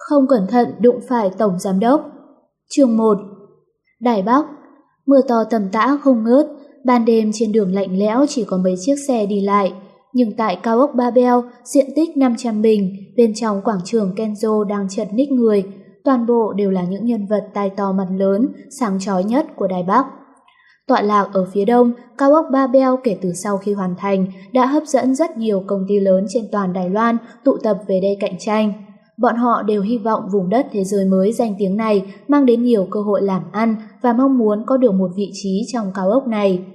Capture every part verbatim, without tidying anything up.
Không cẩn thận đụng phải tổng giám đốc. Chương một. Đài Bắc. Mưa to tầm tã không ngớt, ban đêm trên đường lạnh lẽo chỉ có mấy chiếc xe đi lại. Nhưng tại cao ốc Babel, diện tích năm trăm bình, bên trong quảng trường Kenzo đang chật ních người, toàn bộ đều là những nhân vật tai to mặt lớn, sáng chói nhất của Đài Bắc. Tọa lạc ở phía đông, cao ốc Babel kể từ sau khi hoàn thành đã hấp dẫn rất nhiều công ty lớn trên toàn Đài Loan tụ tập về đây cạnh tranh. Bọn họ đều hy vọng vùng đất thế giới mới danh tiếng này mang đến nhiều cơ hội làm ăn và mong muốn có được một vị trí trong cao ốc này.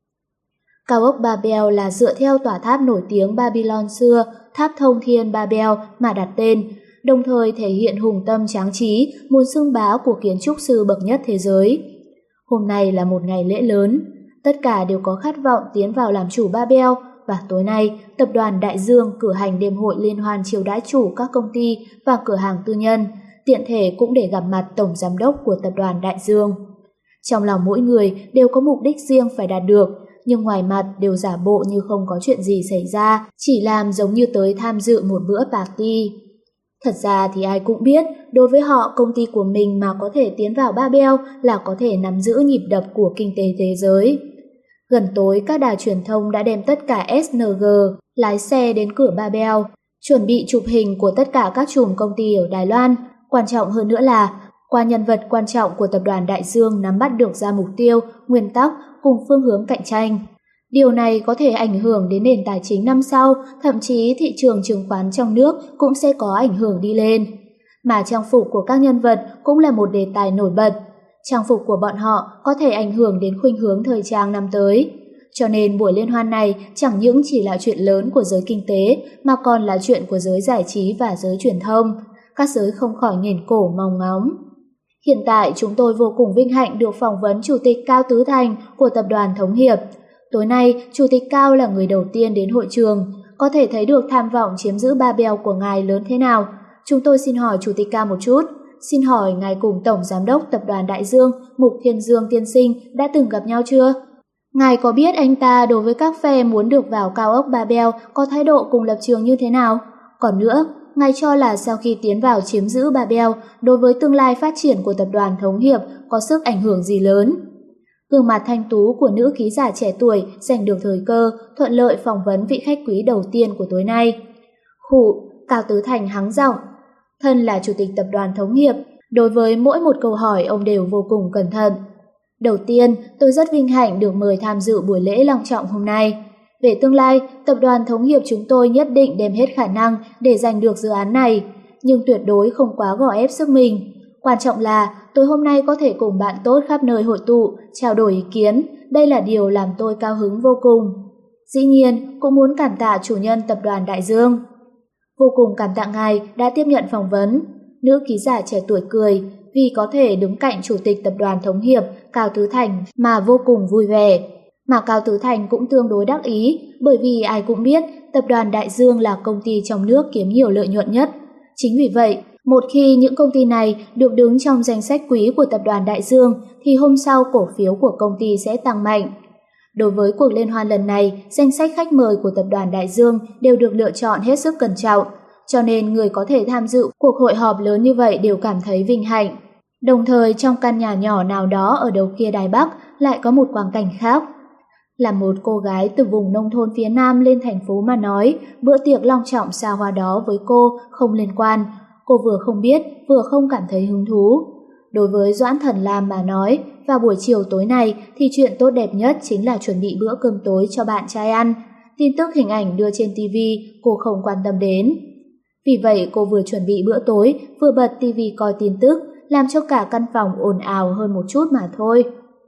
Cao ốc Babel là dựa theo tòa tháp nổi tiếng Babylon xưa, tháp Thông Thiên Babel mà đặt tên, đồng thời thể hiện hùng tâm tráng trí, muốn xưng bá của kiến trúc sư bậc nhất thế giới. Hôm nay là một ngày lễ lớn, tất cả đều có khát vọng tiến vào làm chủ Babel, và tối nay, tập đoàn Đại Dương cử hành đêm hội liên hoan chiêu đãi chủ các công ty và cửa hàng tư nhân, tiện thể cũng để gặp mặt tổng giám đốc của tập đoàn Đại Dương. Trong lòng mỗi người đều có mục đích riêng phải đạt được, nhưng ngoài mặt đều giả bộ như không có chuyện gì xảy ra, chỉ làm giống như tới tham dự một bữa party. Thật ra thì ai cũng biết, đối với họ công ty của mình mà có thể tiến vào Babel là có thể nắm giữ nhịp đập của kinh tế thế giới. Gần tối, các đài truyền thông đã đem tất cả ét en giê lái xe đến cửa Babel, chuẩn bị chụp hình của tất cả các chùm công ty ở Đài Loan. Quan trọng hơn nữa là, qua nhân vật quan trọng của tập đoàn Đại Dương nắm bắt được ra mục tiêu, nguyên tắc cùng phương hướng cạnh tranh. Điều này có thể ảnh hưởng đến nền tài chính năm sau, thậm chí thị trường chứng khoán trong nước cũng sẽ có ảnh hưởng đi lên. Mà trang phục của các nhân vật cũng là một đề tài nổi bật. Trang phục của bọn họ có thể ảnh hưởng đến khuynh hướng thời trang năm tới. Cho nên buổi liên hoan này chẳng những chỉ là chuyện lớn của giới kinh tế mà còn là chuyện của giới giải trí và giới truyền thông. Các giới không khỏi nghiền cổ mong ngóng. Hiện tại chúng tôi vô cùng vinh hạnh được phỏng vấn Chủ tịch Cao Tứ Thành của Tập đoàn Thống Hiệp. Tối nay, Chủ tịch Cao là người đầu tiên đến hội trường. Có thể thấy được tham vọng chiếm giữ Babel của ngài lớn thế nào. Chúng tôi xin hỏi Chủ tịch Cao một chút. Xin hỏi ngài cùng Tổng Giám đốc Tập đoàn Đại Dương, Mục Thiên Dương tiên sinh đã từng gặp nhau chưa? Ngài có biết anh ta đối với các phe muốn được vào cao ốc Babel có thái độ cùng lập trường như thế nào? Còn nữa, ngài cho là sau khi tiến vào chiếm giữ Babel, đối với tương lai phát triển của Tập đoàn Thống Hiệp có sức ảnh hưởng gì lớn? Gương mặt thanh tú của nữ ký giả trẻ tuổi giành được thời cơ, thuận lợi phỏng vấn vị khách quý đầu tiên của tối nay. Khụ, Cao Tứ Thành hắng giọng. Thân là Chủ tịch Tập đoàn Thống Hiệp, đối với mỗi một câu hỏi ông đều vô cùng cẩn thận. Đầu tiên, tôi rất vinh hạnh được mời tham dự buổi lễ long trọng hôm nay. Về tương lai, Tập đoàn Thống Hiệp chúng tôi nhất định đem hết khả năng để giành được dự án này, nhưng tuyệt đối không quá gò ép sức mình. Quan trọng là tôi hôm nay có thể cùng bạn tốt khắp nơi hội tụ, trao đổi ý kiến, đây là điều làm tôi cao hứng vô cùng. Dĩ nhiên, cũng muốn cảm tạ chủ nhân Tập đoàn Đại Dương. Vô cùng cảm tạ ngài đã tiếp nhận phỏng vấn. Nữ ký giả trẻ tuổi cười vì có thể đứng cạnh Chủ tịch Tập đoàn Thống Hiệp Cao Tứ Thành mà vô cùng vui vẻ. Mà Cao Tứ Thành cũng tương đối đắc ý bởi vì ai cũng biết Tập đoàn Đại Dương là công ty trong nước kiếm nhiều lợi nhuận nhất. Chính vì vậy, một khi những công ty này được đứng trong danh sách quý của Tập đoàn Đại Dương thì hôm sau cổ phiếu của công ty sẽ tăng mạnh. Đối với cuộc liên hoan lần này, danh sách khách mời của Tập đoàn Đại Dương đều được lựa chọn hết sức cẩn trọng, cho nên người có thể tham dự cuộc hội họp lớn như vậy đều cảm thấy vinh hạnh. Đồng thời trong căn nhà nhỏ nào đó ở đầu kia Đài Bắc lại có một quang cảnh khác. Là một cô gái từ vùng nông thôn phía Nam lên thành phố mà nói, bữa tiệc long trọng xa hoa đó với cô không liên quan. Cô vừa không biết, vừa không cảm thấy hứng thú. Đối với Doãn Thần Lam mà nói, vào buổi chiều tối này thì chuyện tốt đẹp nhất chính là chuẩn bị bữa cơm tối cho bạn trai ăn. Tin tức hình ảnh đưa trên ti vi cô không quan tâm đến. Vì vậy cô vừa chuẩn bị bữa tối, vừa bật ti vi coi tin tức, làm cho cả căn phòng ồn ào hơn một chút mà thôi.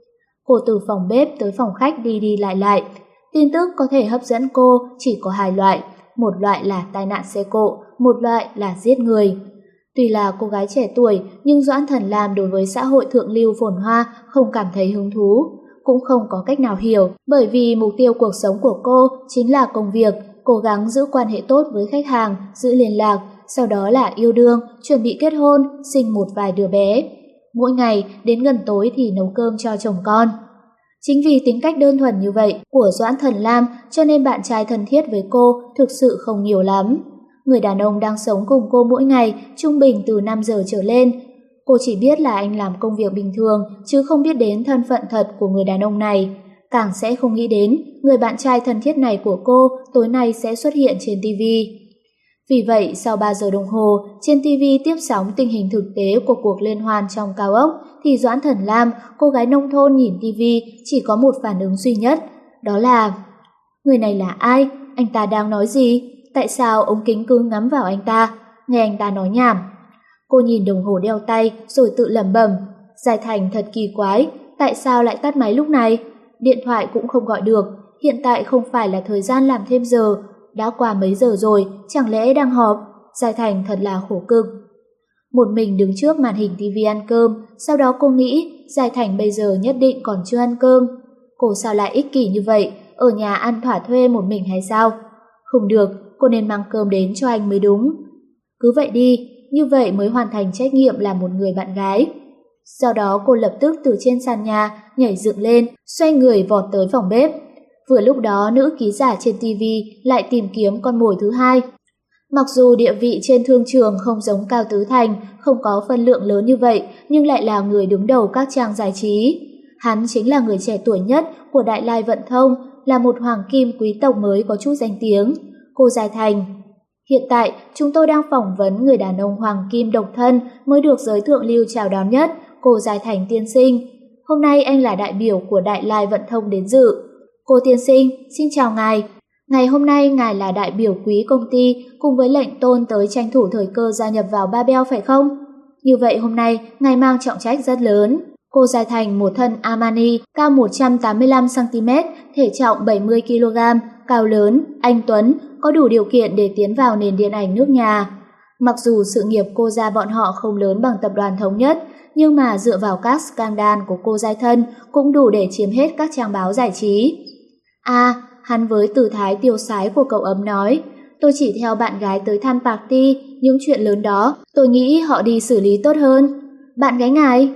Cô từ phòng bếp tới phòng khách đi đi lại lại. Tin tức có thể hấp dẫn cô chỉ có hai loại. Một loại là tai nạn xe cộ, một loại là giết người. Tuy là cô gái trẻ tuổi, nhưng Doãn Thần Lam đối với xã hội thượng lưu phồn hoa không cảm thấy hứng thú, cũng không có cách nào hiểu, bởi vì mục tiêu cuộc sống của cô chính là công việc, cố gắng giữ quan hệ tốt với khách hàng, giữ liên lạc, sau đó là yêu đương, chuẩn bị kết hôn, sinh một vài đứa bé. Mỗi ngày đến gần tối thì nấu cơm cho chồng con. Chính vì tính cách đơn thuần như vậy của Doãn Thần Lam cho nên bạn trai thân thiết với cô thực sự không nhiều lắm. Người đàn ông đang sống cùng cô mỗi ngày, trung bình từ năm giờ trở lên. Cô chỉ biết là anh làm công việc bình thường, chứ không biết đến thân phận thật của người đàn ông này. Càng sẽ không nghĩ đến người bạn trai thân thiết này của cô tối nay sẽ xuất hiện trên ti vi. Vì vậy, sau ba giờ đồng hồ, trên ti vi tiếp sóng tình hình thực tế của cuộc liên hoan trong cao ốc, thì Doãn Thần Lam, cô gái nông thôn nhìn ti vi, chỉ có một phản ứng duy nhất, đó là: người này là ai? Anh ta đang nói gì? Tại sao ống kính cứ ngắm vào anh ta? Nghe anh ta nói nhảm. Cô nhìn đồng hồ đeo tay rồi tự lẩm bẩm: Giai Thành thật kỳ quái, tại sao lại tắt máy lúc này? Điện thoại cũng không gọi được, hiện tại không phải là thời gian làm thêm giờ, đã qua mấy giờ rồi, chẳng lẽ đang họp? Giai Thành thật là khổ cực. Một mình đứng trước màn hình ti vi ăn cơm, sau đó cô nghĩ Giai Thành bây giờ nhất định còn chưa ăn cơm. Cô sao lại ích kỷ như vậy, ở nhà ăn thỏa thuê một mình hay sao? Không được, cô nên mang cơm đến cho anh mới đúng. Cứ vậy đi, như vậy mới hoàn thành trách nhiệm là một người bạn gái. Sau đó cô lập tức từ trên sàn nhà nhảy dựng lên, xoay người vọt tới phòng bếp. Vừa lúc đó nữ ký giả trên ti vi lại tìm kiếm con mồi thứ hai. Mặc dù địa vị trên thương trường không giống Cao Tứ Thành, không có phân lượng lớn như vậy, nhưng lại là người đứng đầu các trang giải trí. Hắn chính là người trẻ tuổi nhất của Đại Lai Vận Thông, là một hoàng kim quý tộc mới có chút danh tiếng, cô Giai Thành. Hiện tại, chúng tôi đang phỏng vấn người đàn ông hoàng kim độc thân mới được giới thượng lưu chào đón nhất, cô Giai Thành tiên sinh. Hôm nay anh là đại biểu của Đại Lai Vận Thông đến dự. Cô tiên sinh, xin chào ngài. Ngày hôm nay ngài là đại biểu quý công ty cùng với lệnh tôn tới tranh thủ thời cơ gia nhập vào Babel phải không? Như vậy hôm nay ngài mang trọng trách rất lớn. Cô Giai Thành một thân Armani, cao một trăm tám mươi lăm xăng ti mét, thể trọng bảy mươi ki lô gam, cao lớn, anh tuấn, có đủ điều kiện để tiến vào nền điện ảnh nước nhà. Mặc dù sự nghiệp cô gia bọn họ không lớn bằng tập đoàn Thống Nhất, nhưng mà dựa vào các scandal của cô Giai thân cũng đủ để chiếm hết các trang báo giải trí. À, hắn với tư thái tiêu sái của cậu ấm nói, tôi chỉ theo bạn gái tới thăm party, những chuyện lớn đó tôi nghĩ họ đi xử lý tốt hơn. Bạn gái ngài?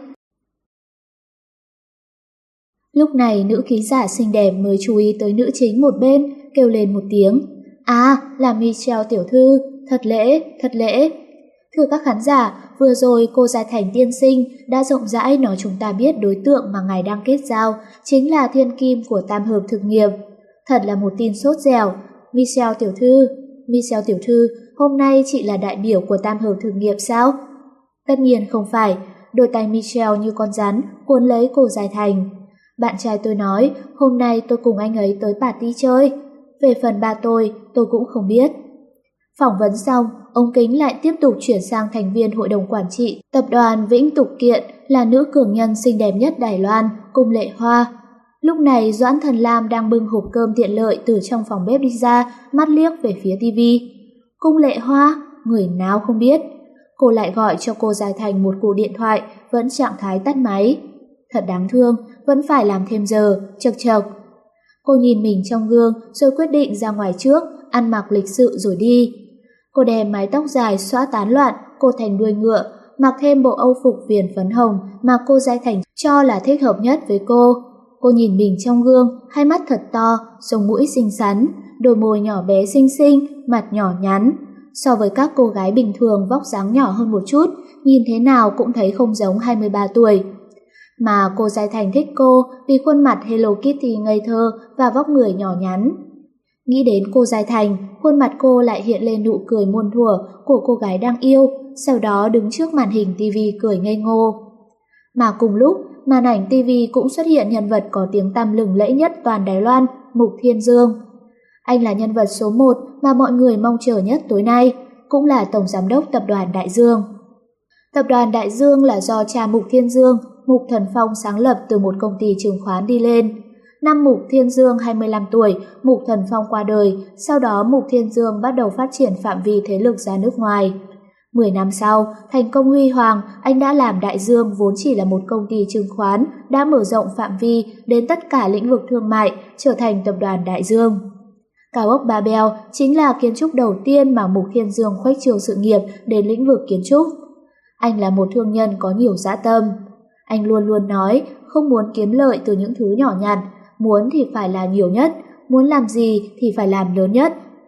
Lúc này nữ ký giả xinh đẹp mới chú ý tới nữ chính một bên, kêu lên một tiếng. À, là Michelle tiểu thư, thật lễ, thật lễ. Thưa các khán giả, vừa rồi cô Giai Thành tiên sinh đã rộng rãi nói chúng ta biết đối tượng mà ngài đang kết giao chính là thiên kim của tam hợp thực nghiệp. Thật là một tin sốt dẻo. Michelle tiểu thư, Michelle tiểu thư, hôm nay chị là đại biểu của tam hợp thực nghiệp sao? Tất nhiên không phải, đôi tay Michelle như con rắn cuốn lấy cô Giai Thành. Bạn trai tôi nói, hôm nay tôi cùng anh ấy tới party chơi. Về phần ba tôi, tôi cũng không biết. Phỏng vấn xong, ống kính lại tiếp tục chuyển sang thành viên hội đồng quản trị tập đoàn Vĩnh Tục Kiện, là nữ cường nhân xinh đẹp nhất Đài Loan, Cung Lệ Hoa. Lúc này Doãn Thần Lam đang bưng hộp cơm tiện lợi từ trong phòng bếp đi ra, mắt liếc về phía tivi. Cung Lệ Hoa, người nào không biết. Cô lại gọi cho cô Giai Thành một cuộc điện thoại, vẫn trạng thái tắt máy. Thật đáng thương, vẫn phải làm thêm giờ, chật chật. Cô nhìn mình trong gương rồi quyết định ra ngoài trước, ăn mặc lịch sự rồi đi. Cô đem mái tóc dài xõa tán loạn, cô thành đuôi ngựa, mặc thêm bộ âu phục viền phấn hồng mà cô Giai Thành cho là thích hợp nhất với cô. Cô nhìn mình trong gương, hai mắt thật to, sống mũi xinh xắn, đôi môi nhỏ bé xinh xinh, mặt nhỏ nhắn. So với các cô gái bình thường vóc dáng nhỏ hơn một chút, nhìn thế nào cũng thấy không giống hai mươi ba tuổi. Mà cô Giai Thành thích cô vì khuôn mặt Hello Kitty ngây thơ và vóc người nhỏ nhắn. Nghĩ đến cô Giai Thành, khuôn mặt cô lại hiện lên nụ cười muôn thuở của cô gái đang yêu, sau đó đứng trước màn hình tivi cười ngây ngô. Mà cùng lúc, màn ảnh tivi cũng xuất hiện nhân vật có tiếng tăm lừng lẫy nhất toàn Đài Loan, Mục Thiên Dương. Anh là nhân vật số một mà mọi người mong chờ nhất tối nay, cũng là tổng giám đốc tập đoàn Đại Dương. Tập đoàn Đại Dương là do cha Mục Thiên Dương, Mục Thần Phong sáng lập từ một công ty chứng khoán đi lên. Năm Mục Thiên Dương hai mươi lăm tuổi, Mục Thần Phong qua đời, sau đó Mục Thiên Dương bắt đầu phát triển phạm vi thế lực ra nước ngoài. Mười năm sau, thành công huy hoàng, anh đã làm Đại Dương vốn chỉ là một công ty chứng khoán, đã mở rộng phạm vi đến tất cả lĩnh vực thương mại, trở thành tập đoàn Đại Dương. Cao ốc Babel chính là kiến trúc đầu tiên mà Mục Thiên Dương khuếch trương sự nghiệp đến lĩnh vực kiến trúc. Anh là một thương nhân có nhiều dã tâm. Anh luôn luôn nói không muốn kiếm lợi từ những thứ nhỏ nhặt, muốn thì phải là nhiều nhất, muốn làm gì thì phải làm lớn nhất.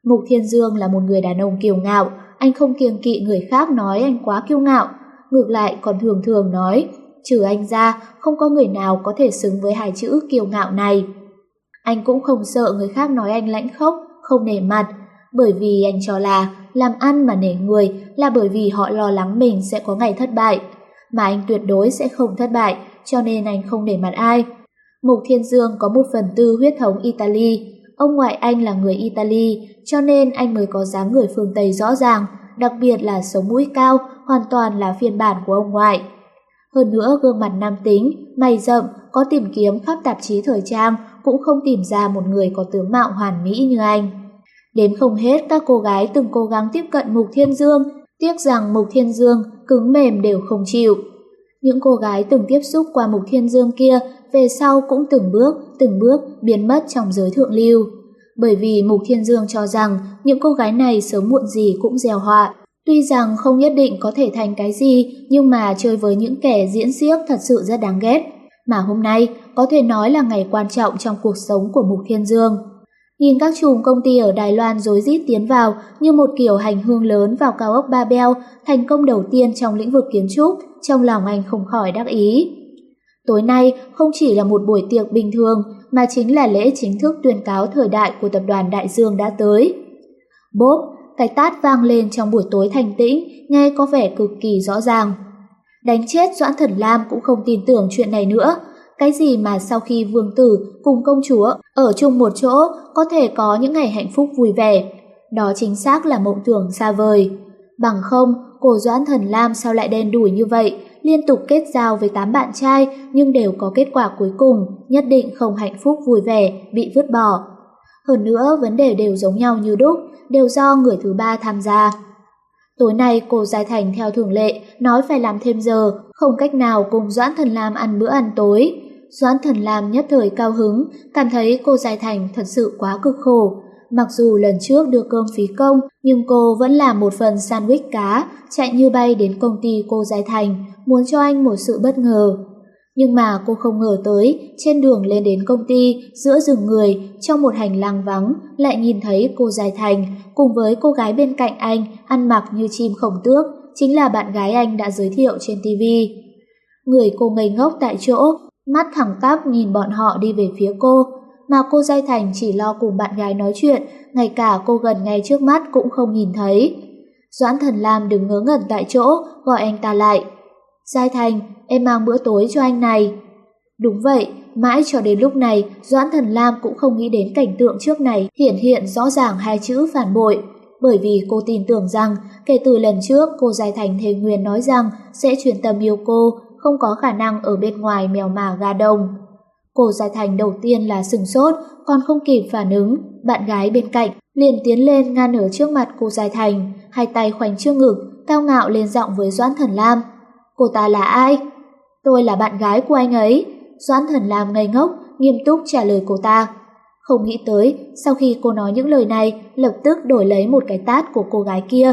Mục Thiên Dương là một người đàn ông kiêu ngạo, anh không kiêng kỵ người khác nói anh quá kiêu ngạo, ngược lại còn thường thường nói, trừ anh ra không có người nào có thể xứng với hai chữ kiêu ngạo này. Anh cũng không sợ người khác nói anh lãnh khốc, không nể mặt, bởi vì anh cho là làm ăn mà nể người là bởi vì họ lo lắng mình sẽ có ngày thất bại, mà anh tuyệt đối sẽ không thất bại, cho nên anh không nể mặt ai. Mục Thiên Dương có một phần tư huyết thống Italy, ông ngoại anh là người Italy, cho nên anh mới có dáng người phương Tây rõ ràng, đặc biệt là sống mũi cao, hoàn toàn là phiên bản của ông ngoại. Hơn nữa gương mặt nam tính, mày rậm, có tìm kiếm khắp tạp chí thời trang cũng không tìm ra một người có tướng mạo hoàn mỹ như anh. Đếm không hết các cô gái từng cố gắng tiếp cận Mục Thiên Dương, tiếc rằng Mục Thiên Dương cứng mềm đều không chịu. Những cô gái từng tiếp xúc qua Mục Thiên Dương kia về sau cũng từng bước, từng bước biến mất trong giới thượng lưu. Bởi vì Mục Thiên Dương cho rằng những cô gái này sớm muộn gì cũng gieo họa. Tuy rằng không nhất định có thể thành cái gì, nhưng mà chơi với những kẻ diễn xiếc thật sự rất đáng ghét. Mà hôm nay có thể nói là ngày quan trọng trong cuộc sống của Mục Thiên Dương. Nhìn các chùm công ty ở Đài Loan rối rít tiến vào như một kiểu hành hương lớn vào cao ốc Ba Beo, thành công đầu tiên trong lĩnh vực kiến trúc, trong lòng anh không khỏi đắc ý. Tối nay không chỉ là một buổi tiệc bình thường, mà chính là lễ chính thức tuyên cáo thời đại của tập đoàn Đại Dương đã tới. Bốp, cái tát vang lên trong buổi tối thanh tĩnh, nghe có vẻ cực kỳ rõ ràng. Đánh chết Doãn Thần Lam cũng không tin tưởng chuyện này nữa. Cái gì mà sau khi vương tử cùng công chúa ở chung một chỗ có thể có những ngày hạnh phúc vui vẻ, đó chính xác là mộng tưởng xa vời. Bằng không, cô Doãn Thần Lam sao lại đen đủi như vậy, liên tục kết giao với tám bạn trai nhưng đều có kết quả cuối cùng, nhất định không hạnh phúc vui vẻ, bị vứt bỏ. Hơn nữa, vấn đề đều giống nhau như đúc, đều do người thứ ba tham gia. Tối nay cô Giai Thành theo thường lệ nói phải làm thêm giờ, không cách nào cùng Doãn Thần Lam ăn bữa ăn tối. Doãn Thần Lam nhất thời cao hứng, cảm thấy cô Giai Thành thật sự quá cực khổ. Mặc dù lần trước đưa cơm phí công, nhưng cô vẫn làm một phần sandwich cá, chạy như bay đến công ty cô Giai Thành, muốn cho anh một sự bất ngờ. Nhưng mà cô không ngờ tới, trên đường lên đến công ty, giữa rừng người, trong một hành lang vắng, lại nhìn thấy cô Giai Thành cùng với cô gái bên cạnh anh ăn mặc như chim khổng tước, chính là bạn gái anh đã giới thiệu trên ti vi. Người cô ngây ngốc tại chỗ, mắt thẳng tắp nhìn bọn họ đi về phía cô, mà cô Giai Thành chỉ lo cùng bạn gái nói chuyện, ngay cả cô gần ngay trước mắt cũng không nhìn thấy. Doãn Thần Lam đứng ngớ ngẩn tại chỗ, gọi anh ta lại. Giai Thành, em mang bữa tối cho anh này. Đúng vậy, mãi cho đến lúc này, Doãn Thần Lam cũng không nghĩ đến cảnh tượng trước này hiển hiện rõ ràng hai chữ phản bội. Bởi vì cô tin tưởng rằng, kể từ lần trước cô Giai Thành thề nguyền nói rằng sẽ truyền tâm yêu cô, không có khả năng ở bên ngoài mèo mả gà đồng. Cô Giai Thành đầu tiên là sửng sốt, còn không kịp phản ứng, bạn gái bên cạnh liền tiến lên ngăn ở trước mặt cô Giai Thành, hai tay khoanh trước ngực, cao ngạo lên giọng với Doãn Thần Lam. Cô ta là ai? Tôi là bạn gái của anh ấy. Doãn Thần Lam ngây ngốc, nghiêm túc trả lời cô ta. Không nghĩ tới, sau khi cô nói những lời này, lập tức đổi lấy một cái tát của cô gái kia.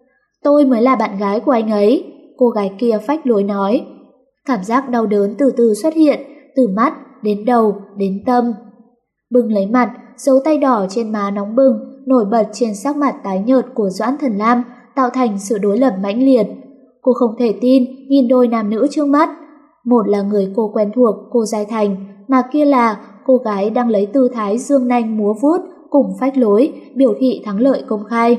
Tôi mới là bạn gái của anh ấy, cô gái kia phách lối nói. Cảm giác đau đớn từ từ xuất hiện, từ mắt, đến đầu, đến tâm. Bưng lấy mặt, dấu tay đỏ trên má nóng bừng, nổi bật trên sắc mặt tái nhợt của Doãn Thần Lam, tạo thành sự đối lập mãnh liệt. Cô không thể tin nhìn đôi nam nữ trước mắt. Một là người cô quen thuộc, cô Giai Thành, mà kia là cô gái đang lấy tư thái dương nanh múa vuốt cùng phách lối, biểu thị thắng lợi công khai.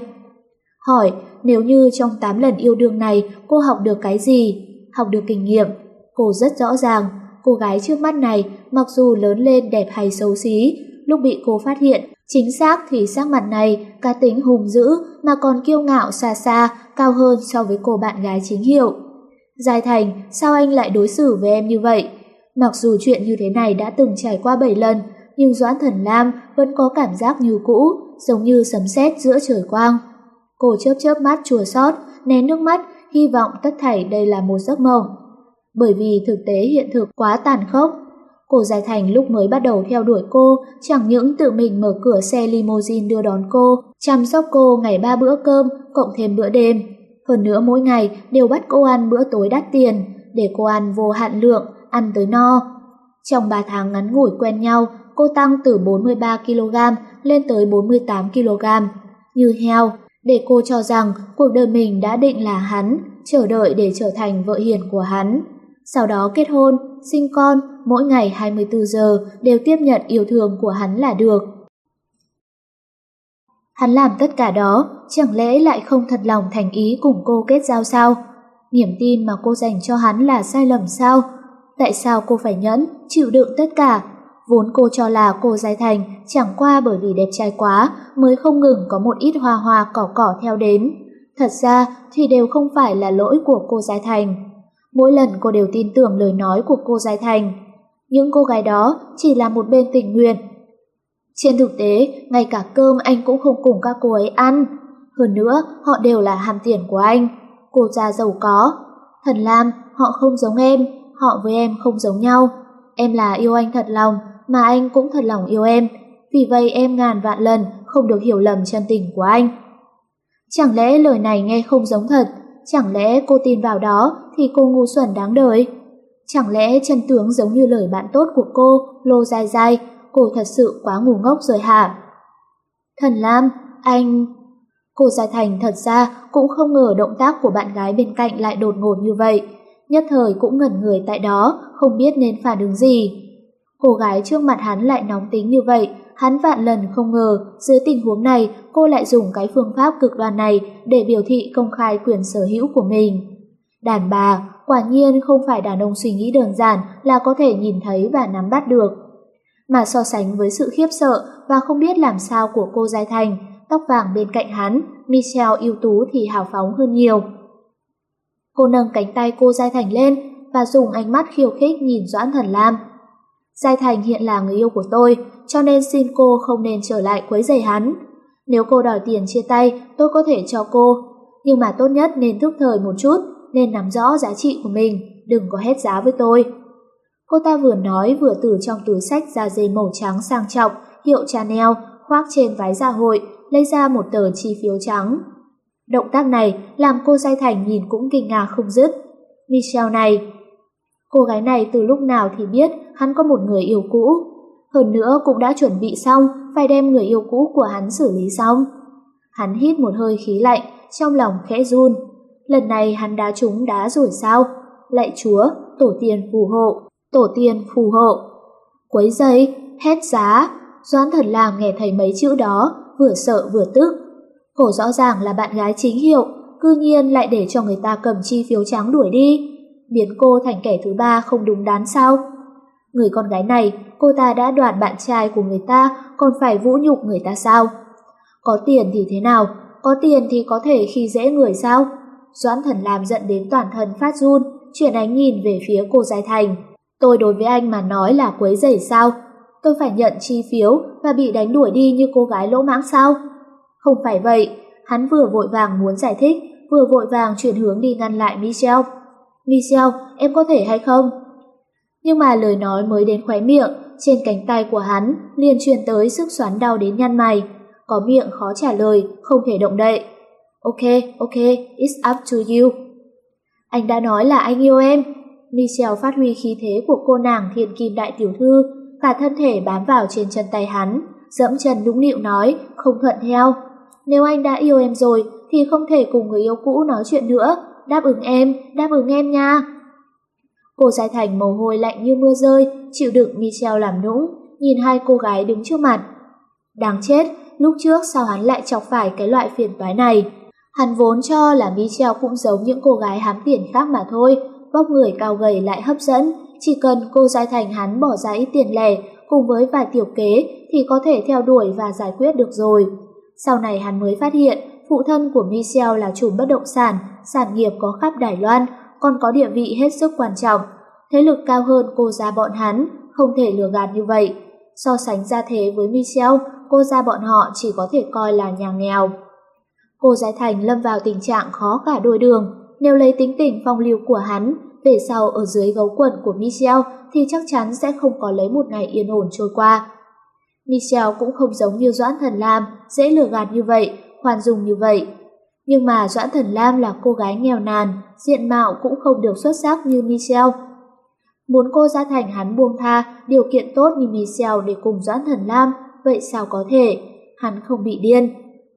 Hỏi, nếu như trong tám lần yêu đương này cô học được cái gì? Học được kinh nghiệm. Cô rất rõ ràng, cô gái trước mắt này mặc dù lớn lên đẹp hay xấu xí, lúc bị cô phát hiện, chính xác thì sắc mặt này cá tính hùng dữ mà còn kiêu ngạo xa xa, cao hơn so với cô bạn gái chính hiệu. Giai Thành, sao anh lại đối xử với em như vậy? Mặc dù chuyện như thế này đã từng trải qua bảy lần, nhưng Doãn Thần Lam vẫn có cảm giác như cũ, giống như sấm sét giữa trời quang. Cô chớp chớp mắt chua xót, nén nước mắt, hy vọng tất thảy đây là một giấc mộng. Bởi vì thực tế hiện thực quá tàn khốc. Cô Giai Thành lúc mới bắt đầu theo đuổi cô, chẳng những tự mình mở cửa xe limousine đưa đón cô, chăm sóc cô ngày ba bữa cơm, cộng thêm bữa đêm. Hơn nữa mỗi ngày đều bắt cô ăn bữa tối đắt tiền, để cô ăn vô hạn lượng, ăn tới no. Trong ba tháng ngắn ngủi quen nhau, cô tăng từ bốn mươi ba ki lô gam lên tới bốn mươi tám ki lô gam. như heo, để cô cho rằng cuộc đời mình đã định là hắn, chờ đợi để trở thành vợ hiền của hắn. Sau đó kết hôn, sinh con, mỗi ngày hai mươi bốn giờ đều tiếp nhận yêu thương của hắn là được. Hắn làm tất cả đó, chẳng lẽ lại không thật lòng thành ý cùng cô kết giao sao? Niềm tin mà cô dành cho hắn là sai lầm sao? Tại sao cô phải nhẫn, chịu đựng tất cả? Vốn cô cho là cô Giai Thành chẳng qua bởi vì đẹp trai quá mới không ngừng có một ít hoa hoa cỏ cỏ theo đến. Thật ra thì đều không phải là lỗi của cô Giai Thành. Mỗi lần cô đều tin tưởng lời nói của cô Giai Thành. Những cô gái đó chỉ là một bên tình nguyện. Trên thực tế, ngay cả cơm anh cũng không cùng các cô ấy ăn. Hơn nữa, họ đều là ham tiền của anh. Cô già giàu có. Thần Lam, họ không giống em, họ với em không giống nhau. Em là yêu anh thật lòng, mà anh cũng thật lòng yêu em. Vì vậy em ngàn vạn lần không được hiểu lầm chân tình của anh. Chẳng lẽ lời này nghe không giống thật? Chẳng lẽ cô tin vào đó thì cô ngu xuẩn đáng đời? Chẳng lẽ chân tướng giống như lời bạn tốt của cô, Lô Giai Giai, cô thật sự quá ngu ngốc rồi hả? Thần Lam, anh... Cô Giai Thành thật ra cũng không ngờ động tác của bạn gái bên cạnh lại đột ngột như vậy. Nhất thời cũng ngẩn người tại đó, không biết nên phản ứng gì. Cô gái trước mặt hắn lại nóng tính như vậy, hắn vạn lần không ngờ dưới tình huống này cô lại dùng cái phương pháp cực đoan này để biểu thị công khai quyền sở hữu của mình. Đàn bà, quả nhiên không phải đàn ông suy nghĩ đơn giản là có thể nhìn thấy và nắm bắt được. Mà so sánh với sự khiếp sợ và không biết làm sao của cô Giai Thành, tóc vàng bên cạnh hắn, Michelle ưu tú thì hào phóng hơn nhiều. Cô nâng cánh tay cô Giai Thành lên và dùng ánh mắt khiêu khích nhìn Doãn Thần Lam. Giai Thành hiện là người yêu của tôi, cho nên xin cô không nên trở lại quấy rầy hắn. Nếu cô đòi tiền chia tay, tôi có thể cho cô, nhưng mà tốt nhất nên thức thời một chút, nên nắm rõ giá trị của mình, đừng có hét giá với tôi. Cô ta vừa nói vừa từ trong túi xách da dây màu trắng sang trọng, hiệu Chanel, khoác trên váy dạ hội, lấy ra một tờ chi phiếu trắng. Động tác này làm cô Giai Thành nhìn cũng kinh ngạc không dứt. Michelle này, cô gái này từ lúc nào thì biết hắn có một người yêu cũ. Hơn nữa cũng đã chuẩn bị xong phải đem người yêu cũ của hắn xử lý xong. Hắn hít một hơi khí lạnh, trong lòng khẽ run. Lần này hắn đá trúng đá rồi sao? Lạy Chúa, tổ tiên phù hộ, tổ tiên phù hộ. Quấy giày, hét giá. Doãn Thần Lam nghe thấy mấy chữ đó, vừa sợ vừa tức. Cô rõ ràng là bạn gái chính hiệu, cư nhiên lại để cho người ta cầm chi phiếu trắng đuổi đi, biến cô thành kẻ thứ ba không đúng đắn sao? Người con gái này, cô ta đã đoạt bạn trai của người ta, còn phải vũ nhục người ta sao? Có tiền thì thế nào? Có tiền thì có thể khi dễ người sao? Doãn Thần Lam giận đến toàn thân phát run, chuyển ánh nhìn về phía cô Giai Thành. Tôi đối với anh mà nói là quấy rầy sao? Tôi phải nhận chi phiếu và bị đánh đuổi đi như cô gái lỗ mãng sao? Không phải vậy, hắn vừa vội vàng muốn giải thích, vừa vội vàng chuyển hướng đi ngăn lại Michelle. Michelle, em có thể hay không? Nhưng mà lời nói mới đến khóe miệng, trên cánh tay của hắn liền truyền tới sức xoắn đau đến nhăn mày. Có miệng khó trả lời, không thể động đậy. Ok, ok, it's up to you. Anh đã nói là anh yêu em. Michelle phát huy khí thế của cô nàng thiên kim đại tiểu thư, cả thân thể bám vào trên chân tay hắn, dẫm chân nũng nịu nói, không thuận theo. Nếu anh đã yêu em rồi thì không thể cùng người yêu cũ nói chuyện nữa. Đáp ứng em, đáp ứng em nha. Cô Giai Thành mồ hôi lạnh như mưa rơi, chịu đựng Michelle làm nũng, nhìn hai cô gái đứng trước mặt. Đáng chết, lúc trước sao hắn lại chọc phải cái loại phiền toái này. Hắn vốn cho là Michelle cũng giống những cô gái hám tiền khác mà thôi, vóc người cao gầy lại hấp dẫn, chỉ cần cô Giai Thành hắn bỏ ra ít tiền lẻ cùng với vài tiểu kế thì có thể theo đuổi và giải quyết được rồi. Sau này hắn mới phát hiện phụ thân của Michelle là chủ bất động sản, sản nghiệp có khắp Đài Loan, còn có địa vị hết sức quan trọng. Thế lực cao hơn cô gia bọn hắn, không thể lừa gạt như vậy. So sánh gia thế với Michelle, cô gia bọn họ chỉ có thể coi là nhà nghèo. Cô Giai Thành lâm vào tình trạng khó cả đôi đường. Nếu lấy tính tình phong lưu của hắn, về sau ở dưới gấu quần của Michelle thì chắc chắn sẽ không có lấy một ngày yên ổn trôi qua. Michelle cũng không giống như Doãn Thần Lam, dễ lừa gạt như vậy, khoan dung như vậy. Nhưng mà Doãn Thần Lam là cô gái nghèo nàn, diện mạo cũng không được xuất sắc như Michelle. Muốn cô Giai Thành hắn buông tha điều kiện tốt như Michelle để cùng Doãn Thần Lam, vậy sao có thể? Hắn không bị điên.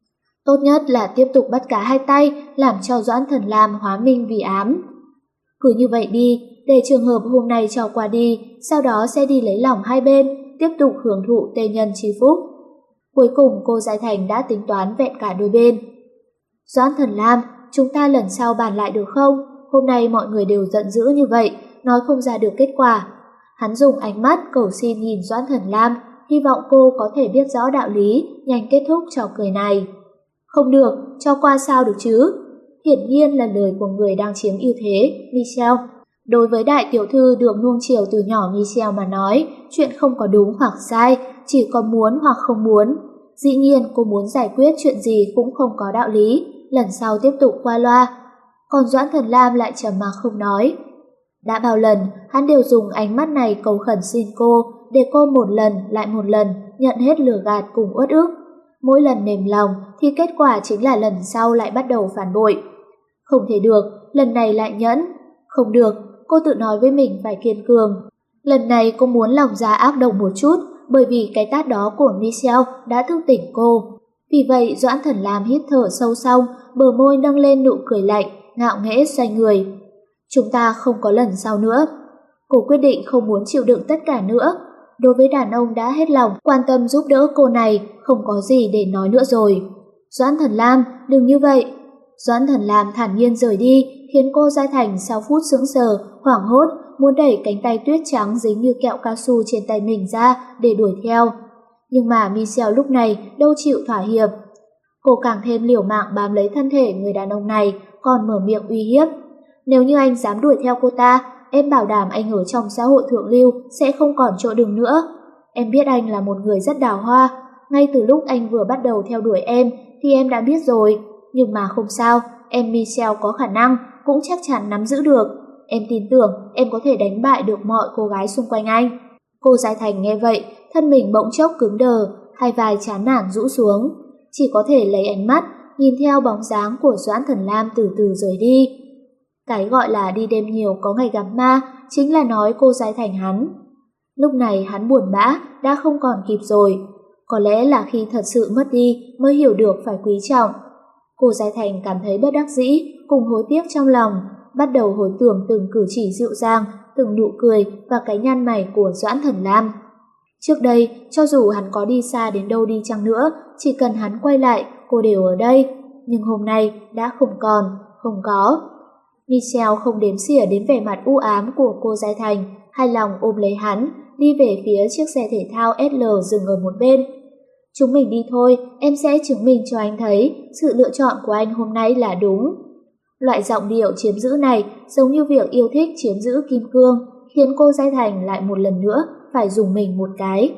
Tốt nhất là tiếp tục bắt cá hai tay, làm cho Doãn Thần Lam hóa minh vì ám. Cứ như vậy đi, để trường hợp hôm nay trò qua đi, sau đó sẽ đi lấy lòng hai bên, tiếp tục hưởng thụ tê nhân chi phúc. Cuối cùng cô Giai Thành đã tính toán vẹn cả đôi bên. Doãn Thần Lam, chúng ta lần sau bàn lại được không? Hôm nay mọi người đều giận dữ như vậy, nói không ra được kết quả. Hắn dùng ánh mắt cầu xin nhìn Doãn Thần Lam, hy vọng cô có thể biết rõ đạo lý, nhanh kết thúc trò cười này. Không được, cho qua sao được chứ? Hiển nhiên là lời của người đang chiếm ưu thế, Michelle. Đối với đại tiểu thư được nuông chiều từ nhỏ Michelle mà nói, chuyện không có đúng hoặc sai, chỉ có muốn hoặc không muốn. Dĩ nhiên cô muốn giải quyết chuyện gì cũng không có đạo lý, lần sau tiếp tục qua loa. Còn Doãn Thần Lam lại trầm mặc không nói. Đã bao lần, hắn đều dùng ánh mắt này cầu khẩn xin cô, để cô một lần lại một lần nhận hết lừa gạt cùng uất ức. Mỗi lần mềm lòng thì kết quả chính là lần sau lại bắt đầu phản bội. Không thể được, lần này lại nhẫn. Không được, cô tự nói với mình phải kiên cường. Lần này cô muốn lòng dạ ác độc một chút, bởi vì cái tát đó của Michelle đã thức tỉnh cô. Vì vậy Doãn Thần Lam hít thở sâu xong, bờ môi nâng lên nụ cười lạnh, ngạo nghễ xoay người. Chúng ta không có lần sau nữa. Cô quyết định không muốn chịu đựng tất cả nữa. Đối với đàn ông đã hết lòng quan tâm giúp đỡ cô này, không có gì để nói nữa rồi. Doãn Thần Lam, đừng như vậy. Doãn Thần Lam thản nhiên rời đi, khiến cô Giai Thành sau phút sững sờ, hoảng hốt, muốn đẩy cánh tay tuyết trắng dính như kẹo cao su trên tay mình ra để đuổi theo. Nhưng mà Michelle lúc này đâu chịu thỏa hiệp. Cô càng thêm liều mạng bám lấy thân thể người đàn ông này, còn mở miệng uy hiếp. Nếu như anh dám đuổi theo cô ta, em bảo đảm anh ở trong xã hội thượng lưu sẽ không còn chỗ đứng nữa. Em biết anh là một người rất đào hoa. Ngay từ lúc anh vừa bắt đầu theo đuổi em thì em đã biết rồi. Nhưng mà không sao, em Michelle có khả năng, cũng chắc chắn nắm giữ được. Em tin tưởng em có thể đánh bại được mọi cô gái xung quanh anh. Cô Giai Thành nghe vậy, thân mình bỗng chốc cứng đờ, hai vai chán nản rũ xuống. Chỉ có thể lấy ánh mắt, nhìn theo bóng dáng của Doãn Thần Lam từ từ rời đi. Cái gọi là đi đêm nhiều có ngày gặp ma, chính là nói cô Giai Thành hắn. Lúc này hắn buồn bã, đã không còn kịp rồi. Có lẽ là khi thật sự mất đi mới hiểu được phải quý trọng. Cô Giai Thành cảm thấy bất đắc dĩ, cùng hối tiếc trong lòng, bắt đầu hồi tưởng từng cử chỉ dịu dàng, từng nụ cười và cái nhăn mày của Doãn Thần Lam. Trước đây, cho dù hắn có đi xa đến đâu đi chăng nữa, chỉ cần hắn quay lại, cô đều ở đây. Nhưng hôm nay đã không còn, không có. Michelle không đếm xỉa đến vẻ mặt u ám của cô Giai Thành, hài lòng ôm lấy hắn, đi về phía chiếc xe thể thao ét lờ dừng ở một bên. Chúng mình đi thôi, em sẽ chứng minh cho anh thấy sự lựa chọn của anh hôm nay là đúng. Loại giọng điệu chiếm giữ này giống như việc yêu thích chiếm giữ kim cương, khiến cô Giai Thành lại một lần nữa phải dùng mình một cái.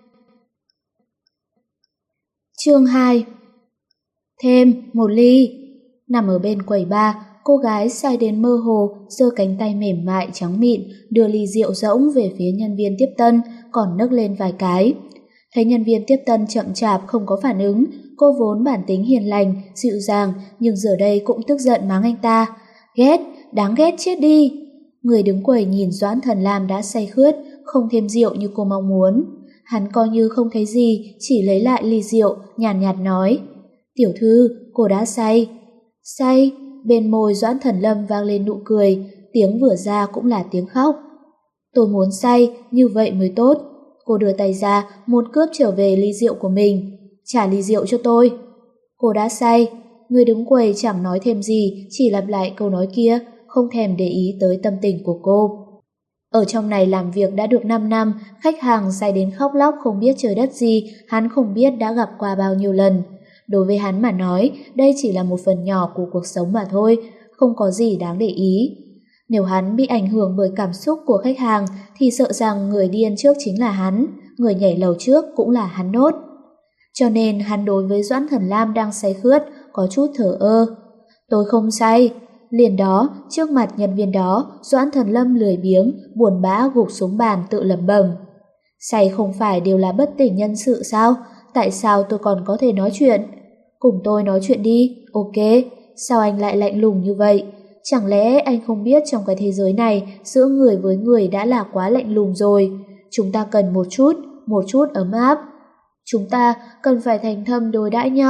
Chương hai. Thêm một ly. Nằm ở bên quầy bar, cô gái say đến mơ hồ, giơ cánh tay mềm mại trắng mịn, đưa ly rượu rỗng về phía nhân viên tiếp tân, còn nấc lên vài cái. Thấy nhân viên tiếp tân chậm chạp không có phản ứng, cô vốn bản tính hiền lành, dịu dàng, nhưng giờ đây cũng tức giận mắng anh ta. Ghét, đáng ghét chết đi. Người đứng quầy nhìn Doãn Thần Lam đã say khướt, không thêm rượu như cô mong muốn. Hắn coi như không thấy gì, chỉ lấy lại ly rượu, nhàn nhạt, nhạt nói. Tiểu thư, cô đã say. Say, bên môi Doãn Thần Lâm vang lên nụ cười, tiếng vừa ra cũng là tiếng khóc. Tôi muốn say, như vậy mới tốt. Cô đưa tay ra, muốn cướp trở về ly rượu của mình. Trả ly rượu cho tôi. Cô đã say. Người đứng quầy chẳng nói thêm gì, chỉ lặp lại câu nói kia, không thèm để ý tới tâm tình của cô. Ở trong này làm việc đã được năm năm, khách hàng say đến khóc lóc không biết trời đất gì, hắn không biết đã gặp qua bao nhiêu lần. Đối với hắn mà nói, đây chỉ là một phần nhỏ của cuộc sống mà thôi, không có gì đáng để ý. Nếu hắn bị ảnh hưởng bởi cảm xúc của khách hàng thì sợ rằng người điên trước chính là hắn, người nhảy lầu trước cũng là hắn nốt. Cho nên hắn đối với Doãn Thần Lam đang say khướt có chút thờ ơ. Tôi không say. Liền đó, trước mặt nhân viên đó, Doãn Thần Lâm lười biếng, buồn bã gục xuống bàn tự lẩm bẩm. Say không phải đều là bất tỉnh nhân sự sao? Tại sao tôi còn có thể nói chuyện? Cùng tôi nói chuyện đi, ok. Sao anh lại lạnh lùng như vậy? Chẳng lẽ anh không biết trong cái thế giới này giữa người với người đã là quá lạnh lùng rồi? Chúng ta cần một chút, một chút ấm áp. Chúng ta cần phải thành thâm đối đãi nhau,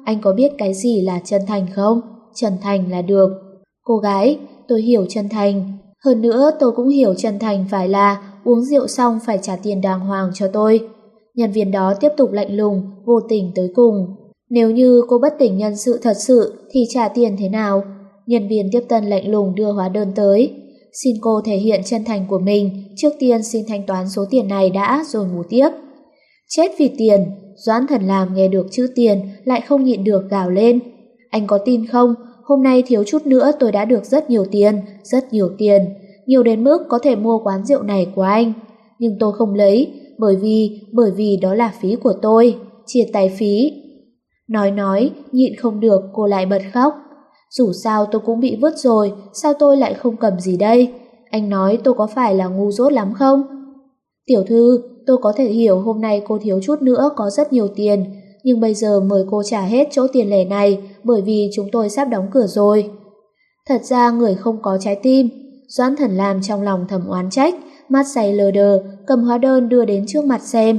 anh có biết cái gì là chân thành không? Chân thành là được. Cô gái, tôi hiểu chân thành. Hơn nữa tôi cũng hiểu chân thành phải là uống rượu xong phải trả tiền đàng hoàng cho tôi. Nhân viên đó tiếp tục lạnh lùng, vô tình tới cùng. Nếu như cô bất tỉnh nhân sự thật sự thì trả tiền thế nào? Nhân viên tiếp tân lạnh lùng đưa hóa đơn tới. Xin cô thể hiện chân thành của mình, trước tiên xin thanh toán số tiền này đã rồi ngủ tiếp. Chết vì tiền, Doãn Thần Lam nghe được chữ tiền lại không nhịn được gào lên. Anh có tin không? Hôm nay thiếu chút nữa tôi đã được rất nhiều tiền, rất nhiều tiền. Nhiều đến mức có thể mua quán rượu này của anh. Nhưng tôi không lấy, bởi vì, bởi vì đó là phí của tôi, chia tay phí. Nói nói, nhịn không được cô lại bật khóc. Dù sao tôi cũng bị vứt rồi, sao tôi lại không cầm gì đây? Anh nói tôi có phải là ngu dốt lắm không? Tiểu thư, tôi có thể hiểu hôm nay cô thiếu chút nữa có rất nhiều tiền, nhưng bây giờ mời cô trả hết chỗ tiền lẻ này bởi vì chúng tôi sắp đóng cửa rồi. Thật ra người không có trái tim, Doãn Thần Lam trong lòng thầm oán trách, mắt say lờ đờ, cầm hóa đơn đưa đến trước mặt xem.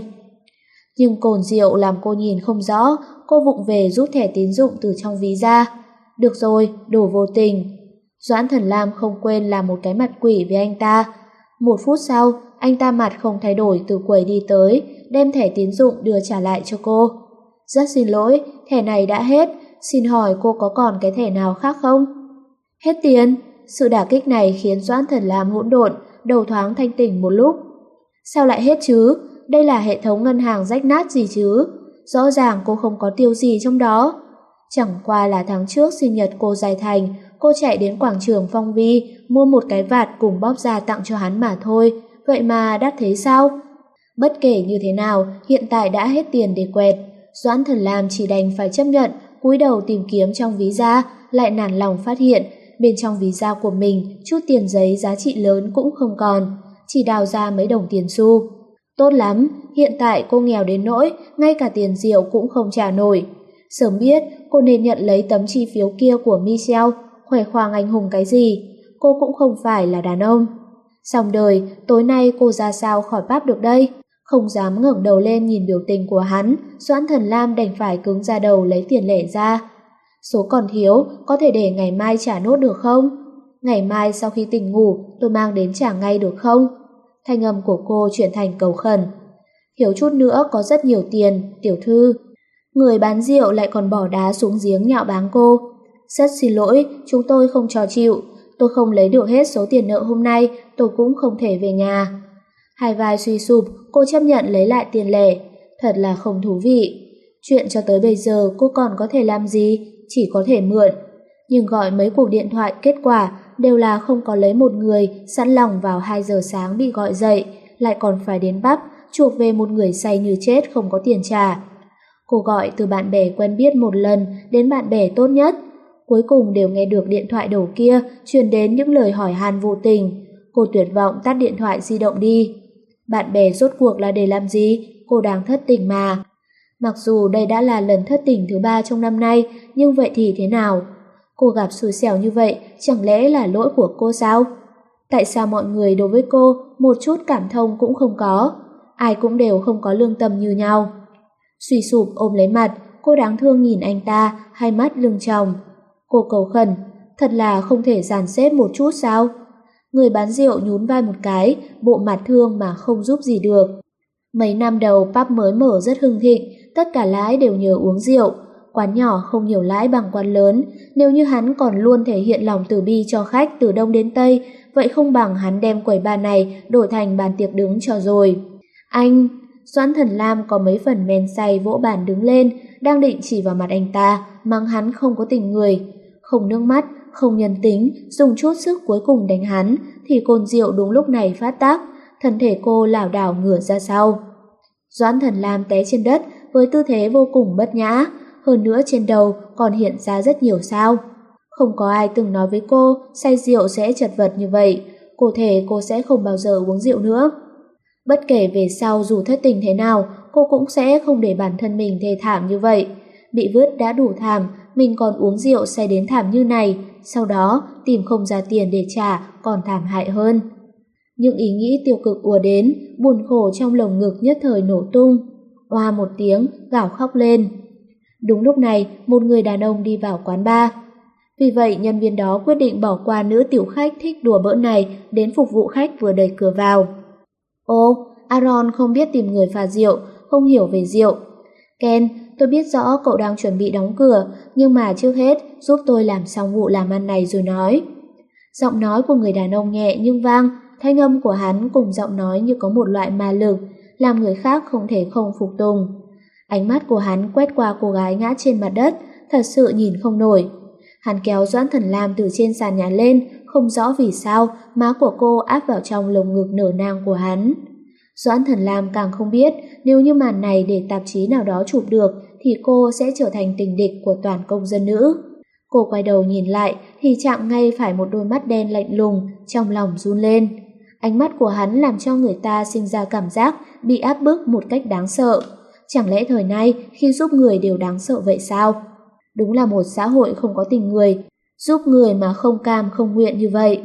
Nhưng cồn rượu làm cô nhìn không rõ, cô vụng về rút thẻ tín dụng từ trong ví ra. Được rồi, đồ vô tình. Doãn Thần Lam không quên làm một cái mặt quỷ với anh ta. Một phút sau, anh ta mặt không thay đổi từ quầy đi tới, đem thẻ tín dụng đưa trả lại cho cô. Rất xin lỗi, thẻ này đã hết, xin hỏi cô có còn cái thẻ nào khác không? Hết tiền. Sự đả kích này khiến Doãn Thần Lam hỗn độn, đầu thoáng thanh tỉnh một lúc. Sao lại hết chứ? Đây là hệ thống ngân hàng rách nát gì chứ? Rõ ràng cô không có tiêu gì trong đó. Chẳng qua là tháng trước sinh nhật cô Giai Thành, cô chạy đến quảng trường Phong Vi, mua một cái vạt cùng bóp da tặng cho hắn mà thôi, vậy mà đắt thế sao? Bất kể như thế nào, hiện tại đã hết tiền để quẹt. Doãn Thần Lam chỉ đành phải chấp nhận, cúi đầu tìm kiếm trong ví da, lại nản lòng phát hiện, bên trong ví da của mình chút tiền giấy giá trị lớn cũng không còn, chỉ đào ra mấy đồng tiền xu. Tốt lắm, hiện tại cô nghèo đến nỗi ngay cả tiền rượu cũng không trả nổi. Sớm biết cô nên nhận lấy tấm chi phiếu kia của Michelle, khoe khoang anh hùng cái gì, cô cũng không phải là đàn ông. Xong đời, tối nay cô ra sao khỏi pub được đây? Không dám ngẩng đầu lên nhìn biểu tình của hắn, Doãn Thần Lam đành phải cứng ra đầu lấy tiền lẻ ra. Số còn thiếu, có thể để ngày mai trả nốt được không? Ngày mai sau khi tỉnh ngủ, tôi mang đến trả ngay được không? Thanh âm của cô chuyển thành cầu khẩn. Thiếu chút nữa có rất nhiều tiền, tiểu thư. Người bán rượu lại còn bỏ đá xuống giếng nhạo báng cô. Rất xin lỗi, chúng tôi không trò chịu. Tôi không lấy được hết số tiền nợ hôm nay, tôi cũng không thể về nhà. Hai vai suy sụp, cô chấp nhận lấy lại tiền lẻ. Thật là không thú vị. Chuyện cho tới bây giờ cô còn có thể làm gì? Chỉ có thể mượn. Nhưng gọi mấy cuộc điện thoại kết quả đều là không có lấy một người sẵn lòng vào hai giờ sáng bị gọi dậy, lại còn phải đến pub chuộc về một người say như chết không có tiền trả. Cô gọi từ bạn bè quen biết một lần đến bạn bè tốt nhất. Cuối cùng đều nghe được điện thoại đầu kia truyền đến những lời hỏi han vô tình. Cô tuyệt vọng tắt điện thoại di động đi. Bạn bè rốt cuộc là để làm gì? Cô đang thất tình mà. Mặc dù đây đã là lần thất tình thứ ba trong năm nay, nhưng vậy thì thế nào? Cô gặp xui xẻo như vậy, chẳng lẽ là lỗi của cô sao? Tại sao mọi người đối với cô một chút cảm thông cũng không có? Ai cũng đều không có lương tâm như nhau. Suy sụp ôm lấy mặt, cô đáng thương nhìn anh ta, hai mắt lưng tròng. Cô cầu khẩn, thật là không thể dàn xếp một chút sao? Người bán rượu nhún vai một cái, bộ mặt thương mà không giúp gì được. Mấy năm đầu pub mới mở rất hưng thịnh, tất cả lái đều nhờ uống rượu. Quán nhỏ không nhiều lãi bằng quán lớn, nếu như hắn còn luôn thể hiện lòng từ bi cho khách từ đông đến tây, vậy không bằng hắn đem quầy bar này đổi thành bàn tiệc đứng cho rồi. Anh, Doãn Thần Lam có mấy phần men say vỗ bàn đứng lên, đang định chỉ vào mặt anh ta, mắng hắn không có tình người. Không nước mắt, không nhân tính, dùng chút sức cuối cùng đánh hắn, thì cồn rượu đúng lúc này phát tác, thân thể cô lảo đảo ngửa ra sau. Doãn Thần Lam té trên đất với tư thế vô cùng bất nhã, hơn nữa trên đầu còn hiện ra rất nhiều sao. Không có ai từng nói với cô say rượu sẽ chật vật như vậy, cô thề cô sẽ không bao giờ uống rượu nữa. Bất kể về sau dù thất tình thế nào, cô cũng sẽ không để bản thân mình thê thảm như vậy. Bị vứt đã đủ thảm, mình còn uống rượu say đến thảm như này, sau đó tìm không ra tiền để trả còn thảm hại hơn. Những ý nghĩ tiêu cực ùa đến, buồn khổ trong lồng ngực nhất thời nổ tung. Oa một tiếng, gào khóc lên. Đúng lúc này, một người đàn ông đi vào quán bar. Vì vậy, nhân viên đó quyết định bỏ qua nữ tiểu khách thích đùa bỡn này đến phục vụ khách vừa đẩy cửa vào. Ô, Aaron không biết tìm người pha rượu, không hiểu về rượu. Ken, tôi biết rõ cậu đang chuẩn bị đóng cửa, nhưng mà trước hết giúp tôi làm xong vụ làm ăn này rồi nói. Giọng nói của người đàn ông nhẹ nhưng vang, thanh âm của hắn cùng giọng nói như có một loại ma lực, làm người khác không thể không phục tùng. Ánh mắt của hắn quét qua cô gái ngã trên mặt đất, thật sự nhìn không nổi. Hắn kéo Doãn Thần Lam từ trên sàn nhà lên, không rõ vì sao má của cô áp vào trong lồng ngực nở nang của hắn. Doãn Thần Lam càng không biết nếu như màn này để tạp chí nào đó chụp được thì cô sẽ trở thành tình địch của toàn công dân nữ. Cô quay đầu nhìn lại thì chạm ngay phải một đôi mắt đen lạnh lùng, trong lòng run lên. Ánh mắt của hắn làm cho người ta sinh ra cảm giác bị áp bức một cách đáng sợ. Chẳng lẽ thời nay khi giúp người đều đáng sợ vậy sao? Đúng là một xã hội không có tình người, giúp người mà không cam không nguyện như vậy.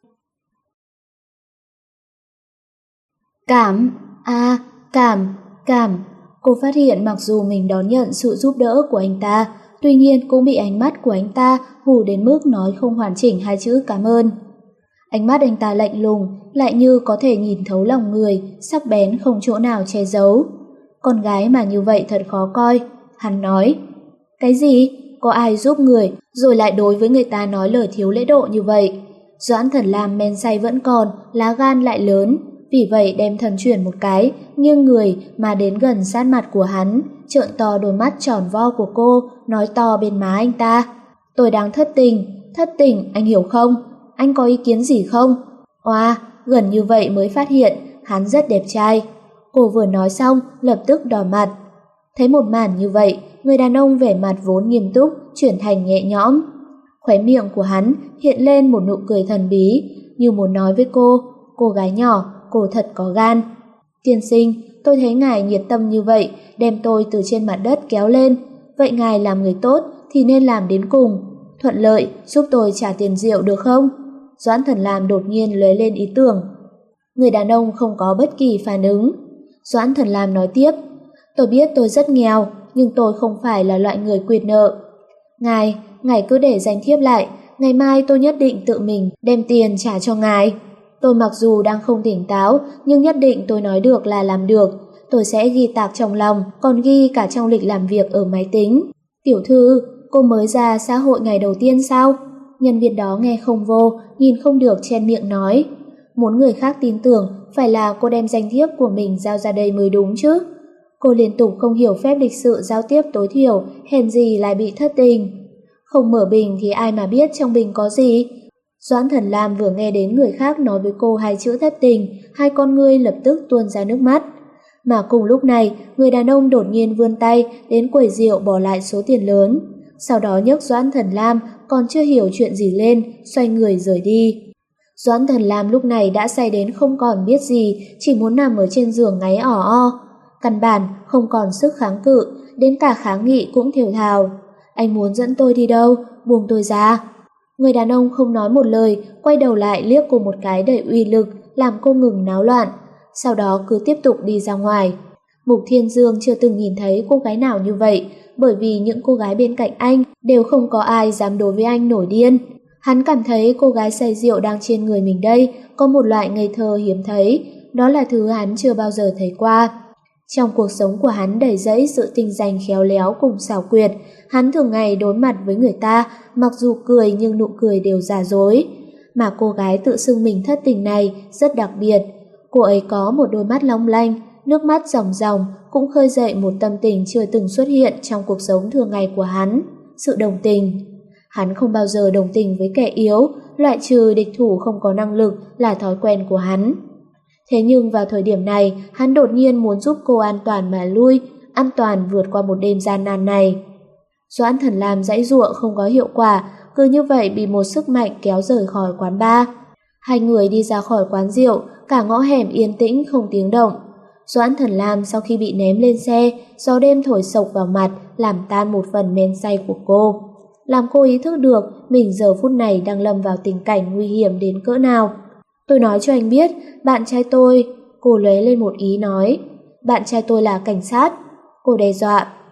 Cảm, a, cảm, cảm. Cô phát hiện mặc dù mình đón nhận sự giúp đỡ của anh ta, tuy nhiên cũng bị ánh mắt của anh ta hù đến mức nói không hoàn chỉnh hai chữ cảm ơn. Ánh mắt anh ta lạnh lùng, lại như có thể nhìn thấu lòng người, sắc bén không chỗ nào che giấu. Con gái mà như vậy thật khó coi, hắn nói. Cái gì? Có ai giúp người, rồi lại đối với người ta nói lời thiếu lễ độ như vậy? Doãn Thần Lam men say vẫn còn, lá gan lại lớn, vì vậy đem thân chuyển một cái, nghiêng người mà đến gần sát mặt của hắn, trợn to đôi mắt tròn vo của cô, nói to bên má anh ta. Tôi đang thất tình, thất tình, anh hiểu không? Anh có ý kiến gì không? Oa, gần như vậy mới phát hiện, hắn rất đẹp trai. Cô vừa nói xong, lập tức đỏ mặt. Thấy một màn như vậy, người đàn ông vẻ mặt vốn nghiêm túc, chuyển thành nhẹ nhõm. Khóe miệng của hắn hiện lên một nụ cười thần bí, như muốn nói với cô, cô gái nhỏ, cô thật có gan. Tiên sinh, tôi thấy ngài nhiệt tâm như vậy, đem tôi từ trên mặt đất kéo lên. Vậy ngài làm người tốt thì nên làm đến cùng. Thuận lợi, giúp tôi trả tiền rượu được không? Doãn Thần Lam đột nhiên lóe lên ý tưởng. Người đàn ông không có bất kỳ phản ứng. Doãn Thần Lam nói tiếp, tôi biết tôi rất nghèo, nhưng tôi không phải là loại người quyệt nợ. Ngài, ngài cứ để danh thiếp lại, ngày mai tôi nhất định tự mình đem tiền trả cho ngài. Tôi mặc dù đang không tỉnh táo, nhưng nhất định tôi nói được là làm được. Tôi sẽ ghi tạc trong lòng, còn ghi cả trong lịch làm việc ở máy tính. Tiểu thư, cô mới ra xã hội ngày đầu tiên sao? Nhân viên đó nghe không vô, nhìn không được chen miệng nói. Muốn người khác tin tưởng, phải là cô đem danh thiếp của mình giao ra đây mới đúng chứ. Cô liên tục không hiểu phép lịch sự giao tiếp tối thiểu, hèn gì lại bị thất tình. Không mở bình thì ai mà biết trong bình có gì. Doãn Thần Lam vừa nghe đến người khác nói với cô hai chữ thất tình, hai con ngươi lập tức tuôn ra nước mắt. Mà cùng lúc này, người đàn ông đột nhiên vươn tay đến quầy rượu bỏ lại số tiền lớn. Sau đó nhấc Doãn Thần Lam còn chưa hiểu chuyện gì lên, xoay người rời đi. Doãn Thần Lam lúc này đã say đến không còn biết gì, chỉ muốn nằm ở trên giường ngáy ỏ o. Căn bản không còn sức kháng cự, đến cả kháng nghị cũng thều thào. Anh muốn dẫn tôi đi đâu, buông tôi ra. Người đàn ông không nói một lời, quay đầu lại liếc cô một cái đầy uy lực, làm cô ngừng náo loạn. Sau đó cứ tiếp tục đi ra ngoài. Mục Thiên Dương chưa từng nhìn thấy cô gái nào như vậy, bởi vì những cô gái bên cạnh anh đều không có ai dám đối với anh nổi điên. Hắn cảm thấy cô gái say rượu đang trên người mình đây có một loại ngây thơ hiếm thấy, đó là thứ hắn chưa bao giờ thấy qua. Trong cuộc sống của hắn đầy dẫy sự tinh danh khéo léo cùng xảo quyệt, hắn thường ngày đối mặt với người ta, mặc dù cười nhưng nụ cười đều giả dối. Mà cô gái tự xưng mình thất tình này rất đặc biệt. Cô ấy có một đôi mắt long lanh, nước mắt ròng ròng, cũng khơi dậy một tâm tình chưa từng xuất hiện trong cuộc sống thường ngày của hắn, sự đồng tình. Hắn không bao giờ đồng tình với kẻ yếu, loại trừ địch thủ không có năng lực là thói quen của hắn. Thế nhưng vào thời điểm này, hắn đột nhiên muốn giúp cô an toàn mà lui, an toàn vượt qua một đêm gian nan này. Doãn Thần Lam giãy giụa không có hiệu quả, cứ như vậy bị một sức mạnh kéo rời khỏi quán bar. Hai người đi ra khỏi quán rượu, cả ngõ hẻm yên tĩnh không tiếng động. Doãn Thần Lam sau khi bị ném lên xe, gió đêm thổi sộc vào mặt, làm tan một phần men say của cô, làm cô ý thức được mình giờ phút này đang lâm vào tình cảnh nguy hiểm đến cỡ nào. Tôi nói cho anh biết, bạn trai tôi, cô lấy lên một ý nói, bạn trai tôi là cảnh sát. Cô đe dọa.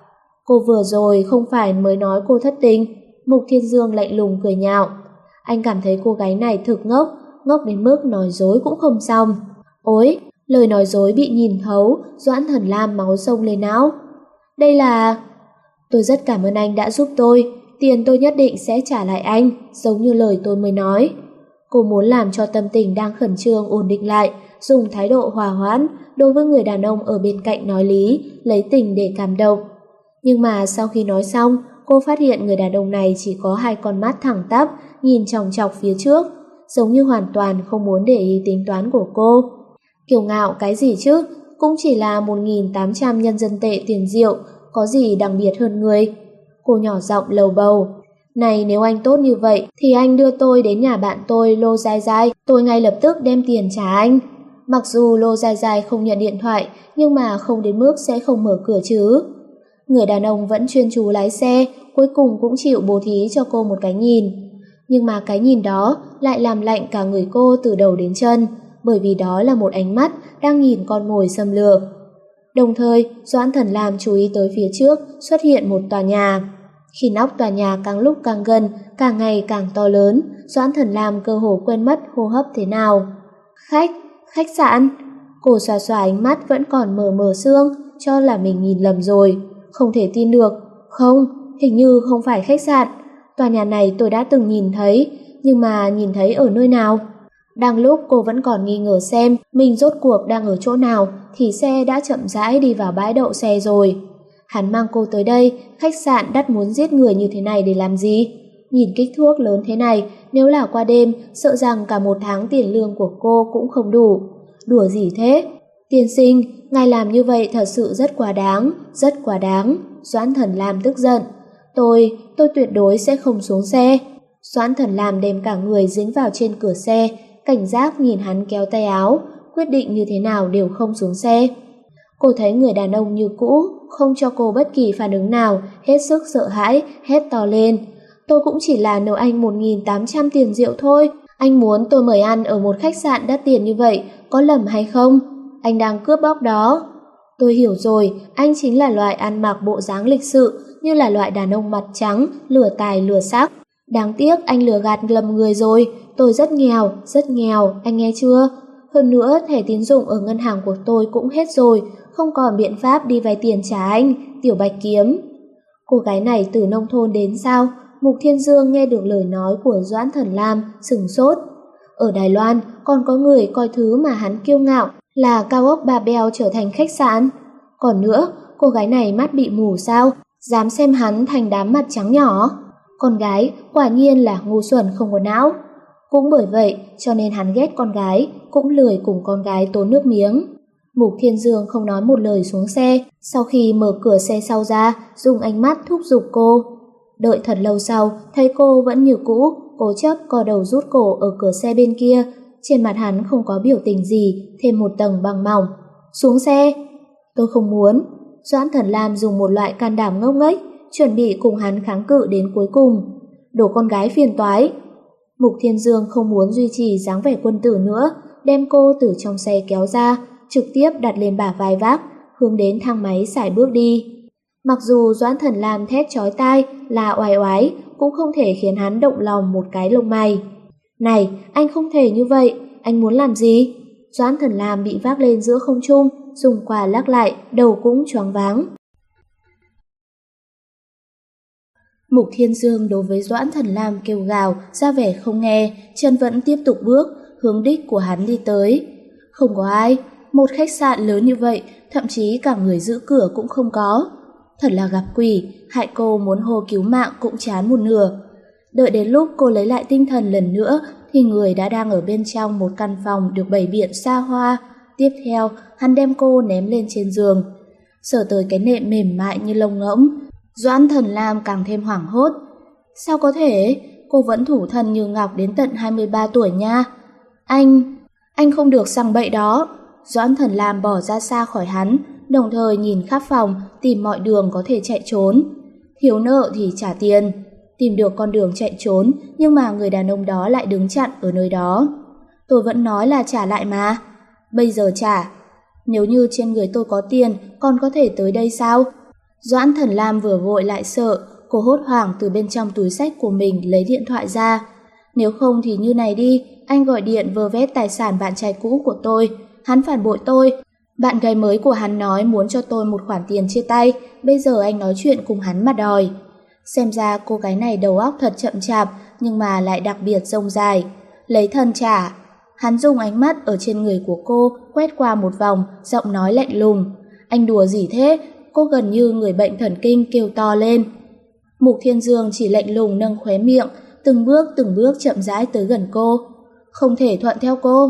Cô vừa rồi không phải mới nói cô thất tình. Mục Thiên Dương lạnh lùng cười nhạo. Anh cảm thấy cô gái này thực ngốc, ngốc đến mức nói dối cũng không xong. Ôi, lời nói dối bị nhìn thấu, Doãn Thần Lam máu sông lên não. Đây là... Tôi rất cảm ơn anh đã giúp tôi, tiền tôi nhất định sẽ trả lại anh, giống như lời tôi mới nói. Cô muốn làm cho tâm tình đang khẩn trương ổn định lại, dùng thái độ hòa hoãn đối với người đàn ông ở bên cạnh nói lý, lấy tình để cảm động. Nhưng mà sau khi nói xong, cô phát hiện người đàn ông này chỉ có hai con mắt thẳng tắp, nhìn chòng chọc phía trước, giống như hoàn toàn không muốn để ý tính toán của cô. Kiêu ngạo cái gì chứ, cũng chỉ là một nghìn tám trăm nhân dân tệ tiền rượu, có gì đặc biệt hơn người. Cô nhỏ giọng lầu bầu. Này, nếu anh tốt như vậy thì anh đưa tôi đến nhà bạn tôi Lô Giai Giai, tôi ngay lập tức đem tiền trả anh. Mặc dù Lô Giai Giai không nhận điện thoại, nhưng mà không đến mức sẽ không mở cửa chứ. Người đàn ông vẫn chuyên chú lái xe, cuối cùng cũng chịu bố thí cho cô một cái nhìn. Nhưng mà cái nhìn đó lại làm lạnh cả người cô từ đầu đến chân, bởi vì đó là một ánh mắt đang nhìn con mồi xâm lược. Đồng thời, Doãn Thần Lam chú ý tới phía trước xuất hiện một tòa nhà. Khi nóc tòa nhà càng lúc càng gần, càng ngày càng to lớn, Doãn Thần Lam cơ hồ quên mất hô hấp thế nào. Khách, khách sạn. Cô xoa xoa ánh mắt vẫn còn mờ mờ sương, cho là mình nhìn lầm rồi. Không thể tin được. Không, hình như không phải khách sạn. Tòa nhà này tôi đã từng nhìn thấy, nhưng mà nhìn thấy ở nơi nào? Đang lúc cô vẫn còn nghi ngờ xem mình rốt cuộc đang ở chỗ nào, thì xe đã chậm rãi đi vào bãi đậu xe rồi. Hắn mang cô tới đây, khách sạn đắt muốn giết người như thế này để làm gì? Nhìn kích thước lớn thế này, nếu là qua đêm, sợ rằng cả một tháng tiền lương của cô cũng không đủ. Đùa gì thế? Tiên sinh, ngài làm như vậy thật sự rất quá đáng, rất quá đáng. Doãn Thần Lam tức giận. Tôi, tôi tuyệt đối sẽ không xuống xe. Doãn Thần Lam đem cả người dính vào trên cửa xe, cảnh giác nhìn hắn kéo tay áo, quyết định như thế nào đều không xuống xe. Cô thấy người đàn ông như cũ, không cho cô bất kỳ phản ứng nào, hết sức sợ hãi, hét to lên. Tôi cũng chỉ là nợ anh một nghìn tám trăm tiền rượu thôi. Anh muốn tôi mời ăn ở một khách sạn đắt tiền như vậy, có lầm hay không? Anh đang cướp bóc đó. Tôi hiểu rồi, anh chính là loại ăn mặc bộ dáng lịch sự, như là loại đàn ông mặt trắng, lừa tài lừa sắc. Đáng tiếc anh lừa gạt lầm người rồi. Tôi rất nghèo, rất nghèo, anh nghe chưa? Hơn nữa, thẻ tín dụng ở ngân hàng của tôi cũng hết rồi, không còn biện pháp đi vay tiền trả anh, Tiểu Bạch Kiếm. Cô gái này từ nông thôn đến sao? Mục Thiên Dương nghe được lời nói của Doãn Thần Lam, sửng sốt. Ở Đài Loan, còn có người coi thứ mà hắn kiêu ngạo là cao ốc Bà Bèo trở thành khách sạn. Còn nữa, cô gái này mắt bị mù sao? Dám xem hắn thành đám mặt trắng nhỏ. Con gái quả nhiên là ngu xuẩn không có não. Cũng bởi vậy cho nên hắn ghét con gái, cũng lười cùng con gái tốn nước miếng. Mục Thiên Dương không nói một lời xuống xe, sau khi mở cửa xe sau ra, dùng ánh mắt thúc giục cô. Đợi thật lâu sau, thấy cô vẫn như cũ, cố chấp co đầu rút cổ ở cửa xe bên kia. Trên mặt hắn không có biểu tình gì, thêm một tầng băng mỏng. Xuống xe! Tôi không muốn. Doãn Thần Lam dùng một loại can đảm ngốc nghếch, chuẩn bị cùng hắn kháng cự đến cuối cùng. Đồ con gái phiền toái! Mục Thiên Dương không muốn duy trì dáng vẻ quân tử nữa, đem cô từ trong xe kéo ra, trực tiếp đặt lên bả vai vác, hướng đến thang máy sải bước đi. Mặc dù Doãn Thần Lam thét chói tai là oái oái, cũng không thể khiến hắn động lòng một cái lông mày. Này, anh không thể như vậy, anh muốn làm gì? Doãn Thần Lam bị vác lên giữa không trung, dùng quà lắc lại, đầu cũng choáng váng. Mục Thiên Dương đối với Doãn Thần Lam kêu gào, ra vẻ không nghe, chân vẫn tiếp tục bước, hướng đích của hắn đi tới. Không có ai, một khách sạn lớn như vậy, thậm chí cả người giữ cửa cũng không có. Thật là gặp quỷ, hại cô muốn hô cứu mạng cũng chán một nửa. Đợi đến lúc cô lấy lại tinh thần lần nữa, thì người đã đang ở bên trong một căn phòng được bày biện xa hoa. Tiếp theo, hắn đem cô ném lên trên giường. Sờ tới cái nệm mềm mại như lông ngỗng, Doãn Thần Lam càng thêm hoảng hốt. Sao có thể? Cô vẫn thủ thân như ngọc đến tận hai mươi ba tuổi nha. Anh... anh không được sằng bậy đó. Doãn Thần Lam bỏ ra xa khỏi hắn, đồng thời nhìn khắp phòng, tìm mọi đường có thể chạy trốn. Thiếu nợ thì trả tiền. Tìm được con đường chạy trốn, nhưng mà người đàn ông đó lại đứng chặn ở nơi đó. Tôi vẫn nói là trả lại mà. Bây giờ trả. Nếu như trên người tôi có tiền, còn có thể tới đây sao? Doãn Thần Lam vừa vội lại sợ, cô hốt hoảng từ bên trong túi xách của mình lấy điện thoại ra. Nếu không thì như này đi, anh gọi điện vơ vét tài sản bạn trai cũ của tôi. Hắn phản bội tôi. Bạn gái mới của hắn nói muốn cho tôi một khoản tiền chia tay. Bây giờ anh nói chuyện cùng hắn mà đòi. Xem ra cô gái này đầu óc thật chậm chạp, nhưng mà lại đặc biệt rông dài. Lấy thân trả. Hắn dùng ánh mắt ở trên người của cô quét qua một vòng, giọng nói lạnh lùng. Anh đùa gì thế? Cô gần như người bệnh thần kinh kêu to lên. Mục Thiên Dương chỉ lạnh lùng nâng khóe miệng, từng bước từng bước chậm rãi tới gần cô. Không thể thuận theo cô.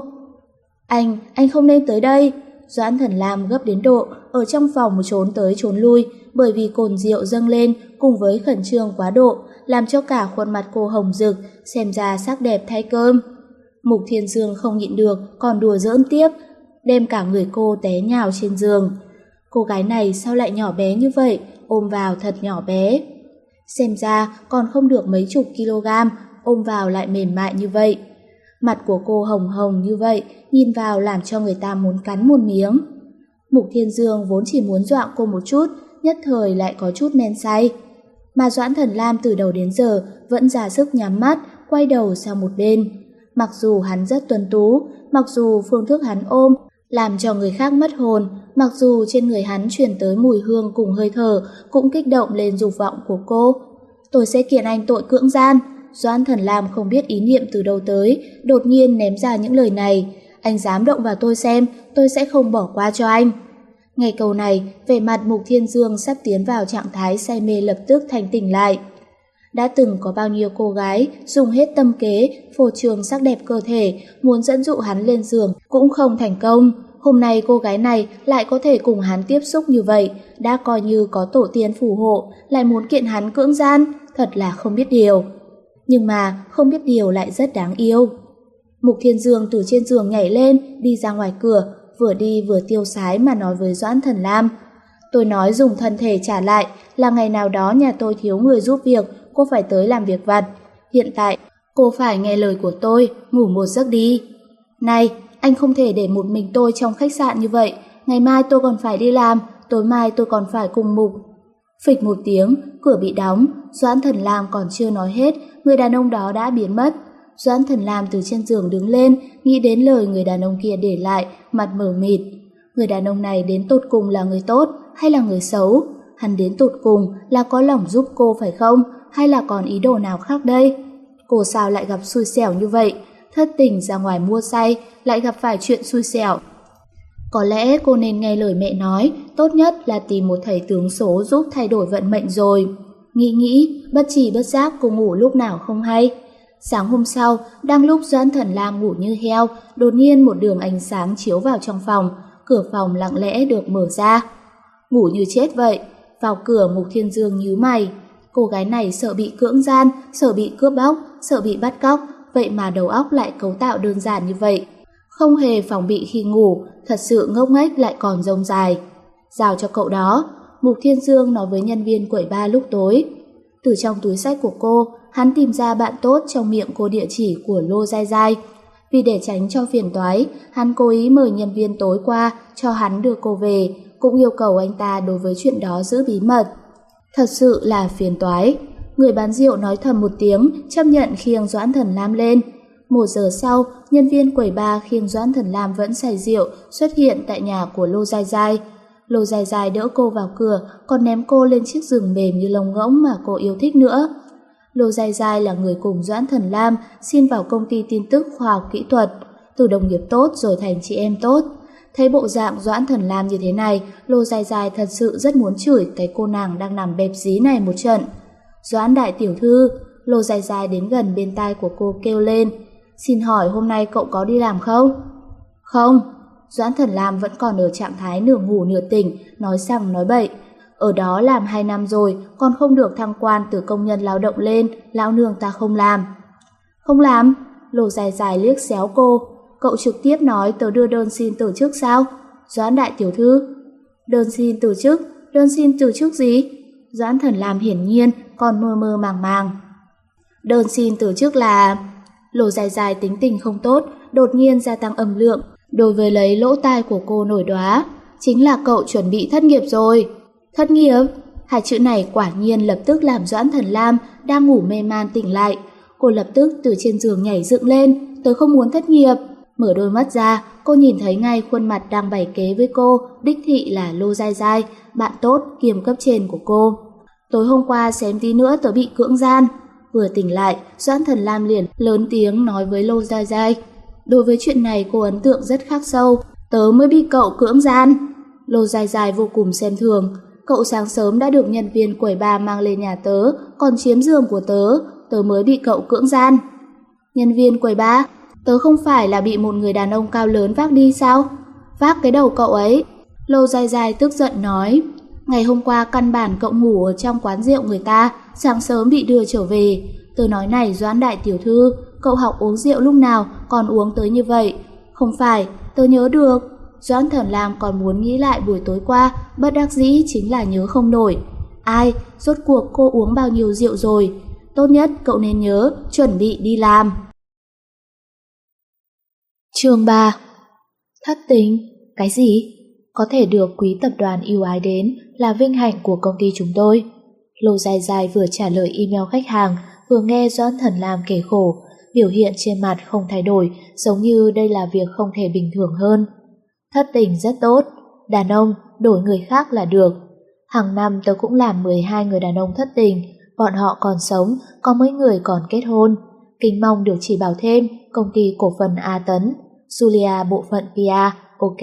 Anh, anh không nên tới đây. Doãn Thần Lam gấp đến độ ở trong phòng trốn tới trốn lui, bởi vì cồn rượu dâng lên cùng với khẩn trương quá độ, làm cho cả khuôn mặt cô hồng rực, xem ra sắc đẹp thay cơm. Mục Thiên Dương không nhịn được, còn đùa giỡn tiếp, đem cả người cô té nhào trên giường. Cô gái này sao lại nhỏ bé như vậy, ôm vào thật nhỏ bé. Xem ra còn không được mấy chục kg, ôm vào lại mềm mại như vậy. Mặt của cô hồng hồng như vậy, nhìn vào làm cho người ta muốn cắn một miếng. Mục Thiên Dương vốn chỉ muốn dọa cô một chút, nhất thời lại có chút men say. Mà Doãn Thần Lam từ đầu đến giờ vẫn ra sức nhắm mắt, quay đầu sang một bên. Mặc dù hắn rất tuấn tú, mặc dù phương thức hắn ôm làm cho người khác mất hồn, mặc dù trên người hắn truyền tới mùi hương cùng hơi thở cũng kích động lên dục vọng của cô. Tôi sẽ kiện anh tội cưỡng gian. Doãn Thần Lam không biết ý niệm từ đâu tới, đột nhiên ném ra những lời này. Anh dám động vào tôi xem, tôi sẽ không bỏ qua cho anh. Nghe câu này, vẻ mặt Mục Thiên Dương sắp tiến vào trạng thái say mê lập tức thanh tỉnh lại. Đã từng có bao nhiêu cô gái dùng hết tâm kế, phô trương sắc đẹp cơ thể, muốn dẫn dụ hắn lên giường cũng không thành công. Hôm nay cô gái này lại có thể cùng hắn tiếp xúc như vậy, đã coi như có tổ tiên phù hộ, lại muốn kiện hắn cưỡng gian, thật là không biết điều. Nhưng mà không biết điều lại rất đáng yêu. Mục Thiên Dương từ trên giường nhảy lên, đi ra ngoài cửa, vừa đi vừa tiêu sái mà nói với Doãn Thần Lam. Tôi nói dùng thân thể trả lại, là ngày nào đó nhà tôi thiếu người giúp việc, cô phải tới làm việc vặt. Hiện tại, cô phải nghe lời của tôi, ngủ một giấc đi. Này, anh không thể để một mình tôi trong khách sạn như vậy. Ngày mai tôi còn phải đi làm, tối mai tôi còn phải cùng Mục. Phịch một tiếng, cửa bị đóng, Doãn Thần Lam còn chưa nói hết, người đàn ông đó đã biến mất. Doãn Thần Lam từ trên giường đứng lên, nghĩ đến lời người đàn ông kia để lại, mặt mờ mịt. Người đàn ông này đến tột cùng là người tốt hay là người xấu? Hắn đến tột cùng là có lòng giúp cô phải không? Hay là còn ý đồ nào khác đây? Cô sao lại gặp xui xẻo như vậy? Thất tình ra ngoài mua say, lại gặp phải chuyện xui xẻo. Có lẽ cô nên nghe lời mẹ nói, tốt nhất là tìm một thầy tướng số giúp thay đổi vận mệnh rồi. Nghĩ nghĩ, bất tri bất giác cô ngủ lúc nào không hay. Sáng hôm sau, đang lúc Doãn Thần Lam ngủ như heo, đột nhiên một đường ánh sáng chiếu vào trong phòng, cửa phòng lặng lẽ được mở ra. Ngủ như chết vậy, vào cửa Mục Thiên Dương nhíu mày. Cô gái này sợ bị cưỡng gian, sợ bị cướp bóc, sợ bị bắt cóc, vậy mà đầu óc lại cấu tạo đơn giản như vậy. Không hề phòng bị khi ngủ, thật sự ngốc nghếch lại còn rông dài. Giao cho cậu đó, Mục Thiên Dương nói với nhân viên quầy bar lúc tối. Từ trong túi xách của cô, hắn tìm ra bạn tốt trong miệng cô địa chỉ của Lô Giai Giai. Vì để tránh cho phiền toái, hắn cố ý mời nhân viên tối qua cho hắn đưa cô về, cũng yêu cầu anh ta đối với chuyện đó giữ bí mật. Thật sự là phiền toái. Người bán rượu nói thầm một tiếng, chấp nhận khiêng Doãn Thần Lam lên. Một giờ sau, nhân viên quầy bar khiêng Doãn Thần Lam vẫn say rượu xuất hiện tại nhà của Lô Giai Giai. Lô Giai Giai đỡ cô vào cửa, còn ném cô lên chiếc giường mềm như lông ngỗng mà cô yêu thích nữa. Lô Giai Giai là người cùng Doãn Thần Lam xin vào công ty tin tức khoa học kỹ thuật, từ đồng nghiệp tốt rồi thành chị em tốt. Thấy bộ dạng Doãn Thần Lam như thế này, Lô Giai Giai thật sự rất muốn chửi cái cô nàng đang nằm bẹp dí này một trận. Doãn đại tiểu thư, Lô Giai Giai đến gần bên tai của cô kêu lên. Xin hỏi hôm nay cậu có đi làm không? Không. Doãn Thần Lam vẫn còn ở trạng thái nửa ngủ nửa tỉnh, nói rằng nói bậy. Ở đó làm hai năm rồi, còn không được thăng quan từ công nhân lao động lên, lão nương ta không làm. Không làm? Lô Giai Giai liếc xéo cô. Cậu trực tiếp nói tớ đưa đơn xin từ chức sao? Doãn đại tiểu thư. Đơn xin từ chức? Đơn xin từ chức gì? Doãn Thần Lam hiển nhiên còn mơ mơ màng màng. Đơn xin từ chức là... Lô Giai Giai tính tình không tốt, đột nhiên gia tăng âm lượng, đối với lấy lỗ tai của cô nổi đoá. Chính là cậu chuẩn bị thất nghiệp rồi. Thất nghiệp? Hai chữ này quả nhiên lập tức làm Doãn Thần Lam đang ngủ mê man tỉnh lại. Cô lập tức từ trên giường nhảy dựng lên, tớ không muốn thất nghiệp. Mở đôi mắt ra, cô nhìn thấy ngay khuôn mặt đang bày kế với cô, đích thị là Lô Giai Giai, bạn tốt kiêm cấp trên của cô. Tối hôm qua xém tí nữa tớ bị cưỡng gian. Vừa tỉnh lại, Doãn Thần Lam liền lớn tiếng nói với Lô Giai Giai. Đối với chuyện này cô ấn tượng rất khắc sâu, tớ mới bị cậu cưỡng gian. Lô Giai Giai vô cùng xem thường. Cậu sáng sớm đã được nhân viên quầy bar mang lên nhà tớ, còn chiếm giường của tớ, tớ mới bị cậu cưỡng gian. Nhân viên quầy bar? Tớ không phải là bị một người đàn ông cao lớn vác đi sao? Vác cái đầu cậu ấy. Lô Giai Giai tức giận nói. Ngày hôm qua căn bản cậu ngủ ở trong quán rượu người ta, sáng sớm bị đưa trở về. Tớ nói này Doãn đại tiểu thư, cậu học uống rượu lúc nào còn uống tới như vậy? Không phải, tớ nhớ được. Doãn Thần Lam còn muốn nghĩ lại buổi tối qua, bất đắc dĩ chính là nhớ không nổi. Ai, rốt cuộc cô uống bao nhiêu rượu rồi? Tốt nhất cậu nên nhớ, chuẩn bị đi làm. Chương ba. Thất tình? Cái gì? Có thể được quý tập đoàn yêu ái đến là vinh hạnh của công ty chúng tôi. Lô Giai Giai vừa trả lời email khách hàng, vừa nghe Doãn Thần Lam kể khổ, biểu hiện trên mặt không thay đổi, giống như đây là việc không thể bình thường hơn. Thất tình rất tốt, đàn ông đổi người khác là được. Hàng năm tớ cũng làm mười hai người đàn ông thất tình, bọn họ còn sống, có mấy người còn kết hôn. Kính mong được chỉ bảo thêm công ty cổ phần A Tấn, Julia bộ phận pê e, ok.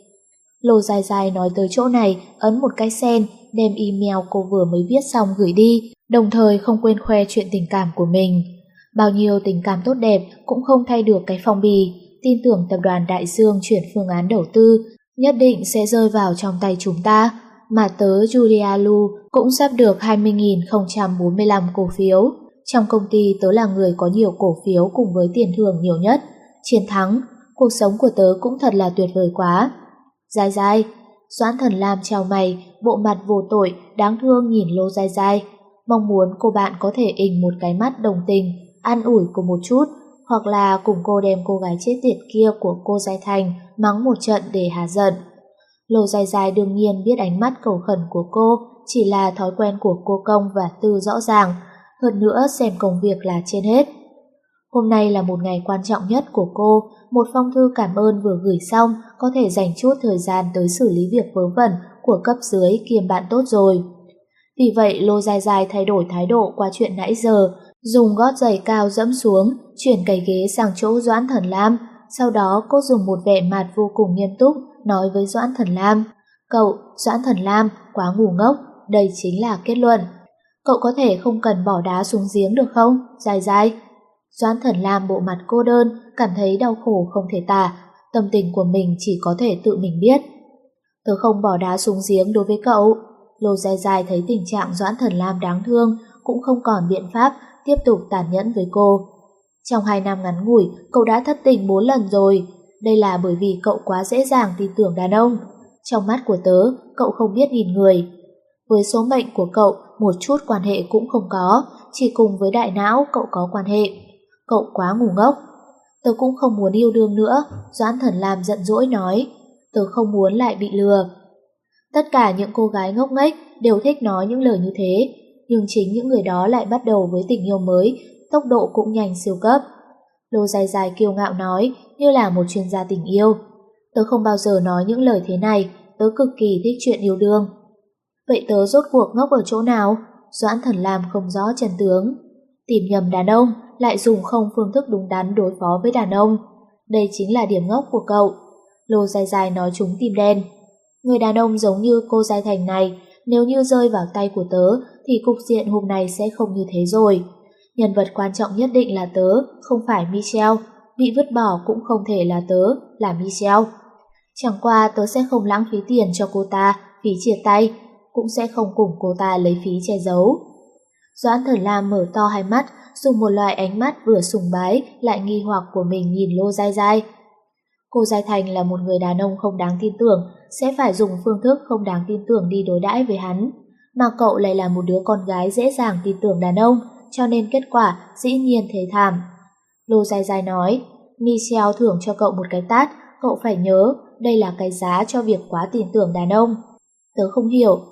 Lô Giai Giai nói tới chỗ này, ấn một cái sen, đem email cô vừa mới viết xong gửi đi, đồng thời không quên khoe chuyện tình cảm của mình. Bao nhiêu tình cảm tốt đẹp cũng không thay được cái phong bì, tin tưởng tập đoàn Đại Dương chuyển phương án đầu tư, nhất định sẽ rơi vào trong tay chúng ta, mà tớ Julia Lu cũng sắp được hai mươi nghìn không trăm bốn mươi lăm cổ phiếu. Trong công ty tớ là người có nhiều cổ phiếu cùng với tiền thưởng nhiều nhất. Chiến thắng, cuộc sống của tớ cũng thật là tuyệt vời quá. Giai Giai, Doãn Thần Lam chào mày, bộ mặt vô tội, đáng thương nhìn Lô Giai Giai. Mong muốn cô bạn có thể ình một cái mắt đồng tình, an ủi cô một chút, hoặc là cùng cô đem cô gái chết tiệt kia của cô Giai Thành mắng một trận để hạ giận. Lô Giai Giai đương nhiên biết ánh mắt cầu khẩn của cô chỉ là thói quen của cô Công và Tư rõ ràng, hơn nữa xem công việc là trên hết. Hôm nay là một ngày quan trọng nhất của cô, một phong thư cảm ơn vừa gửi xong có thể dành chút thời gian tới xử lý việc vớ vẩn của cấp dưới kiêm bạn tốt rồi. Vì vậy Lô Giai Giai thay đổi thái độ qua chuyện nãy giờ, dùng gót giày cao dẫm xuống, chuyển cái ghế sang chỗ Doãn Thần Lam, sau đó cô dùng một vẻ mặt vô cùng nghiêm túc nói với Doãn Thần Lam. Cậu, Doãn Thần Lam, quá ngu ngốc, đây chính là kết luận. Cậu có thể không cần bỏ đá xuống giếng được không, Giai Giai? Doãn Thần Lam bộ mặt cô đơn, cảm thấy đau khổ không thể tả, tâm tình của mình chỉ có thể tự mình biết. Tớ không bỏ đá xuống giếng đối với cậu. Lô Giai Giai thấy tình trạng Doãn Thần Lam đáng thương, cũng không còn biện pháp, tiếp tục tàn nhẫn với cô. Trong hai năm ngắn ngủi, cậu đã thất tình bốn lần rồi. Đây là bởi vì cậu quá dễ dàng tin tưởng đàn ông. Trong mắt của tớ, cậu không biết nhìn người. Với số mệnh của cậu, một chút quan hệ cũng không có, chỉ cùng với đại não cậu có quan hệ. Cậu quá ngu ngốc. Tớ cũng không muốn yêu đương nữa, Doãn Thần Lam giận dỗi nói. Tớ không muốn lại bị lừa. Tất cả những cô gái ngốc nghếch đều thích nói những lời như thế, nhưng chính những người đó lại bắt đầu với tình yêu mới, tốc độ cũng nhanh siêu cấp. Lô Giai Giai kiêu ngạo nói, như là một chuyên gia tình yêu. Tớ không bao giờ nói những lời thế này, tớ cực kỳ thích chuyện yêu đương. Vậy tớ rốt cuộc ngốc ở chỗ nào? Doãn Thần Lam không rõ chân tướng. Tìm nhầm đàn ông, lại dùng không phương thức đúng đắn đối phó với đàn ông. Đây chính là điểm ngốc của cậu. Lô Giai Giai nói trúng tim đen. Người đàn ông giống như cô Giai Thành này, nếu như rơi vào tay của tớ, thì cục diện hôm nay sẽ không như thế rồi. Nhân vật quan trọng nhất định là tớ, không phải Michelle. Bị vứt bỏ cũng không thể là tớ, là Michelle. Chẳng qua tớ sẽ không lãng phí tiền cho cô ta, phí chia tay, cũng sẽ không cùng cô ta lấy phí che giấu. Doãn Thần Lam mở to hai mắt, dùng một loại ánh mắt vừa sùng bái lại nghi hoặc của mình nhìn Lô Giai Giai. Cô Giai Thành là một người đàn ông không đáng tin tưởng, sẽ phải dùng phương thức không đáng tin tưởng đi đối đãi với hắn. Mà cậu lại là một đứa con gái dễ dàng tin tưởng đàn ông, cho nên kết quả dĩ nhiên thế thảm. Lô Giai Giai nói, Michelle thưởng cho cậu một cái tát, cậu phải nhớ, đây là cái giá cho việc quá tin tưởng đàn ông. Tớ không hiểu.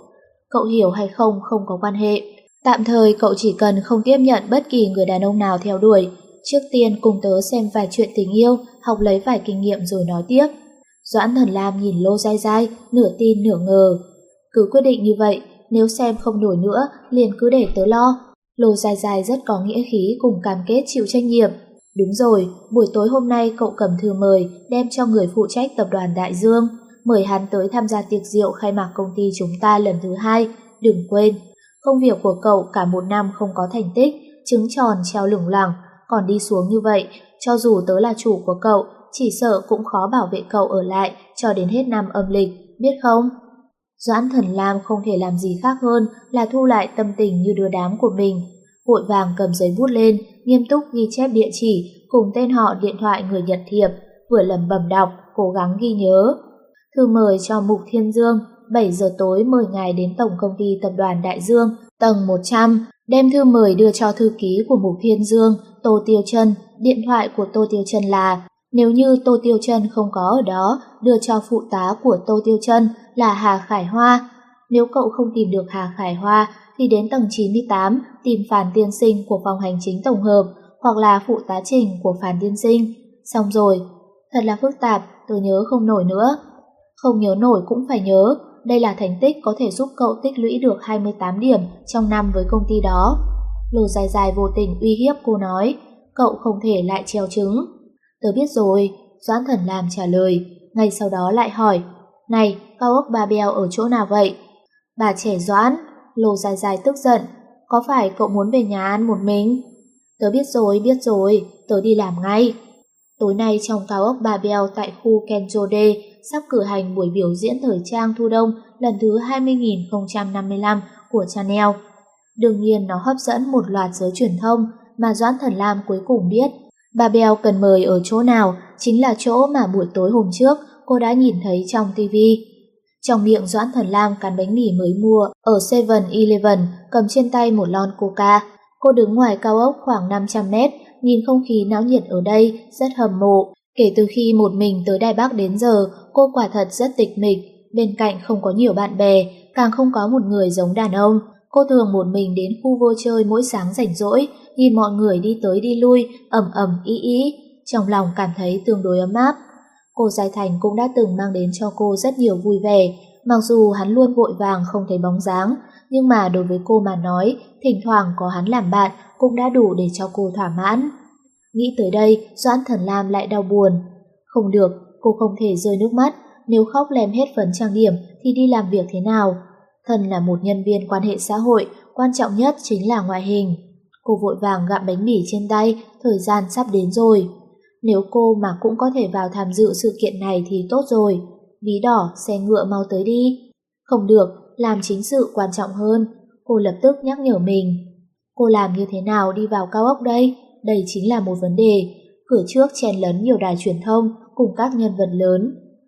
Cậu hiểu hay không không có quan hệ. Tạm thời cậu chỉ cần không tiếp nhận bất kỳ người đàn ông nào theo đuổi. Trước tiên cùng tớ xem vài chuyện tình yêu, học lấy vài kinh nghiệm rồi nói tiếp. Doãn Thần Lam nhìn Lô Dai Dai, nửa tin nửa ngờ. Cứ quyết định như vậy, nếu xem không nổi nữa, liền cứ để tớ lo. Lô Dai Dai rất có nghĩa khí cùng cam kết chịu trách nhiệm. Đúng rồi, buổi tối hôm nay cậu cầm thư mời đem cho người phụ trách tập đoàn Đại Dương, mời hắn tới tham gia tiệc rượu khai mạc công ty chúng ta lần thứ hai. Đừng quên, công việc của cậu cả một năm không có thành tích, trứng tròn treo lủng lẳng, còn đi xuống như vậy, cho dù tớ là chủ của cậu, chỉ sợ cũng khó bảo vệ cậu ở lại cho đến hết năm âm lịch, biết không? Doãn Thần Lam không thể làm gì khác hơn là thu lại tâm tình như đứa đám của mình, vội vàng cầm giấy bút lên, nghiêm túc ghi chép địa chỉ cùng tên họ điện thoại người nhận thiệp, vừa lẩm bẩm đọc, cố gắng ghi nhớ. Thư mời cho Mục Thiên Dương, bảy giờ tối mời ngài đến tổng công ty tập đoàn Đại Dương, tầng một trăm, đem thư mời đưa cho thư ký của Mục Thiên Dương, Tô Tiêu Chân, điện thoại của Tô Tiêu Chân là, nếu như Tô Tiêu Chân không có ở đó, đưa cho phụ tá của Tô Tiêu Chân là Hà Khải Hoa. Nếu cậu không tìm được Hà Khải Hoa thì đến tầng chín mươi tám tìm Phàn Tiên Sinh của phòng hành chính tổng hợp hoặc là phụ tá Trình của Phàn Tiên Sinh. Xong rồi. Thật là phức tạp, tôi nhớ không nổi nữa. Không nhớ nổi cũng phải nhớ, đây là thành tích có thể giúp cậu tích lũy được hai mươi tám điểm trong năm với công ty đó. Lô Dài Dài vô tình uy hiếp cô nói, cậu không thể lại treo trứng. Tớ biết rồi, Doãn Thần Lam trả lời, ngay sau đó lại hỏi, này, cao ốc Bà Bèo ở chỗ nào vậy? Bà trẻ Doãn, Lô Dài Dài tức giận, có phải cậu muốn về nhà ăn một mình? Tớ biết rồi, biết rồi, tớ đi làm ngay. Tối nay trong cao ốc Bà Bèo tại khu Kenjode sắp cử hành buổi biểu diễn thời trang thu đông lần thứ hai mươi nghìn không trăm năm mươi lăm của Chanel. Đương nhiên nó hấp dẫn một loạt giới truyền thông mà Doãn Thần Lam cuối cùng biết. Bà Bèo cần mời ở chỗ nào chính là chỗ mà buổi tối hôm trước cô đã nhìn thấy trong ti vi. Trong miệng Doãn Thần Lam cắn bánh mì mới mua ở seven eleven, cầm trên tay một lon coca. Cô đứng ngoài cao ốc khoảng năm trăm mét, nhìn không khí náo nhiệt ở đây, rất hâm mộ. Kể từ khi một mình tới Đài Bắc đến giờ, cô quả thật rất tịch mịch. Bên cạnh không có nhiều bạn bè, càng không có một người giống đàn ông. Cô thường một mình đến khu vui chơi mỗi sáng rảnh rỗi, nhìn mọi người đi tới đi lui, ầm ầm ý ý, trong lòng cảm thấy tương đối ấm áp. Cô Giai Thành cũng đã từng mang đến cho cô rất nhiều vui vẻ, mặc dù hắn luôn vội vàng không thấy bóng dáng, nhưng mà đối với cô mà nói, thỉnh thoảng có hắn làm bạn cũng đã đủ để cho cô thỏa mãn. Nghĩ tới đây, Doãn Thần Lam lại đau buồn. Không được, cô không thể rơi nước mắt, nếu khóc lem hết phấn trang điểm thì đi làm việc thế nào? Thân là một nhân viên quan hệ xã hội, quan trọng nhất chính là ngoại hình. Cô vội vàng gặm bánh mì trên tay, thời gian sắp đến rồi. Nếu cô mà cũng có thể vào tham dự sự kiện này thì tốt rồi. Ví đỏ, xe ngựa mau tới đi. Không được, làm chính sự quan trọng hơn. Cô lập tức nhắc nhở mình. Cô làm như thế nào đi vào cao ốc đây? Đây chính là một vấn đề. Cửa trước chen lấn nhiều đài truyền thông cùng các nhân vật lớn.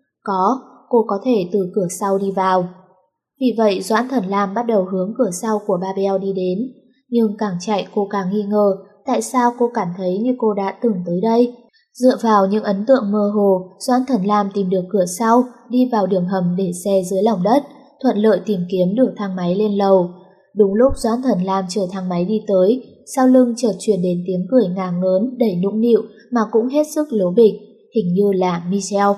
Có, cô có thể từ cửa sau đi vào. Vì vậy Doãn Thần Lam bắt đầu hướng cửa sau của Ba Bèo đi đến. Nhưng càng chạy cô càng nghi ngờ tại sao cô cảm thấy như cô đã từng tới đây. Dựa vào những ấn tượng mơ hồ, Doãn Thần Lam tìm được cửa sau, đi vào đường hầm để xe dưới lòng đất, thuận lợi tìm kiếm được thang máy lên lầu. Đúng lúc Doãn Thần Lam chờ thang máy đi tới, sau lưng chợt truyền đến tiếng cười ngả ngớn đầy nũng nịu mà cũng hết sức lố bịch, hình như là Michelle.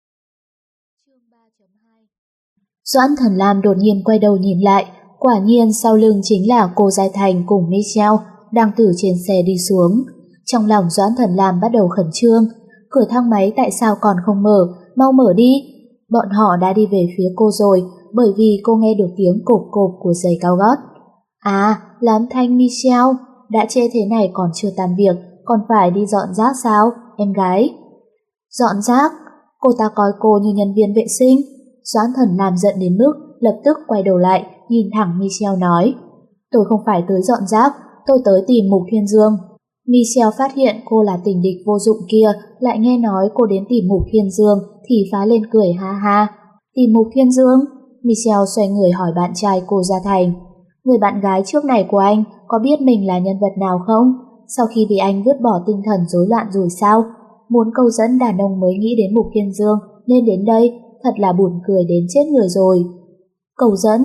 Doãn Thần Lam đột nhiên quay đầu nhìn lại, quả nhiên sau lưng chính là cô Giai Thành cùng Michelle đang từ trên xe đi xuống. Trong lòng Doãn Thần Lam bắt đầu khẩn trương, cửa thang máy tại sao còn không mở, mau mở đi. Bọn họ đã đi về phía cô rồi, bởi vì cô nghe được tiếng cộp cộp của giày cao gót. À, là âm thanh Michelle, đã trễ thế này còn chưa tan việc, còn phải đi dọn rác sao, em gái? Dọn rác? Cô ta coi cô như nhân viên vệ sinh. Doãn Thần Lam giận đến mức lập tức quay đầu lại, nhìn thẳng Michelle nói, tôi không phải tới dọn rác, tôi tới tìm Mục Thiên Dương. Michelle phát hiện cô là tình địch vô dụng kia, lại nghe nói cô đến tìm Mục Thiên Dương thì phá lên cười ha ha. Tìm Mục Thiên Dương? Michelle xoay người hỏi bạn trai cô Gia Thành, người bạn gái trước này của anh có biết mình là nhân vật nào không? Sau khi bị anh vứt bỏ tinh thần rối loạn rồi sao? Muốn câu dẫn đàn ông mới nghĩ đến Mục Thiên Dương nên đến đây, thật là buồn cười đến chết người rồi. Cầu dẫn?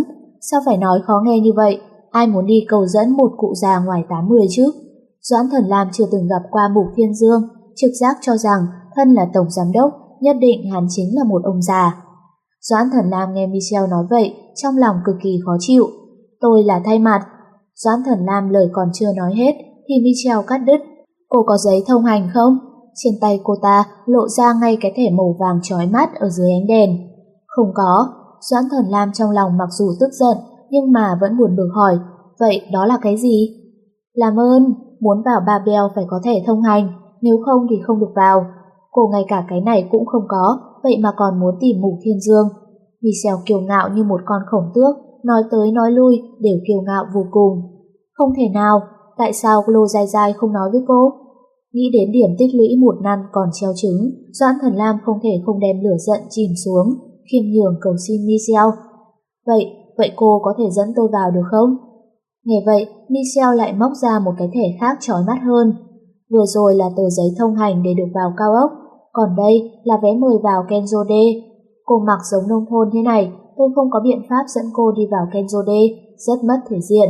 sao phải nói khó nghe như vậy? Ai muốn đi cầu dẫn một cụ già ngoài tám mươi chứ? Doãn Thần Lam chưa từng gặp qua Mục Thiên Dương, trực giác cho rằng thân là tổng giám đốc, nhất định hắn chính là một ông già. Doãn Thần Lam nghe Michelle nói vậy, trong lòng cực kỳ khó chịu. Tôi là thay mặt. Doãn Thần Lam lời còn chưa nói hết, thì Michelle cắt đứt. Cô có giấy thông hành không? Trên tay cô ta lộ ra ngay cái thẻ màu vàng chói mắt ở dưới ánh đèn. Không có. Doãn Thần Lam trong lòng mặc dù tức giận, nhưng mà vẫn buồn bực hỏi, vậy đó là cái gì? Làm ơn, muốn vào Babel phải có thẻ thông hành, nếu không thì không được vào. Cô ngay cả cái này cũng không có, vậy mà còn muốn tìm Mục Thiên Dương. Michelle kiêu ngạo như một con khổng tước, nói tới nói lui đều kiêu ngạo vô cùng. Không thể nào, tại sao Lô Dai Dai không nói với cô? Nghĩ đến điểm tích lũy một năm còn treo trứng, Doãn Thần Lam không thể không đem lửa giận chìm xuống, khiêm nhường cầu xin Michelle. Vậy, vậy cô có thể dẫn tôi vào được không? Nghe vậy, Michelle lại móc ra một cái thẻ khác chói mắt hơn. Vừa rồi là tờ giấy thông hành để được vào cao ốc, còn đây là vé mời vào Kenzo Day. Cô mặc giống nông thôn thế này, tôi không có biện pháp dẫn cô đi vào Kenzo Day, rất mất thể diện.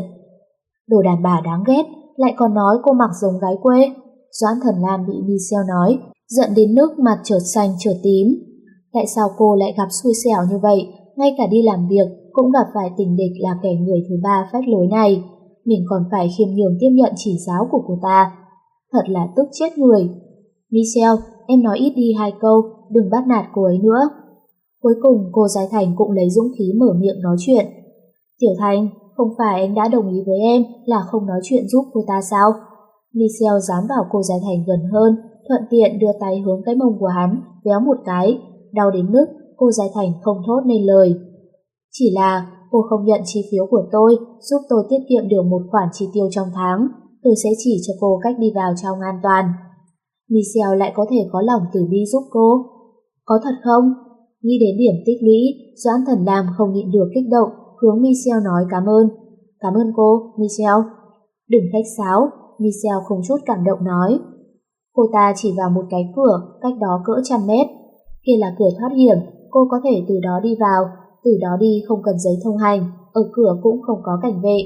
Đồ đàn bà đáng ghét, lại còn nói cô mặc giống gái quê. Doãn Thần Lam bị Michelle nói, giận đến mức mặt chợt xanh chợt tím. Tại sao cô lại gặp xui xẻo như vậy, ngay cả đi làm việc cũng gặp phải tình địch là kẻ người thứ ba phách lối này. Mình còn phải khiêm nhường tiếp nhận chỉ giáo của cô ta. Thật là tức chết người. Michelle, em nói ít đi hai câu, đừng bắt nạt cô ấy nữa. Cuối cùng cô Giai Thành cũng lấy dũng khí mở miệng nói chuyện. Tiểu Thành, không phải anh đã đồng ý với em là không nói chuyện giúp cô ta sao? Michelle dám bảo cô Giai Thành gần hơn, thuận tiện đưa tay hướng cái mông của hắn, véo một cái, đau đến mức cô Giai Thành không thốt nên lời. Chỉ là cô không nhận chi phiếu của tôi, giúp tôi tiết kiệm được một khoản chi tiêu trong tháng, tôi sẽ chỉ cho cô cách đi vào trong an toàn. Michelle lại có thể có lòng từ bi giúp cô. Có thật không? Nghĩ đến điểm tích lũy, Doãn Thần Lam không nhịn được kích động, hướng Michelle nói cảm ơn. Cảm ơn cô, Michelle. Đừng khách sáo, Michelle không chút cảm động nói. Cô ta chỉ vào một cái cửa, cách đó cỡ trăm mét. Kia là cửa thoát hiểm, cô có thể từ đó đi vào, từ đó đi không cần giấy thông hành, ở cửa cũng không có cảnh vệ.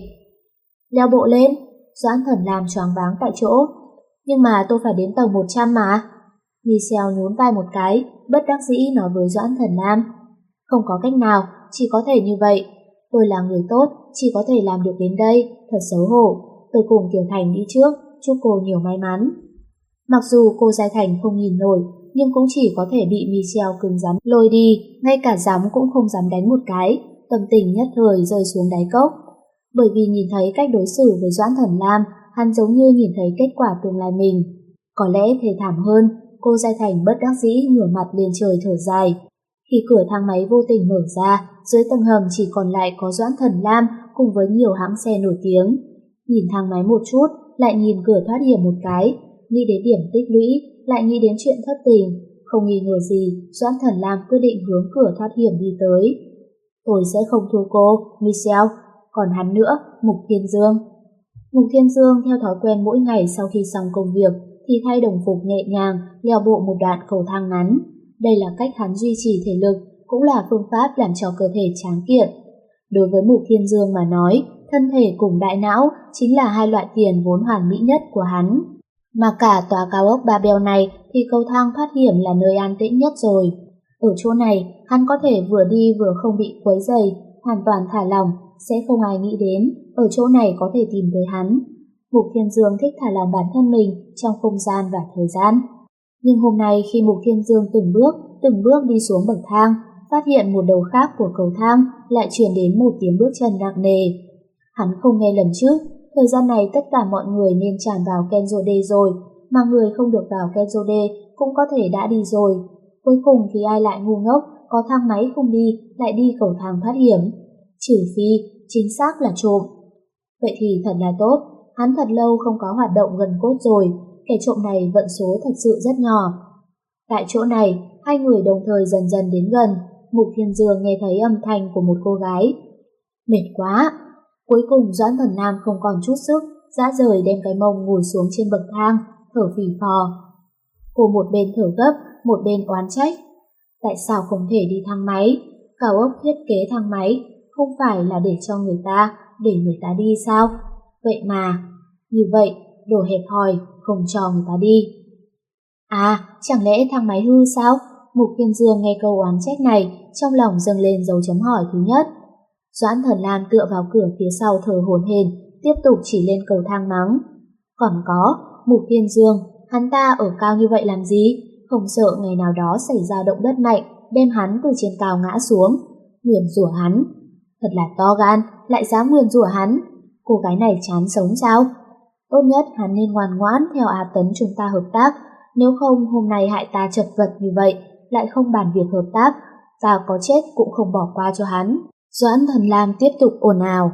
Leo bộ lên, Doãn Thần Lam choáng váng tại chỗ. Nhưng mà tôi phải đến tầng một trăm mà. Michelle nhún vai một cái, bất đắc dĩ nói với Doãn Thần Lam. Không có cách nào, chỉ có thể như vậy. Tôi là người tốt, chỉ có thể làm được đến đây, thật xấu hổ. Tôi cùng Tiểu Thành đi trước, chúc cô nhiều may mắn. Mặc dù cô Giai Thành không nhìn nổi, nhưng cũng chỉ có thể bị Michelle cứng rắn lôi đi, ngay cả giám cũng không dám đánh một cái, tâm tình nhất thời rơi xuống đáy cốc. Bởi vì nhìn thấy cách đối xử với Doãn Thần Lam, hắn giống như nhìn thấy kết quả tương lai mình. Có lẽ thê thảm hơn, cô Giai Thành bất đắc dĩ ngửa mặt lên trời thở dài. Khi cửa thang máy vô tình mở ra, dưới tầng hầm chỉ còn lại có Doãn Thần Lam cùng với nhiều hãng xe nổi tiếng. Nhìn thang máy một chút, lại nhìn cửa thoát hiểm một cái, nghĩ đến điểm tích lũy, lại nghĩ đến chuyện thất tình. Không nghi ngờ gì, Doãn Thần Lam quyết định hướng cửa thoát hiểm đi tới. Tôi sẽ không thua cô, Michelle. Còn hắn nữa, Mục Thiên Dương. Mục Thiên Dương theo thói quen mỗi ngày sau khi xong công việc thì thay đồng phục nhẹ nhàng, leo bộ một đoạn cầu thang ngắn. Đây là cách hắn duy trì thể lực, cũng là phương pháp làm cho cơ thể tráng kiện. Đối với Mục Thiên Dương mà nói, thân thể cùng đại não chính là hai loại tiền vốn hoàn mỹ nhất của hắn. Mà cả tòa cao ốc Babel này thì cầu thang thoát hiểm là nơi an tĩnh nhất rồi. Ở chỗ này, hắn có thể vừa đi vừa không bị quấy rầy, hoàn toàn thả lỏng, sẽ không ai nghĩ đến ở chỗ này có thể tìm tới hắn. Mục Thiên Dương thích thả lỏng bản thân mình trong không gian và thời gian. Nhưng hôm nay khi Mục Thiên Dương từng bước, từng bước đi xuống bậc thang, phát hiện một đầu khác của cầu thang lại truyền đến một tiếng bước chân nặng nề. Hắn không nghe lầm chứ, thời gian này tất cả mọi người nên tràn vào Kenzo Day rồi, mà người không được vào Kenzo Day cũng có thể đã đi rồi. Cuối cùng thì ai lại ngu ngốc, có thang máy không đi, lại đi cầu thang thoát hiểm. Trừ phi, chính xác là trộm. Vậy thì thật là tốt, hắn thật lâu không có hoạt động gần cốt rồi, kẻ trộm này vận số thật sự rất nhỏ. Tại chỗ này, hai người đồng thời dần dần đến gần, Mục Thiên Dương nghe thấy âm thanh của một cô gái. Mệt quá! Cuối cùng Doãn Thần Lam không còn chút sức, dã rời đem cái mông ngồi xuống trên bậc thang, thở phì phò. Cô một bên thở gấp, một bên oán trách. Tại sao không thể đi thang máy? Cao ốc thiết kế thang máy, không phải là để cho người ta, để người ta đi sao? Vậy mà, như vậy, đồ hẹp hòi, không cho người ta đi. À, chẳng lẽ thang máy hư sao? Mục Thiên Dương nghe câu oán trách này, trong lòng dâng lên dấu chấm hỏi thứ nhất. Doãn Thần Lam tựa vào cửa phía sau thở hổn hển, tiếp tục chỉ lên cầu thang mắng. Còn có, Mục Thiên Dương, hắn ta ở cao như vậy làm gì? Không sợ ngày nào đó xảy ra động đất mạnh, đem hắn từ trên cao ngã xuống, nguyền rủa hắn. Thật là to gan, lại dám nguyền rủa hắn. Cô gái này chán sống sao? Tốt nhất hắn nên ngoan ngoãn theo A Tấn chúng ta hợp tác, nếu không hôm nay hại ta chật vật như vậy, lại không bàn việc hợp tác, ta có chết cũng không bỏ qua cho hắn. Doãn Thần Lam tiếp tục ồn ào.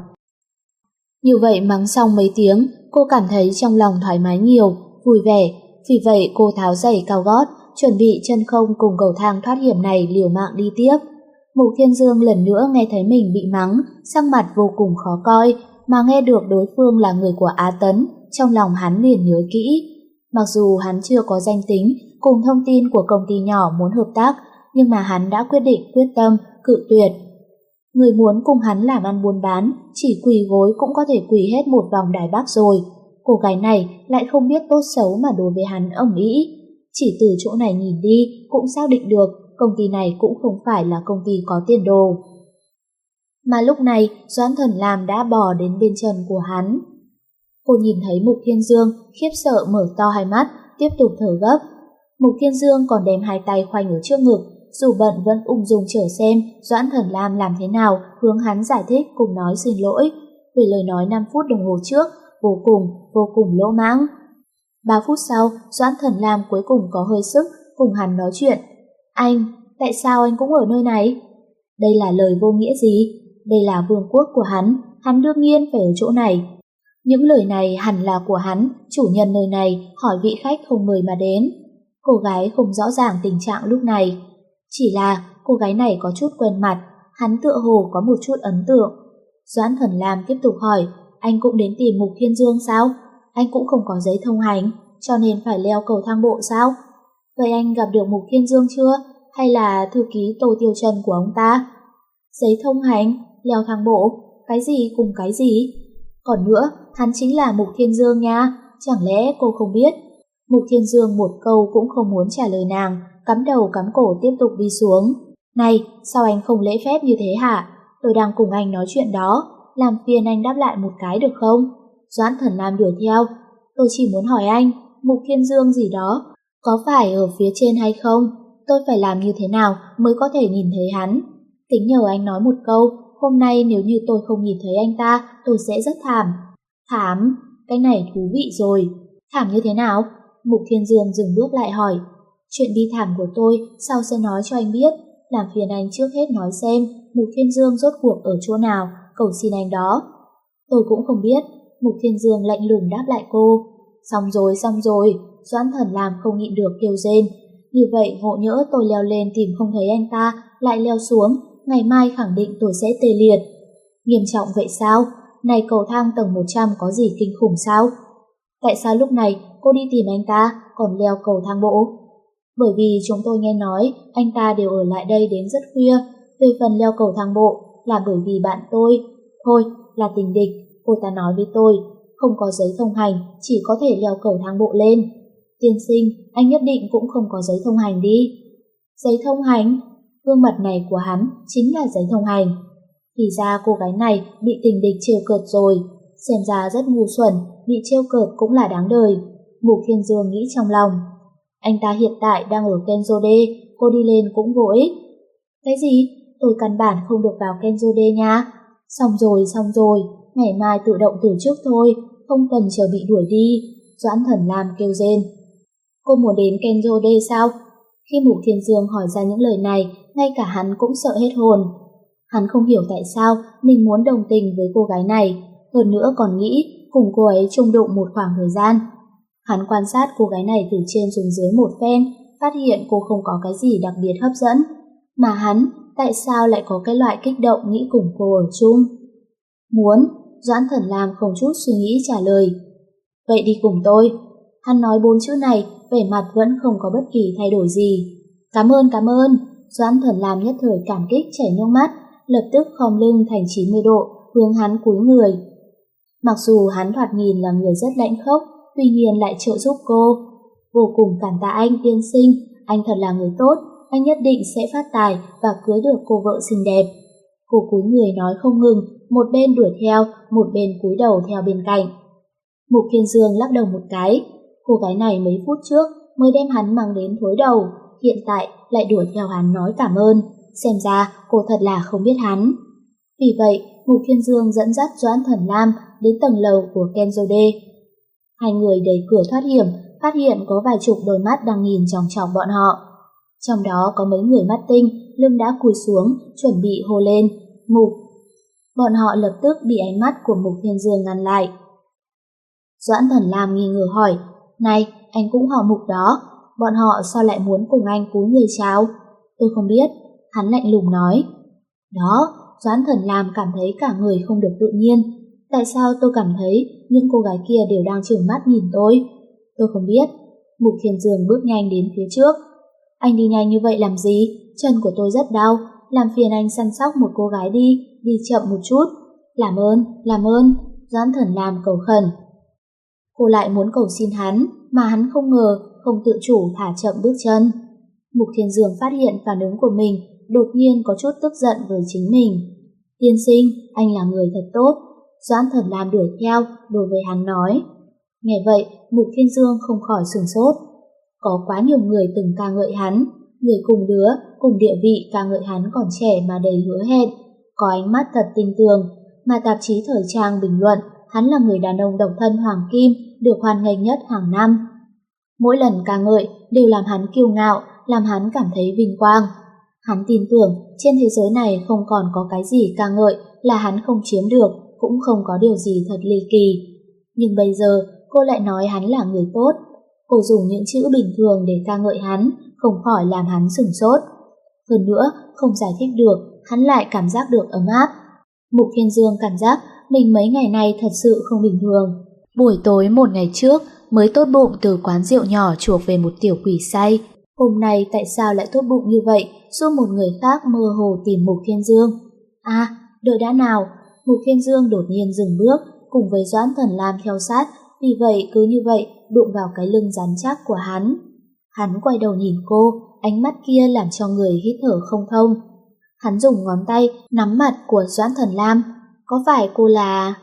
Như vậy mắng xong mấy tiếng, cô cảm thấy trong lòng thoải mái nhiều, vui vẻ, vì vậy cô tháo giày cao gót, chuẩn bị chân không cùng cầu thang thoát hiểm này liều mạng đi tiếp. Mục Thiên Dương lần nữa nghe thấy mình bị mắng, sắc mặt vô cùng khó coi, mà nghe được đối phương là người của Á Tấn, trong lòng hắn liền nhớ kỹ. Mặc dù hắn chưa có danh tính cùng thông tin của công ty nhỏ muốn hợp tác, nhưng mà hắn đã quyết định quyết tâm, cự tuyệt. Người muốn cùng hắn làm ăn buôn bán, chỉ quỳ gối cũng có thể quỳ hết một vòng Đài Bắc rồi. Cô gái này lại không biết tốt xấu mà đối với hắn ầm ĩ. Chỉ từ chỗ này nhìn đi cũng xác định được công ty này cũng không phải là công ty có tiền đồ. Mà lúc này Doãn Thần Lam đã bò đến bên chân của hắn. Cô nhìn thấy Mục Thiên Dương khiếp sợ mở to hai mắt, tiếp tục thở gấp. Mục Thiên Dương còn đem hai tay khoanh ở trước ngực, dù bận vẫn ung dung chờ xem Doãn Thần Lam làm thế nào, hướng hắn giải thích cùng nói xin lỗi. Về lời nói năm phút đồng hồ trước, vô cùng, vô cùng lỗ mãng. Ba phút sau, Doãn Thần Lam cuối cùng có hơi sức cùng hắn nói chuyện. Anh, tại sao anh cũng ở nơi này? Đây là lời vô nghĩa gì? Đây là vương quốc của hắn, hắn đương nhiên phải ở chỗ này. Những lời này hẳn là của hắn, chủ nhân nơi này hỏi vị khách không mời mà đến. Cô gái không rõ ràng tình trạng lúc này. Chỉ là cô gái này có chút quen mặt, hắn tựa hồ có một chút ấn tượng. Doãn Thần Lam tiếp tục hỏi, anh cũng đến tìm Mục Thiên Dương sao? Anh cũng không có giấy thông hành, cho nên phải leo cầu thang bộ sao? Vậy anh gặp được Mục Thiên Dương chưa? Hay là thư ký Tô Tiêu Trần của ông ta? Giấy thông hành, leo thang bộ, cái gì cùng cái gì? Còn nữa, hắn chính là Mục Thiên Dương nha, chẳng lẽ cô không biết? Mục Thiên Dương một câu cũng không muốn trả lời nàng, cắm đầu cắm cổ tiếp tục đi xuống. Này, sao anh không lễ phép như thế hả? Tôi đang cùng anh nói chuyện đó, làm phiền anh đáp lại một cái được không? Doãn Thần Lam đuổi theo. Tôi chỉ muốn hỏi anh, Mục Thiên Dương gì đó, có phải ở phía trên hay không? Tôi phải làm như thế nào mới có thể nhìn thấy hắn? Tính nhờ anh nói một câu, hôm nay nếu như tôi không nhìn thấy anh ta, tôi sẽ rất thảm. Thảm? Cái này thú vị rồi. Thảm như thế nào? Mục Thiên Dương dừng bước lại hỏi. Chuyện bi thảm của tôi sau sẽ nói cho anh biết, làm phiền anh trước hết nói xem Mục Thiên Dương rốt cuộc ở chỗ nào, cầu xin anh đó. Tôi cũng không biết. Mục Thiên Dương lạnh lùng đáp lại cô. Xong rồi, xong rồi. Doãn Thần Lam không nhịn được kêu rên. Như vậy ngộ nhỡ tôi leo lên tìm không thấy anh ta, lại leo xuống, ngày mai khẳng định tôi sẽ tê liệt. Nghiêm trọng vậy sao? Này cầu thang tầng một trăm có gì kinh khủng sao? Tại sao lúc này cô đi tìm anh ta còn leo cầu thang bộ? Bởi vì chúng tôi nghe nói anh ta đều ở lại đây đến rất khuya. Về phần leo cầu thang bộ là bởi vì bạn tôi, thôi là tình địch, cô ta nói với tôi không có giấy thông hành, chỉ có thể leo cầu thang bộ lên. Tiên sinh, anh nhất định cũng không có giấy thông hành đi. Giấy thông hành? Gương mặt này của hắn chính là giấy thông hành. Thì ra cô gái này bị tình địch trêu cợt rồi, xem ra rất ngu xuẩn, bị trêu cợt cũng là đáng đời. Mục Thiên Dương nghĩ trong lòng. Anh ta hiện tại đang ở Kenzode, cô đi lên cũng vô ích. Cái gì? Tôi căn bản không được vào Kenzode nha. Xong rồi, xong rồi, ngày mai tự động từ trước thôi, không cần chờ bị đuổi đi. Doãn Thần Lam kêu rên. Cô muốn đến Kenzode sao? Khi Mục Thiên Dương hỏi ra những lời này, ngay cả hắn cũng sợ hết hồn. Hắn không hiểu tại sao mình muốn đồng tình với cô gái này, hơn nữa còn nghĩ cùng cô ấy chung đụng một khoảng thời gian. Hắn quan sát cô gái này từ trên xuống dưới một phen, phát hiện cô không có cái gì đặc biệt hấp dẫn. Mà hắn, tại sao lại có cái loại kích động nghĩ cùng cô ở chung? Muốn, Doãn Thần Lam không chút suy nghĩ trả lời. Vậy đi cùng tôi. Hắn nói bốn chữ này, vẻ mặt vẫn không có bất kỳ thay đổi gì. Cảm ơn, cảm ơn. Doãn Thần Lam nhất thời cảm kích chảy nước mắt, lập tức khom lưng thành chín mươi độ, hướng hắn cúi người. Mặc dù hắn thoạt nhìn là người rất lãnh khốc, tuy nhiên lại trợ giúp cô. Vô cùng cảm tạ anh tiên sinh, anh thật là người tốt, anh nhất định sẽ phát tài và cưới được cô vợ xinh đẹp. Cô cúi người nói không ngừng, một bên đuổi theo, một bên cúi đầu theo bên cạnh. Mục Thiên Dương lắc đầu một cái, cô gái này mấy phút trước mới đem hắn mang đến thối đầu, hiện tại lại đuổi theo hắn nói cảm ơn, xem ra cô thật là không biết hắn. Vì vậy, Mục Thiên Dương dẫn dắt Doãn Thần Lam đến tầng lầu của Kenzode. Hai người đẩy cửa thoát hiểm, phát hiện có vài chục đôi mắt đang nhìn chòng chọc bọn họ. Trong đó có mấy người mắt tinh, lưng đã cúi xuống, chuẩn bị hô lên, Mục. Bọn họ lập tức bị ánh mắt của Mục Thiên Dương ngăn lại. Doãn Thần Lam nghi ngờ hỏi, này, anh cũng họ Mục đó, bọn họ sao lại muốn cùng anh cúi người chào? Tôi không biết, hắn lạnh lùng nói. Đó, Doãn Thần Lam cảm thấy cả người không được tự nhiên. Tại sao tôi cảm thấy những cô gái kia đều đang trừng mắt nhìn tôi? Tôi không biết. Mục Thiên Dương bước nhanh đến phía trước. Anh đi nhanh như vậy làm gì? Chân của tôi rất đau, làm phiền anh săn sóc một cô gái đi, đi chậm một chút. Làm ơn, làm ơn, Doãn Thần Lam cầu khẩn. Cô lại muốn cầu xin hắn, mà hắn không ngờ, không tự chủ thả chậm bước chân. Mục Thiên Dương phát hiện phản ứng của mình, đột nhiên có chút tức giận với chính mình. Tiên sinh, anh là người thật tốt. Doãn Thần Lam đuổi theo, đối với hắn nói. Nghe vậy, Mục Thiên Dương không khỏi sửng sốt. Có quá nhiều người từng ca ngợi hắn, người cùng lứa, cùng địa vị ca ngợi hắn còn trẻ mà đầy hứa hẹn, có ánh mắt thật tinh tường, mà tạp chí thời trang bình luận hắn là người đàn ông độc thân hoàng kim được hoan nghênh nhất hàng năm. Mỗi lần ca ngợi đều làm hắn kiêu ngạo, làm hắn cảm thấy vinh quang. Hắn tin tưởng trên thế giới này không còn có cái gì ca ngợi là hắn không chiếm được, cũng không có điều gì thật ly kỳ. Nhưng bây giờ cô lại nói hắn là người tốt. Cô dùng những chữ bình thường để ca ngợi hắn, không khỏi làm hắn sửng sốt. Hơn nữa, không giải thích được, hắn lại cảm giác được ấm áp. Mục Thiên Dương cảm giác mình mấy ngày nay thật sự không bình thường. Buổi tối một ngày trước mới tốt bụng từ quán rượu nhỏ chuộc về một tiểu quỷ say. Hôm nay tại sao lại tốt bụng như vậy, giúp một người khác mơ hồ tìm Mục Thiên Dương? À, đợi đã nào, Mục Thiên Dương đột nhiên dừng bước, cùng với Doãn Thần Lam theo sát, vì vậy cứ như vậy đụng vào cái lưng rắn chắc của hắn. Hắn quay đầu nhìn cô, ánh mắt kia làm cho người hít thở không thông. Hắn dùng ngón tay nắm mặt của Doãn Thần Lam. Có phải cô là...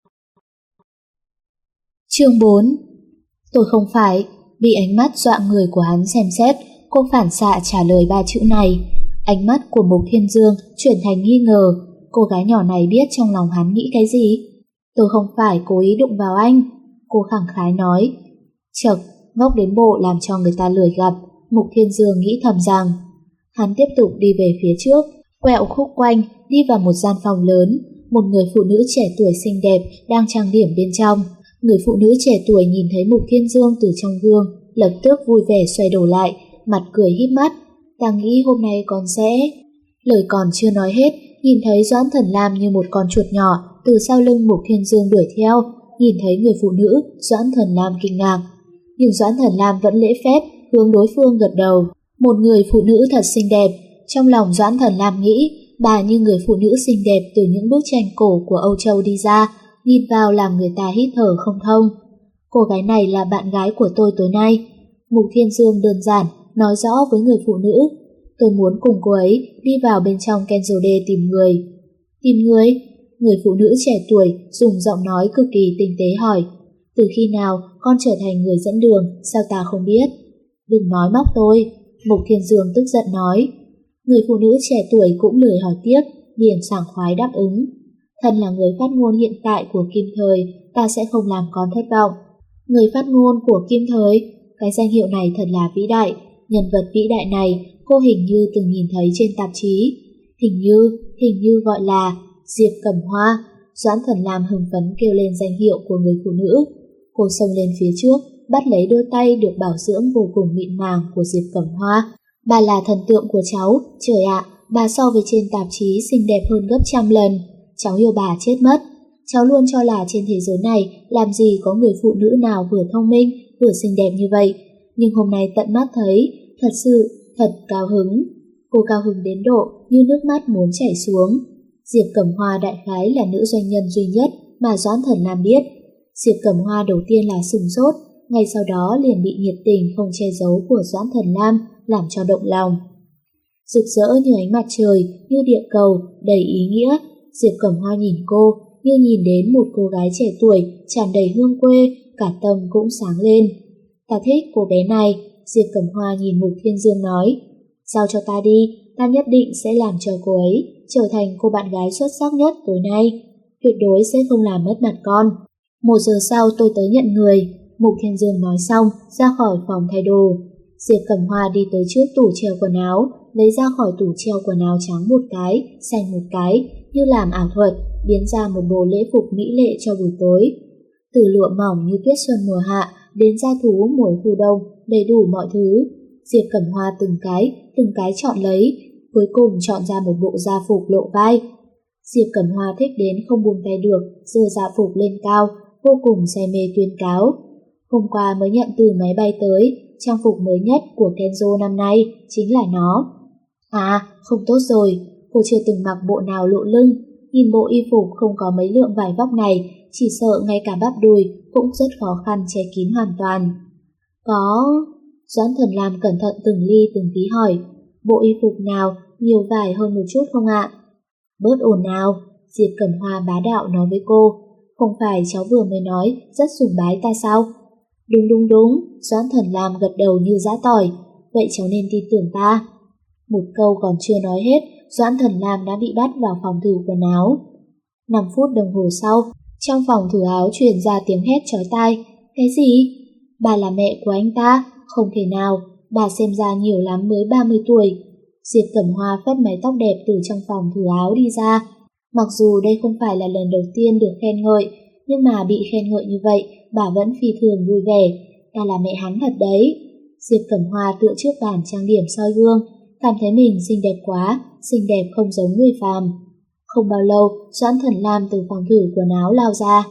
Chương bốn. Tôi không phải. Bị ánh mắt dọa người của hắn xem xét, cô phản xạ trả lời ba chữ này. Ánh mắt của Mục Thiên Dương chuyển thành nghi ngờ. Cô gái nhỏ này biết trong lòng hắn nghĩ cái gì? Tôi không phải cố ý đụng vào anh, cô khẳng khái nói. Chậc, ngốc đến bộ làm cho người ta lười gặp, Mục Thiên Dương nghĩ thầm rằng. Hắn tiếp tục đi về phía trước, quẹo khúc quanh, đi vào một gian phòng lớn. Một người phụ nữ trẻ tuổi xinh đẹp đang trang điểm bên trong. Người phụ nữ trẻ tuổi nhìn thấy Mục Thiên Dương từ trong gương, lập tức vui vẻ xoay đầu lại, mặt cười híp mắt. Ta nghĩ hôm nay con sẽ... Lời còn chưa nói hết, nhìn thấy Doãn Thần Lam như một con chuột nhỏ từ sau lưng Mục Thiên Dương đuổi theo. Nhìn thấy người phụ nữ, Doãn Thần Lam kinh ngạc. Nhưng Doãn Thần Lam vẫn lễ phép, hướng đối phương gật đầu. Một người phụ nữ thật xinh đẹp. Trong lòng Doãn Thần Lam nghĩ, bà như người phụ nữ xinh đẹp từ những bức tranh cổ của Âu Châu đi ra, nhìn vào làm người ta hít thở không thông. Cô gái này là bạn gái của tôi tối nay. Mục Thiên Dương đơn giản nói rõ với người phụ nữ. Tôi muốn cùng cô ấy đi vào bên trong Kenzode tìm người. Tìm người? Người phụ nữ trẻ tuổi dùng giọng nói cực kỳ tinh tế hỏi. Từ khi nào con trở thành người dẫn đường, sao ta không biết? Đừng nói móc tôi, Mục Thiên Dương tức giận nói. Người phụ nữ trẻ tuổi cũng lười hỏi tiếp, liền sảng khoái đáp ứng. Thân là người phát ngôn hiện tại của Kim Thời, ta sẽ không làm con thất vọng. Người phát ngôn của Kim Thời, cái danh hiệu này thật là vĩ đại. Nhân vật vĩ đại này cô hình như từng nhìn thấy trên tạp chí. Hình như, hình như gọi là Diệp Cẩm Hoa. Doãn Thần Lam hưng phấn kêu lên danh hiệu của người phụ nữ. Cô xông lên phía trước, bắt lấy đôi tay được bảo dưỡng vô cùng mịn màng của Diệp Cẩm Hoa. Bà là thần tượng của cháu, trời ạ, bà so với trên tạp chí xinh đẹp hơn gấp trăm lần. Cháu yêu bà chết mất. Cháu luôn cho là trên thế giới này làm gì có người phụ nữ nào vừa thông minh, vừa xinh đẹp như vậy. Nhưng hôm nay tận mắt thấy, thật sự, thật cao hứng. Cô cao hứng đến độ như nước mắt muốn chảy xuống. Diệp Cẩm Hoa đại khái là nữ doanh nhân duy nhất mà Doãn Thần Lam biết. Diệp Cẩm Hoa đầu tiên là sửng sốt, ngay sau đó liền bị nhiệt tình không che giấu của Doãn Thần Lam làm cho động lòng. Rực rỡ như ánh mặt trời, như địa cầu, đầy ý nghĩa, Diệp Cẩm Hoa nhìn cô như nhìn đến một cô gái trẻ tuổi tràn đầy hương quê, cả tâm cũng sáng lên. Ta thích cô bé này, Diệp Cẩm Hoa nhìn Mục Thiên Dương nói. Giao cho ta đi, ta nhất định sẽ làm cho cô ấy trở thành cô bạn gái xuất sắc nhất tối nay. Tuyệt đối sẽ không làm mất mặt con. Một giờ sau tôi tới nhận người. Mục Thiên Dương nói xong, ra khỏi phòng thay đồ. Diệp Cẩm Hoa đi tới trước tủ treo quần áo, lấy ra khỏi tủ treo quần áo trắng một cái, xanh một cái, như làm ảo thuật, biến ra một bộ lễ phục mỹ lệ cho buổi tối. Từ lụa mỏng như tuyết xuân mùa hạ đến da thú mùa thu đông, đầy đủ mọi thứ. Diệp Cẩm Hoa từng cái, từng cái chọn lấy, cuối cùng chọn ra một bộ da phục lộ vai. Diệp Cẩm Hoa thích đến không buông tay được, giơ da phục lên cao, vô cùng say mê tuyên cáo. Hôm qua mới nhận từ máy bay tới, trang phục mới nhất của Kenzo năm nay chính là nó. À, không tốt rồi, cô chưa từng mặc bộ nào lộ lưng, nhìn bộ y phục không có mấy lượng vải vóc này, chỉ sợ ngay cả bắp đùi cũng rất khó khăn che kín hoàn toàn. Có... Doãn Thần Lam cẩn thận từng ly từng tí hỏi, bộ y phục nào nhiều vải hơn một chút không ạ? Bớt ồn nào, Diệp Cẩm Hoa bá đạo nói với cô, không phải cháu vừa mới nói rất sùng bái ta sao? Đúng đúng đúng, Doãn Thần Lam gật đầu như giã tỏi, vậy cháu nên tin tưởng ta. Một câu còn chưa nói hết, Doãn Thần Lam đã bị bắt vào phòng thử quần áo. Năm phút đồng hồ sau, trong phòng thử áo truyền ra tiếng hét chói tai. Cái gì? Bà là mẹ của anh ta? Không thể nào, bà xem ra nhiều lắm mới ba mươi tuổi. Diệp Cẩm Hoa phất mái tóc đẹp từ trong phòng thử áo đi ra. Mặc dù đây không phải là lần đầu tiên được khen ngợi, nhưng mà bị khen ngợi như vậy, bà vẫn phi thường vui vẻ. Ta là mẹ hắn thật đấy. Diệp Cẩm Hoa tựa trước bàn trang điểm soi gương, cảm thấy mình xinh đẹp quá, xinh đẹp không giống người phàm. Không bao lâu, Doãn Thần Lam từ phòng thử quần áo lao ra.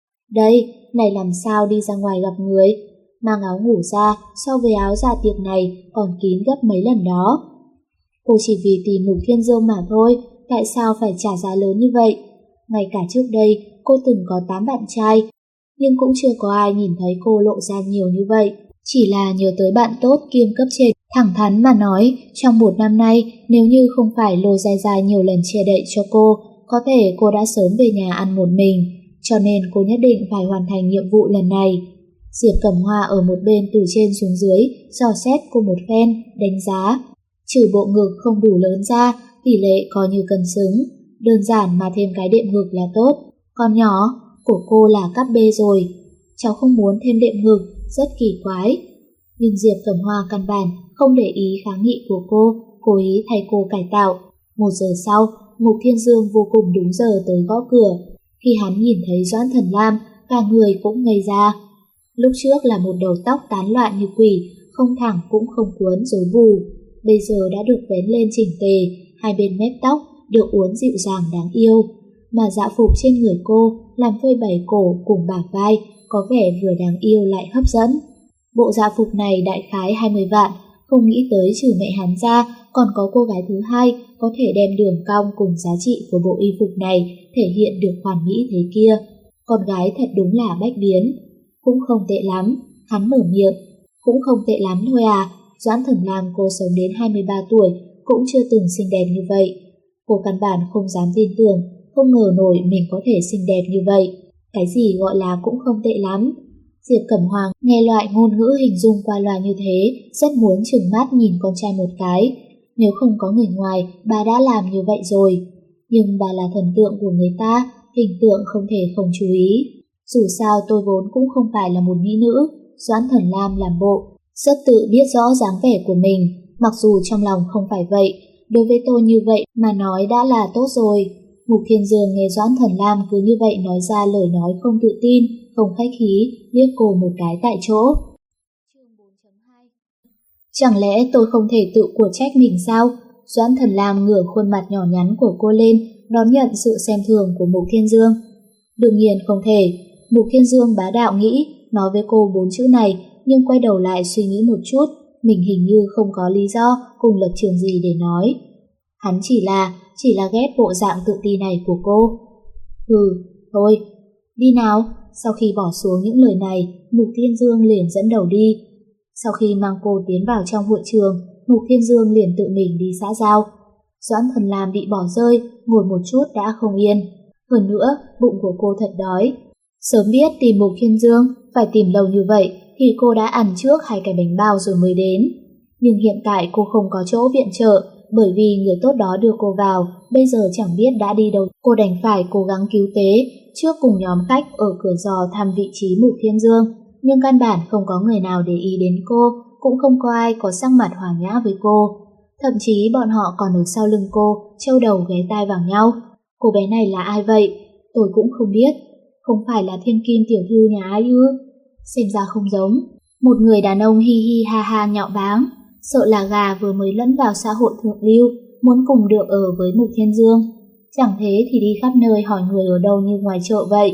Đây, này làm sao đi ra ngoài gặp người? Mang áo ngủ ra, so với áo dạ tiệc này còn kín gấp mấy lần đó. Cô chỉ vì tìm Mục Thiên Dương mà thôi, tại sao phải trả giá lớn như vậy? Ngay cả trước đây, cô từng có tám bạn trai, nhưng cũng chưa có ai nhìn thấy cô lộ ra nhiều như vậy. Chỉ là nhớ tới bạn tốt kiêm cấp trên, thẳng thắn mà nói, trong một năm nay, nếu như không phải lô dài dài nhiều lần che đậy cho cô, có thể cô đã sớm về nhà ăn một mình, cho nên cô nhất định phải hoàn thành nhiệm vụ lần này. Diệp Cẩm Hoa ở một bên từ trên xuống dưới, dò xét cô một phen, đánh giá. Trừ bộ ngực không đủ lớn ra, tỷ lệ coi như cân xứng, đơn giản mà thêm cái đệm ngực là tốt. Còn nhỏ, của cô là cắp B rồi, cháu không muốn thêm đệm ngực, rất kỳ quái. Nhưng Diệp Cẩm Hoa căn bản không để ý kháng nghị của cô, cố ý thay cô cải tạo. Một giờ sau, Mục Thiên Dương vô cùng đúng giờ tới gõ cửa. Khi hắn nhìn thấy Doãn Thần Lam, cả người cũng ngây ra. Lúc trước là một đầu tóc tán loạn như quỷ, không thẳng cũng không cuốn rối bù. Bây giờ đã được vén lên chỉnh tề, hai bên mép tóc được uốn dịu dàng đáng yêu. Mà dạ phục trên người cô làm phơi bày cổ cùng bả vai, có vẻ vừa đáng yêu lại hấp dẫn. Bộ dạ phục này đại khái hai mươi vạn, không nghĩ tới trừ mẹ hắn ra, còn có cô gái thứ hai có thể đem đường cong cùng giá trị của bộ y phục này thể hiện được hoàn mỹ thế kia. Con gái thật đúng là bách biến. Cũng không tệ lắm, hắn mở miệng. Cũng không tệ lắm thôi à, Doãn Thần Lam cô sống đến hai mươi ba tuổi cũng chưa từng xinh đẹp như vậy. Cô căn bản không dám tin tưởng, không ngờ nổi mình có thể xinh đẹp như vậy. Cái gì gọi là cũng không tệ lắm? Diệp Cẩm Hoàng nghe loại ngôn ngữ hình dung qua loa như thế, rất muốn trừng mắt nhìn con trai một cái. Nếu không có người ngoài, bà đã làm như vậy rồi. Nhưng bà là thần tượng của người ta, hình tượng không thể không chú ý. Dù sao tôi vốn cũng không phải là một mỹ nữ, Doãn Thần Lam làm bộ rất tự biết rõ dáng vẻ của mình, mặc dù trong lòng không phải vậy. Đối với tôi như vậy mà nói đã là tốt rồi. Mục Thiên Dương nghe Doãn Thần Lam cứ như vậy nói ra lời nói không tự tin, không khách khí, liếc cô một cái tại chỗ. Chẳng lẽ tôi không thể tự của trách mình sao? Doãn Thần Lam ngửa khuôn mặt nhỏ nhắn của cô lên, đón nhận sự xem thường của Mục Thiên Dương. Đương nhiên không thể. Mục Thiên Dương bá đạo nghĩ, nói với cô bốn chữ này, nhưng quay đầu lại suy nghĩ một chút, mình hình như không có lý do cùng lập trường gì để nói. Hắn chỉ là, chỉ là ghét bộ dạng tự ti này của cô. Ừ, thôi, đi nào. Sau khi bỏ xuống những lời này, Mục Thiên Dương liền dẫn đầu đi. Sau khi mang cô tiến vào trong hội trường, Mục Thiên Dương liền tự mình đi xã giao. Doãn Thần Lam bị bỏ rơi, ngồi một chút đã không yên. Hơn nữa, bụng của cô thật đói. Sớm biết tìm Mục Thiên Dương, phải tìm lâu như vậy, thì cô đã ăn trước hai cái bánh bao rồi mới đến. Nhưng hiện tại cô không có chỗ viện trợ, bởi vì người tốt đó đưa cô vào, bây giờ chẳng biết đã đi đâu. Cô đành phải cố gắng cứu tế, trước cùng nhóm khách ở cửa giò thăm vị trí Mục Thiên Dương. Nhưng căn bản không có người nào để ý đến cô, cũng không có ai có sắc mặt hòa nhã với cô. Thậm chí bọn họ còn ở sau lưng cô, châu đầu ghé tai vào nhau. Cô bé này là ai vậy? Tôi cũng không biết. Không phải là Thiên Kim tiểu thư nhà ai ư? Xem ra không giống. Một người đàn ông hi hi ha ha nhạo báng, sợ là gà vừa mới lẫn vào xã hội thượng lưu, muốn cùng được ở với Mục Thiên Dương. Chẳng thế thì đi khắp nơi hỏi người ở đâu như ngoài chợ vậy.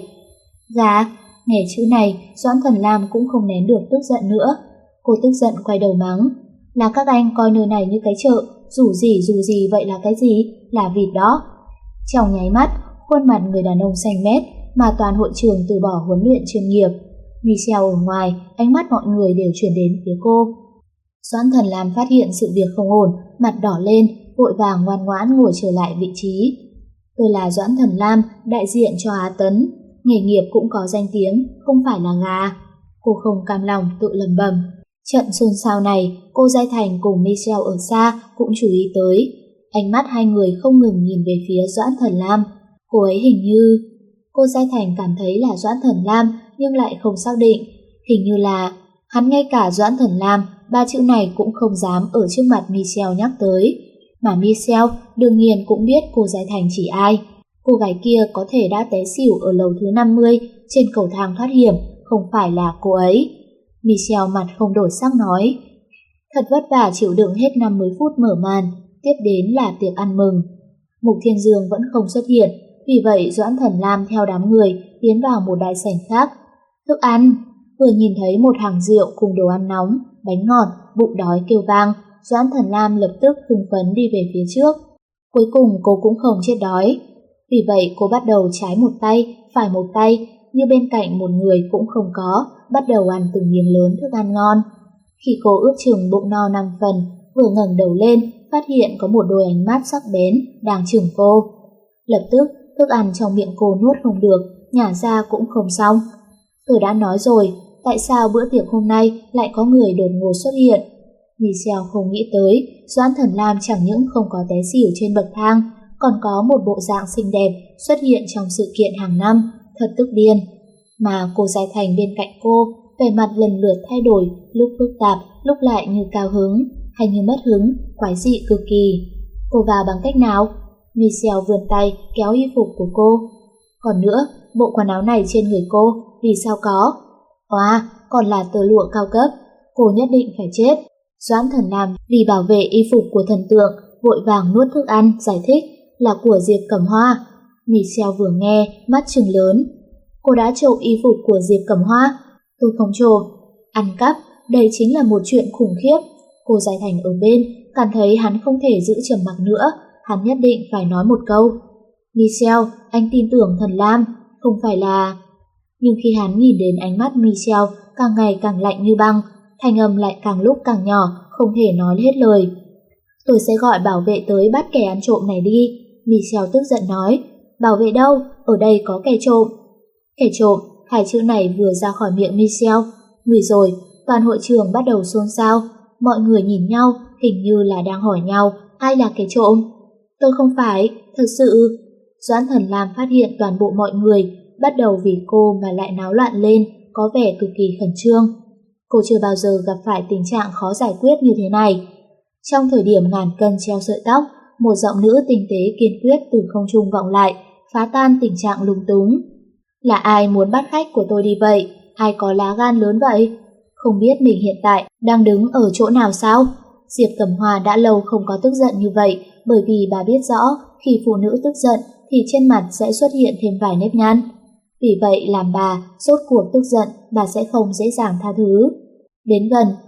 Gà, nghe chữ này, Doãn Thần Lam cũng không nén được tức giận nữa. Cô tức giận quay đầu mắng. Là các anh coi nơi này như cái chợ, dù gì dù gì vậy là cái gì, là vịt đó. Trong nháy mắt, khuôn mặt người đàn ông xanh mét, mà toàn hội trường từ bỏ huấn luyện chuyên nghiệp. Michelle ở ngoài, ánh mắt mọi người đều chuyển đến phía cô. Doãn Thần Lam phát hiện sự việc không ổn, mặt đỏ lên, vội vàng ngoan ngoãn ngồi trở lại vị trí. Tôi là Doãn Thần Lam, đại diện cho Á Tấn, nghề nghiệp cũng có danh tiếng, không phải là gà. Cô không cam lòng tự lầm bầm. Trận xôn xao này, cô Giai Thành cùng Michelle ở xa cũng chú ý tới. Ánh mắt hai người không ngừng nhìn về phía Doãn Thần Lam. Cô ấy hình như... Cô Giai Thành cảm thấy là Doãn Thần Lam nhưng lại không xác định. Hình như là... Hắn ngay cả Doãn Thần Lam, ba chữ này cũng không dám ở trước mặt Michelle nhắc tới. Mà Michelle đương nhiên cũng biết cô Giai Thành chỉ ai. Cô gái kia có thể đã té xỉu ở lầu thứ năm mươi trên cầu thang thoát hiểm, không phải là cô ấy. Michelle mặt không đổi sắc nói. Thật vất vả chịu đựng hết năm mươi phút mở màn, tiếp đến là tiệc ăn mừng. Mục Thiên Dương vẫn không xuất hiện, vì vậy Doãn Thần Lam theo đám người tiến vào một đại sảnh khác. Thức ăn, vừa nhìn thấy một hàng rượu cùng đồ ăn nóng, bánh ngọt, bụng đói kêu vang, Doãn Thần Lam lập tức hưng phấn đi về phía trước. Cuối cùng cô cũng không chết đói. Vì vậy cô bắt đầu trái một tay, phải một tay, như bên cạnh một người cũng không có, bắt đầu ăn từng miếng lớn thức ăn ngon. Khi cô ước chừng bụng no năm phần, vừa ngẩng đầu lên, phát hiện có một đôi ánh mắt sắc bén đang chừng cô. Lập tức, thức ăn trong miệng cô nuốt không được, nhả ra cũng không xong. Tôi đã nói rồi, tại sao bữa tiệc hôm nay lại có người đột ngột xuất hiện? Michelle không nghĩ tới, Doãn Thần Lam chẳng những không có té xỉu trên bậc thang, còn có một bộ dạng xinh đẹp xuất hiện trong sự kiện hàng năm, thật tức điên. Mà cô Giai Thành bên cạnh cô, vẻ mặt lần lượt thay đổi, lúc phức tạp, lúc lại như cao hứng, hay như mất hứng, quái dị cực kỳ. Cô vào bằng cách nào? Michelle vươn tay kéo y phục của cô. Còn nữa, bộ quần áo này trên người cô, vì sao có? Hóa, còn là tơ lụa cao cấp, cô nhất định phải chết. Doãn Thần Lam vì bảo vệ y phục của thần tượng, vội vàng nuốt thức ăn, giải thích là của Diệp Cẩm Hoa. Michelle vừa nghe, mắt trừng lớn. Cô đã trộm y phục của Diệp Cẩm Hoa? Tôi không trộm. Ăn cắp, đây chính là một chuyện khủng khiếp. Cô Giai Thành ở bên, cảm thấy hắn không thể giữ trầm mặc nữa, hắn nhất định phải nói một câu. Michelle, anh tin tưởng Thần Lam, không phải là... Nhưng khi hắn nhìn đến ánh mắt Michelle càng ngày càng lạnh như băng, thanh âm lại càng lúc càng nhỏ, không thể nói hết lời. Tôi sẽ gọi bảo vệ tới bắt kẻ ăn trộm này đi. Michelle tức giận nói. Bảo vệ đâu? Ở đây có kẻ trộm. Kẻ trộm, hai chữ này vừa ra khỏi miệng Michelle. Nguy rồi, toàn hội trường bắt đầu xôn xao. Mọi người nhìn nhau, hình như là đang hỏi nhau ai là kẻ trộm. Tôi không phải, thật sự. Doãn Thần Lam phát hiện toàn bộ mọi người bắt đầu vì cô mà lại náo loạn lên, có vẻ cực kỳ khẩn trương. Cô chưa bao giờ gặp phải tình trạng khó giải quyết như thế này. Trong thời điểm ngàn cân treo sợi tóc, một giọng nữ tinh tế kiên quyết từ không trung vọng lại, phá tan tình trạng lúng túng. Là ai muốn bắt khách của tôi đi vậy? Ai có lá gan lớn vậy? Không biết mình hiện tại đang đứng ở chỗ nào sao? Diệp Cẩm Hoa đã lâu không có tức giận như vậy, bởi vì bà biết rõ khi phụ nữ tức giận thì trên mặt sẽ xuất hiện thêm vài nếp nhăn. Vì vậy làm bà rốt cuộc tức giận, bà sẽ không dễ dàng tha thứ. Đến gần,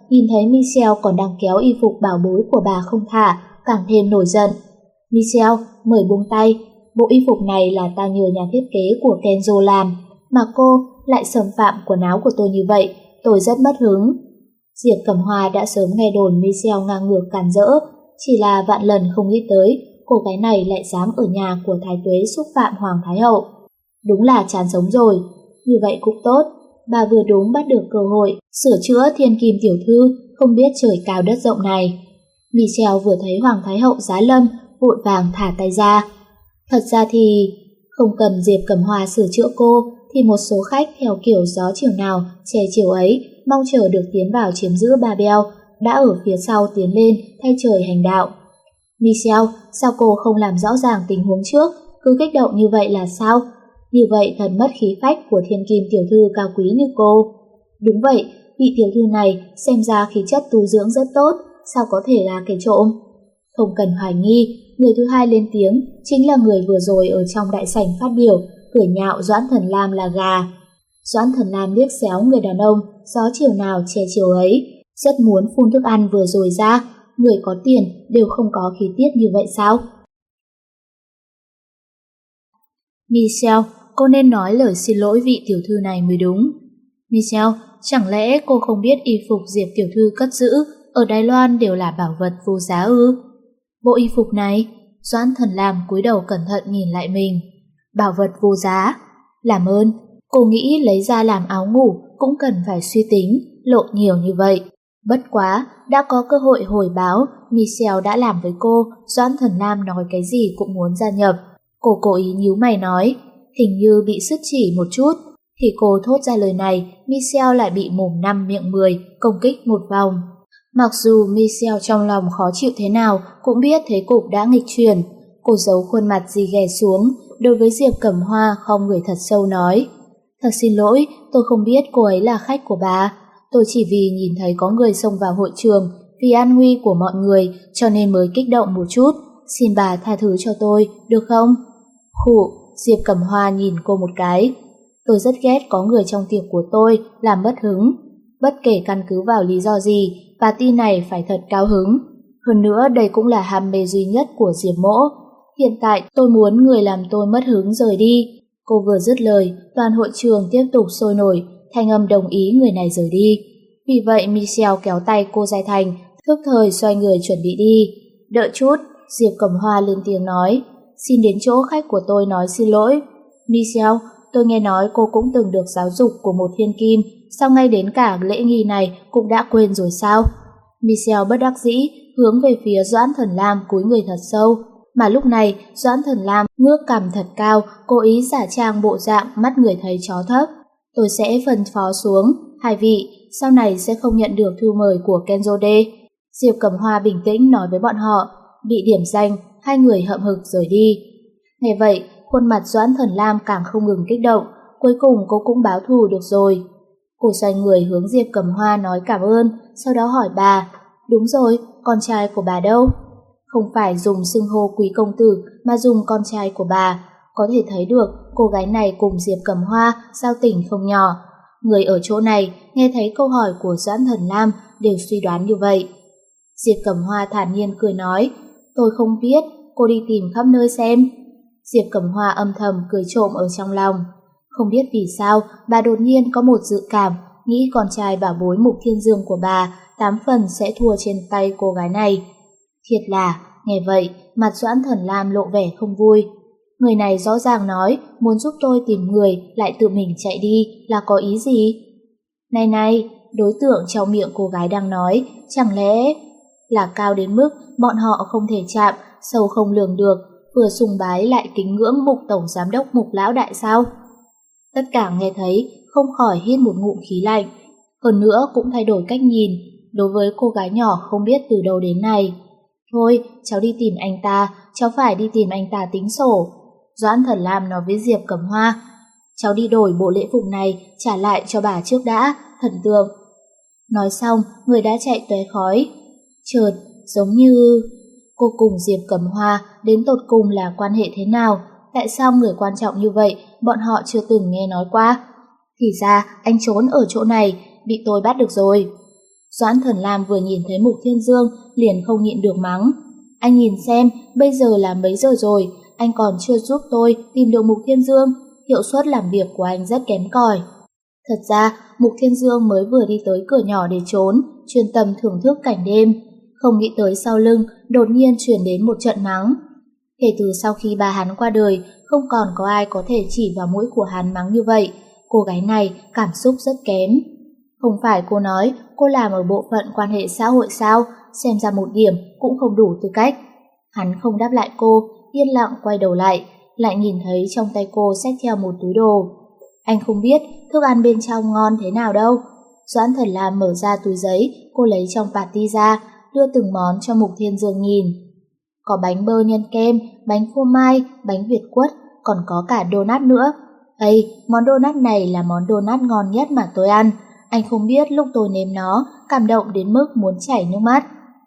nhìn thấy Michelle còn đang kéo y phục bảo bối của bà không thả, càng thêm nổi giận. Michelle, mời buông tay, bộ y phục này là tao nhờ nhà thiết kế của Kenzo làm, mà cô lại xâm phạm quần áo của tôi như vậy, tôi rất mất hứng. Diệp Cẩm Hoa đã sớm nghe đồn Michelle ngang ngược càn rỡ, chỉ là vạn lần không nghĩ tới cô gái này lại dám ở nhà của Thái Tuế xúc phạm Hoàng Thái Hậu. Đúng là chán sống rồi, như vậy cũng tốt, bà vừa đúng bắt được cơ hội sửa chữa thiên kim tiểu thư không biết trời cao đất rộng này. Michelle vừa thấy Hoàng Thái Hậu giá lâm, vội vàng thả tay ra. Thật ra thì không cần Diệp Cẩm Hoa sửa chữa cô, thì một số khách theo kiểu gió chiều nào che chiều ấy, mong chờ được tiến vào chiếm giữ Bà Bel, đã ở phía sau tiến lên thay trời hành đạo. Michelle, sao cô không làm rõ ràng tình huống trước, cứ kích động như vậy là sao? Như vậy thật mất khí phách của thiên kim tiểu thư cao quý như cô. Đúng vậy, vị tiểu thư này xem ra khí chất tu dưỡng rất tốt, sao có thể là kẻ trộm? Không cần hoài nghi, người thứ hai lên tiếng chính là người vừa rồi ở trong đại sảnh phát biểu, cười nhạo Doãn Thần Lam là gà. Doãn Thần Lam liếc xéo người đàn ông, gió chiều nào che chiều ấy, rất muốn phun thức ăn vừa rồi ra. Người có tiền đều không có khí tiết như vậy sao? Michelle, cô nên nói lời xin lỗi vị tiểu thư này mới đúng. Michelle, chẳng lẽ cô không biết y phục Diệp tiểu thư cất giữ ở Đài Loan đều là bảo vật vô giá ư? Bộ y phục này, Doãn Thần Lam cúi đầu cẩn thận nhìn lại mình. Bảo vật vô giá? Làm ơn, cô nghĩ lấy ra làm áo ngủ cũng cần phải suy tính, lộ nhiều như vậy. Bất quá, đã có cơ hội hồi báo, Michelle đã làm với cô, Doãn Thần Lam nói cái gì cũng muốn gia nhập. Cô cố ý nhíu mày nói, hình như bị sứt chỉ một chút. Khi cô thốt ra lời này, Michelle lại bị mồm năm miệng mười, công kích một vòng. Mặc dù Michelle trong lòng khó chịu thế nào, cũng biết thế cục đã nghịch chuyển. Cô giấu khuôn mặt gì ghẻ xuống, đối với Diệp Cẩm Hoa khom người thật sâu nói, thật xin lỗi, tôi không biết cô ấy là khách của bà. Tôi chỉ vì nhìn thấy có người xông vào hội trường, vì an nguy của mọi người cho nên mới kích động một chút. Xin bà tha thứ cho tôi, được không? Khụ, Diệp Cẩm Hoa nhìn cô một cái. Tôi rất ghét có người trong tiệc của tôi làm mất hứng. Bất kể căn cứ vào lý do gì, party này phải thật cao hứng. Hơn nữa đây cũng là ham mê duy nhất của Diệp Mỗ. Hiện tại tôi muốn người làm tôi mất hứng rời đi. Cô vừa dứt lời, toàn hội trường tiếp tục sôi nổi, thanh âm đồng ý người này rời đi. Vì vậy Michelle kéo tay cô Giai Thành, thức thời xoay người chuẩn bị đi. Đợi chút, Diệp Cẩm Hoa lên tiếng nói, xin đến chỗ khách của tôi nói xin lỗi. Michelle, tôi nghe nói cô cũng từng được giáo dục của một thiên kim, sao ngay đến cả lễ nghi này cũng đã quên rồi sao? Michelle bất đắc dĩ hướng về phía Doãn Thần Lam cúi người thật sâu, mà lúc này Doãn Thần Lam ngước cằm thật cao, cố ý giả trang bộ dạng mắt người thấy chó thấp. Tôi sẽ phân phó xuống, hai vị sau này sẽ không nhận được thư mời của Kenzo D. Diệp Cẩm Hoa bình tĩnh nói với bọn họ. Bị điểm danh, hai người hậm hực rời đi. Nghe vậy, khuôn mặt Doãn Thần Lam càng không ngừng kích động, cuối cùng cô cũng báo thù được rồi. Cô xoay người hướng Diệp Cẩm Hoa nói cảm ơn, sau đó hỏi bà, đúng rồi, con trai của bà đâu? Không phải dùng xưng hô quý công tử mà dùng con trai của bà. Có thể thấy được cô gái này cùng Diệp Cẩm Hoa giao tình không nhỏ. Người ở chỗ này nghe thấy câu hỏi của Doãn Thần Lam đều suy đoán như vậy. Diệp Cẩm Hoa thản nhiên cười nói, tôi không biết, cô đi tìm khắp nơi xem. Diệp Cẩm Hoa âm thầm cười trộm ở trong lòng. Không biết vì sao bà đột nhiên có một dự cảm, nghĩ con trai bảo bối Mục Thiên Dương của bà tám phần sẽ thua trên tay cô gái này. Thiệt là, nghe vậy, mặt Doãn Thần Lam lộ vẻ không vui. Người này rõ ràng nói muốn giúp tôi tìm người, lại tự mình chạy đi là có ý gì? Này này, đối tượng trong miệng cô gái đang nói, chẳng lẽ là cao đến mức bọn họ không thể chạm, sâu không lường được, vừa sùng bái lại kính ngưỡng Mục Tổng Giám đốc Mục Lão Đại sao? Tất cả nghe thấy, không khỏi hít một ngụm khí lạnh. Hơn nữa cũng thay đổi cách nhìn đối với cô gái nhỏ không biết từ đâu đến này. Thôi, cháu đi tìm anh ta, cháu phải đi tìm anh ta tính sổ. Doãn Thần Lam nói với Diệp Cẩm Hoa, cháu đi đổi bộ lễ phục này, trả lại cho bà trước đã, thần tượng. Nói xong, người đã chạy tóe khói. Chợt, giống như cô cùng Diệp Cẩm Hoa đến tột cùng là quan hệ thế nào? Tại sao người quan trọng như vậy bọn họ chưa từng nghe nói qua? Thì ra anh trốn ở chỗ này, bị tôi bắt được rồi. Doãn Thần Lam vừa nhìn thấy Mục Thiên Dương liền không nhịn được mắng. Anh nhìn xem, bây giờ là mấy giờ rồi, anh còn chưa giúp tôi tìm được Mục Thiên Dương, hiệu suất làm việc của anh rất kém cỏi. Thật ra, Mục Thiên Dương mới vừa đi tới cửa nhỏ để trốn, chuyên tâm thưởng thức cảnh đêm, không nghĩ tới sau lưng đột nhiên truyền đến một trận mắng. Kể từ sau khi ba hắn qua đời, không còn có ai có thể chỉ vào mũi của hắn mắng như vậy. Cô gái này cảm xúc rất kém. Không phải cô nói cô làm ở bộ phận quan hệ xã hội sao, xem ra một điểm cũng không đủ tư cách. Hắn không đáp lại cô, yên lặng quay đầu lại, lại nhìn thấy trong tay cô xách theo một túi đồ. Anh không biết thức ăn bên trong ngon thế nào đâu. Doãn Thần Lam mở ra túi giấy cô lấy trong party ra, đưa từng món cho Mục Thiên Dương nhìn. Có bánh bơ nhân kem, bánh phô mai, bánh Việt quất, còn có cả donut nữa. Ây, món donut này là món donut ngon nhất mà tôi ăn. Anh không biết lúc tôi nếm nó, cảm động đến mức muốn chảy nước mắt.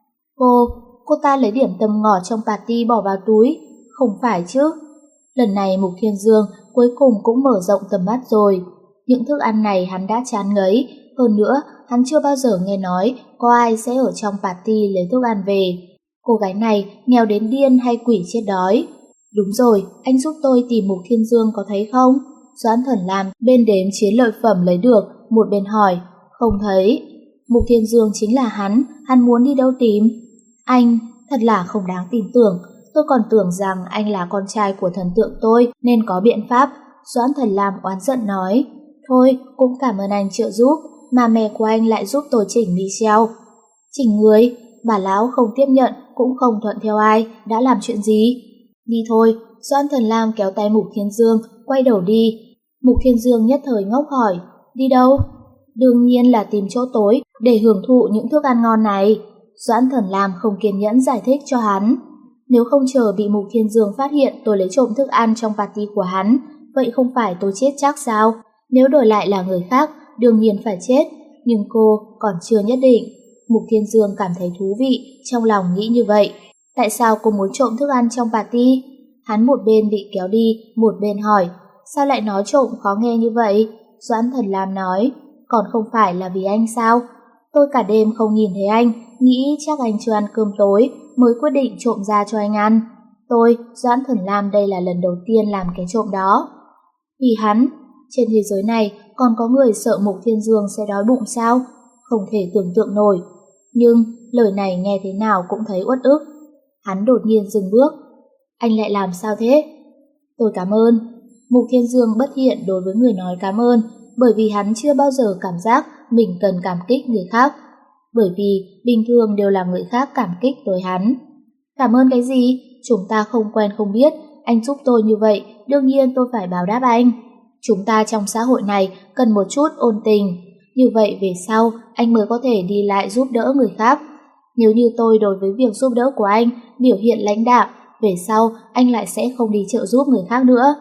Cô, cô ta lấy điểm tâm ngọt trong party bỏ vào túi. Không phải chứ. Lần này Mục Thiên Dương cuối cùng cũng mở rộng tầm mắt rồi. Những thức ăn này hắn đã chán ngấy. Hơn nữa, hắn chưa bao giờ nghe nói có ai sẽ ở trong party lấy thức ăn về. Cô gái này nghèo đến điên hay quỷ chết đói. Đúng rồi, anh giúp tôi tìm Mục Thiên Dương có thấy không? Doãn Thần Lam bên đếm chiến lợi phẩm lấy được, một bên hỏi. Không thấy. Mục Thiên Dương chính là hắn, hắn muốn đi đâu tìm? Anh, thật là không đáng tin tưởng. Tôi còn tưởng rằng anh là con trai của thần tượng tôi nên có biện pháp. Doãn Thần Lam oán giận nói. Thôi, cũng cảm ơn anh trợ giúp, mà mẹ của anh lại giúp tôi chỉnh Michelle. Chỉnh người? Bà lão không tiếp nhận, cũng không thuận theo ai, đã làm chuyện gì? Đi thôi. Doãn Thần Lam kéo tay Mục Thiên Dương, quay đầu đi. Mục Thiên Dương nhất thời ngốc hỏi. Đi đâu? Đương nhiên là tìm chỗ tối để hưởng thụ những thức ăn ngon này. Doãn Thần Lam không kiên nhẫn giải thích cho hắn. Nếu không chờ bị Mục Thiên Dương phát hiện tôi lấy trộm thức ăn trong party của hắn, vậy không phải tôi chết chắc sao? Nếu đổi lại là người khác, đương nhiên phải chết, nhưng cô còn chưa nhất định. Mục Thiên Dương cảm thấy thú vị, trong lòng nghĩ như vậy. Tại sao cô muốn trộm thức ăn trong party? Hắn một bên bị kéo đi, một bên hỏi. Sao lại nói trộm khó nghe như vậy? Doãn Thần Lam nói. Còn không phải là vì anh sao? Tôi cả đêm không nhìn thấy anh, nghĩ chắc anh chưa ăn cơm tối, mới quyết định trộm ra cho anh ăn. Tôi, Doãn Thần Lam đây là lần đầu tiên làm cái trộm đó. Vì hắn, trên thế giới này còn có người sợ Mục Thiên Dương sẽ đói bụng sao? Không thể tưởng tượng nổi. Nhưng lời này nghe thế nào cũng thấy uất ức. Hắn đột nhiên dừng bước. Anh lại làm sao thế? Tôi cảm ơn. Mục Thiên Dương bất thiện đối với người nói cảm ơn, bởi vì hắn chưa bao giờ cảm giác mình cần cảm kích người khác. Bởi vì bình thường đều là người khác cảm kích tới hắn. Cảm ơn cái gì? Chúng ta không quen không biết, anh giúp tôi như vậy, đương nhiên tôi phải báo đáp anh. Chúng ta trong xã hội này cần một chút ôn tình, như vậy về sau anh mới có thể đi lại giúp đỡ người khác. Nếu như tôi đối với việc giúp đỡ của anh biểu hiện lãnh đạm, về sau anh lại sẽ không đi trợ giúp người khác nữa.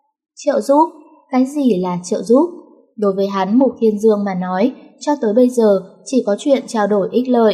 Trợ giúp? Cái gì là trợ giúp? Đối với hắn Mục Thiên Dương mà nói, cho tới bây giờ chỉ có chuyện trao đổi ích lợi.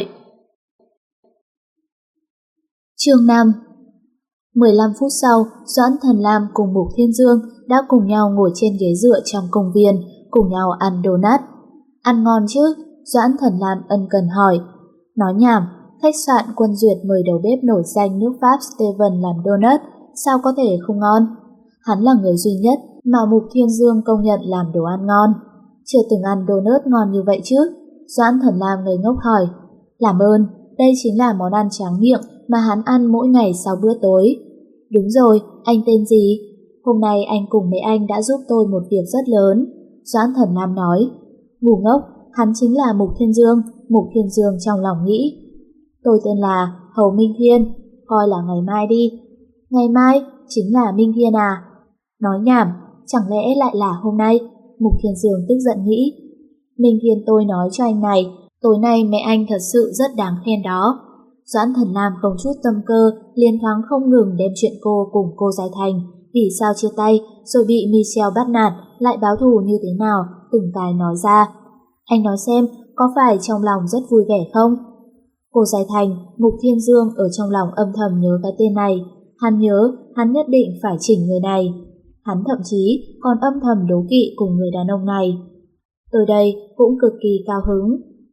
Chương năm. mười lăm phút sau, Doãn Thần Lam cùng Mục Thiên Dương đã cùng nhau ngồi trên ghế dựa trong công viên, cùng nhau ăn donut. Ăn ngon chứ? Doãn Thần Lam ân cần hỏi. Nói nhảm, khách sạn Quân Duyệt mời đầu bếp nổi danh nước Pháp Steven làm donut, sao có thể không ngon? Hắn là người duy nhất mà Mục Thiên Dương công nhận làm đồ ăn ngon. Chưa từng ăn donut ngon như vậy chứ? Doãn Thần Lam ngây ngốc hỏi. Làm ơn, đây chính là món ăn tráng miệng mà hắn ăn mỗi ngày sau bữa tối. Đúng rồi, anh tên gì? Hôm nay anh cùng mẹ anh đã giúp tôi một việc rất lớn. Doãn Thần Lam nói. Ngu ngốc, hắn chính là Mục Thiên Dương. Mục Thiên Dương trong lòng nghĩ. Tôi tên là Hầu Minh Thiên, coi là ngày mai đi. Ngày mai? Chính là Minh Thiên à? Nói nhảm, chẳng lẽ lại là hôm nay? Mục Thiên Dương tức giận nghĩ. Minh Thiên tôi nói cho anh này, tối nay mẹ anh thật sự rất đáng khen đó. Doãn Thần Lam không chút tâm cơ, liên thoáng không ngừng đem chuyện cô cùng cô Giai Thành vì sao chia tay rồi bị Michelle bắt nạt lại báo thù như thế nào, từng cái nói ra. Anh nói xem, có phải trong lòng rất vui vẻ không? Cô Giai Thành, Mục Thiên Dương ở trong lòng âm thầm nhớ cái tên này. Hắn nhớ, hắn nhất định phải chỉnh người này. Hắn thậm chí còn âm thầm đố kỵ cùng người đàn ông này. Tôi đây cũng cực kỳ cao hứng.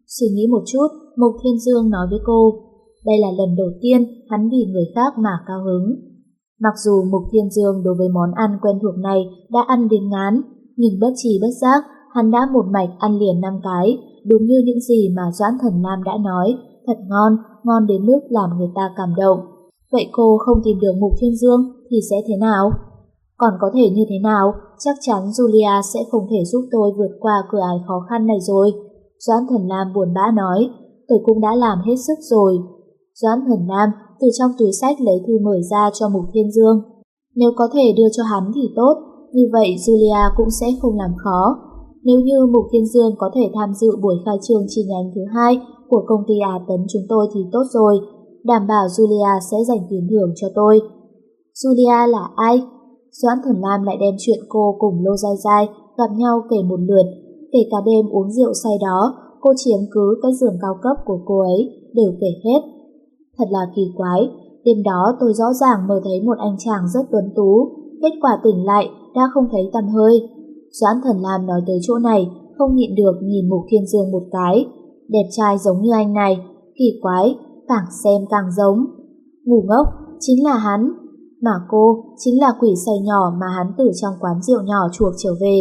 Suy nghĩ một chút, Mục Thiên Dương nói với cô, đây là lần đầu tiên hắn vì người khác mà cao hứng. Mặc dù Mục Thiên Dương đối với món ăn quen thuộc này đã ăn đến ngán, nhưng bất tri bất giác hắn đã một mạch ăn liền năm cái, đúng như những gì mà Doãn Thần Lam đã nói, thật ngon, ngon đến mức làm người ta cảm động. Vậy cô không tìm được Mục Thiên Dương thì sẽ thế nào? Còn có thể như thế nào? Chắc chắn Julia sẽ không thể giúp tôi vượt qua cửa ải khó khăn này rồi. Doãn Thần Lam buồn bã nói, tôi cũng đã làm hết sức rồi. Doãn Thần Lam từ trong túi xách lấy thư mời ra cho Mục Thiên Dương. Nếu có thể đưa cho hắn thì tốt, như vậy Julia cũng sẽ không làm khó. Nếu như Mục Thiên Dương có thể tham dự buổi khai trương chi nhánh thứ hai của công ty Á Tấn chúng tôi thì tốt rồi, đảm bảo Julia sẽ dành tiền thưởng cho tôi. Julia là ai? Doãn Thần Lam lại đem chuyện cô cùng Lô Giai Giai gặp nhau kể một lượt, kể cả đêm uống rượu say đó, cô chiếm cứ cái giường cao cấp của cô ấy, đều kể hết. Thật là kỳ quái, đêm đó tôi rõ ràng mơ thấy một anh chàng rất tuấn tú, kết quả tỉnh lại đã không thấy tăm hơi. Doãn Thần Lam nói tới chỗ này, không nhịn được nhìn Mục Thiên Dương một cái. Đẹp trai giống như anh này, kỳ quái, càng xem càng giống. Ngu ngốc, chính là hắn. Mà cô chính là quỷ say nhỏ mà hắn từ trong quán rượu nhỏ chuộc trở về.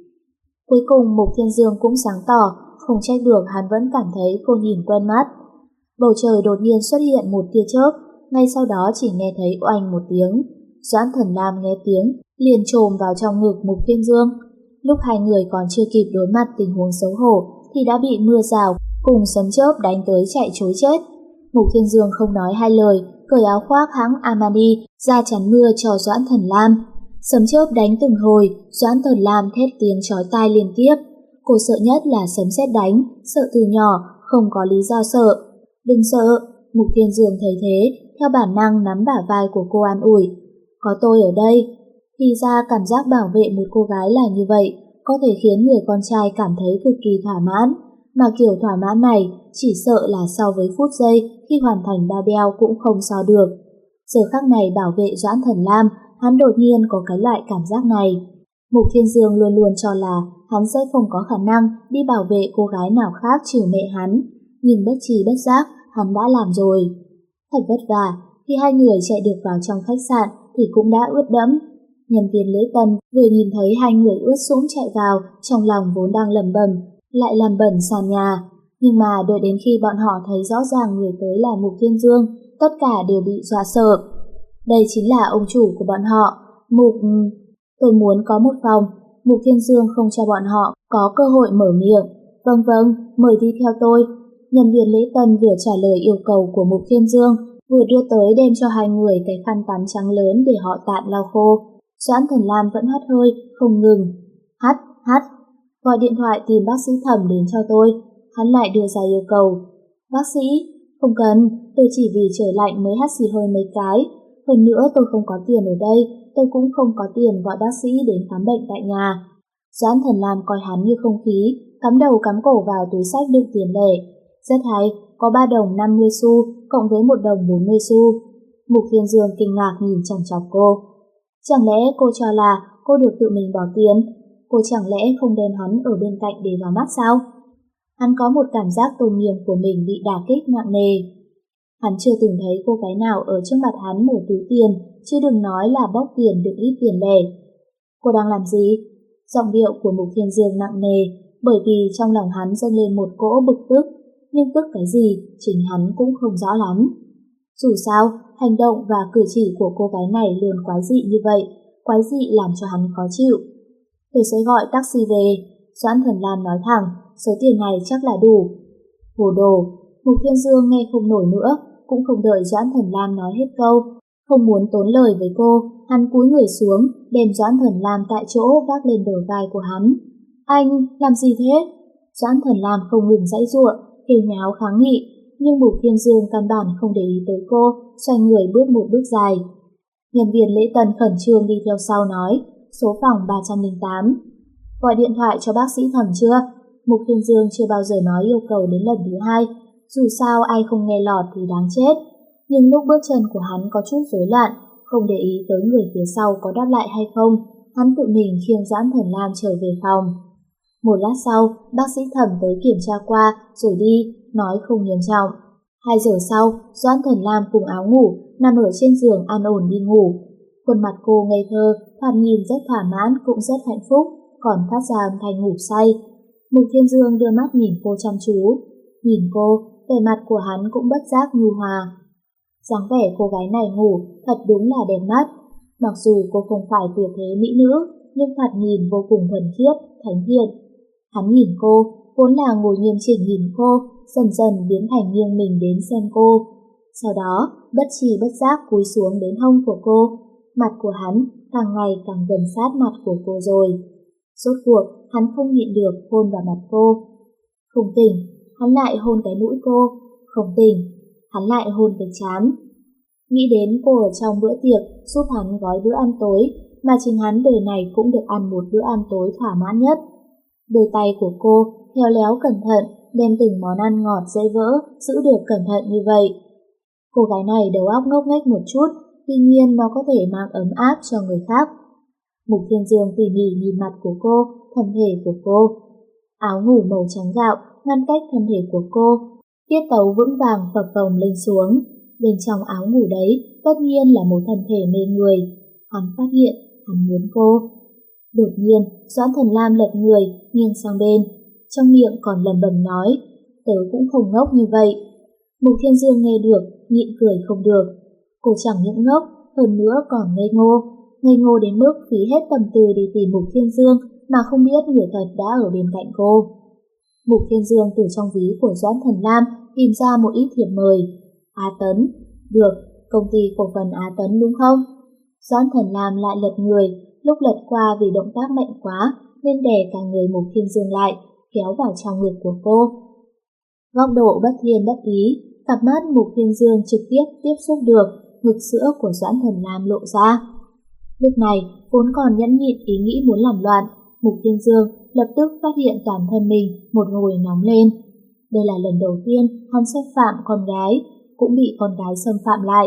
Cuối cùng Mục Thiên Dương cũng sáng tỏ, không trách được hắn vẫn cảm thấy cô nhìn quen mắt. Bầu trời đột nhiên xuất hiện một tia chớp, ngay sau đó chỉ nghe thấy oanh một tiếng. Doãn Thần Lam nghe tiếng, liền chồm vào trong ngực Mục Thiên Dương. Lúc hai người còn chưa kịp đối mặt tình huống xấu hổ thì đã bị mưa rào cùng sấm chớp đánh tới chạy trối chết. Mục Thiên Dương không nói hai lời, cởi áo khoác hãng Armani ra chắn mưa cho Doãn Thần Lam. Sấm chớp đánh từng hồi, Doãn Thần Lam thét tiếng chói tai liên tiếp. Cô sợ nhất là sấm sét đánh, sợ từ nhỏ, không có lý do sợ. Đừng sợ, Mục Thiên Dương thấy thế, theo bản năng nắm bả vai của cô an ủi. Có tôi ở đây. Thì ra cảm giác bảo vệ một cô gái là như vậy, có thể khiến người con trai cảm thấy cực kỳ thỏa mãn. Mà kiểu thỏa mãn này chỉ sợ là so với phút giây khi hoàn thành ba beo cũng không so được. Giờ khắc này bảo vệ Doãn Thần Lam, hắn đột nhiên có cái loại cảm giác này. Mục Thiên Dương luôn luôn cho là hắn sẽ không có khả năng đi bảo vệ cô gái nào khác trừ mẹ hắn, nhưng bất tri bất giác hắn đã làm rồi. Thật vất vả, khi hai người chạy được vào trong khách sạn thì cũng đã ướt đẫm. Nhân viên lễ tân vừa nhìn thấy hai người ướt sũng chạy vào, trong lòng vốn đang lẩm bẩm, lại làm bẩn sàn nhà. Nhưng mà đợi đến khi bọn họ thấy rõ ràng người tới là Mục Thiên Dương, tất cả đều bị dọa sợ. Đây chính là ông chủ của bọn họ, Mục... Tôi muốn có một phòng. Mục Thiên Dương không cho bọn họ có cơ hội mở miệng. Vâng vâng, mời đi theo tôi. Nhân viên lễ tân vừa trả lời yêu cầu của Mục Thiên Dương, vừa đưa tới đem cho hai người cái khăn tắm trắng lớn để họ tạm lau khô. Doãn Thần Lam vẫn hắt hơi, không ngừng. Hắt, hắt. Gọi điện thoại tìm bác sĩ Thẩm đến cho tôi. Hắn lại đưa ra yêu cầu. Bác sĩ, không cần, tôi chỉ vì trời lạnh mới hắt xì hơi mấy cái. Hơn nữa tôi không có tiền ở đây, tôi cũng không có tiền gọi bác sĩ đến khám bệnh tại nhà. Doãn Thần Lam coi hắn như không khí, cắm đầu cắm cổ vào túi xách đựng tiền lẻ. Rất hay, có ba đồng năm mươi xu cộng với một đồng bốn mươi xu. Mục Thiên Dương kinh ngạc nhìn chằm chằm cô. Chẳng lẽ cô cho là cô được tự mình bỏ tiền? Cô chẳng lẽ không đem hắn ở bên cạnh để vào mắt sao? Hắn có một cảm giác tôn nghiêm của mình bị đả kích nặng nề. Hắn chưa từng thấy cô gái nào ở trước mặt hắn mở túi tiền, chứ đừng nói là bóc tiền đựng ít tiền lẻ. Cô đang làm gì? Giọng điệu của Mục Thiên Dương nặng nề, bởi vì trong lòng hắn dâng lên một cỗ bực tức, nhưng tức cái gì chính hắn cũng không rõ lắm. Dù sao, hành động và cử chỉ của cô gái này luôn quái dị như vậy, quái dị làm cho hắn khó chịu. Tôi sẽ gọi taxi về. Doãn Thần Lam nói thẳng, số tiền này chắc là đủ. Hồ đồ. Mục Thiên Dương nghe không nổi nữa, cũng không đợi Doãn Thần Lam nói hết câu. Không muốn tốn lời với cô, hắn cúi người xuống, đem Doãn Thần Lam tại chỗ vác lên bờ vai của hắn. Anh, làm gì thế? Doãn Thần Lam không ngừng giãy giụa, kêu nháo kháng nghị, nhưng Mục Thiên Dương căn bản không để ý tới cô, xoay người bước một bước dài. Nhân viên lễ tân khẩn trương đi theo sau nói, số phòng ba trăm lẻ tám. Gọi điện thoại cho bác sĩ Thẩm chưa? Mục Thiên Dương chưa bao giờ nói yêu cầu đến lần thứ hai, dù sao ai không nghe lọt thì đáng chết. Nhưng lúc bước chân của hắn có chút rối loạn, không để ý tới người phía sau có đáp lại hay không, hắn tự mình khiêng Doãn Thần Lam trở về phòng. Một lát sau, bác sĩ Thẩm tới kiểm tra qua rồi đi, nói không nghiêm trọng. Hai giờ sau, Doãn Thần Lam cùng áo ngủ nằm ở trên giường an ổn đi ngủ. Khuôn mặt cô ngây thơ, thoạt nhìn rất thỏa mãn cũng rất hạnh phúc, còn phát ra âm thanh ngủ say. Mục Thiên Dương đưa mắt nhìn cô chăm chú. Nhìn cô, vẻ mặt của hắn cũng bất giác nhu hòa. Dáng vẻ cô gái này ngủ thật đúng là đẹp mắt. Mặc dù cô không phải tuyệt thế mỹ nữ, nhưng thoạt nhìn vô cùng thuần khiết, thánh thiện. Hắn nhìn cô, vốn là ngồi nghiêm chỉnh nhìn cô, dần dần biến thành nghiêng mình đến xem cô. Sau đó, bất tri bất giác cúi xuống đến hông của cô. Mặt của hắn càng ngày càng gần sát mặt của cô rồi. Rốt cuộc, hắn không nhịn được hôn vào mặt cô. Không tỉnh, hắn lại hôn cái mũi cô. Không tỉnh, hắn lại hôn cái trán. Nghĩ đến cô ở trong bữa tiệc giúp hắn gói bữa ăn tối, mà chính hắn đời này cũng được ăn một bữa ăn tối thỏa mãn nhất. Đôi tay của cô khéo léo cẩn thận đem từng món ăn ngọt dễ vỡ giữ được cẩn thận như vậy. Cô gái này đầu óc ngốc nghếch một chút, tuy nhiên nó có thể mang ấm áp cho người khác. Mục Thiên Dương tỉ mỉ nhìn mặt của cô, thân thể của cô. Áo ngủ màu trắng gạo ngăn cách thân thể của cô, tiết tấu vững vàng phập phồng lên xuống. Bên trong áo ngủ đấy tất nhiên là một thân thể mê người. Hắn phát hiện hắn muốn cô. Đột nhiên, Doãn Thần Lam lật người, nghiêng sang bên, trong miệng còn lẩm bẩm nói, tớ cũng không ngốc như vậy. Mục Thiên Dương nghe được, nhịn cười không được. Cô chẳng những ngốc, hơn nữa còn ngây ngô. Ngây ngô đến mức phí hết tâm tư đi tìm Mục Thiên Dương mà không biết người thật đã ở bên cạnh cô. Mục Thiên Dương từ trong ví của Doãn Thần Lam tìm ra một ít thiệp mời. Á Tấn, được, công ty cổ phần Á Tấn đúng không? Doãn Thần Lam lại lật người, lúc lật qua vì động tác mạnh quá nên đè cả người Mục Thiên Dương lại, kéo vào trong ngực của cô. Góc độ bất thiên bất ý, cặp mắt Mục Thiên Dương trực tiếp tiếp xúc được ngực sữa của Doãn Thần Lam lộ ra. Lúc này, vốn còn nhẫn nhịn ý nghĩ muốn làm loạn, Mục Thiên Dương lập tức phát hiện toàn thân mình một hồi nóng lên. Đây là lần đầu tiên hắn xâm phạm con gái, cũng bị con gái xâm phạm lại.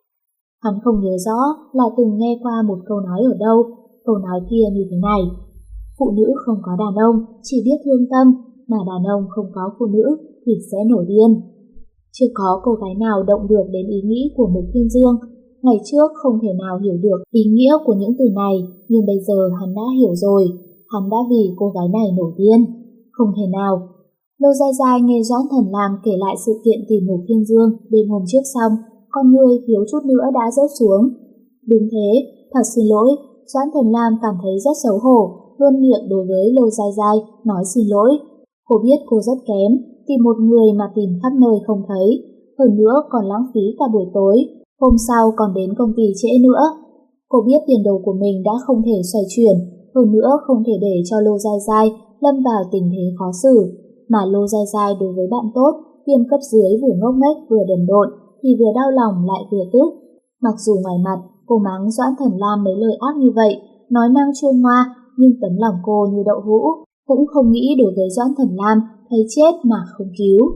Hắn không nhớ rõ là từng nghe qua một câu nói ở đâu, câu nói kia như thế này. Phụ nữ không có đàn ông, chỉ biết thương tâm, mà đàn ông không có phụ nữ thì sẽ nổi điên. Chưa có cô gái nào động được đến ý nghĩ của Mục Thiên Dương. Ngày trước không thể nào hiểu được ý nghĩa của những từ này, nhưng bây giờ hắn đã hiểu rồi. Hắn đã vì cô gái này nổi điên. Không thể nào. Lô Dai Dai nghe Doãn Thần Lam kể lại sự kiện tìm Mục Thiên Dương đêm hôm trước xong, con người thiếu chút nữa đã rớt xuống. Đúng thế, thật xin lỗi. Doãn Thần Lam cảm thấy rất xấu hổ, luôn miệng đối với Lô Dai Dai nói xin lỗi. Cô biết cô rất kém, tìm một người mà tìm khắp nơi không thấy, hơn nữa còn lãng phí cả buổi tối. Hôm sau còn đến công ty trễ nữa. Cô biết tiền đồ của mình đã không thể xoay chuyển, hơn nữa không thể để cho Lô Dai Dai lâm vào tình thế khó xử. Mà Lô Dai Dai đối với bạn tốt, tiêm cấp dưới vừa ngốc nghếch vừa đần độn thì vừa đau lòng lại vừa tức. Mặc dù ngoài mặt cô mắng Doãn Thần Lam mấy lời ác như vậy, nói năng chua ngoa, nhưng tấm lòng cô như đậu hũ, cũng không nghĩ đối với Doãn Thần Lam thấy chết mà không cứu.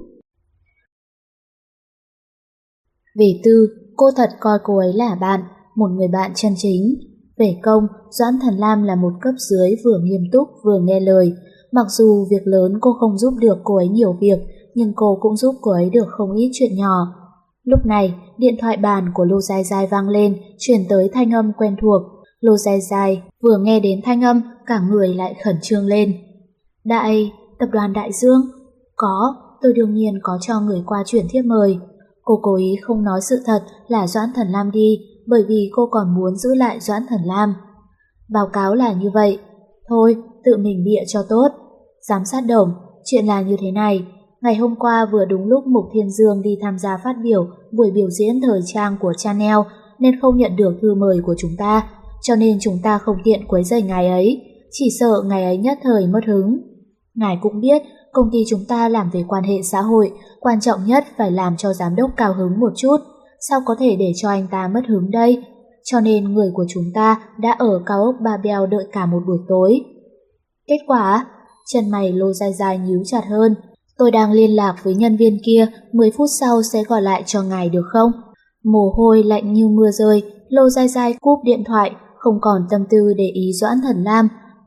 Về tư, cô thật coi cô ấy là bạn, một người bạn chân chính. Về công, Doãn Thần Lam là một cấp dưới vừa nghiêm túc vừa nghe lời. Mặc dù việc lớn cô không giúp được cô ấy nhiều việc, nhưng cô cũng giúp cô ấy được không ít chuyện nhỏ. Lúc này, điện thoại bàn của Lô Dai Dai vang lên, truyền tới thanh âm quen thuộc. Lô Dai Dai vừa nghe đến thanh âm, cả người lại khẩn trương lên. Đại, tập đoàn Đại Dương? Có, tôi đương nhiên có cho người qua chuyển thiếp mời. Cô cố ý không nói sự thật là Doãn Thần Lam đi, bởi vì cô còn muốn giữ lại Doãn Thần Lam. Báo cáo là như vậy. Thôi, tự mình bịa cho tốt. Giám sát Đồng, chuyện là như thế này. Ngày hôm qua vừa đúng lúc Mục Thiên Dương đi tham gia phát biểu buổi biểu diễn thời trang của Chanel nên không nhận được thư mời của chúng ta, cho nên chúng ta không tiện quấy rầy ngài ấy, chỉ sợ ngài ấy nhất thời mất hứng. Ngài cũng biết công ty chúng ta làm về quan hệ xã hội, quan trọng nhất phải làm cho giám đốc cao hứng một chút, sao có thể để cho anh ta mất hứng đây? Cho nên người của chúng ta đã ở cao ốc Ba Beo đợi cả một buổi tối. Kết quả, chân mày Lô Dai Dai nhíu chặt hơn. Tôi đang liên lạc với nhân viên kia, mười phút sau sẽ gọi lại cho ngài được không? Mồ hôi lạnh như mưa rơi, Lô Dai Dai cúp điện thoại, không còn tâm tư để ý Doãn Thần Lam.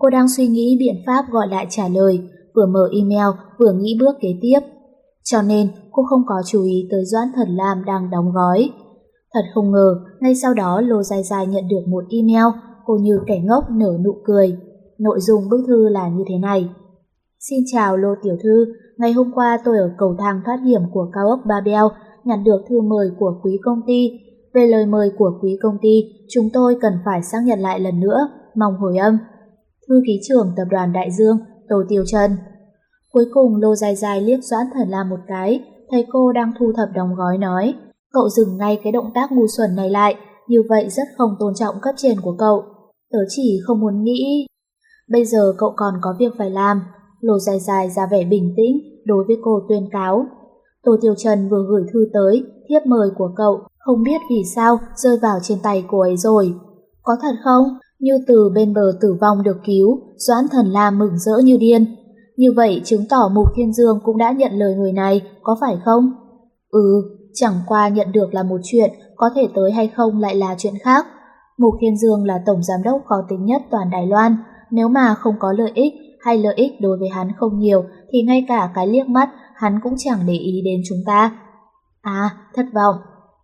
Cô đang suy nghĩ biện pháp gọi lại trả lời, vừa mở email vừa nghĩ bước kế tiếp. Cho nên cô không có chú ý tới Doãn Thần Lam đang đóng gói. Thật không ngờ, ngay sau đó Lô Dài Dài nhận được một email, cô như kẻ ngốc nở nụ cười. Nội dung bức thư là như thế này. Xin chào Lô tiểu thư, ngày hôm qua tôi ở cầu thang thoát hiểm của cao ốc Babel nhận được thư mời của quý công ty. Về lời mời của quý công ty, chúng tôi cần phải xác nhận lại lần nữa, mong hồi âm. Thư ký trưởng tập đoàn Đại Dương, Tô Tiêu Trần. Cuối cùng Lô Dài Dài liếc Doãn Thần Lam một cái, thấy cô đang thu thập đóng gói nói, cậu dừng ngay cái động tác ngu xuẩn này lại, như vậy rất không tôn trọng cấp trên của cậu. Tớ chỉ không muốn nghĩ. Bây giờ cậu còn có việc phải làm. Lô Dài Dài ra vẻ bình tĩnh đối với cô tuyên cáo. Tô Tiêu Trần vừa gửi thư tới, thiếp mời của cậu, không biết vì sao rơi vào trên tay cô ấy rồi. Có thật không? Như từ bên bờ tử vong được cứu, Doãn Thần Lam mừng rỡ như điên. Như vậy chứng tỏ Mục Thiên Dương cũng đã nhận lời người này, có phải không? Ừ, chẳng qua nhận được là một chuyện, có thể tới hay không lại là chuyện khác. Mục Thiên Dương là tổng giám đốc khó tính nhất toàn Đài Loan, nếu mà không có lợi ích hay lợi ích đối với hắn không nhiều thì ngay cả cái liếc mắt hắn cũng chẳng để ý đến chúng ta. À, thất vọng.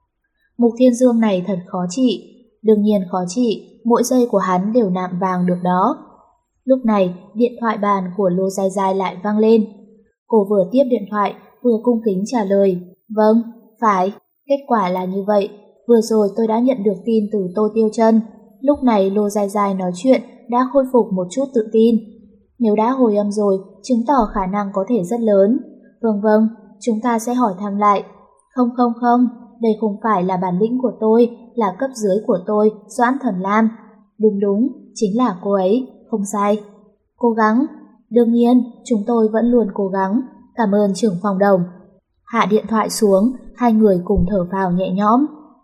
Mục Thiên Dương này thật khó trị. Đương nhiên khó trị, mỗi giây của hắn đều nạm vàng được đó. Lúc này, điện thoại bàn của Lô Dài Dài lại vang lên. Cô vừa tiếp điện thoại, vừa cung kính trả lời. Vâng, phải, kết quả là như vậy. Vừa rồi tôi đã nhận được tin từ Tô Tiêu Trân. Lúc này Lô Dài Dài nói chuyện đã khôi phục một chút tự tin. Nếu đã hồi âm rồi, chứng tỏ khả năng có thể rất lớn. Vâng vâng, chúng ta sẽ hỏi thăm lại. Không không không, đây không phải là bản lĩnh của tôi, là cấp dưới của tôi, Doãn Thần Lam. Đúng đúng, chính là cô ấy, không sai. Cố gắng, đương nhiên, chúng tôi vẫn luôn cố gắng. Cảm ơn trưởng phòng Đồng. Hạ điện thoại xuống, hai người cùng thở phào nhẹ nhõm.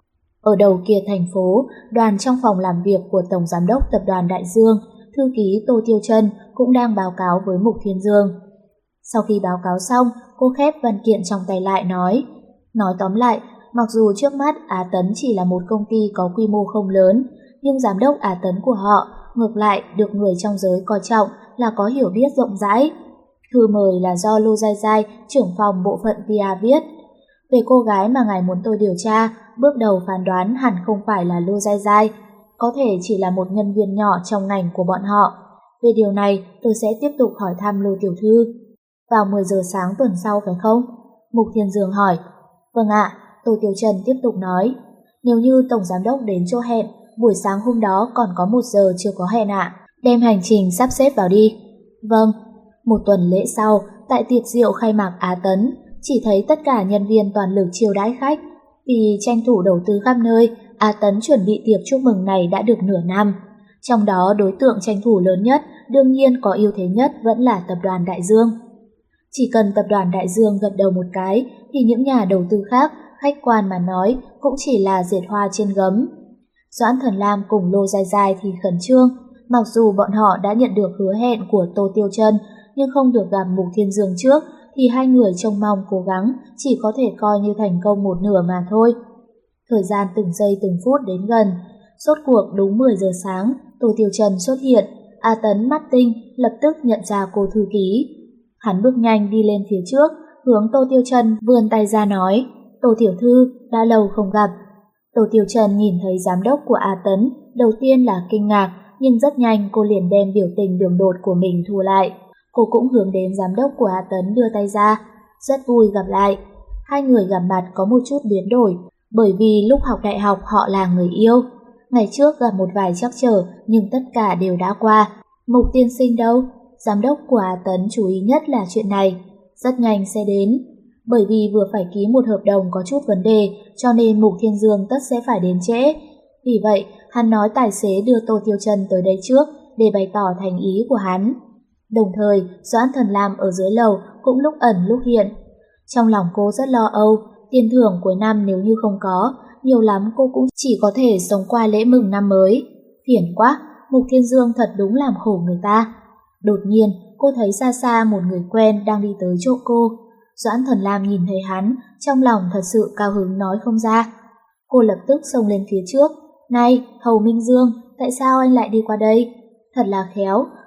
Ở đầu kia thành phố, đoàn trong phòng làm việc của Tổng Giám đốc Tập đoàn Đại Dương, thư ký Tô Tiêu Trân cũng đang báo cáo với Mục Thiên Dương. Sau khi báo cáo xong, cô khép văn kiện trong tay lại nói. Nói tóm lại, mặc dù trước mắt Á Tấn chỉ là một công ty có quy mô không lớn, nhưng giám đốc Á Tấn của họ ngược lại được người trong giới coi trọng là có hiểu biết rộng rãi. Thư mời là do Lô Dài Dài, trưởng phòng bộ phận pê e viết. Về cô gái mà ngài muốn tôi điều tra, bước đầu phán đoán hẳn không phải là Lô Dài Dài, có thể chỉ là một nhân viên nhỏ trong ngành của bọn họ. Về điều này, tôi sẽ tiếp tục hỏi thăm Lô tiểu thư. Vào mười giờ sáng tuần sau phải không? Mục Thiên Dương hỏi. Vâng ạ, Tô Tiêu Trần tiếp tục nói. Nếu như Tổng Giám đốc đến chỗ hẹn, buổi sáng hôm đó còn có một giờ chưa có hẹn ạ. Đem hành trình sắp xếp vào đi. Vâng. Một tuần lễ sau, tại tiệc rượu khai mạc Á Tấn, chỉ thấy tất cả nhân viên toàn lực chiêu đãi khách. Vì tranh thủ đầu tư khắp nơi, Á Tấn chuẩn bị tiệc chúc mừng này đã được nửa năm. Trong đó đối tượng tranh thủ lớn nhất, đương nhiên có ưu thế nhất vẫn là Tập đoàn Đại Dương. Chỉ cần Tập đoàn Đại Dương gật đầu một cái thì những nhà đầu tư khác, khách quan mà nói, cũng chỉ là dệt hoa trên gấm. Doãn Thần Lam cùng Lô Dài Dài thì khẩn trương, mặc dù bọn họ đã nhận được hứa hẹn của Tô Tiêu Trân nhưng không được gặp Mục Thiên Dương trước thì hai người trông mong cố gắng chỉ có thể coi như thành công một nửa mà thôi. Thời gian từng giây từng phút đến gần, rốt cuộc đúng mười giờ sáng, Tô Tiêu Trân xuất hiện. A Tấn mắt tinh lập tức nhận ra cô thư ký. Hắn bước nhanh đi lên phía trước, hướng Tô Tiêu Trân vươn tay ra nói, Tô tiểu thư, đã lâu không gặp. Tô Tiêu Trân nhìn thấy giám đốc của A Tấn, đầu tiên là kinh ngạc, nhưng rất nhanh cô liền đem biểu tình đường đột của mình thu lại. Cô cũng hướng đến giám đốc của A Tấn đưa tay ra. Rất vui gặp lại. Hai người gặp mặt có một chút biến đổi, bởi vì lúc học đại học họ là người yêu. Ngày trước gặp một vài trắc trở, nhưng tất cả đều đã qua. Mục tiên sinh đâu? Giám đốc của A Tấn chú ý nhất là chuyện này. Rất nhanh sẽ đến. Bởi vì vừa phải ký một hợp đồng có chút vấn đề, cho nên Mục Thiên Dương tất sẽ phải đến trễ. Vì vậy, hắn nói tài xế đưa Tô Tiêu Trân tới đây trước để bày tỏ thành ý của hắn. Đồng thời, Doãn Thần Lam ở dưới lầu cũng lúc ẩn lúc hiện. Trong lòng cô rất lo âu, tiền thưởng cuối năm nếu như không có, nhiều lắm cô cũng chỉ có thể sống qua lễ mừng năm mới. Phiền quá, Mục Thiên Dương thật đúng làm khổ người ta. Đột nhiên, cô thấy xa xa một người quen đang đi tới chỗ cô. Doãn Thần Lam nhìn thấy hắn, trong lòng thật sự cao hứng nói không ra. Cô lập tức xông lên phía trước. Này, Hầu Minh Dương, tại sao anh lại đi qua đây? Thật là khéo,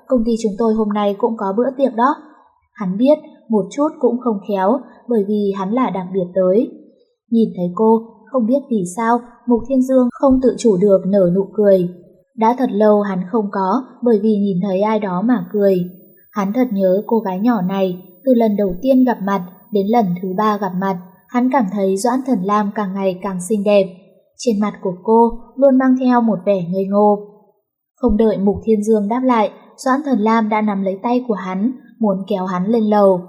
công ty chúng tôi hôm nay cũng có bữa tiệc đó. Hắn biết một chút cũng không khéo bởi vì hắn là đặc biệt tới. Nhìn thấy cô, không biết vì sao Mục Thiên Dương không tự chủ được nở nụ cười. Đã thật lâu hắn không có bởi vì nhìn thấy ai đó mà cười. Hắn thật nhớ cô gái nhỏ này, từ lần đầu tiên gặp mặt đến lần thứ ba gặp mặt, hắn cảm thấy Doãn Thần Lam càng ngày càng xinh đẹp. Trên mặt của cô luôn mang theo một vẻ ngây ngô. Không đợi Mục Thiên Dương đáp lại, Doãn Thần Lam đã nắm lấy tay của hắn, muốn kéo hắn lên lầu.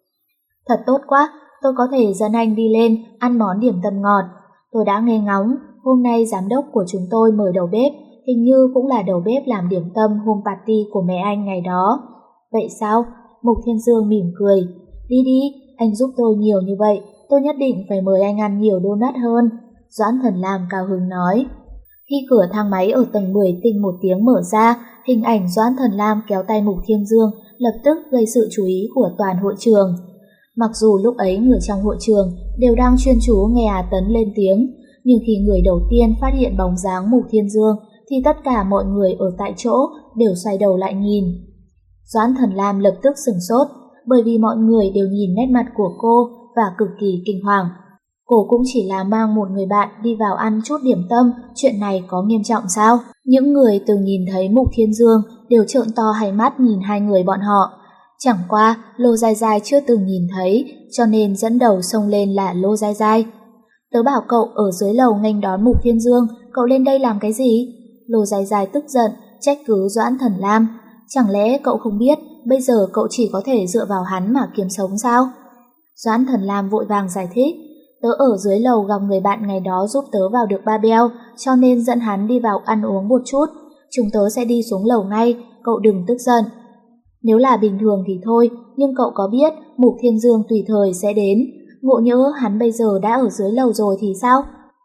Thật tốt quá, tôi có thể dẫn anh đi lên ăn món điểm tâm ngọt. Tôi đã nghe ngóng, hôm nay giám đốc của chúng tôi mời đầu bếp, hình như cũng là đầu bếp làm điểm tâm hôm party của mẹ anh ngày đó. Vậy sao? Mục Thiên Dương mỉm cười. Đi đi, anh giúp tôi nhiều như vậy, tôi nhất định phải mời anh ăn nhiều donut hơn. Doãn Thần Lam cao hứng nói. Khi cửa thang máy ở tầng mười tinh một tiếng mở ra, hình ảnh Doãn Thần Lam kéo tay Mục Thiên Dương lập tức gây sự chú ý của toàn hội trường. Mặc dù lúc ấy người trong hội trường đều đang chuyên chú nghe Hà Tấn lên tiếng, nhưng khi người đầu tiên phát hiện bóng dáng Mục Thiên Dương thì tất cả mọi người ở tại chỗ đều xoay đầu lại nhìn. Doãn Thần Lam lập tức sửng sốt, bởi vì mọi người đều nhìn nét mặt của cô và cực kỳ kinh hoàng. Cô cũng chỉ là mang một người bạn đi vào ăn chút điểm tâm, chuyện này có nghiêm trọng sao? Những người từng nhìn thấy Mục Thiên Dương đều trợn to hai mắt nhìn hai người bọn họ. Chẳng qua Lô Giai Giai chưa từng nhìn thấy, cho nên dẫn đầu xông lên là Lô Giai Giai. Tớ bảo cậu ở dưới lầu nghênh đón Mục Thiên Dương, cậu lên đây làm cái gì? Lô Giai Giai tức giận, trách cứ Doãn Thần Lam. Chẳng lẽ cậu không biết bây giờ cậu chỉ có thể dựa vào hắn mà kiếm sống sao? Doãn Thần Lam vội vàng giải thích. Tớ ở dưới lầu gặp người bạn ngày đó giúp tớ vào được ba beo, cho nên dẫn hắn đi vào ăn uống một chút. Chúng tớ sẽ đi xuống lầu ngay, cậu đừng tức giận. Nếu là bình thường thì thôi, nhưng cậu có biết Mục Thiên Dương tùy thời sẽ đến. Ngộ nhỡ hắn bây giờ đã ở dưới lầu rồi thì sao?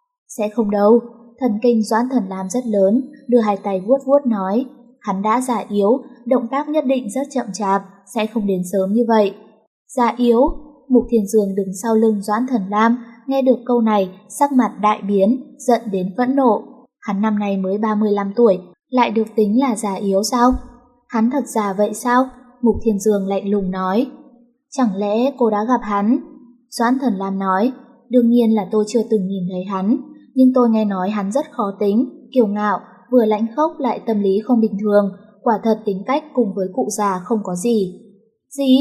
Sẽ không đâu. Thần kinh Doãn Thần Lam rất lớn, đưa hai tay vuốt vuốt nói. Hắn đã già yếu, động tác nhất định rất chậm chạp, sẽ không đến sớm như vậy. Già yếu? Mục Thiên Dương đứng sau lưng Doãn Thần Lam, nghe được câu này, sắc mặt đại biến, giận đến phẫn nộ. Hắn năm nay mới ba mươi lăm tuổi, lại được tính là già yếu sao? Hắn thật già vậy sao? Mục Thiên Dương lạnh lùng nói. Chẳng lẽ cô đã gặp hắn? Doãn Thần Lam nói. Đương nhiên là tôi chưa từng nhìn thấy hắn, nhưng tôi nghe nói hắn rất khó tính, kiêu ngạo, vừa lãnh khốc lại tâm lý không bình thường, quả thật tính cách cùng với cụ già không có gì. Gì?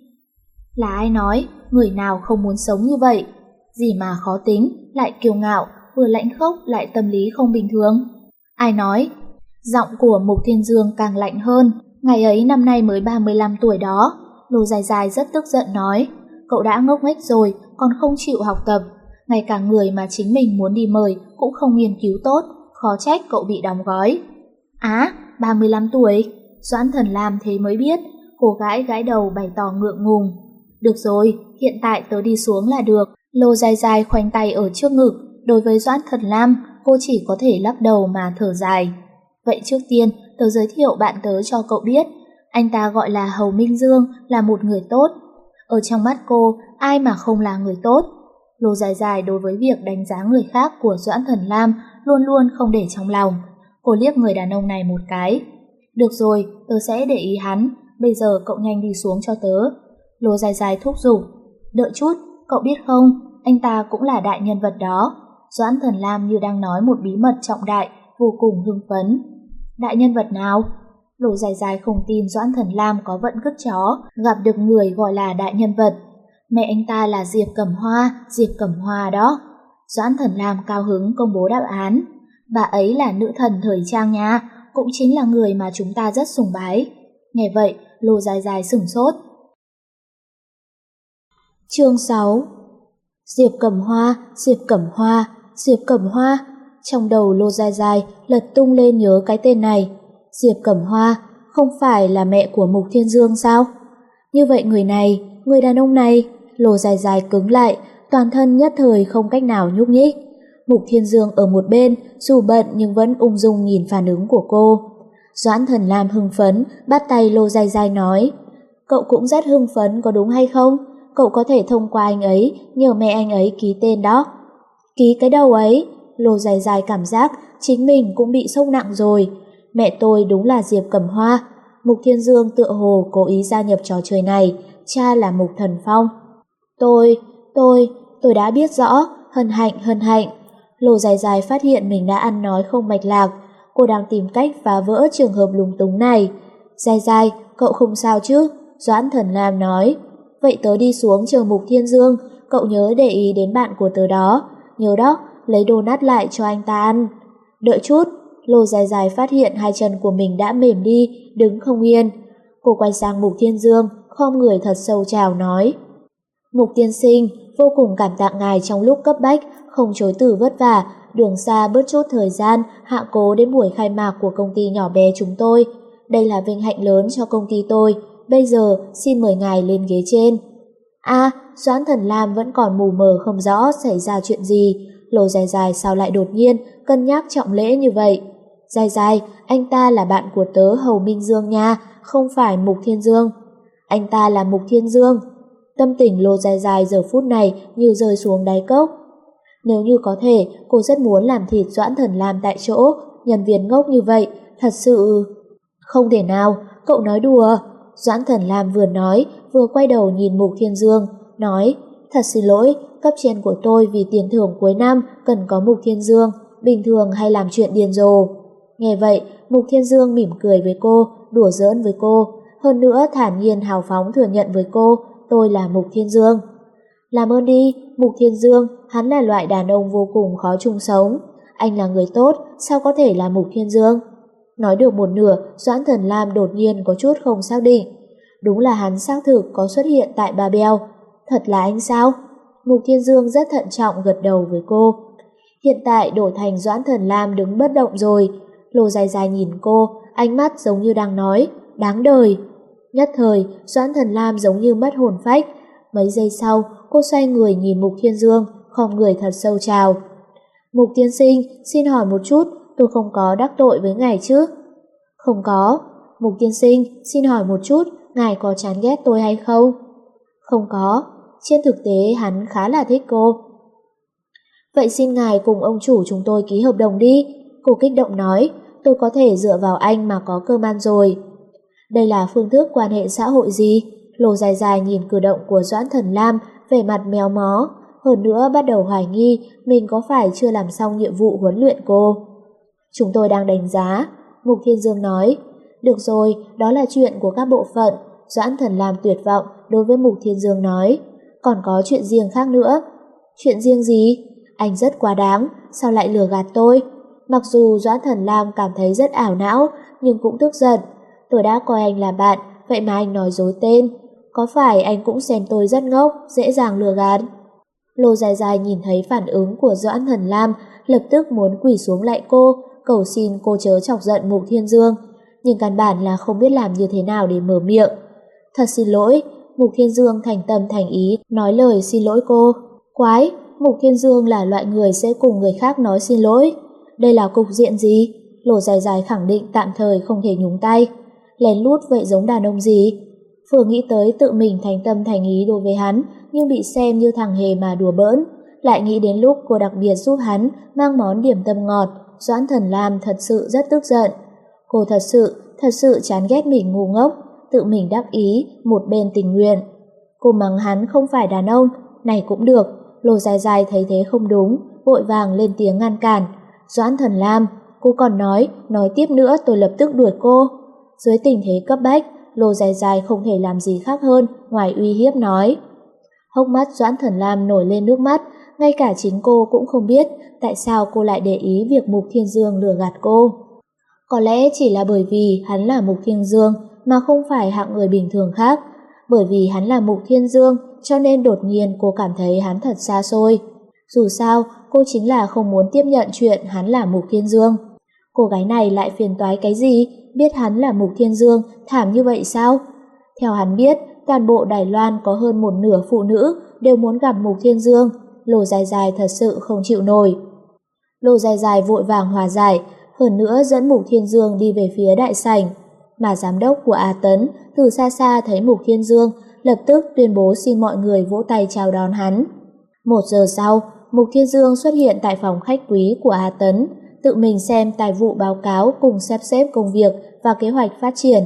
Là ai nói, người nào không muốn sống như vậy? Gì mà khó tính, lại kiêu ngạo, vừa lãnh khốc lại tâm lý không bình thường? Ai nói? Giọng của Mục Thiên Dương càng lạnh hơn. Ngày ấy năm nay mới ba mươi lăm tuổi đó. Lô Dài Dài rất tức giận nói. Cậu đã ngốc nghếch rồi, còn không chịu học tập. Ngay cả người mà chính mình muốn đi mời cũng không nghiên cứu tốt, khó trách cậu bị đóng gói. Á, ba mươi lăm tuổi? Doãn Thần Lam thế mới biết. Cô gái gãi đầu bày tỏ ngượng ngùng. Được rồi, hiện tại tớ đi xuống là được. Lô Dài Dài khoanh tay ở trước ngực. Đối với Doãn Thần Lam, cô chỉ có thể lắc đầu mà thở dài. Vậy trước tiên, tớ giới thiệu bạn tớ cho cậu biết. Anh ta gọi là Hầu Minh Dương, là một người tốt. Ở trong mắt cô, ai mà không là người tốt? Lô Dài Dài đối với việc đánh giá người khác của Doãn Thần Lam luôn luôn không để trong lòng. Cô liếc người đàn ông này một cái. Được rồi, tớ sẽ để ý hắn. Bây giờ cậu nhanh đi xuống cho tớ. Lô Dài Dài thúc giục. Đợi chút, cậu biết không, anh ta cũng là đại nhân vật đó. Doãn Thần Lam như đang nói một bí mật trọng đại, vô cùng hưng phấn. Đại nhân vật nào? Lô Dài Dài không tin Doãn Thần Lam có vận cứt chó, gặp được người gọi là đại nhân vật. Mẹ anh ta là Diệp Cẩm Hoa, Diệp Cẩm Hoa đó. Doãn Thần Lam cao hứng công bố đáp án. Bà ấy là nữ thần thời trang nha, cũng chính là người mà chúng ta rất sùng bái. Nghe vậy, Lô Dài Dài sửng sốt. Chương sáu. Diệp Cẩm Hoa, Diệp Cẩm Hoa, Diệp Cẩm Hoa. Trong đầu Lô Dài Dài lật tung lên nhớ cái tên này. Diệp Cẩm Hoa không phải là mẹ của Mục Thiên Dương sao? Như vậy người này, người đàn ông này, Lô Dài Dài cứng lại, toàn thân nhất thời không cách nào nhúc nhích. Mục Thiên Dương ở một bên, dù bận nhưng vẫn ung dung nhìn phản ứng của cô. Doãn Thần Lam hưng phấn, bắt tay Lô Dài Dài nói. Cậu cũng rất hưng phấn có đúng hay không? Cậu có thể thông qua anh ấy, nhờ mẹ anh ấy ký tên đó. Ký cái đầu ấy? Lô Dài Dài cảm giác chính mình cũng bị sốc nặng rồi. Mẹ tôi đúng là Diệp Cẩm Hoa. Mục Thiên Dương tựa hồ cố ý gia nhập trò chơi này, cha là Mục Thần Phong. Tôi, tôi, tôi đã biết rõ, hân hạnh, hân hạnh. Lô Dài Dài phát hiện mình đã ăn nói không mạch lạc, cô đang tìm cách phá vỡ trường hợp lúng túng này. Dài Dài, cậu không sao chứ? Doãn Thần Lam nói. Vậy tớ đi xuống chờ Mục Thiên Dương, cậu nhớ để ý đến bạn của tớ đó. Nhớ đó, lấy donut lại cho anh ta ăn. Đợi chút, Lô Dài Dài phát hiện hai chân của mình đã mềm đi, đứng không yên. Cô quay sang Mục Thiên Dương, khom người thật sâu chào nói. Mục tiên sinh, vô cùng cảm tạ ngài trong lúc cấp bách, không chối từ vất vả, đường xa bớt chút thời gian, hạ cố đến buổi khai mạc của công ty nhỏ bé chúng tôi. Đây là vinh hạnh lớn cho công ty tôi, bây giờ xin mời ngài lên ghế trên. À, Doãn Thần Lam vẫn còn mù mờ không rõ xảy ra chuyện gì, Lô Dài Dài sao lại đột nhiên cân nhắc trọng lễ như vậy. Dài Dài, anh ta là bạn của tớ Hầu Minh Dương nha, không phải Mục Thiên Dương. Anh ta là Mục Thiên Dương. Tâm tình Lô Dài Dài giờ phút này như rơi xuống đáy cốc. Nếu như có thể, cô rất muốn làm thịt Doãn Thần Lam tại chỗ, nhân viên ngốc như vậy, thật sự... Không thể nào, cậu nói đùa. Doãn Thần Lam vừa nói, vừa quay đầu nhìn Mục Thiên Dương, nói, thật xin lỗi, cấp trên của tôi vì tiền thưởng cuối năm cần có Mục Thiên Dương, bình thường hay làm chuyện điên rồ. Nghe vậy, Mục Thiên Dương mỉm cười với cô, đùa giỡn với cô, hơn nữa thản nhiên hào phóng thừa nhận với cô, tôi là Mục Thiên Dương. Làm ơn đi, Mục Thiên Dương, hắn là loại đàn ông vô cùng khó chung sống. Anh là người tốt, sao có thể là Mục Thiên Dương? Nói được một nửa, Doãn Thần Lam đột nhiên có chút không xác định. Đúng là hắn xác thực có xuất hiện tại Ba Beo. Thật là anh sao? Mục Thiên Dương rất thận trọng gật đầu với cô. Hiện tại đổi thành Doãn Thần Lam đứng bất động rồi. Lô Dài Dài nhìn cô, ánh mắt giống như đang nói, đáng đời. Nhất thời, Doãn Thần Lam giống như mất hồn phách. Mấy giây sau, cô xoay người nhìn Mục Thiên Dương, khom người thật sâu chào. Mục tiên sinh, xin hỏi một chút, tôi không có đắc tội với ngài chứ? Không có. Mục tiên sinh, xin hỏi một chút, ngài có chán ghét tôi hay không? Không có. Trên thực tế hắn khá là thích cô. Vậy xin ngài cùng ông chủ chúng tôi ký hợp đồng đi. Cô kích động nói, tôi có thể dựa vào anh mà có cơm ăn rồi. Đây là phương thức quan hệ xã hội gì? Lô Dài Dài nhìn cử động của Doãn Thần Lam, vẻ mặt méo mó, hơn nữa bắt đầu hoài nghi mình có phải chưa làm xong nhiệm vụ huấn luyện cô. Chúng tôi đang đánh giá, Mục Thiên Dương nói. Được rồi, đó là chuyện của các bộ phận. Doãn Thần Lam tuyệt vọng đối với Mục Thiên Dương nói. Còn có chuyện riêng khác nữa. Chuyện riêng gì? Anh rất quá đáng, sao lại lừa gạt tôi? Mặc dù Doãn Thần Lam cảm thấy rất ảo não, nhưng cũng tức giận. Tôi đã coi anh là bạn, vậy mà anh nói dối tên. Có phải anh cũng xem tôi rất ngốc, dễ dàng lừa gạt? Lô Dài Dài nhìn thấy phản ứng của Doãn Thần Lam, lập tức muốn quỳ xuống lại cô, cầu xin cô chớ chọc giận Mục Thiên Dương, nhưng căn bản là không biết làm như thế nào để mở miệng. Thật xin lỗi, Mục Thiên Dương thành tâm thành ý nói lời xin lỗi cô. Quái, Mục Thiên Dương là loại người sẽ cùng người khác nói xin lỗi. Đây là cục diện gì? Lô Dài Dài khẳng định tạm thời không thể nhúng tay. Lén lút vậy giống đàn ông gì? Vừa nghĩ tới tự mình thành tâm thành ý đối với hắn, nhưng bị xem như thằng hề mà đùa bỡn, lại nghĩ đến lúc cô đặc biệt giúp hắn mang món điểm tâm ngọt, Doãn Thần Lam thật sự rất tức giận. Cô thật sự, thật sự chán ghét mình ngu ngốc, tự mình đắc ý, một bên tình nguyện. Cô mắng hắn không phải đàn ông, này cũng được. Lô Dài Dài thấy thế không đúng, vội vàng lên tiếng ngăn cản. Doãn Thần Lam, cô còn nói, nói tiếp nữa tôi lập tức đuổi cô. Dưới tình thế cấp bách, Lô Dài Dài không thể làm gì khác hơn ngoài uy hiếp nói. Hốc mắt Doãn Thần Lam nổi lên nước mắt, ngay cả chính cô cũng không biết tại sao cô lại để ý việc Mục Thiên Dương lừa gạt cô. Có lẽ chỉ là bởi vì hắn là Mục Thiên Dương mà không phải hạng người bình thường khác. Bởi vì hắn là Mục Thiên Dương cho nên đột nhiên cô cảm thấy hắn thật xa xôi. Dù sao, cô chính là không muốn tiếp nhận chuyện hắn là Mục Thiên Dương. Cô gái này lại phiền toái cái gì? Biết hắn là Mục Thiên Dương, thảm như vậy sao? Theo hắn biết, toàn bộ Đài Loan có hơn một nửa phụ nữ đều muốn gặp Mục Thiên Dương. Lô Dài Dài thật sự không chịu nổi. Lô Dài Dài vội vàng hòa giải, hơn nữa dẫn Mục Thiên Dương đi về phía đại sảnh. Mà giám đốc của A Tấn từ xa xa thấy Mục Thiên Dương, lập tức tuyên bố xin mọi người vỗ tay chào đón hắn. Một giờ sau, Mục Thiên Dương xuất hiện tại phòng khách quý của A Tấn, tự mình xem tài vụ báo cáo cùng sắp xếp công việc và kế hoạch phát triển.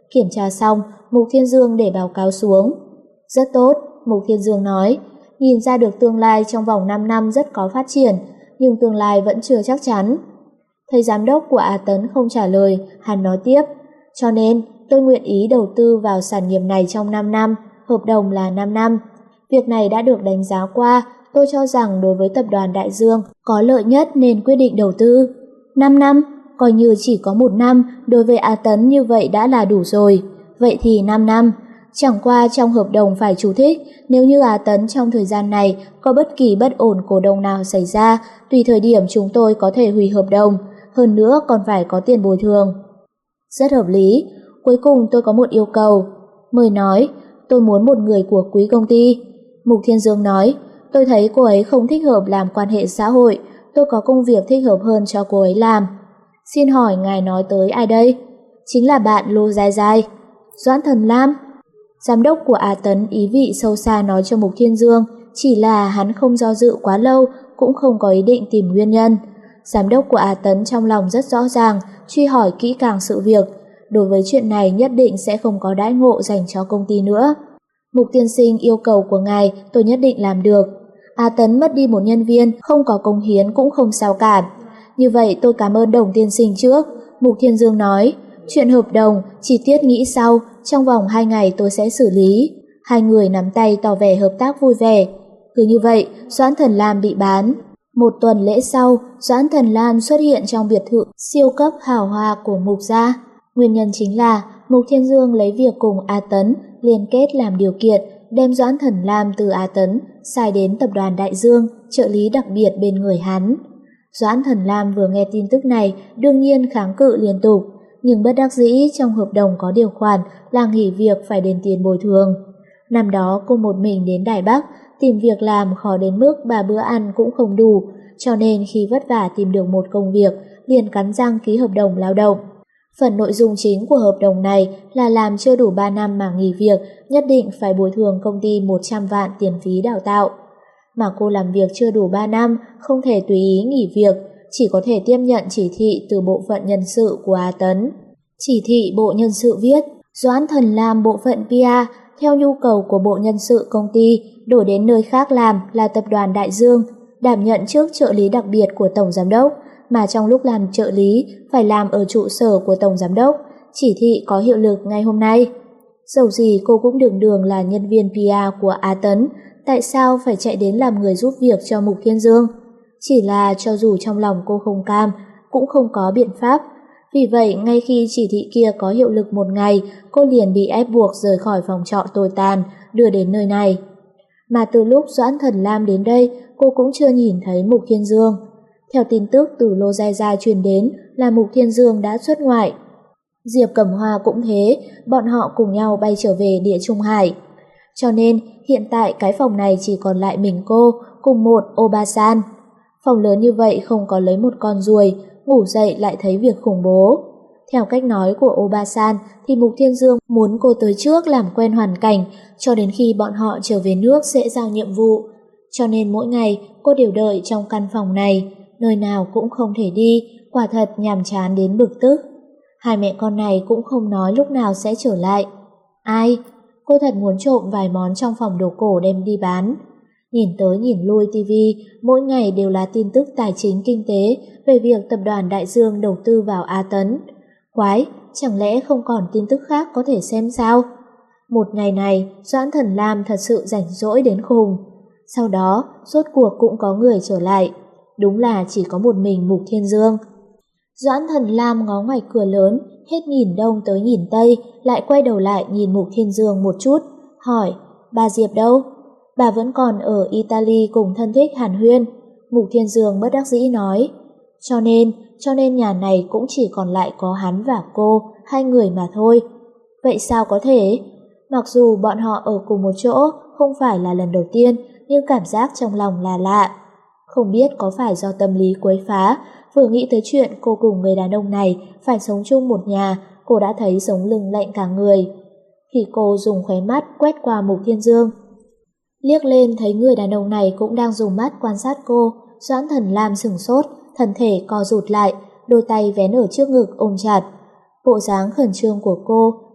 Kiểm tra xong, Mục Thiên Dương để báo cáo xuống. Rất tốt, Mục Thiên Dương nói. Nhìn ra được tương lai trong vòng năm năm rất có phát triển, nhưng tương lai vẫn chưa chắc chắn. Thấy giám đốc của A Tấn không trả lời, hắn nói tiếp. Cho nên, tôi nguyện ý đầu tư vào sản nghiệp này trong năm năm, hợp đồng là năm năm. Việc này đã được đánh giá qua, tôi cho rằng đối với tập đoàn Đại Dương có lợi nhất nên quyết định đầu tư. năm năm, coi như chỉ có một năm, đối với A Tấn như vậy đã là đủ rồi. Vậy thì năm năm. Chẳng qua trong hợp đồng phải chú thích, nếu như A Tấn trong thời gian này có bất kỳ bất ổn cổ đông nào xảy ra, tùy thời điểm chúng tôi có thể hủy hợp đồng, hơn nữa còn phải có tiền bồi thường. Rất hợp lý. Cuối cùng tôi có một yêu cầu. Mời nói, tôi muốn một người của quý công ty. Mục Thiên Dương nói, tôi thấy cô ấy không thích hợp làm quan hệ xã hội, tôi có công việc thích hợp hơn cho cô ấy làm. Xin hỏi ngài nói tới ai đây? Chính là bạn Lô Dài Dài. Doãn Thần Lam. Giám đốc của A Tấn ý vị sâu xa nói cho Mục Thiên Dương, chỉ là hắn không do dự quá lâu, cũng không có ý định tìm nguyên nhân. Giám đốc của A Tấn trong lòng rất rõ ràng, truy hỏi kỹ càng sự việc. Đối với chuyện này nhất định sẽ không có đãi ngộ dành cho công ty nữa. Mục tiên sinh, yêu cầu của ngài tôi nhất định làm được. A Tấn mất đi một nhân viên, không có cống hiến cũng không sao cả. Như vậy tôi cảm ơn Đồng tiên sinh trước. Mục Thiên Dương nói, chuyện hợp đồng, chi tiết nghĩ sau, trong vòng hai ngày tôi sẽ xử lý. Hai người nắm tay tỏ vẻ hợp tác vui vẻ. Cứ như vậy, Doãn Thần Lam bị bán. Một tuần lễ sau, Doãn Thần Lam xuất hiện trong biệt thự siêu cấp hào hoa của Mục gia. Nguyên nhân chính là Mục Thiên Dương lấy việc cùng A Tấn liên kết làm điều kiện, đem Doãn Thần Lam từ A Tấn sai đến tập đoàn Đại Dương, trợ lý đặc biệt bên người hắn. Doãn Thần Lam vừa nghe tin tức này đương nhiên kháng cự liên tục, nhưng bất đắc dĩ trong hợp đồng có điều khoản là nghỉ việc phải đền tiền bồi thường. Năm đó cô một mình đến Đài Bắc, tìm việc làm khó đến mức ba bữa ăn cũng không đủ, cho nên khi vất vả tìm được một công việc, liền cắn răng ký hợp đồng lao động. Phần nội dung chính của hợp đồng này là làm chưa đủ ba năm mà nghỉ việc, nhất định phải bồi thường công ty một trăm vạn tiền phí đào tạo. Mà cô làm việc chưa đủ ba năm, không thể tùy ý nghỉ việc, chỉ có thể tiếp nhận chỉ thị từ bộ phận nhân sự của A Tấn. Chỉ thị bộ nhân sự viết, Doãn Thần Lam bộ phận pê e theo nhu cầu của bộ nhân sự công ty đổi đến nơi khác làm là tập đoàn Đại Dương, đảm nhận chức trợ lý đặc biệt của Tổng Giám đốc, mà trong lúc làm trợ lý phải làm ở trụ sở của Tổng Giám đốc, chỉ thị có hiệu lực ngay hôm nay. Dẫu gì cô cũng đường đường là nhân viên pê e của A Tấn, tại sao phải chạy đến làm người giúp việc cho Mục Thiên Dương? Chỉ là cho dù trong lòng cô không cam, cũng không có biện pháp. Vì vậy, ngay khi chỉ thị kia có hiệu lực một ngày, cô liền bị ép buộc rời khỏi phòng trọ tồi tàn, đưa đến nơi này. Mà từ lúc Doãn Thần Lam đến đây, cô cũng chưa nhìn thấy Mục Thiên Dương. Theo tin tức từ Lô Gia Gia truyền đến là Mục Thiên Dương đã xuất ngoại. Diệp Cẩm Hoa cũng thế, bọn họ cùng nhau bay trở về Địa Trung Hải. Cho nên, hiện tại cái phòng này chỉ còn lại mình cô, cùng một Obasan. Phòng lớn như vậy không có lấy một con ruồi, ngủ dậy lại thấy việc khủng bố. Theo cách nói của Obasan thì Mục Thiên Dương muốn cô tới trước làm quen hoàn cảnh, cho đến khi bọn họ trở về nước sẽ giao nhiệm vụ. Cho nên mỗi ngày cô đều đợi trong căn phòng này, nơi nào cũng không thể đi, quả thật nhàm chán đến bực tức. Hai mẹ con này cũng không nói lúc nào sẽ trở lại. Ai? Cô thật muốn trộm vài món trong phòng đồ cổ đem đi bán. Nhìn tới nhìn lui tivi, mỗi ngày đều là tin tức tài chính kinh tế về việc tập đoàn Đại Dương đầu tư vào A Tấn. Quái, chẳng lẽ không còn tin tức khác có thể xem sao? Một ngày này, Doãn Thần Lam thật sự rảnh rỗi đến khùng. Sau đó, rốt cuộc cũng có người trở lại. Đúng là chỉ có một mình Mục Thiên Dương. Doãn Thần Lam ngó ngoài cửa lớn, hết nhìn đông tới nhìn tây, lại quay đầu lại nhìn Mục Thiên Dương một chút, hỏi, bà Diệp đâu? Bà vẫn còn ở Italy cùng thân thích hàn huyên. Mục Thiên Dương bất đắc dĩ nói, cho nên, cho nên nhà này cũng chỉ còn lại có hắn và cô, hai người mà thôi. Vậy sao có thể? Mặc dù bọn họ ở cùng một chỗ, không phải là lần đầu tiên, nhưng cảm giác trong lòng là lạ. Không biết có phải do tâm lý quấy phá, vừa nghĩ tới chuyện cô cùng người đàn ông này phải sống chung một nhà, cô đã thấy sống lưng lạnh cả người. Khi cô dùng khóe mắt quét qua Mục Thiên Dương, liếc lên thấy người đàn ông này cũng đang dùng mắt quan sát cô, Doãn Thần Lam sửng sốt, thân thể co rụt lại, đôi tay vén ở trước ngực ôm chặt. Bộ dáng khẩn trương của cô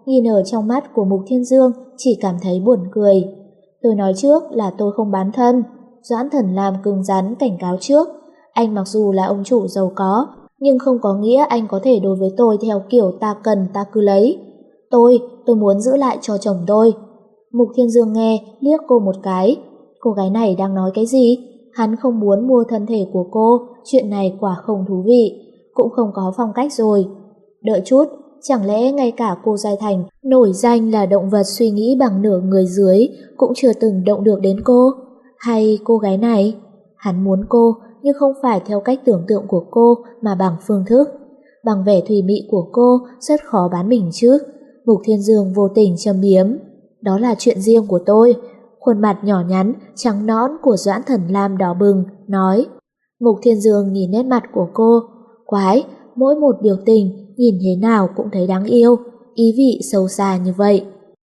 nhìn ở trong mắt của Mục Thiên Dương chỉ cảm thấy buồn cười. Tôi nói trước là tôi không bán thân. Doãn Thần Lam cứng rắn cảnh cáo trước. Anh mặc dù là ông chủ giàu có, nhưng không có nghĩa anh có thể đối với tôi theo kiểu ta cần ta cứ lấy. Tôi, tôi muốn giữ lại cho chồng tôi. Mục Thiên Dương nghe, liếc cô một cái. Cô gái này đang nói cái gì? Hắn không muốn mua thân thể của cô, chuyện này quả không thú vị, cũng không có phong cách rồi. Đợi chút, chẳng lẽ ngay cả cô Giai Thành, nổi danh là động vật suy nghĩ bằng nửa người dưới, cũng chưa từng động được đến cô? Hay cô gái này? Hắn muốn cô, nhưng không phải theo cách tưởng tượng của cô mà bằng phương thức. Bằng vẻ thùy mị của cô rất khó bán mình chứ. Mục Thiên Dương vô tình châm biếm. Đó là chuyện riêng của tôi. Khuôn mặt nhỏ nhắn, trắng nõn của Doãn Thần Lam đỏ bừng, nói. Mục Thiên Dương nhìn nét mặt của cô. Quái, mỗi một biểu tình, nhìn thế nào cũng thấy đáng yêu, ý vị sâu xa như vậy.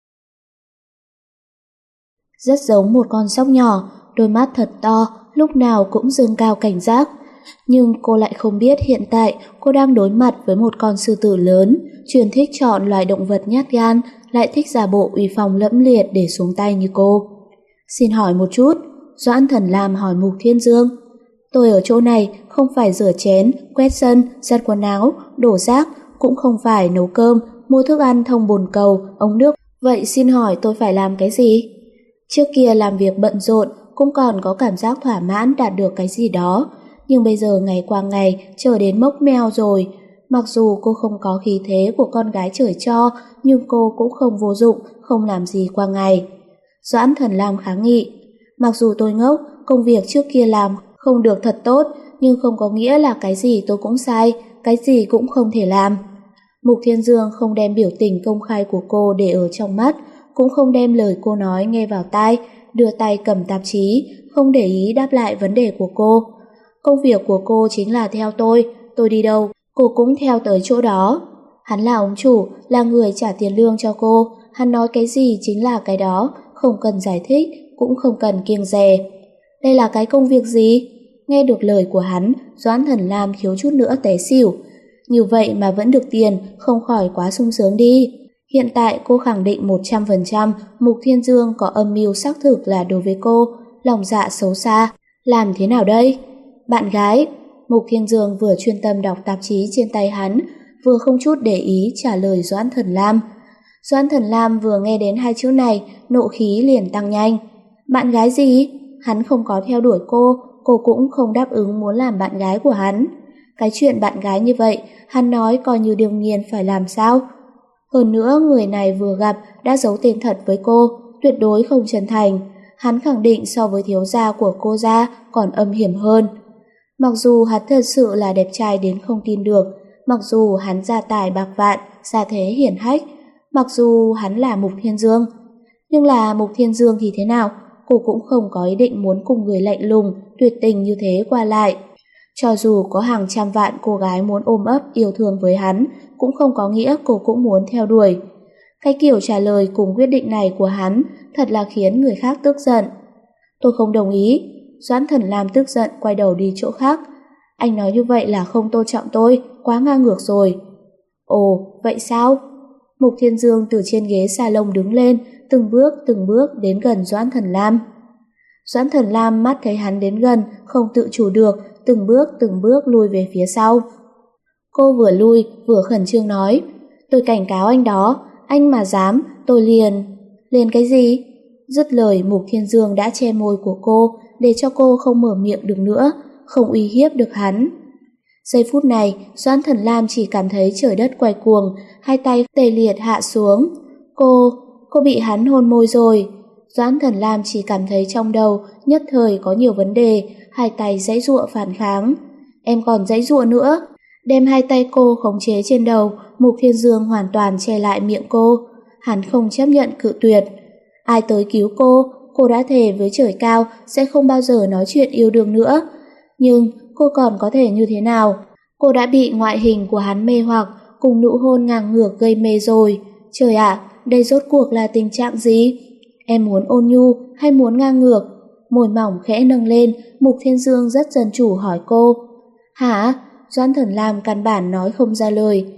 Rất giống một con sóc nhỏ, đôi mắt thật to, lúc nào cũng dương cao cảnh giác. Nhưng cô lại không biết hiện tại cô đang đối mặt với một con sư tử lớn, chuyên thích chọn loài động vật nhát gan, lại thích giả bộ uy phong lẫm liệt để xuống tay như cô. Xin hỏi một chút, Doãn Thần Lam hỏi Mục Thiên Dương. Tôi ở chỗ này không phải rửa chén, quét sân, giặt quần áo, đổ rác, cũng không phải nấu cơm, mua thức ăn thông bồn cầu, ống nước. Vậy xin hỏi tôi phải làm cái gì? Trước kia làm việc bận rộn cũng còn có cảm giác thỏa mãn đạt được cái gì đó, nhưng bây giờ ngày qua ngày trở đến mốc meo rồi. Mặc dù cô không có khí thế của con gái trời cho, nhưng cô cũng không vô dụng, không làm gì qua ngày. Doãn Thần Lam kháng nghị. Mặc dù tôi ngốc, công việc trước kia làm không được thật tốt, nhưng không có nghĩa là cái gì tôi cũng sai, cái gì cũng không thể làm. Mục Thiên Dương không đem biểu tình công khai của cô để ở trong mắt, cũng không đem lời cô nói nghe vào tai, đưa tay cầm tạp chí, không để ý đáp lại vấn đề của cô. Công việc của cô chính là theo tôi, tôi đi đâu, cô cũng theo tới chỗ đó. Hắn là ông chủ, là người trả tiền lương cho cô, hắn nói cái gì chính là cái đó, không cần giải thích, cũng không cần kiêng dè. Đây là cái công việc gì? Nghe được lời của hắn, Doãn Thần Lam thiếu chút nữa té xỉu. Như vậy mà vẫn được tiền, không khỏi quá sung sướng đi. Hiện tại cô khẳng định một trăm phần trăm Mục Thiên Dương có âm mưu xác thực là đối với cô, lòng dạ xấu xa. Làm thế nào đây? Bạn gái. Mục Thiên Dương vừa chuyên tâm đọc tạp chí trên tay hắn, vừa không chút để ý trả lời Doãn Thần Lam. Doãn Thần Lam vừa nghe đến hai chữ này, nộ khí liền tăng nhanh. Bạn gái gì? Hắn không có theo đuổi cô, cô cũng không đáp ứng muốn làm bạn gái của hắn. Cái chuyện bạn gái như vậy, hắn nói coi như đương nhiên phải làm sao? Hơn nữa, người này vừa gặp đã giấu tên thật với cô, tuyệt đối không chân thành. Hắn khẳng định so với thiếu gia của cô ra còn âm hiểm hơn. Mặc dù hắn thật sự là đẹp trai đến không tin được, mặc dù hắn gia tài bạc vạn, gia thế hiển hách, mặc dù hắn là Mục Thiên Dương. Nhưng là Mục Thiên Dương thì thế nào? Cô cũng không có ý định muốn cùng người lạnh lùng, tuyệt tình như thế qua lại. Cho dù có hàng trăm vạn cô gái muốn ôm ấp yêu thương với hắn, cũng không có nghĩa cô cũng muốn theo đuổi. Cái kiểu trả lời cùng quyết định này của hắn thật là khiến người khác tức giận. Tôi không đồng ý. Doãn Thần Lam tức giận quay đầu đi chỗ khác. Anh nói như vậy là không tôn trọng tôi, quá ngang ngược rồi. Ồ, vậy sao? Mục Thiên Dương từ trên ghế salon đứng lên, từng bước từng bước đến gần Doãn Thần Lam. Doãn Thần Lam mắt thấy hắn đến gần, không tự chủ được, từng bước từng bước lui về phía sau. Cô vừa lui vừa khẩn trương nói, tôi cảnh cáo anh đó, anh mà dám, tôi liền... Liền cái gì? Dứt lời, Mục Thiên Dương đã che môi của cô để cho cô không mở miệng được nữa, không uy hiếp được hắn. Giây phút này, Doãn Thần Lam chỉ cảm thấy trời đất quay cuồng, hai tay tê liệt hạ xuống. Cô, cô bị hắn hôn môi rồi. Doãn Thần Lam chỉ cảm thấy trong đầu nhất thời có nhiều vấn đề, hai tay giãy giụa phản kháng. Em còn giãy giụa nữa. Đem hai tay cô khống chế trên đầu, Mục Thiên Dương hoàn toàn che lại miệng cô. Hắn không chấp nhận cự tuyệt. Ai tới cứu cô, cô đã thề với trời cao sẽ không bao giờ nói chuyện yêu đương nữa. Nhưng cô còn có thể như thế nào? Cô đã bị ngoại hình của hắn mê hoặc, cùng nụ hôn ngang ngược gây mê rồi. Trời ạ, đây rốt cuộc là tình trạng gì? Em muốn ôn nhu hay muốn ngang ngược? Môi mỏng khẽ nâng lên, Mục Thiên Dương rất dân chủ hỏi cô. Hả? Doãn Thần Lam căn bản nói không ra lời.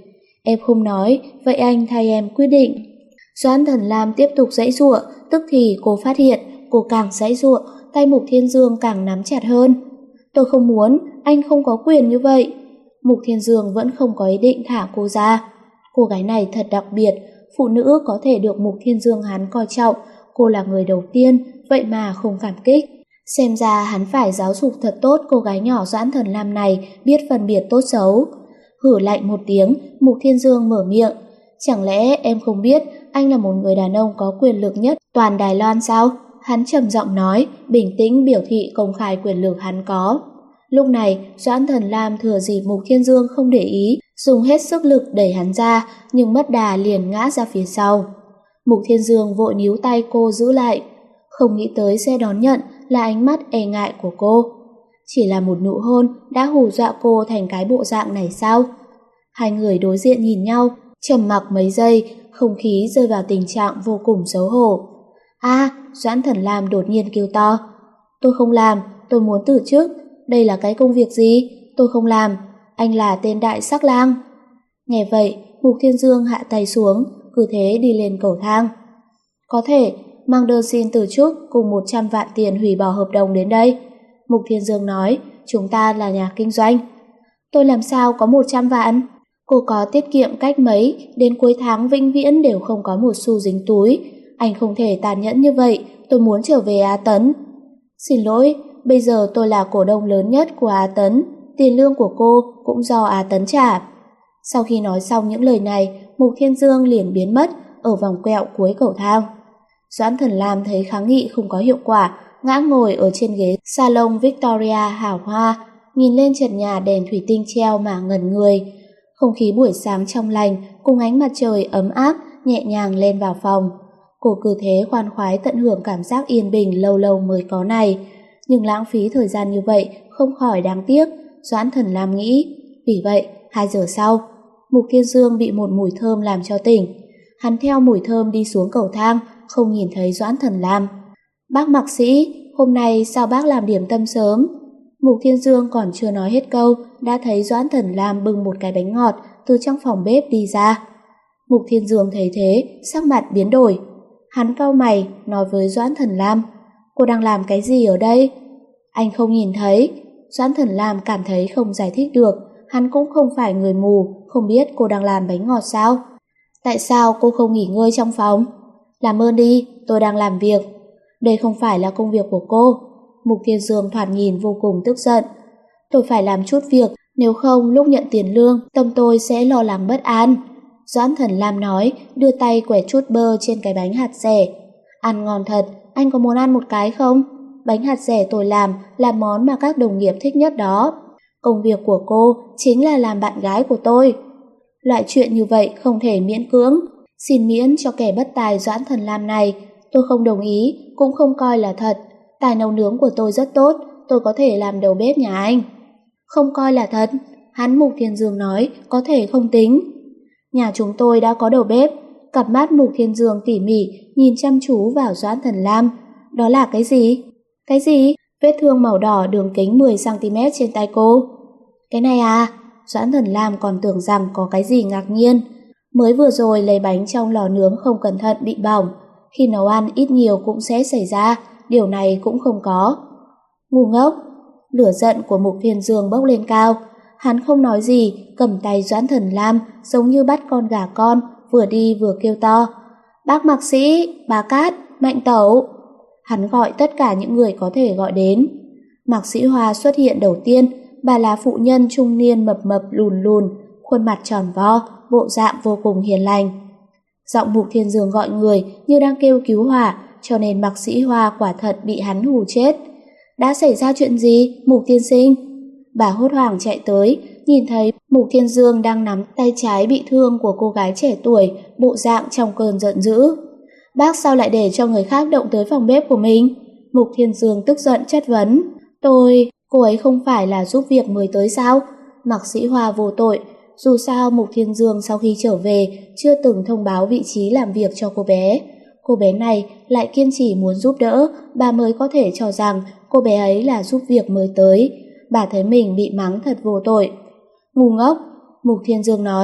Em không nói, vậy anh thay em quyết định. Doãn Thần Lam tiếp tục giãy giụa, tức thì cô phát hiện cô càng giãy giụa, tay Mục Thiên Dương càng nắm chặt hơn. Tôi không muốn, anh không có quyền như vậy. Mục Thiên Dương vẫn không có ý định thả cô ra. Cô gái này thật đặc biệt, phụ nữ có thể được Mục Thiên Dương hắn coi trọng, cô là người đầu tiên, vậy mà không cảm kích. Xem ra hắn phải giáo dục thật tốt cô gái nhỏ Doãn Thần Lam này, biết phân biệt tốt xấu. Hử lạnh một tiếng, Mục Thiên Dương mở miệng. Chẳng lẽ em không biết anh là một người đàn ông có quyền lực nhất toàn Đài Loan sao? Hắn trầm giọng nói, bình tĩnh biểu thị công khai quyền lực hắn có. Lúc này, Doãn Thần Lam thừa dịp Mục Thiên Dương không để ý, dùng hết sức lực đẩy hắn ra, nhưng mất đà liền ngã ra phía sau. Mục Thiên Dương vội níu tay cô giữ lại, không nghĩ tới sẽ đón nhận là ánh mắt e ngại của cô. Chỉ là một nụ hôn đã hù dọa cô thành cái bộ dạng này sao? Hai người đối diện nhìn nhau, trầm mặc mấy giây, không khí rơi vào tình trạng vô cùng xấu hổ. A, à, Doãn Thần Lam đột nhiên kêu to. Tôi không làm, tôi muốn từ chức. Đây là cái công việc gì? Tôi không làm. Anh là tên đại sắc lang. Nghe vậy, Mục Thiên Dương hạ tay xuống, cứ thế đi lên cầu thang. Có thể, mang đơn xin từ chức cùng một trăm vạn tiền hủy bỏ hợp đồng đến đây. Mục Thiên Dương nói, chúng ta là nhà kinh doanh. Tôi làm sao có một trăm vạn? Cô có tiết kiệm cách mấy, đến cuối tháng vĩnh viễn đều không có một xu dính túi. Anh không thể tàn nhẫn như vậy, tôi muốn trở về Á Tấn. Xin lỗi, bây giờ tôi là cổ đông lớn nhất của Á Tấn, tiền lương của cô cũng do Á Tấn trả. Sau khi nói xong những lời này, Mục Thiên Dương liền biến mất ở vòng quẹo cuối cầu thang. Doãn Thần Lam thấy kháng nghị không có hiệu quả, ngã ngồi ở trên ghế salon Victoria hào hoa, nhìn lên trần nhà đèn thủy tinh treo mà ngẩn người. Không khí buổi sáng trong lành cùng ánh mặt trời ấm áp nhẹ nhàng lên vào phòng. Cô cứ thế khoan khoái tận hưởng cảm giác yên bình lâu lâu mới có này. Nhưng lãng phí thời gian như vậy không khỏi đáng tiếc, Doãn Thần Lam nghĩ. Vì vậy, hai giờ sau, Mục Thiên Dương bị một mùi thơm làm cho tỉnh. Hắn theo mùi thơm đi xuống cầu thang, không nhìn thấy Doãn Thần Lam. Bác Mạc Sĩ, hôm nay sao bác làm điểm tâm sớm? Mục Thiên Dương còn chưa nói hết câu, đã thấy Doãn Thần Lam bưng một cái bánh ngọt từ trong phòng bếp đi ra. Mục Thiên Dương thấy thế, sắc mặt biến đổi. Hắn cau mày, nói với Doãn Thần Lam, cô đang làm cái gì ở đây? Anh không nhìn thấy. Doãn Thần Lam cảm thấy không giải thích được, hắn cũng không phải người mù, không biết cô đang làm bánh ngọt sao? Tại sao cô không nghỉ ngơi trong phòng? Làm ơn đi, tôi đang làm việc. Đây không phải là công việc của cô. Mục Thiên Dương thoạt nhìn vô cùng tức giận. Tôi phải làm chút việc, nếu không lúc nhận tiền lương, tâm tôi sẽ lo lắng bất an. Doãn Thần Lam nói, đưa tay quẹt chút bơ trên cái bánh hạt dẻ. Ăn ngon thật, anh có muốn ăn một cái không? Bánh hạt dẻ tôi làm là món mà các đồng nghiệp thích nhất đó. Công việc của cô chính là làm bạn gái của tôi. Loại chuyện như vậy không thể miễn cưỡng. Xin miễn cho kẻ bất tài Doãn Thần Lam này. Tôi không đồng ý, cũng không coi là thật. Tài nấu nướng của tôi rất tốt, tôi có thể làm đầu bếp nhà anh. Không coi là thật, hắn Mục Thiên Dương nói, có thể không tính. Nhà chúng tôi đã có đầu bếp. Cặp mắt Mục Thiên Dương tỉ mỉ nhìn chăm chú vào Doãn Thần Lam. Đó là cái gì? Cái gì? Vết thương màu đỏ đường kính mười xăng ti mét trên tay cô. Cái này à? Doãn Thần Lam còn tưởng rằng có cái gì ngạc nhiên. Mới vừa rồi lấy bánh trong lò nướng không cẩn thận bị bỏng. Khi nấu ăn ít nhiều cũng sẽ xảy ra, điều này cũng không có. Ngu ngốc. Lửa giận của Mục Thiên Dương bốc lên cao. Hắn không nói gì, cầm tay Doãn Thần Lam giống như bắt con gà con, vừa đi vừa kêu to. Bác Mạc Sĩ, bà Cát, Mạnh Tẩu. Hắn gọi tất cả những người có thể gọi đến. Mạc Sĩ Hoa xuất hiện đầu tiên, bà là phụ nhân trung niên mập mập lùn lùn, khuôn mặt tròn vo, bộ dạng vô cùng hiền lành. Giọng Mục Thiên Dương gọi người như đang kêu cứu hỏa, cho nên Mạc Sĩ Hoa quả thật bị hắn hù chết. Đã xảy ra chuyện gì, Mục tiên sinh? Bà hốt hoảng chạy tới, nhìn thấy Mục Thiên Dương đang nắm tay trái bị thương của cô gái trẻ tuổi, bộ dạng trong cơn giận dữ. Bác sao lại để cho người khác động tới phòng bếp của mình? Mục Thiên Dương tức giận chất vấn. Tôi, cô ấy không phải là giúp việc mới tới sao? Mạc Sĩ Hoa vô tội. Dù sao Mục Thiên Dương sau khi trở về chưa từng thông báo vị trí làm việc cho cô bé. Cô bé này lại kiên trì muốn giúp đỡ, bà mới có thể cho rằng cô bé ấy là giúp việc mới tới. Bà thấy mình bị mắng thật vô tội. Ngu ngốc, Mục Thiên Dương nói.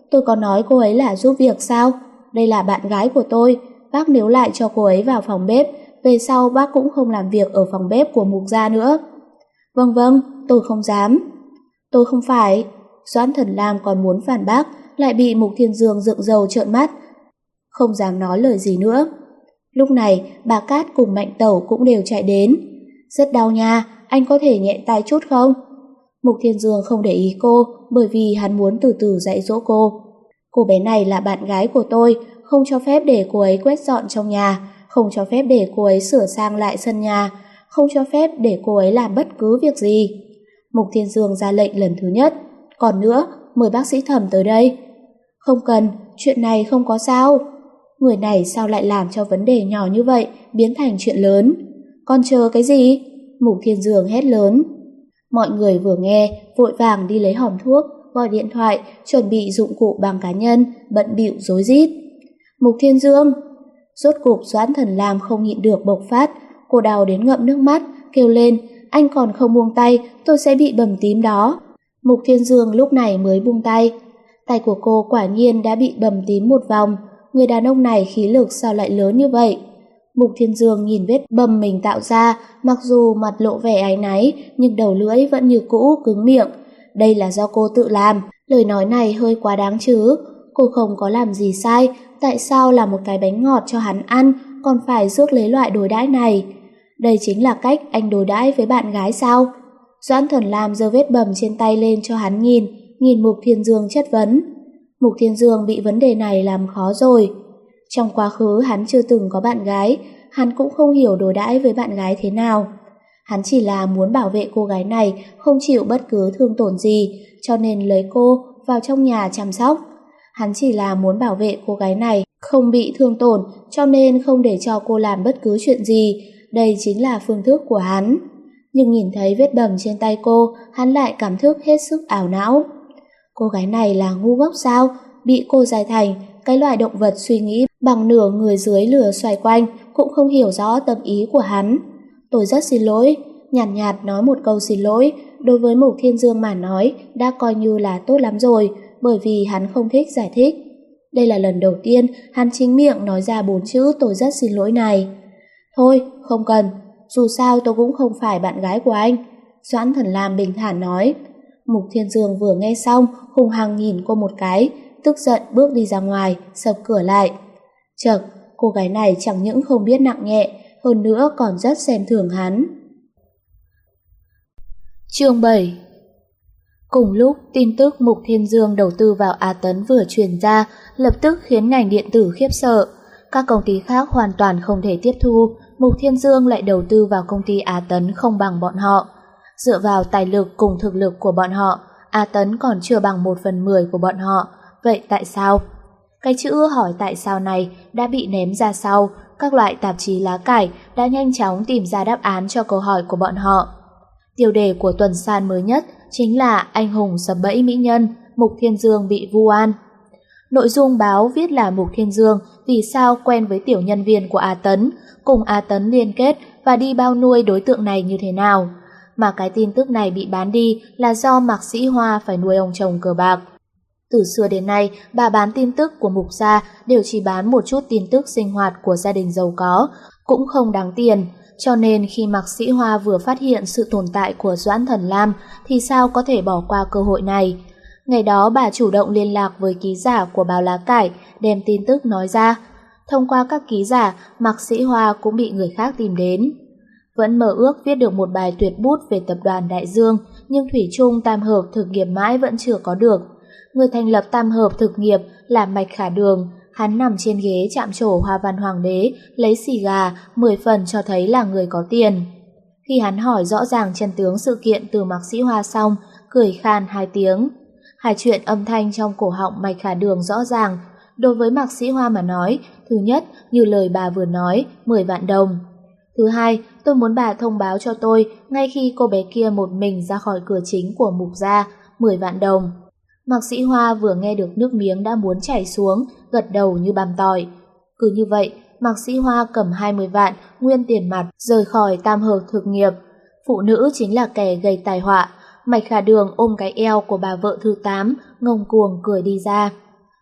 Tôi có nói cô ấy là giúp việc sao? Đây là bạn gái của tôi. Bác nếu lại cho cô ấy vào phòng bếp, về sau bác cũng không làm việc ở phòng bếp của Mục gia nữa. Vâng vâng, tôi không dám. Tôi không phải. Doãn Thần Lam còn muốn phản bác, lại bị Mục Thiên Dương rượng rầu trợn mắt, không dám nói lời gì nữa. Lúc này, bà Cát cùng Mạnh Tẩu cũng đều chạy đến. Rất đau nha, anh có thể nhẹ tay chút không? Mục Thiên Dương không để ý cô, bởi vì hắn muốn từ từ dạy dỗ cô. Cô bé này là bạn gái của tôi, không cho phép để cô ấy quét dọn trong nhà, không cho phép để cô ấy sửa sang lại sân nhà, không cho phép để cô ấy làm bất cứ việc gì. Mục Thiên Dương ra lệnh lần thứ nhất. Còn nữa, mời bác sĩ Thẩm tới đây. Không cần, chuyện này không có sao. Người này sao lại làm cho vấn đề nhỏ như vậy biến thành chuyện lớn? Con chờ cái gì? Mục Thiên Dương hét lớn. Mọi người vừa nghe, vội vàng đi lấy hòm thuốc, gọi điện thoại, chuẩn bị dụng cụ bằng cá nhân, bận bịu rối rít. Mục Thiên Dương! Rốt cục Doãn Thần Lam không nhịn được bộc phát, cô đau đến ngậm nước mắt, kêu lên, anh còn không buông tay, tôi sẽ bị bầm tím đó. Mục Thiên Dương lúc này mới buông tay. Tay của cô quả nhiên đã bị bầm tím một vòng. Người đàn ông này khí lực sao lại lớn như vậy? Mục Thiên Dương nhìn vết bầm mình tạo ra, mặc dù mặt lộ vẻ áy náy, nhưng đầu lưỡi vẫn như cũ cứng miệng. Đây là do cô tự làm. Lời nói này hơi quá đáng chứ. Cô không có làm gì sai, tại sao làm một cái bánh ngọt cho hắn ăn còn phải rước lấy loại đối đãi này? Đây chính là cách anh đối đãi với bạn gái sao? Doãn Thần Lam giơ vết bầm trên tay lên cho hắn nhìn, nhìn Mục Thiên Dương chất vấn. Mục Thiên Dương bị vấn đề này làm khó rồi. Trong quá khứ hắn chưa từng có bạn gái, hắn cũng không hiểu đối đãi với bạn gái thế nào. Hắn chỉ là muốn bảo vệ cô gái này không chịu bất cứ thương tổn gì, cho nên lấy cô vào trong nhà chăm sóc. Hắn chỉ là muốn bảo vệ cô gái này không bị thương tổn, cho nên không để cho cô làm bất cứ chuyện gì. Đây chính là phương thức của hắn. Nhưng nhìn thấy vết bầm trên tay cô, hắn lại cảm thức hết sức ảo não. Cô gái này là ngu ngốc sao? Bị cô dạy thành cái loại động vật suy nghĩ bằng nửa người dưới lửa xoay quanh, cũng không hiểu rõ tâm ý của hắn. Tôi rất xin lỗi. Nhàn nhạt, nhạt nói một câu xin lỗi, đối với Mục Thiên Dương mà nói đã coi như là tốt lắm rồi, bởi vì hắn không thích giải thích. Đây là lần đầu tiên hắn chính miệng nói ra bốn chữ tôi rất xin lỗi này. Thôi, không cần, dù sao tôi cũng không phải bạn gái của anh. Doãn Thần Lam bình thản nói. Mục Thiên Dương vừa nghe xong, hung hăng nhìn cô một cái, tức giận bước đi ra ngoài, sập cửa lại. Chậc, cô gái này chẳng những không biết nặng nhẹ, hơn nữa còn rất xem thường hắn. Chương bảy. Cùng lúc tin tức Mục Thiên Dương đầu tư vào Á Tấn vừa truyền ra, lập tức khiến ngành điện tử khiếp sợ. Các công ty khác hoàn toàn không thể tiếp thu, Mục Thiên Dương lại đầu tư vào công ty Á Tấn không bằng bọn họ. Dựa vào tài lực cùng thực lực của bọn họ, Á Tấn còn chưa bằng một phần mười của bọn họ. Vậy tại sao? Cái chữ hỏi tại sao này đã bị ném ra sau, các loại tạp chí lá cải đã nhanh chóng tìm ra đáp án cho câu hỏi của bọn họ. Tiêu đề của tuần san mới nhất chính là anh hùng sập bẫy mỹ nhân, Mục Thiên Dương bị vu oan. Nội dung báo viết là Mục Thiên Dương vì sao quen với tiểu nhân viên của Á Tấn, cùng Á Tấn liên kết và đi bao nuôi đối tượng này như thế nào. Mà cái tin tức này bị bán đi là do Mạc Sĩ Hoa phải nuôi ông chồng cờ bạc. Từ xưa đến nay, bà bán tin tức của Mục gia đều chỉ bán một chút tin tức sinh hoạt của gia đình giàu có, cũng không đáng tiền. Cho nên khi Mạc Sĩ Hoa vừa phát hiện sự tồn tại của Doãn Thần Lam thì sao có thể bỏ qua cơ hội này. Ngày đó bà chủ động liên lạc với ký giả của báo lá cải, đem tin tức nói ra. Thông qua các ký giả, Mạc Sĩ Hoa cũng bị người khác tìm đến. Vẫn mơ ước viết được một bài tuyệt bút về tập đoàn Đại Dương, nhưng thủy chung tam hợp thực nghiệp mãi vẫn chưa có được. Người thành lập tam hợp thực nghiệp là Mạch Khả Đường. Hắn nằm trên ghế chạm trổ hoa văn hoàng đế, lấy xì gà, mười phần cho thấy là người có tiền. Khi hắn hỏi rõ ràng chân tướng sự kiện từ Mạc Sĩ Hoa xong, cười khan hai tiếng. Hai chuyện âm thanh trong cổ họng Mạch Khả Đường rõ ràng. Đối với Mạc Sĩ Hoa mà nói, thứ nhất, như lời bà vừa nói, mười vạn đồng. Thứ hai, tôi muốn bà thông báo cho tôi ngay khi cô bé kia một mình ra khỏi cửa chính của Mục gia, mười vạn đồng. Mạc Sĩ Hoa vừa nghe được nước miếng đã muốn chảy xuống, gật đầu như bằm tỏi. Cứ như vậy, Mạc Sĩ Hoa cầm hai mươi vạn nguyên tiền mặt rời khỏi tam hợp thực nghiệp. Phụ nữ chính là kẻ gây tai họa. Mạch Khả Đường ôm cái eo của bà vợ thứ tám, ngông cuồng cười đi ra.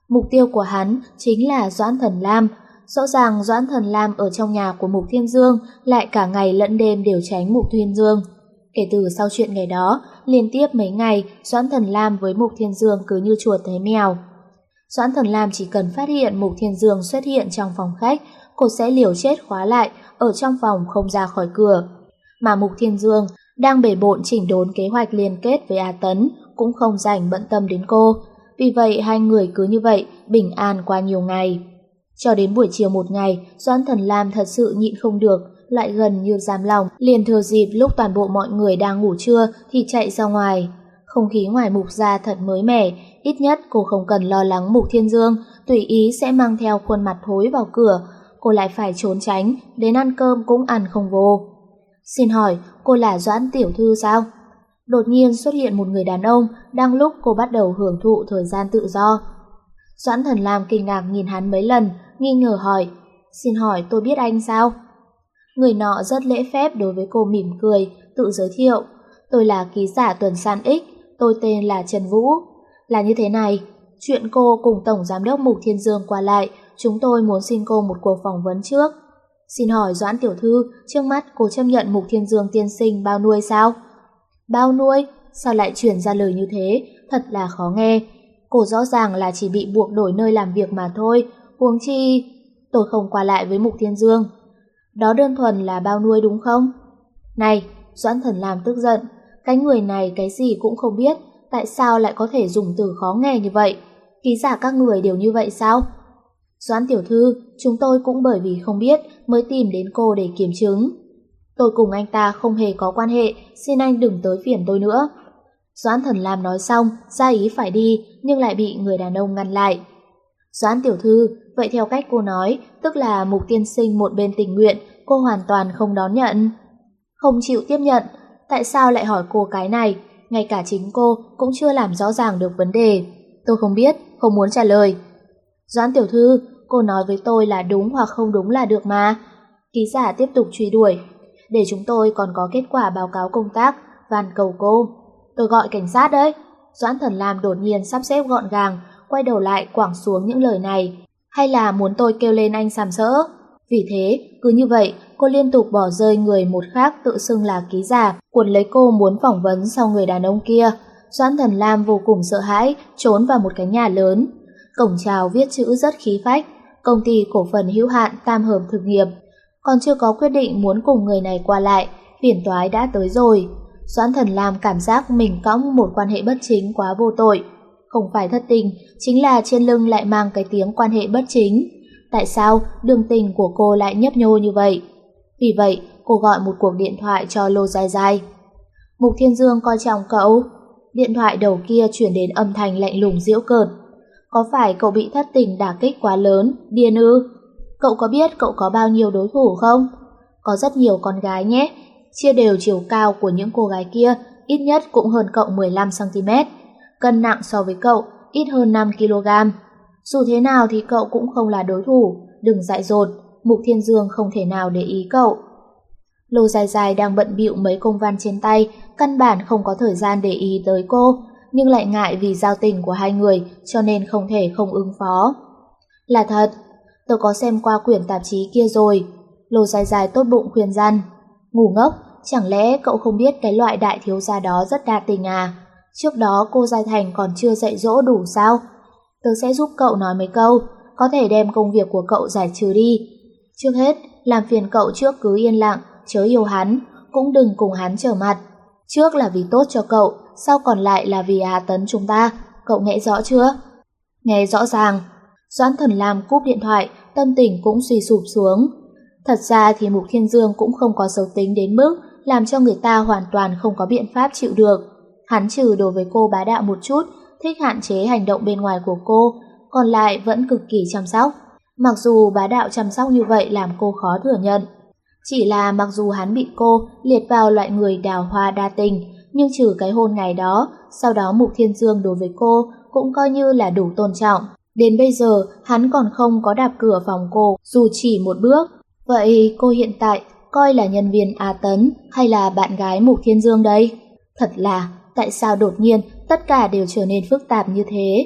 Mục tiêu của hắn chính là Doãn Thần Lam. Rõ ràng Doãn Thần Lam ở trong nhà của Mục Thiên Dương lại cả ngày lẫn đêm đều tránh Mục Thiên Dương. Kể từ sau chuyện ngày đó, liên tiếp mấy ngày Doãn Thần Lam với Mục Thiên Dương cứ như chuột thấy mèo. Doãn Thần Lam chỉ cần phát hiện Mục Thiên Dương xuất hiện trong phòng khách, cô sẽ liều chết khóa lại ở trong phòng không ra khỏi cửa. Mà Mục Thiên Dương đang bề bộn chỉnh đốn kế hoạch liên kết với A Tấn, cũng không rảnh bận tâm đến cô. Vì vậy hai người cứ như vậy bình an qua nhiều ngày. Cho đến buổi chiều một ngày, Doãn Thần Lam thật sự nhịn không được, lại gần như giam lòng, liền thừa dịp lúc toàn bộ mọi người đang ngủ trưa thì chạy ra ngoài. Không khí ngoài Mục gia thật mới mẻ, ít nhất cô không cần lo lắng Mục Thiên Dương tùy ý sẽ mang theo khuôn mặt thối vào cửa, cô lại phải trốn tránh, đến ăn cơm cũng ăn không vô. Xin hỏi, cô là Doãn tiểu thư sao? Đột nhiên xuất hiện một người đàn ông đang lúc cô bắt đầu hưởng thụ thời gian tự do. Doãn Thần Lam kinh ngạc nhìn hắn mấy lần, nghi ngờ hỏi, xin hỏi tôi biết anh sao? Người nọ rất lễ phép đối với cô mỉm cười, tự giới thiệu, tôi là ký giả Tuần San X, tôi tên là Trần Vũ. Là như thế này, chuyện cô cùng Tổng Giám đốc Mục Thiên Dương qua lại, chúng tôi muốn xin cô một cuộc phỏng vấn trước. Xin hỏi Doãn tiểu thư, trước mắt cô chấp nhận Mục Thiên Dương tiên sinh bao nuôi sao? Bao nuôi? Sao lại chuyển ra lời như thế? Thật là khó nghe. Cô rõ ràng là chỉ bị buộc đổi nơi làm việc mà thôi, huống chi tôi không qua lại với Mục Thiên Dương. Đó đơn thuần là bao nuôi đúng không? Này, Doãn Thần Lam tức giận, cái người này cái gì cũng không biết, tại sao lại có thể dùng từ khó nghe như vậy? Ký giả các người đều như vậy sao? Doãn tiểu thư, chúng tôi cũng bởi vì không biết mới tìm đến cô để kiểm chứng. Tôi cùng anh ta không hề có quan hệ, xin anh đừng tới phiền tôi nữa. Doãn Thần Lam nói xong, ra ý phải đi, nhưng lại bị người đàn ông ngăn lại. Doãn tiểu thư, vậy theo cách cô nói, tức là Mục tiên sinh một bên tình nguyện, cô hoàn toàn không đón nhận. Không chịu tiếp nhận, tại sao lại hỏi cô cái này? Ngay cả chính cô cũng chưa làm rõ ràng được vấn đề. Tôi không biết, không muốn trả lời. Doãn tiểu thư, cô nói với tôi là đúng hoặc không đúng là được mà. Ký giả tiếp tục truy đuổi. Để chúng tôi còn có kết quả báo cáo công tác, van cầu cô. Tôi gọi cảnh sát đấy. Doãn Thần Lam đột nhiên sắp xếp gọn gàng, quay đầu lại quẳng xuống những lời này. Hay là muốn tôi kêu lên anh sàm sỡ? Vì thế, cứ như vậy, cô liên tục bỏ rơi người một khác tự xưng là ký giả, cuốn lấy cô muốn phỏng vấn sau người đàn ông kia. Doãn Thần Lam vô cùng sợ hãi, trốn vào một cái nhà lớn. Cổng chào viết chữ rất khí phách, công ty cổ phần hữu hạn Tam Hợp Thực nghiệp. Còn chưa có quyết định muốn cùng người này qua lại, phiền toái đã tới rồi. Doãn Thần Lam cảm giác mình cõng một quan hệ bất chính quá vô tội. Không phải thất tình, chính là trên lưng lại mang cái tiếng quan hệ bất chính. Tại sao đường tình của cô lại nhấp nhô như vậy? Vì vậy, cô gọi một cuộc điện thoại cho Lô Dài Dài. Mục Thiên Dương coi trọng cậu. Điện thoại đầu kia chuyển đến âm thanh lạnh lùng giễu cợt. Có phải cậu bị thất tình đả kích quá lớn, điên ư? Cậu có biết cậu có bao nhiêu đối thủ không? Có rất nhiều con gái nhé. Chia đều chiều cao của những cô gái kia, ít nhất cũng hơn cậu mười lăm xăng ti mét. Cân nặng so với cậu, ít hơn năm ki lô gam. Dù thế nào thì cậu cũng không là đối thủ, đừng dại dột, Mục Thiên Dương không thể nào để ý cậu. Lô Dài Dài đang bận bịu mấy công văn trên tay, căn bản không có thời gian để ý tới cô, nhưng lại ngại vì giao tình của hai người cho nên không thể không ứng phó. Là thật, tôi có xem qua quyển tạp chí kia rồi. Lô Dài Dài tốt bụng khuyên răn. Ngu ngốc, chẳng lẽ cậu không biết cái loại đại thiếu gia đó rất đa tình à? Trước đó cô Giai Thành còn chưa dạy dỗ đủ sao? Tớ sẽ giúp cậu nói mấy câu, có thể đem công việc của cậu giải trừ đi. Trước hết, làm phiền cậu trước cứ yên lặng, chớ yêu hắn, cũng đừng cùng hắn trở mặt. Trước là vì tốt cho cậu, sau còn lại là vì A Tấn chúng ta, cậu nghe rõ chưa? Nghe rõ ràng. Doãn Thần Lam cúp điện thoại, tâm tình cũng suy sụp xuống. Thật ra thì Mục Thiên Dương cũng không có xấu tính đến mức làm cho người ta hoàn toàn không có biện pháp chịu được. Hắn trừ đối với cô bá đạo một chút, thích hạn chế hành động bên ngoài của cô, còn lại vẫn cực kỳ chăm sóc. Mặc dù bá đạo chăm sóc như vậy làm cô khó thừa nhận. Chỉ là mặc dù hắn bị cô liệt vào loại người đào hoa đa tình, nhưng trừ cái hôn ngày đó, sau đó Mục Thiên Dương đối với cô cũng coi như là đủ tôn trọng. Đến bây giờ, hắn còn không có đạp cửa phòng cô, dù chỉ một bước. Vậy cô hiện tại coi là nhân viên A Tấn hay là bạn gái Mục Thiên Dương đây? Thật là, tại sao đột nhiên tất cả đều trở nên phức tạp như thế?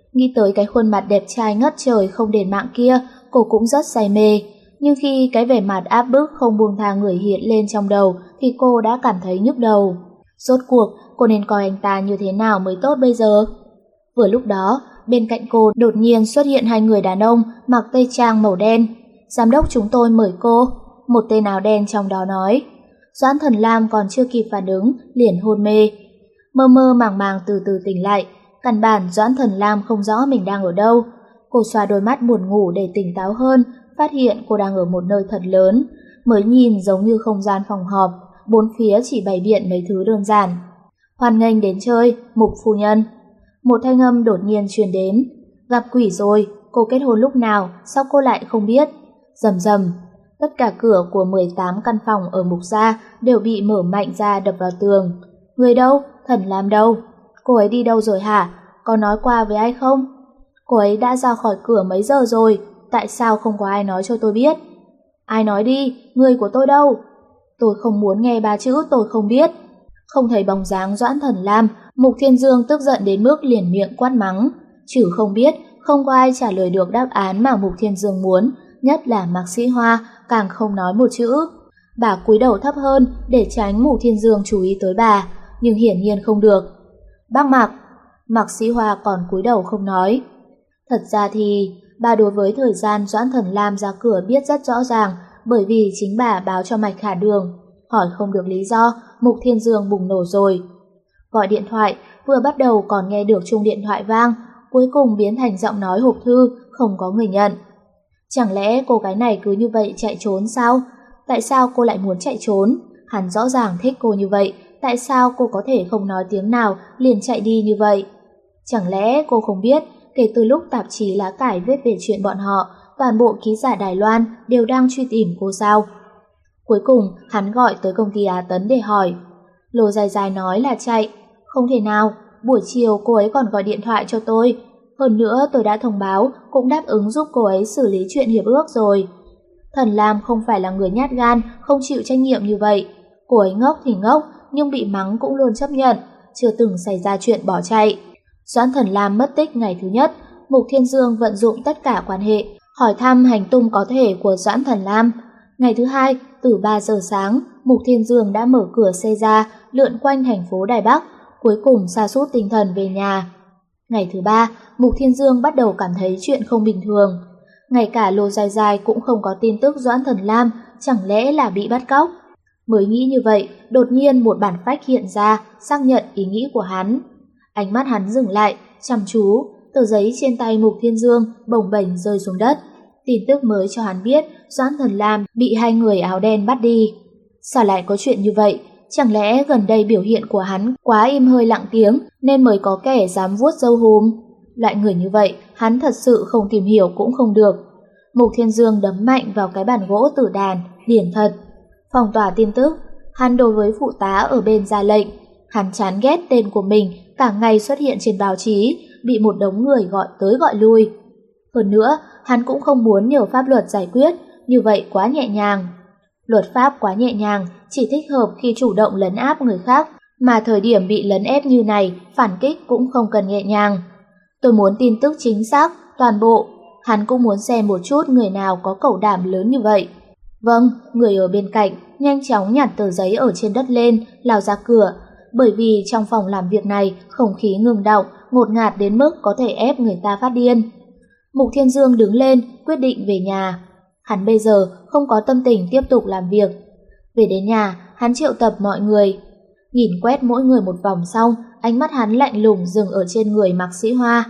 Nghĩ tới cái khuôn mặt đẹp trai ngất trời không đền mạng kia, cô cũng rất say mê. Nhưng khi cái vẻ mặt áp bức không buông tha người hiện lên trong đầu thì cô đã cảm thấy nhức đầu. Rốt cuộc, cô nên coi anh ta như thế nào mới tốt bây giờ? Vừa lúc đó, bên cạnh cô đột nhiên xuất hiện hai người đàn ông mặc tây trang màu đen. Giám đốc chúng tôi mời cô, một tên áo đen trong đó nói. Doãn Thần Lam còn chưa kịp phản ứng, liền hôn mê. Mơ mơ màng màng từ từ tỉnh lại, căn bản Doãn Thần Lam không rõ mình đang ở đâu. Cô xoa đôi mắt buồn ngủ để tỉnh táo hơn, phát hiện cô đang ở một nơi thật lớn, mới nhìn giống như không gian phòng họp, bốn phía chỉ bày biện mấy thứ đơn giản. Hoan nghênh đến chơi, Mục phu nhân. Một thanh âm đột nhiên truyền đến. Gặp quỷ rồi, cô kết hôn lúc nào, sao cô lại không biết? Rầm rầm, tất cả cửa của mười tám căn phòng ở Mục gia đều bị mở mạnh ra đập vào tường. Người đâu? Thần Lam đâu? Cô ấy đi đâu rồi hả? Có nói qua với ai không? Cô ấy đã ra khỏi cửa mấy giờ rồi, tại sao không có ai nói cho tôi biết? Ai nói đi, người của tôi đâu? Tôi không muốn nghe ba chữ tôi không biết. Không thấy bóng dáng Doãn Thần Lam, Mục Thiên Dương tức giận đến mức liền miệng quát mắng. Trừ không biết, không có ai trả lời được đáp án mà Mục Thiên Dương muốn, nhất là Mạc Sĩ Hoa, càng không nói một chữ. Bà cúi đầu thấp hơn để tránh Mục Thiên Dương chú ý tới bà, nhưng hiển nhiên không được. Bác Mạc, Mạc Sĩ Hoa còn cúi đầu không nói. Thật ra thì bà đối với thời gian Doãn Thần Lam ra cửa biết rất rõ ràng, bởi vì chính bà báo cho Mạch Khả Đường. Hỏi không được lý do, Mục Thiên Dương bùng nổ rồi. Gọi điện thoại, vừa bắt đầu còn nghe được chuông điện thoại vang, cuối cùng biến thành giọng nói hộp thư, không có người nhận. Chẳng lẽ cô gái này cứ như vậy chạy trốn sao? Tại sao cô lại muốn chạy trốn? Hắn rõ ràng thích cô như vậy, tại sao cô có thể không nói tiếng nào liền chạy đi như vậy? Chẳng lẽ cô không biết, kể từ lúc tạp chí Lá Cải viết về chuyện bọn họ, toàn bộ ký giả Đài Loan đều đang truy tìm cô sao? Cuối cùng, hắn gọi tới công ty Á Tấn để hỏi. Lô Dài Dài nói là chạy. Không thể nào, buổi chiều cô ấy còn gọi điện thoại cho tôi. Hơn nữa tôi đã thông báo, cũng đáp ứng giúp cô ấy xử lý chuyện hiệp ước rồi. Thần Lam không phải là người nhát gan, không chịu trách nhiệm như vậy. Cô ấy ngốc thì ngốc, nhưng bị mắng cũng luôn chấp nhận, chưa từng xảy ra chuyện bỏ chạy. Doãn Thần Lam mất tích ngày thứ nhất, Mục Thiên Dương vận dụng tất cả quan hệ, hỏi thăm hành tung có thể của Doãn Thần Lam. Ngày thứ hai, từ ba giờ sáng, Mục Thiên Dương đã mở cửa xe ra, lượn quanh thành phố Đài Bắc, cuối cùng sa sút tinh thần về nhà. Ngày thứ ba, Mục Thiên Dương bắt đầu cảm thấy chuyện không bình thường. Ngay cả Lô Dài Dài cũng không có tin tức Doãn Thần Lam, chẳng lẽ là bị bắt cóc? Mới nghĩ như vậy, đột nhiên một bản phách hiện ra, xác nhận ý nghĩ của hắn. Ánh mắt hắn dừng lại, chăm chú, tờ giấy trên tay Mục Thiên Dương bồng bềnh rơi xuống đất. Tin tức mới cho hắn biết Doãn Thần Lam bị hai người áo đen bắt đi. Sao lại có chuyện như vậy? Chẳng lẽ gần đây biểu hiện của hắn quá im hơi lặng tiếng nên mới có kẻ dám vuốt râu hùm? Loại người như vậy hắn thật sự không tìm hiểu cũng không được. Mục Thiên Dương đấm mạnh vào cái bàn gỗ tử đàn, điển thật. Phòng tỏa tin tức, hắn đối với phụ tá ở bên ra lệnh. Hắn chán ghét tên của mình cả ngày xuất hiện trên báo chí, bị một đống người gọi tới gọi lui. Hơn nữa, hắn cũng không muốn nhờ pháp luật giải quyết, như vậy quá nhẹ nhàng. Luật pháp quá nhẹ nhàng, chỉ thích hợp khi chủ động lấn áp người khác, mà thời điểm bị lấn ép như này, phản kích cũng không cần nhẹ nhàng. Tôi muốn tin tức chính xác, toàn bộ. Hắn cũng muốn xem một chút người nào có cẩu đảm lớn như vậy. Vâng, người ở bên cạnh nhanh chóng nhặt tờ giấy ở trên đất lên, lao ra cửa, bởi vì trong phòng làm việc này không khí ngừng đọng, ngột ngạt đến mức có thể ép người ta phát điên. Mục Thiên Dương đứng lên, quyết định về nhà. Hắn bây giờ không có tâm tình tiếp tục làm việc. Về đến nhà, hắn triệu tập mọi người. Nhìn quét mỗi người một vòng xong, ánh mắt hắn lạnh lùng dừng ở trên người Mạc Sĩ Hoa.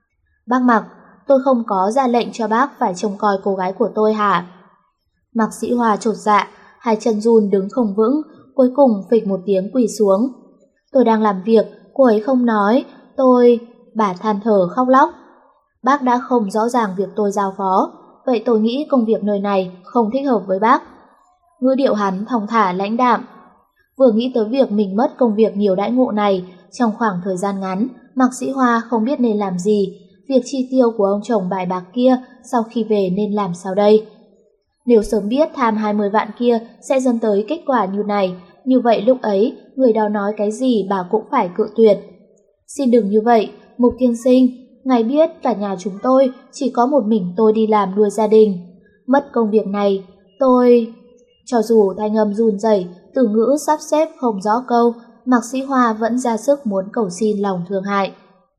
Bác Mạc, tôi không có ra lệnh cho bác phải trông coi cô gái của tôi hả? Mạc Sĩ Hoa chột dạ, hai chân run đứng không vững, cuối cùng phịch một tiếng quỳ xuống. Tôi đang làm việc, cô ấy không nói, tôi... Bà than thở khóc lóc. Bác đã không rõ ràng việc tôi giao phó, vậy tôi nghĩ công việc nơi này không thích hợp với bác. Ngữ điệu hắn thong thả lãnh đạm. Vừa nghĩ tới việc mình mất công việc nhiều đãi ngộ này, trong khoảng thời gian ngắn, Mạc Sĩ Hoa không biết nên làm gì. Việc chi tiêu của ông chồng bài bạc kia sau khi về nên làm sao đây? Nếu sớm biết tham hai mươi vạn kia sẽ dẫn tới kết quả như này, như vậy lúc ấy người đó nói cái gì bà cũng phải cự tuyệt. Xin đừng như vậy, Mục tiên sinh, ngài biết cả nhà chúng tôi chỉ có một mình tôi đi làm nuôi gia đình. Mất công việc này, tôi... Cho dù thanh âm run rẩy, từ ngữ sắp xếp không rõ câu, Mạc Sĩ Hoa vẫn ra sức muốn cầu xin lòng thương hại.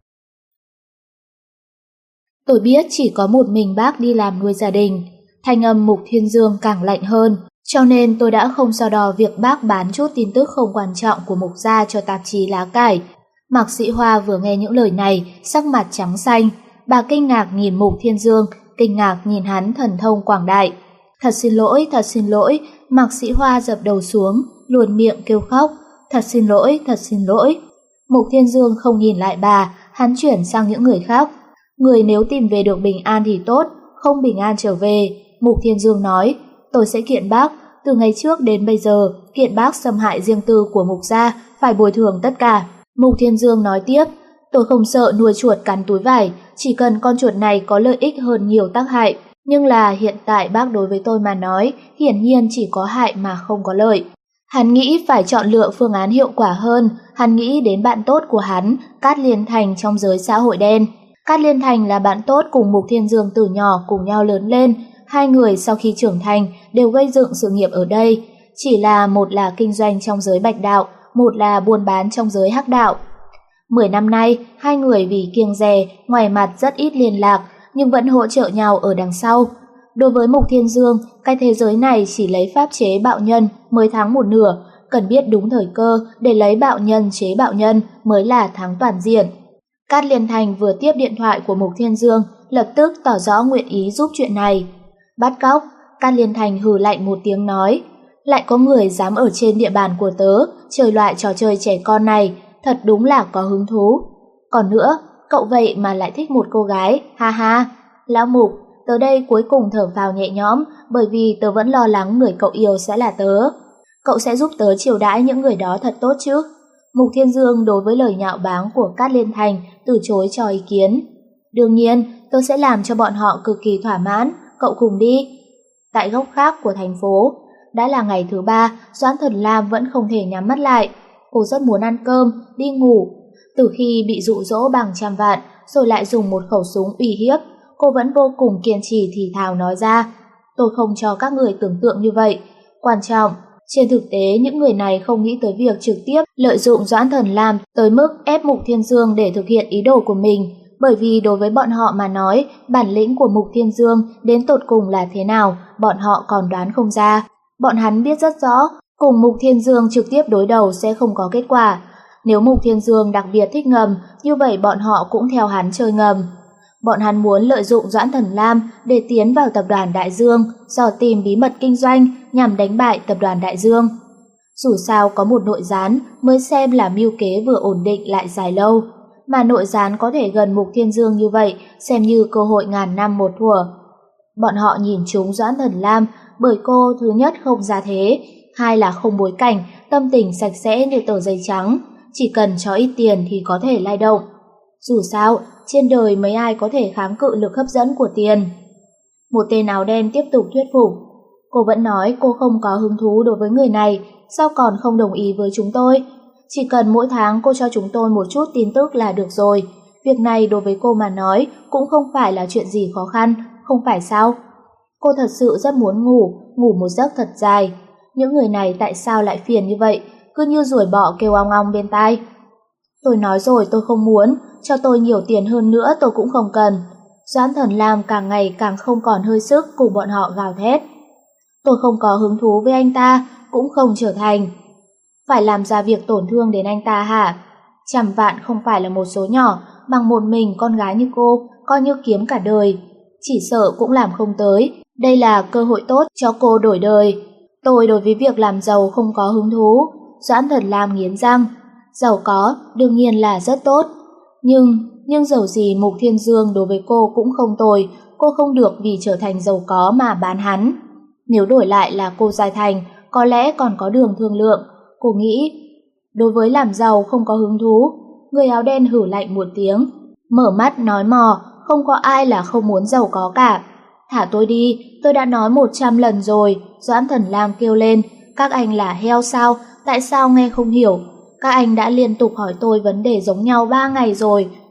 Tôi biết chỉ có một mình bác đi làm nuôi gia đình. Thanh âm Mục Thiên Dương càng lạnh hơn, cho nên tôi đã không so đo việc bác bán chút tin tức không quan trọng của Mục gia cho tạp chí Lá Cải. Mạc Sĩ Hoa vừa nghe những lời này, sắc mặt trắng xanh. Bà kinh ngạc nhìn Mục Thiên Dương, kinh ngạc nhìn hắn thần thông quảng đại. Thật xin lỗi, thật xin lỗi, Mạc Sĩ Hoa dập đầu xuống, luồn miệng kêu khóc. Thật xin lỗi, thật xin lỗi. Mục Thiên Dương không nhìn lại bà, hắn chuyển sang những người khác. Người nếu tìm về được bình an thì tốt, không bình an trở về. Mục Thiên Dương nói, tôi sẽ kiện bác, từ ngày trước đến bây giờ, kiện bác xâm hại riêng tư của Mục gia, phải bồi thường tất cả. Mục Thiên Dương nói tiếp, tôi không sợ nuôi chuột cắn túi vải, chỉ cần con chuột này có lợi ích hơn nhiều tác hại. Nhưng là hiện tại bác đối với tôi mà nói, hiển nhiên chỉ có hại mà không có lợi. Hắn nghĩ phải chọn lựa phương án hiệu quả hơn, hắn nghĩ đến bạn tốt của hắn, Cát Liên Thành trong giới xã hội đen. Cát Liên Thành là bạn tốt cùng Mục Thiên Dương từ nhỏ cùng nhau lớn lên, hai người sau khi trưởng thành đều gây dựng sự nghiệp ở đây, chỉ là một là kinh doanh trong giới bạch đạo, một là buôn bán trong giới hắc đạo. Mười năm nay, hai người vì kiêng dè, ngoài mặt rất ít liên lạc, nhưng vẫn hỗ trợ nhau ở đằng sau. Đối với Mục Thiên Dương, cái thế giới này chỉ lấy pháp chế bạo nhân mới thắng một nửa, cần biết đúng thời cơ để lấy bạo nhân chế bạo nhân mới là thắng toàn diện. Cát Liên Thành vừa tiếp điện thoại của Mục Thiên Dương, lập tức tỏ rõ nguyện ý giúp chuyện này. Bắt cóc, Cát Liên Thành hừ lạnh một tiếng nói, lại có người dám ở trên địa bàn của tớ chơi loại trò chơi trẻ con này, thật đúng là có hứng thú. Còn nữa, cậu vậy mà lại thích một cô gái, ha ha. Lão Mục, tớ đây cuối cùng thở phào nhẹ nhõm, bởi vì tớ vẫn lo lắng người cậu yêu sẽ là tớ. Cậu sẽ giúp tớ chiều đãi những người đó thật tốt chứ? Mục Thiên Dương đối với lời nhạo báng của Cát Liên Thành từ chối cho ý kiến. Đương nhiên, tớ sẽ làm cho bọn họ cực kỳ thỏa mãn, cậu cùng đi. Tại góc khác của thành phố, đã là ngày thứ ba, Doãn Thần Lam vẫn không thể nhắm mắt lại. Cô rất muốn ăn cơm, đi ngủ. Từ khi bị dụ dỗ bằng trăm vạn, rồi lại dùng một khẩu súng uy hiếp, cô vẫn vô cùng kiên trì thì thào nói ra. Tôi không cho các người tưởng tượng như vậy. Quan trọng, trên thực tế những người này không nghĩ tới việc trực tiếp lợi dụng Doãn Thần Lam tới mức ép Mục Thiên Dương để thực hiện ý đồ của mình, bởi vì đối với bọn họ mà nói, bản lĩnh của Mục Thiên Dương đến tột cùng là thế nào, bọn họ còn đoán không ra. Bọn hắn biết rất rõ, cùng Mục Thiên Dương trực tiếp đối đầu sẽ không có kết quả. Nếu Mục Thiên Dương đặc biệt thích ngầm, như vậy bọn họ cũng theo hắn chơi ngầm. Bọn hắn muốn lợi dụng Doãn Thần Lam để tiến vào tập đoàn Đại Dương, dò tìm bí mật kinh doanh nhằm đánh bại tập đoàn Đại Dương. Dù sao có một nội gián mới xem là mưu kế vừa ổn định lại dài lâu, mà nội gián có thể gần Mục Thiên Dương như vậy xem như cơ hội ngàn năm một thuở. Bọn họ nhìn trúng Doãn Thần Lam bởi cô thứ nhất không ra thế, hai là không bối cảnh, tâm tình sạch sẽ như tờ giấy trắng, chỉ cần cho ít tiền thì có thể lay động. Dù sao, trên đời mấy ai có thể kháng cự lực hấp dẫn của tiền. Một tên áo đen tiếp tục thuyết phục. Cô vẫn nói cô không có hứng thú đối với người này, sao còn không đồng ý với chúng tôi? Chỉ cần mỗi tháng cô cho chúng tôi một chút tin tức là được rồi. Việc này đối với cô mà nói cũng không phải là chuyện gì khó khăn, không phải sao? Cô thật sự rất muốn ngủ, ngủ một giấc thật dài. Những người này tại sao lại phiền như vậy, cứ như ruồi bọ kêu ong ong bên tai. Tôi nói rồi tôi không muốn, cho tôi nhiều tiền hơn nữa tôi cũng không cần. Doãn Thần Lam càng ngày càng không còn hơi sức cùng bọn họ gào thét. Tôi không có hứng thú với anh ta, cũng không trở thành. Phải làm ra việc tổn thương đến anh ta hả? Trăm vạn không phải là một số nhỏ, bằng một mình con gái như cô, coi như kiếm cả đời. Chỉ sợ cũng làm không tới, đây là cơ hội tốt cho cô đổi đời. Tôi đối với việc làm giàu không có hứng thú. Doãn Thần Lam nghiến răng. Giàu có, đương nhiên là rất tốt. Nhưng, nhưng dầu gì Mục Thiên Dương đối với cô cũng không tồi, cô không được vì trở thành giàu có mà bán hắn. Nếu đổi lại là cô Giai Thành, có lẽ còn có đường thương lượng. Cô nghĩ, đối với làm giàu không có hứng thú. Người áo đen hử lạnh một tiếng, mở mắt nói mò, không có ai là không muốn giàu có cả. Thả tôi đi, tôi đã nói một trăm lần rồi. Doãn Thần Lam kêu lên, các anh là heo sao, tại sao nghe không hiểu? Các anh đã liên tục hỏi tôi vấn đề giống nhau ba ngày rồi,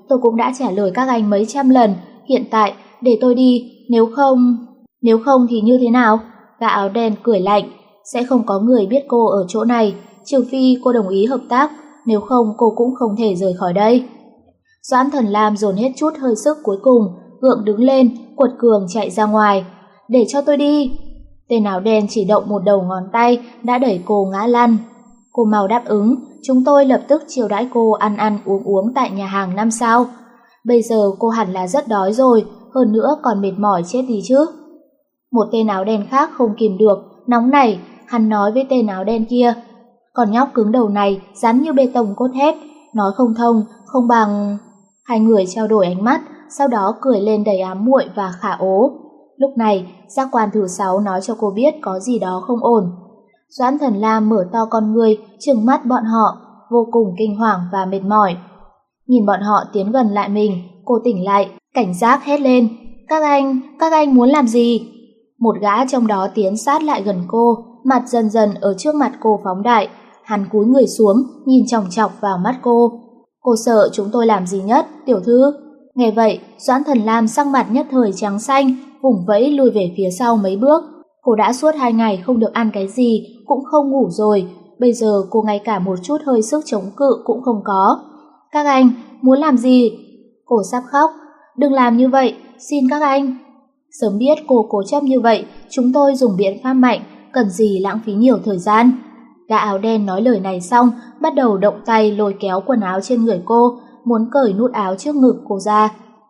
tôi cũng đã trả lời các anh mấy trăm lần. Hiện tại, để tôi đi, nếu không... Nếu không thì như thế nào? Gã áo đen cười lạnh. Sẽ không có người biết cô ở chỗ này, trừ phi cô đồng ý hợp tác, nếu không cô cũng không thể rời khỏi đây. Doãn Thần Lam dồn hết chút hơi sức cuối cùng, gượng đứng lên, quật cường chạy ra ngoài. Để cho tôi đi. Tên áo đen chỉ động một đầu ngón tay đã đẩy cô ngã lăn. Cô mau đáp ứng, chúng tôi lập tức chiêu đãi cô ăn ăn uống uống tại nhà hàng năm sao. Bây giờ cô hẳn là rất đói rồi, hơn nữa còn mệt mỏi chết đi chứ. Một tên áo đen khác không kìm được, nóng nảy, hắn nói với tên áo đen kia. Còn nhóc cứng đầu này rắn như bê tông cốt thép, nói không thông, không bằng... Hai người trao đổi ánh mắt, sau đó cười lên đầy ám muội và khả ố. Lúc này, giác quan thứ sáu nói cho cô biết có gì đó không ổn. Doãn Thần Lam mở to con người, trừng mắt bọn họ, vô cùng kinh hoàng và mệt mỏi. Nhìn bọn họ tiến gần lại mình, cô tỉnh lại, cảnh giác hét lên. Các anh, các anh muốn làm gì? Một gã trong đó tiến sát lại gần cô, mặt dần dần ở trước mặt cô phóng đại. Hắn cúi người xuống, nhìn chòng chọc vào mắt cô. Cô sợ chúng tôi làm gì nhất, tiểu thư? Nghe vậy, Doãn Thần Lam sắc mặt nhất thời trắng xanh, vùng vẫy lùi về phía sau mấy bước. Cô đã suốt hai ngày không được ăn cái gì, cũng không ngủ rồi. Bây giờ cô ngay cả một chút hơi sức chống cự cũng không có. Các anh, muốn làm gì? Cô sắp khóc. Đừng làm như vậy, xin các anh. Sớm biết cô cố chấp như vậy, chúng tôi dùng biện pháp mạnh, cần gì lãng phí nhiều thời gian. Gã áo đen nói lời này xong, bắt đầu động tay lôi kéo quần áo trên người cô, muốn cởi nút áo trước ngực cô ra.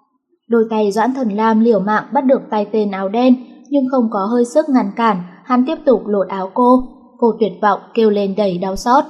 Đôi tay Doãn Thần Lam liều mạng bắt được tay tên áo đen, nhưng không có hơi sức ngăn cản, hắn tiếp tục lột áo cô. Cô tuyệt vọng kêu lên đầy đau xót.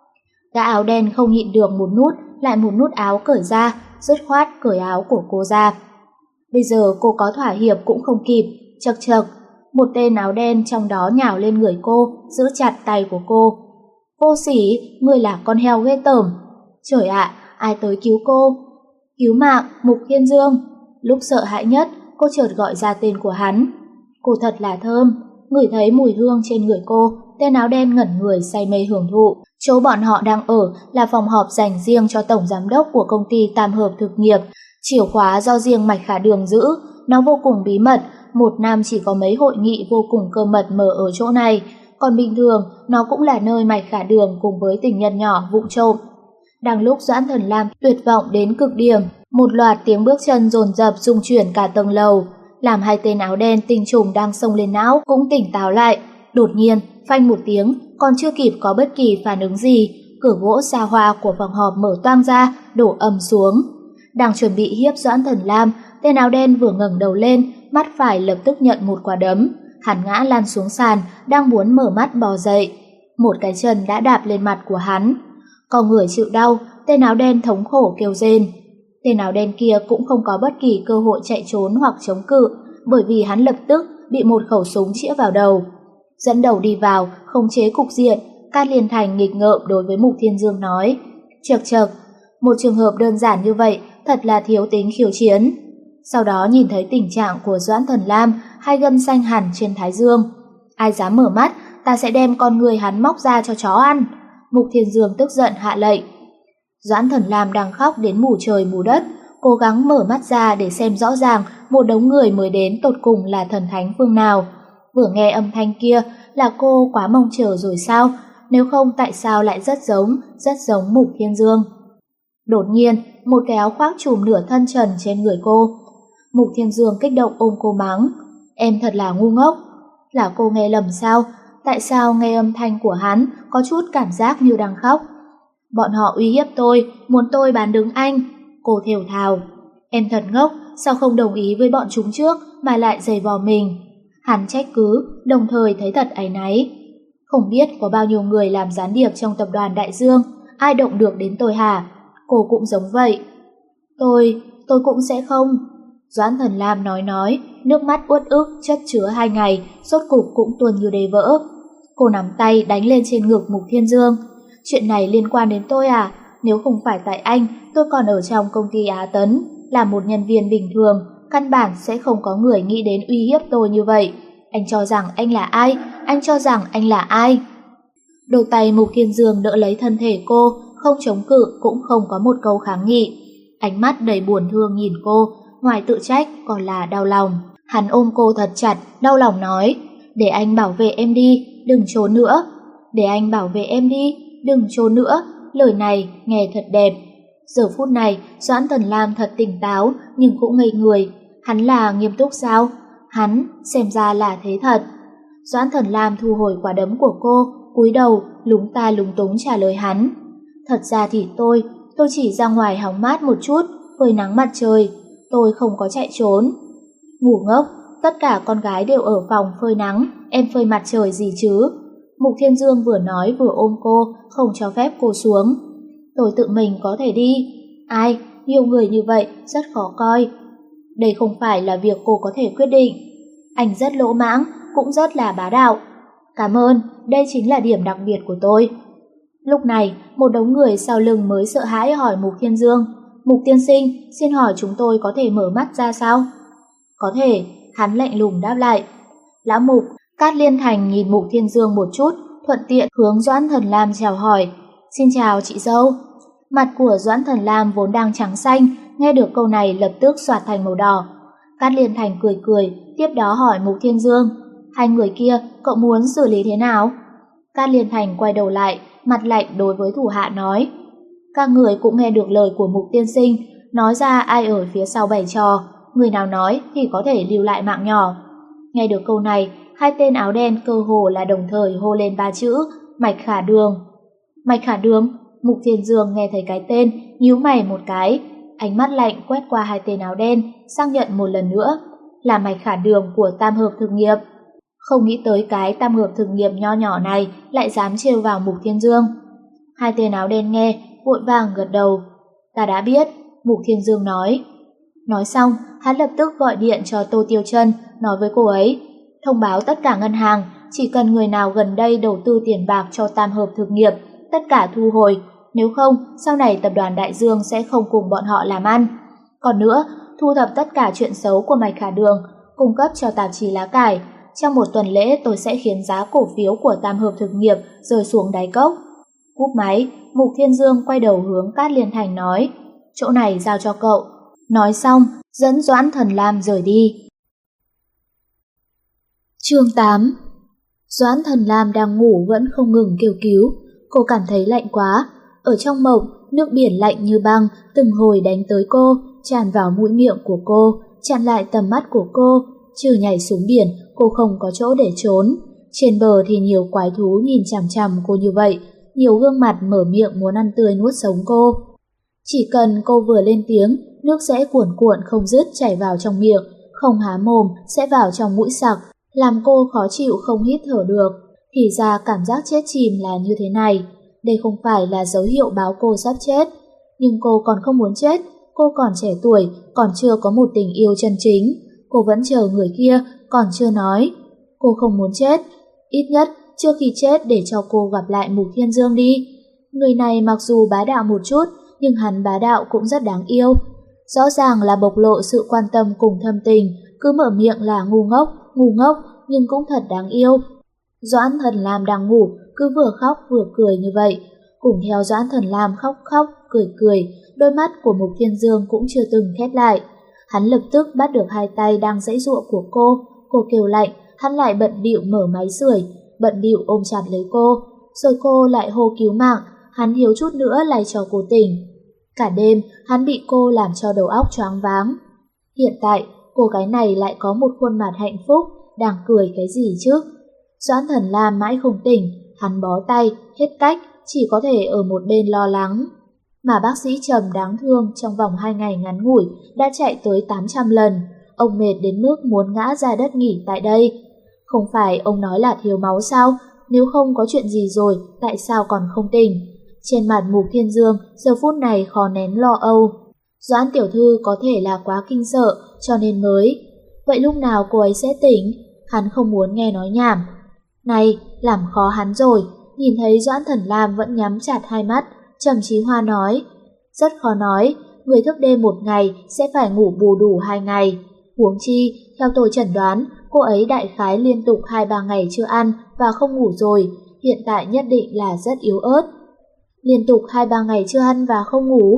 Gã áo đen không nhịn được một nút, lại một nút áo cởi ra, dứt khoát cởi áo của cô ra. Bây giờ cô có thỏa hiệp cũng không kịp, chật chật. Một tên áo đen trong đó nhào lên người cô, giữ chặt tay của cô. Vô sỉ, ngươi là con heo ghê tởm. Trời ạ, ai tới cứu cô? Cứu mạng, Mục Thiên Dương. Lúc sợ hãi nhất, cô chợt gọi ra tên của hắn. Cô thật là thơm, ngửi thấy mùi hương trên người cô, tên áo đen ngẩn người say mê hưởng thụ. Chỗ bọn họ đang ở là phòng họp dành riêng cho tổng giám đốc của công ty Tam Hợp Thực Nghiệp. Chìa khóa do riêng Mạch Khả Đường giữ, nó vô cùng bí mật, một năm chỉ có mấy hội nghị vô cùng cơ mật mở ở chỗ này, còn bình thường nó cũng là nơi Mạch Khả Đường cùng với tình nhân nhỏ vụng trộm. Đang lúc Doãn Thần Lam tuyệt vọng đến cực điểm, một loạt tiếng bước chân dồn dập rung chuyển cả tầng lầu, làm hai tên áo đen tinh trùng đang xông lên não cũng tỉnh táo lại. Đột nhiên, phanh một tiếng, còn chưa kịp có bất kỳ phản ứng gì, cửa gỗ xa hoa của phòng họp mở toang ra, đổ ầm xuống. Đang chuẩn bị hiếp Doãn Thần Lam, tên áo đen vừa ngẩng đầu lên, mắt phải lập tức nhận một quả đấm. Hắn ngã lăn xuống sàn, đang muốn mở mắt bò dậy. Một cái chân đã đạp lên mặt của hắn. Có người chịu đau, tên áo đen thống khổ kêu rên. Tên áo đen kia cũng không có bất kỳ cơ hội chạy trốn hoặc chống cự, bởi vì hắn lập tức bị một khẩu súng chĩa vào đầu. Dẫn đầu đi vào, khống chế cục diện, Cát Liên Thành nghịch ngợm đối với Mục Thiên Dương nói. Chậc chậc, một trường hợp đơn giản như vậy thật là thiếu tính khiêu chiến. Sau đó nhìn thấy tình trạng của Doãn Thần Lam, hai gân xanh hẳn trên thái dương. Ai dám mở mắt, ta sẽ đem con người hắn móc ra cho chó ăn. Mục Thiên Dương tức giận hạ lệnh. Doãn Thần Lam đang khóc đến mù trời mù đất, cố gắng mở mắt ra để xem rõ ràng một đống người mới đến tột cùng là thần thánh phương nào. Vừa nghe âm thanh kia là cô quá mong chờ rồi sao? Nếu không tại sao lại rất giống, rất giống Mục Thiên Dương? Đột nhiên, một cái áo khoác trùm nửa thân trần trên người cô. Mục Thiên Dương kích động ôm cô mắng. Em thật là ngu ngốc. Là cô nghe lầm sao? Tại sao nghe âm thanh của hắn có chút cảm giác như đang khóc? Bọn họ uy hiếp tôi, muốn tôi bán đứng anh. Cô thều thào. Em thật ngốc, sao không đồng ý với bọn chúng trước mà lại giày vò mình? Hắn trách cứ, đồng thời thấy thật áy náy. Không biết có bao nhiêu người làm gián điệp trong tập đoàn Đại Dương, ai động được đến tôi hả? Cô cũng giống vậy. Tôi, tôi cũng sẽ không. Doãn Thần Lam nói nói, nước mắt uất ức chất chứa hai ngày, rốt cục cũng tuôn như đê vỡ. Cô nắm tay đánh lên trên ngực Mục Thiên Dương. Chuyện này liên quan đến tôi à? Nếu không phải tại anh, tôi còn ở trong công ty Á Tấn, là một nhân viên bình thường, căn bản sẽ không có người nghĩ đến uy hiếp tôi như vậy. Anh cho rằng anh là ai? Anh cho rằng anh là ai? Đôi tay Mục Thiên Dương đỡ lấy thân thể cô, không chống cự cũng không có một câu kháng nghị. ánh mắt đầy buồn thương nhìn cô, ngoài tự trách còn là đau lòng. Hắn ôm cô thật chặt, đau lòng nói, để anh bảo vệ em đi, đừng trốn nữa. Để anh bảo vệ em đi, đừng trốn nữa. Lời này nghe thật đẹp. Giờ phút này, Doãn Thần Lam thật tỉnh táo, nhưng cũng ngây người. Hắn là nghiêm túc sao? Hắn, xem ra là thế thật. Doãn Thần Lam thu hồi quả đấm của cô, cúi đầu, lúng ta lúng túng trả lời hắn. Thật ra thì tôi, tôi chỉ ra ngoài hóng mát một chút, phơi nắng mặt trời. Tôi không có chạy trốn. Ngu ngốc, tất cả con gái đều ở phòng phơi nắng, em phơi mặt trời gì chứ? Mục Thiên Dương vừa nói vừa ôm cô, không cho phép cô xuống. Tôi tự mình có thể đi. Ai, nhiều người như vậy rất khó coi. Đây không phải là việc cô có thể quyết định. Anh rất lỗ mãng, cũng rất là bá đạo. Cảm ơn, đây chính là điểm đặc biệt của tôi. Lúc này, một đống người sau lưng mới sợ hãi hỏi Mục Thiên Dương. Mục tiên sinh, xin hỏi chúng tôi có thể mở mắt ra sao? Có thể, hắn lạnh lùng đáp lại. Lão Mục, Cát Liên Thành nhìn Mục Thiên Dương một chút, thuận tiện hướng Doãn Thần Lam chào hỏi. Xin chào chị dâu. Mặt của Doãn Thần Lam vốn đang trắng xanh, nghe được câu này lập tức xoạt thành màu đỏ. Cát Liên Thành cười cười, tiếp đó hỏi Mục Thiên Dương. Hai người kia, cậu muốn xử lý thế nào? Cát Liên Thành quay đầu lại, mặt lạnh đối với thủ hạ nói. Các người cũng nghe được lời của Mục tiên sinh, nói ra ai ở phía sau bày trò, người nào nói thì có thể lưu lại mạng nhỏ. Nghe được câu này, hai tên áo đen cơ hồ là đồng thời hô lên ba chữ, Mạch Khả Đường. Mạch Khả Đường? Mục Thiên Dương nghe thấy cái tên, nhíu mày một cái, ánh mắt lạnh quét qua hai tên áo đen, xác nhận một lần nữa, là Mạch Khả Đường của Tam Hợp Thực Nghiệp. Không nghĩ tới cái Tam Hợp Thực Nghiệp nho nhỏ này lại dám trêu vào Mục Thiên Dương. Hai tên áo đen nghe, vội vàng gật đầu. Ta đã biết, Mục Thiên Dương nói. Nói xong, hắn lập tức gọi điện cho Tô Tiêu Chân, nói với cô ấy, thông báo tất cả ngân hàng, chỉ cần người nào gần đây đầu tư tiền bạc cho Tam Hợp Thực Nghiệp, tất cả thu hồi, nếu không, sau này tập đoàn Đại Dương sẽ không cùng bọn họ làm ăn. Còn nữa, thu thập tất cả chuyện xấu của Mạch Khả Đường, cung cấp cho tạp chí Lá Cải. Trong một tuần lễ tôi sẽ khiến giá cổ phiếu của Tam Hợp Thực Nghiệp rơi xuống đáy cốc. Cúp máy, Mục Thiên Dương quay đầu hướng Cát Liên Thành nói, chỗ này giao cho cậu. Nói xong, dẫn Doãn Thần Lam rời đi. Chương tám. Doãn Thần Lam đang ngủ vẫn không ngừng kêu cứu, cô cảm thấy lạnh quá. Ở trong mộng, nước biển lạnh như băng từng hồi đánh tới cô, tràn vào mũi miệng của cô, chặn lại tầm mắt của cô. Trừ nhảy xuống biển, cô không có chỗ để trốn. Trên bờ thì nhiều quái thú nhìn chằm chằm cô như vậy, nhiều gương mặt mở miệng muốn ăn tươi nuốt sống cô. Chỉ cần cô vừa lên tiếng, nước sẽ cuồn cuộn không dứt chảy vào trong miệng, không há mồm sẽ vào trong mũi sặc, làm cô khó chịu không hít thở được. Thì ra cảm giác chết chìm là như thế này. Đây không phải là dấu hiệu báo cô sắp chết. Nhưng cô còn không muốn chết. Cô còn trẻ tuổi, còn chưa có một tình yêu chân chính. Cô vẫn chờ người kia, còn chưa nói. Cô không muốn chết. Ít nhất, trước khi chết để cho cô gặp lại Mục Thiên Dương đi. Người này mặc dù bá đạo một chút, nhưng hắn bá đạo cũng rất đáng yêu. Rõ ràng là bộc lộ sự quan tâm cùng thâm tình, cứ mở miệng là ngu ngốc, ngu ngốc, nhưng cũng thật đáng yêu. Doãn Thần Lam đang ngủ, cứ vừa khóc vừa cười như vậy. Cùng theo Doãn Thần Lam khóc khóc, cười cười, đôi mắt của Mục Thiên Dương cũng chưa từng khép lại. Hắn lập tức bắt được hai tay đang giãy giụa của cô, cô kêu lạnh, hắn lại bận bịu mở máy sưởi, bận bịu ôm chặt lấy cô, rồi cô lại hô cứu mạng, hắn thiếu chút nữa lại cho cô tỉnh. Cả đêm, hắn bị cô làm cho đầu óc choáng váng. Hiện tại, cô gái này lại có một khuôn mặt hạnh phúc, đang cười cái gì chứ? Doãn Thần Lam mãi không tỉnh, hắn bó tay, hết cách, chỉ có thể ở một bên lo lắng. Mà bác sĩ Trầm đáng thương trong vòng hai ngày ngắn ngủi đã chạy tới tám trăm lần, ông mệt đến mức muốn ngã ra đất nghỉ tại đây. Không phải ông nói là thiếu máu sao? Nếu không có chuyện gì rồi, tại sao còn không tỉnh? Trên mặt Mục Thiên Dương giờ phút này khó nén lo âu. Doãn tiểu thư có thể là quá kinh sợ cho nên mới. Vậy lúc nào cô ấy sẽ tỉnh? Hắn không muốn nghe nói nhảm. Này, làm khó hắn rồi. Nhìn thấy Doãn Thần Lam vẫn nhắm chặt hai mắt, Trầm Chí Hoa nói. Rất khó nói, người thức đêm một ngày sẽ phải ngủ bù đủ hai ngày. Huống chi, theo tôi chẩn đoán, cô ấy đại khái liên tục hai ba ngày chưa ăn và không ngủ rồi, hiện tại nhất định là rất yếu ớt. Liên tục hai ba ngày chưa ăn và không ngủ.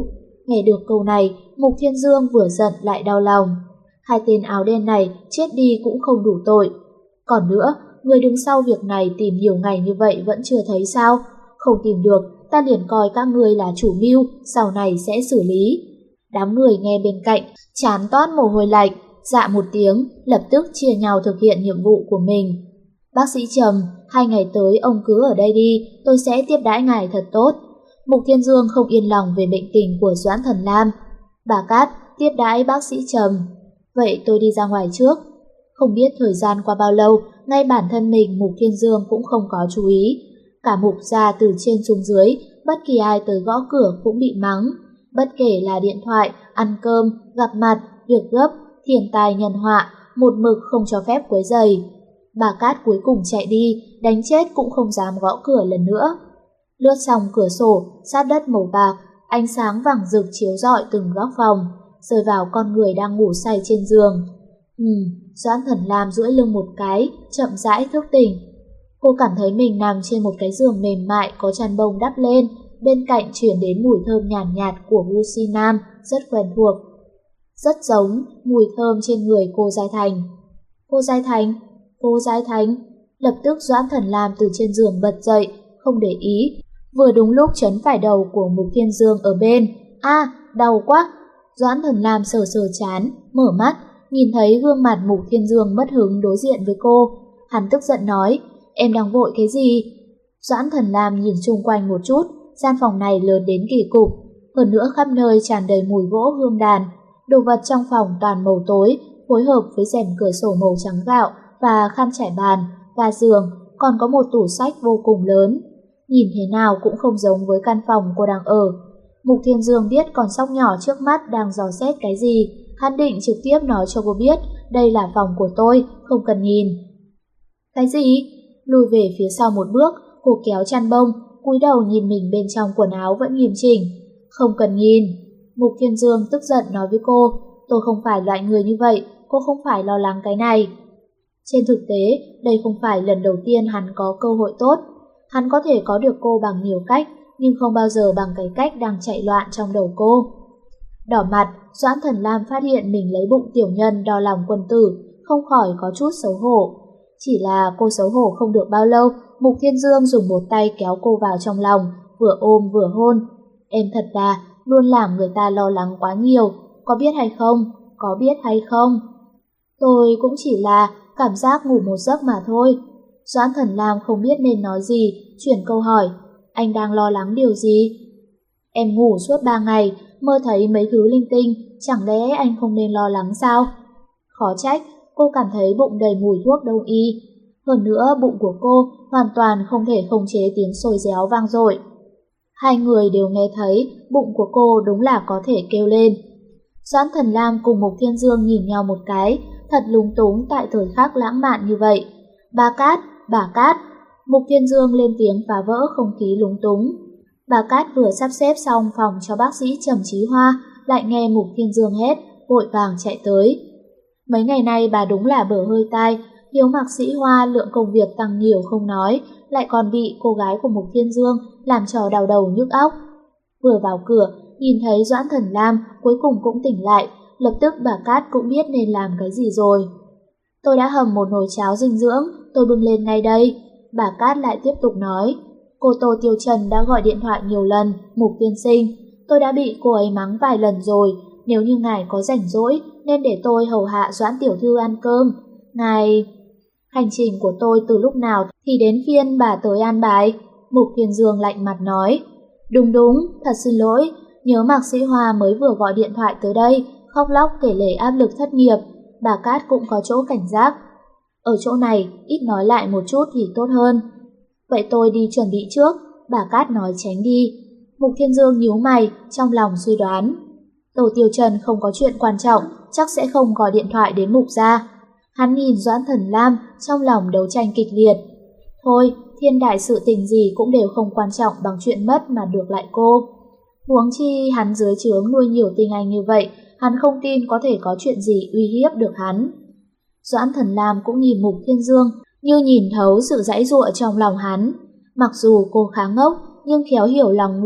Nghe được câu này, Mục Thiên Dương vừa giận lại đau lòng. Hai tên áo đen này chết đi cũng không đủ tội. Còn nữa, người đứng sau việc này tìm nhiều ngày như vậy vẫn chưa thấy sao? Không tìm được, ta liền coi các ngươi là chủ mưu, sau này sẽ xử lý. Đám người nghe bên cạnh, chán toát mồ hôi lạnh, dạ một tiếng, lập tức chia nhau thực hiện nhiệm vụ của mình. Bác sĩ Trầm, hai ngày tới ông cứ ở đây đi, tôi sẽ tiếp đãi ngài thật tốt. Mục Thiên Dương không yên lòng về bệnh tình của Doãn Thần Lam. Bà Cát, tiếp đãi bác sĩ Trầm. Vậy tôi đi ra ngoài trước. Không biết thời gian qua bao lâu, ngay bản thân mình Mục Thiên Dương cũng không có chú ý. Cả Mục gia từ trên xuống dưới, bất kỳ ai tới gõ cửa cũng bị mắng. Bất kể là điện thoại, ăn cơm, gặp mặt, việc gấp, thiên tai nhân họa, một mực không cho phép quấy rầy. Bà Cát cuối cùng chạy đi, đánh chết cũng không dám gõ cửa lần nữa. Lướt xong cửa sổ, sát đất màu bạc, ánh sáng vàng rực chiếu rọi từng góc phòng, rơi vào con người đang ngủ say trên giường. Ừm, Doãn Thần Lam duỗi lưng một cái, chậm rãi thức tỉnh. Cô cảm thấy mình nằm trên một cái giường mềm mại có chăn bông đắp lên, bên cạnh chuyển đến mùi thơm nhàn nhạt, nhạt của Gucci Nam, rất quen thuộc. Rất giống mùi thơm trên người cô Giai Thành. Cô Giai Thành, cô Giai Thành. Lập tức Doãn Thần Lam từ trên giường bật dậy, không để ý. Vừa đúng lúc chấn phải đầu của Mục Thiên Dương ở bên. A, à, đau quá. Doãn Thần Lam sờ sờ chán, mở mắt, nhìn thấy gương mặt Mục Thiên Dương mất hứng đối diện với cô. Hắn tức giận nói, em đang vội cái gì? Doãn Thần Lam nhìn chung quanh một chút, gian phòng này lớn đến kỳ cục. Hơn nữa khắp nơi tràn đầy mùi gỗ hương đàn. Đồ vật trong phòng toàn màu tối, phối hợp với rèm cửa sổ màu trắng gạo và khăn trải bàn, và giường, còn có một tủ sách vô cùng lớn. Nhìn thế nào cũng không giống với căn phòng cô đang ở. Mục Thiên Dương biết con sóc nhỏ trước mắt đang dò xét cái gì. Hắn định trực tiếp nói cho cô biết đây là phòng của tôi, không cần nhìn. Cái gì? Lùi về phía sau một bước, cô kéo chăn bông, cúi đầu nhìn mình bên trong quần áo vẫn nghiêm chỉnh. Không cần nhìn. Mục Thiên Dương tức giận nói với cô, tôi không phải loại người như vậy, cô không phải lo lắng cái này. Trên thực tế, đây không phải lần đầu tiên hắn có cơ hội tốt. Hắn có thể có được cô bằng nhiều cách, nhưng không bao giờ bằng cái cách đang chạy loạn trong đầu cô. Đỏ mặt, Doãn Thần Lam phát hiện mình lấy bụng tiểu nhân đo lòng quân tử, không khỏi có chút xấu hổ. Chỉ là cô xấu hổ không được bao lâu, Mục Thiên Dương dùng một tay kéo cô vào trong lòng, vừa ôm vừa hôn. Em thật là luôn làm người ta lo lắng quá nhiều, có biết hay không? Có biết hay không? Tôi cũng chỉ là cảm giác ngủ một giấc mà thôi. Doãn Thần Lam không biết nên nói gì, chuyển câu hỏi. Anh đang lo lắng điều gì? Em ngủ suốt ba ngày, mơ thấy mấy thứ linh tinh, chẳng lẽ anh không nên lo lắng sao? Khó trách, cô cảm thấy bụng đầy mùi thuốc đông y. Hơn nữa bụng của cô hoàn toàn không thể khống chế tiếng sôi réo vang dội. Hai người đều nghe thấy bụng của cô đúng là có thể kêu lên. Doãn Thần Lam cùng Mục Thiên Dương nhìn nhau một cái, thật lúng túng tại thời khắc lãng mạn như vậy. Bà Cát, bà Cát. Mục Thiên Dương lên tiếng phá vỡ không khí lúng túng. Bà Cát vừa sắp xếp xong phòng cho bác sĩ Trầm Chí Hoa, lại nghe Mục Thiên Dương hét, vội vàng chạy tới. Mấy ngày nay bà đúng là bở hơi tai, Hiếu Mạc Sĩ Hoa lượng công việc tăng nhiều không nói, lại còn bị cô gái của Mục Thiên Dương làm trò đau đầu nhức óc. Vừa vào cửa, nhìn thấy Doãn Thần Lam cuối cùng cũng tỉnh lại, lập tức bà Cát cũng biết nên làm cái gì rồi. Tôi đã hầm một nồi cháo dinh dưỡng, tôi bưng lên ngay đây. Bà Cát lại tiếp tục nói, cô Tô Tiêu Trần đã gọi điện thoại nhiều lần, Mục tiên sinh. Tôi đã bị cô ấy mắng vài lần rồi, nếu như ngài có rảnh rỗi nên để tôi hầu hạ Doãn tiểu thư ăn cơm. Ngài... Hành trình của tôi từ lúc nào thì đến phiên bà tới an bài? Mục Thiên Dương lạnh mặt nói. Đúng đúng, thật xin lỗi, nhớ Mạc Sĩ Hoa mới vừa gọi điện thoại tới đây, khóc lóc kể lể áp lực thất nghiệp. Bà Cát cũng có chỗ cảnh giác. Ở chỗ này, ít nói lại một chút thì tốt hơn. Vậy tôi đi chuẩn bị trước, bà Cát nói tránh đi. Mục Thiên Dương nhíu mày, trong lòng suy đoán. Tô Tiêu Trần không có chuyện quan trọng, chắc sẽ không gọi điện thoại đến Mục gia. Hắn nhìn Doãn Thần Lam, trong lòng đấu tranh kịch liệt. Thôi, thiên đại sự tình gì cũng đều không quan trọng bằng chuyện mất mà được lại cô. Huống chi hắn dưới trướng nuôi nhiều tinh anh như vậy, hắn không tin có thể có chuyện gì uy hiếp được hắn. Doãn Thần Lam cũng nhìn Mục Thiên Dương, như nhìn thấu sự giãy giụa trong lòng hắn. Mặc dù cô khá ngốc, nhưng khéo hiểu lòng người,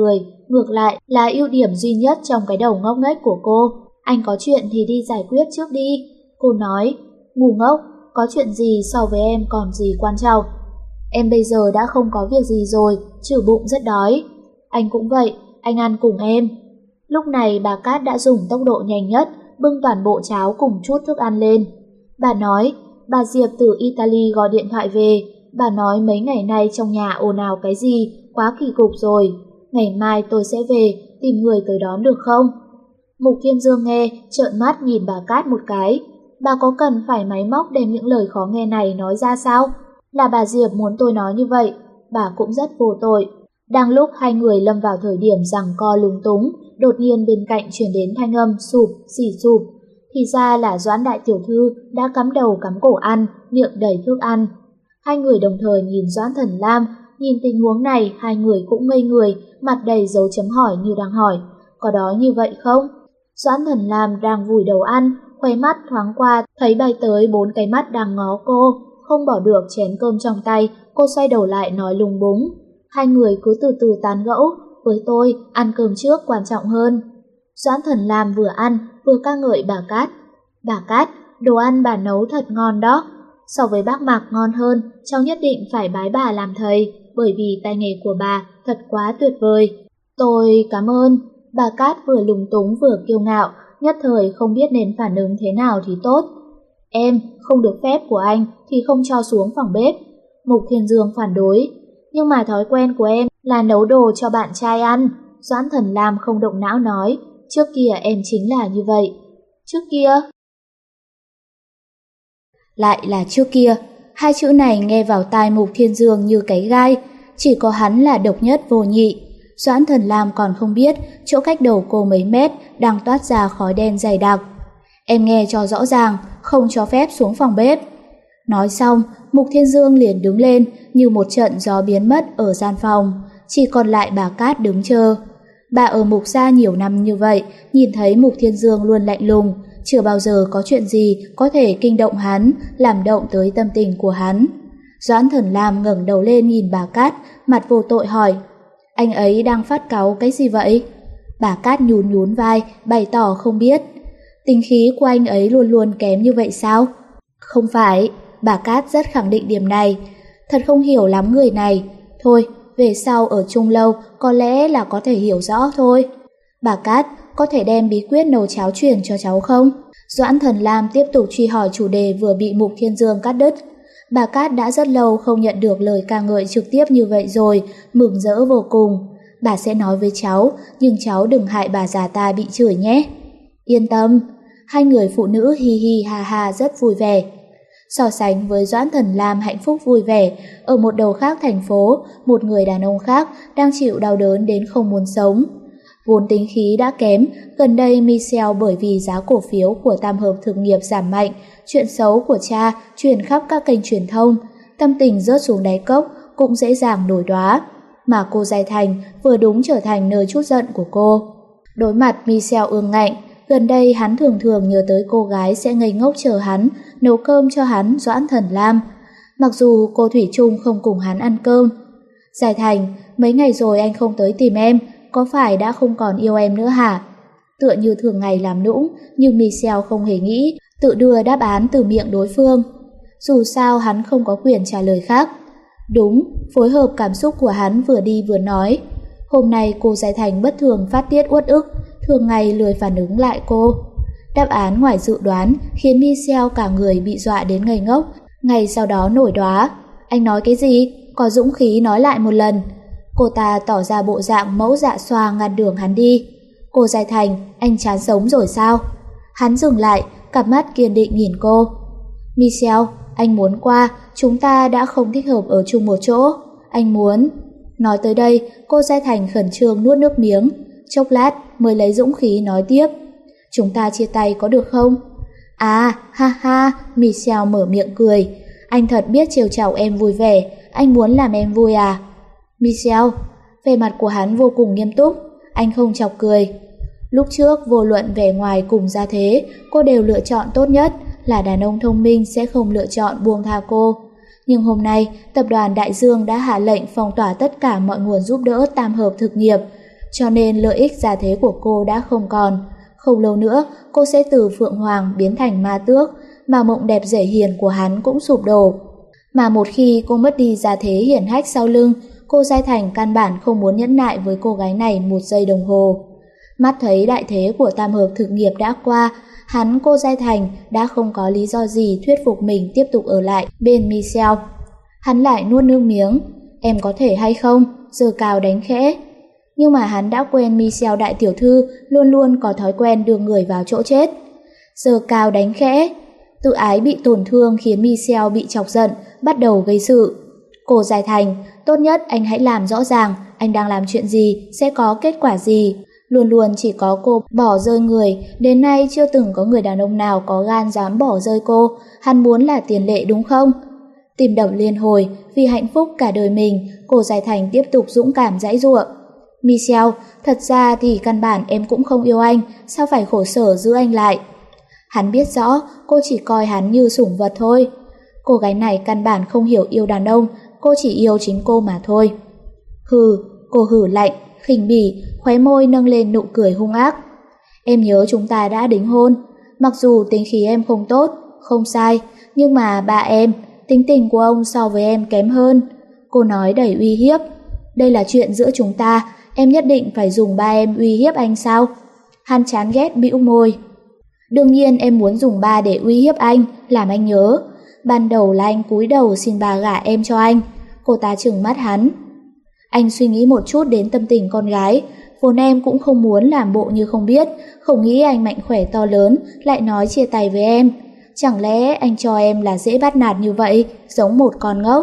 ngược lại là ưu điểm duy nhất trong cái đầu ngốc nghếch của cô. Anh có chuyện thì đi giải quyết trước đi. Cô nói, ngu ngốc, có chuyện gì so với em còn gì quan trọng. Em bây giờ đã không có việc gì rồi, trừ bụng rất đói. Anh cũng vậy, anh ăn cùng em. Lúc này bà Cát đã dùng tốc độ nhanh nhất, bưng toàn bộ cháo cùng chút thức ăn lên. Bà nói, bà Diệp từ Italy gọi điện thoại về. Bà nói mấy ngày nay trong nhà ồn ào cái gì, quá kỳ cục rồi. Ngày mai tôi sẽ về, tìm người tới đón được không? Mục Thiên Dương nghe, trợn mắt nhìn bà Cát một cái. Bà có cần phải máy móc đem những lời khó nghe này nói ra sao? Là bà Diệp muốn tôi nói như vậy, bà cũng rất vô tội. Đang lúc hai người lâm vào thời điểm giằng co lúng túng, đột nhiên bên cạnh truyền đến thanh âm sụp, xỉ sụp. Thì ra là Doãn đại tiểu thư đã cắm đầu cắm cổ ăn, miệng đầy thức ăn. Hai người đồng thời nhìn Doãn Thần Lam, nhìn tình huống này hai người cũng ngây người, mặt đầy dấu chấm hỏi như đang hỏi, có đói như vậy không? Doãn Thần Lam đang vùi đầu ăn, khóe mắt thoáng qua thấy bay tới bốn cái mắt đang ngó cô, không bỏ được chén cơm trong tay, cô xoay đầu lại nói lung búng. Hai người cứ từ từ tán gẫu, với tôi ăn cơm trước quan trọng hơn. Doãn Thần Lam vừa ăn vừa ca ngợi bà Cát. Bà Cát, đồ ăn bà nấu thật ngon đó. So với bác Mạc ngon hơn, cháu nhất định phải bái bà làm thầy, bởi vì tay nghề của bà thật quá tuyệt vời. Tôi cảm ơn. Bà Cát vừa lúng túng vừa kiêu ngạo, nhất thời không biết nên phản ứng thế nào thì tốt. Em, không được phép của anh thì không cho xuống phòng bếp. Mục Thiên Dương phản đối. Nhưng mà thói quen của em là nấu đồ cho bạn trai ăn. Doãn Thần Lam không động não nói, trước kia em chính là như vậy. Trước kia? Lại là trước kia. Hai chữ này nghe vào tai Mục Thiên Dương như cái gai. Chỉ có hắn là độc nhất vô nhị. Doãn Thần Lam còn không biết chỗ cách đầu cô mấy mét đang toát ra khói đen dày đặc. Em nghe cho rõ ràng, không cho phép xuống phòng bếp. Nói xong, Mục Thiên Dương liền đứng lên như một trận gió biến mất ở gian phòng, chỉ còn lại bà Cát đứng chờ. Bà ở Mục gia nhiều năm như vậy, nhìn thấy Mục Thiên Dương luôn lạnh lùng, chưa bao giờ có chuyện gì có thể kinh động hắn, làm động tới tâm tình của hắn. Doãn Thần Lam ngẩng đầu lên nhìn bà Cát, mặt vô tội hỏi, anh ấy đang phát cáu cái gì vậy? Bà Cát nhún nhún vai, bày tỏ không biết. Tính khí của anh ấy luôn luôn kém như vậy sao? Không phải, bà Cát rất khẳng định điểm này. Thật không hiểu lắm người này. Thôi, về sau ở chung lâu có lẽ là có thể hiểu rõ thôi. Bà Cát, có thể đem bí quyết nấu cháo truyền cho cháu không? Doãn Thần Lam tiếp tục truy hỏi chủ đề vừa bị Mục Thiên Dương cắt đứt. Bà Cát đã rất lâu không nhận được lời ca ngợi trực tiếp như vậy rồi, mừng rỡ vô cùng. Bà sẽ nói với cháu, nhưng cháu đừng hại bà già ta bị chửi nhé. Yên tâm. Hai người phụ nữ hi hi ha ha rất vui vẻ. So sánh với Doãn Thần Lam hạnh phúc vui vẻ, ở một đầu khác thành phố, một người đàn ông khác đang chịu đau đớn đến không muốn sống. Vốn tính khí đã kém, gần đây Michelle bởi vì giá cổ phiếu của Tam Hợp Thực nghiệp giảm mạnh, chuyện xấu của cha truyền khắp các kênh truyền thông, tâm tình rớt xuống đáy cốc cũng dễ dàng nổi đoá. Mà cô Giai Thành vừa đúng trở thành nơi trút giận của cô. Đối mặt Michelle ương ngạnh, gần đây hắn thường thường nhớ tới cô gái sẽ ngây ngốc chờ hắn, nấu cơm cho hắn Doãn Thần Lam. Mặc dù cô thủy chung không cùng hắn ăn cơm. Giai Thành, mấy ngày rồi anh không tới tìm em, có phải đã không còn yêu em nữa hả? Tựa như thường ngày làm nũng, nhưng Michelle không hề nghĩ, tự đưa đáp án từ miệng đối phương. Dù sao hắn không có quyền trả lời khác. Đúng, phối hợp cảm xúc của hắn vừa đi vừa nói. Hôm nay cô Giai Thành bất thường phát tiết uất ức, thường ngày lười phản ứng lại cô. Đáp án ngoài dự đoán khiến Michelle cả người bị dọa đến ngây ngốc, ngày sau đó nổi đoá. Anh nói cái gì? Có dũng khí nói lại một lần. Cô ta tỏ ra bộ dạng mẫu dạ xoa ngăn đường hắn đi. Cô Giai Thành, anh chán sống rồi sao? Hắn dừng lại, cặp mắt kiên định nhìn cô. Michelle, anh muốn qua, chúng ta đã không thích hợp ở chung một chỗ. Anh muốn... Nói tới đây, cô Giai Thành khẩn trương nuốt nước miếng. Chốc lát mới lấy dũng khí nói tiếp. Chúng ta chia tay có được không? À, ha ha, Michelle mở miệng cười. Anh thật biết trêu chọc em vui vẻ, anh muốn làm em vui à? Michelle, vẻ mặt của hắn vô cùng nghiêm túc, anh không chọc cười. Lúc trước vô luận vẻ ngoài cùng gia thế, cô đều lựa chọn tốt nhất, là đàn ông thông minh sẽ không lựa chọn buông tha cô. Nhưng hôm nay, tập đoàn Đại Dương đã hạ lệnh phong tỏa tất cả mọi nguồn giúp đỡ Tam Hợp Thực nghiệp. cho nên lợi ích gia thế của cô đã không còn. Không lâu nữa, cô sẽ từ Phượng Hoàng biến thành ma tước, mà mộng đẹp dễ hiền của hắn cũng sụp đổ. Mà một khi cô mất đi gia thế hiển hách sau lưng, cô Giai Thành căn bản không muốn nhẫn nại với cô gái này một giây đồng hồ. Mắt thấy đại thế của tam hợp thực nghiệp đã qua, hắn cô Giai Thành đã không có lý do gì thuyết phục mình tiếp tục ở lại bên Michelle. Hắn lại nuốt nước miếng. Em có thể hay không? Giơ cao đánh khẽ. Nhưng mà hắn đã quen Michelle đại tiểu thư luôn luôn có thói quen đưa người vào chỗ chết. Giơ cao đánh khẽ. Tự ái bị tổn thương khiến Michelle bị chọc giận, bắt đầu gây sự. Cô Giai Thành, tốt nhất anh hãy làm rõ ràng anh đang làm chuyện gì, sẽ có kết quả gì. Luôn luôn chỉ có cô bỏ rơi người, đến nay chưa từng có người đàn ông nào có gan dám bỏ rơi cô. Hắn muốn là tiền lệ đúng không? Tim đập liên hồi, vì hạnh phúc cả đời mình, cô Giai Thành tiếp tục dũng cảm giãy giụa. Michelle, thật ra thì căn bản em cũng không yêu anh, sao phải khổ sở giữ anh lại? Hắn biết rõ, cô chỉ coi hắn như sủng vật thôi. Cô gái này căn bản không hiểu yêu đàn ông, cô chỉ yêu chính cô mà thôi. Hừ, cô hử lạnh, khinh bỉ, khóe môi nâng lên nụ cười hung ác. Em nhớ chúng ta đã đính hôn, mặc dù tính khí em không tốt, không sai, nhưng mà ba em, tính tình của ông so với em kém hơn. Cô nói đầy uy hiếp. Đây là chuyện giữa chúng ta, em nhất định phải dùng ba em uy hiếp anh sao? Hắn chán ghét bĩu môi. Đương nhiên em muốn dùng ba để uy hiếp anh, làm anh nhớ. Ban đầu là anh cúi đầu xin bà gả em cho anh. Cô ta trừng mắt hắn. Anh suy nghĩ một chút đến tâm tình con gái. Vốn em cũng không muốn làm bộ như không biết, không nghĩ anh mạnh khỏe to lớn, lại nói chia tay với em. Chẳng lẽ anh cho em là dễ bắt nạt như vậy, giống một con ngốc?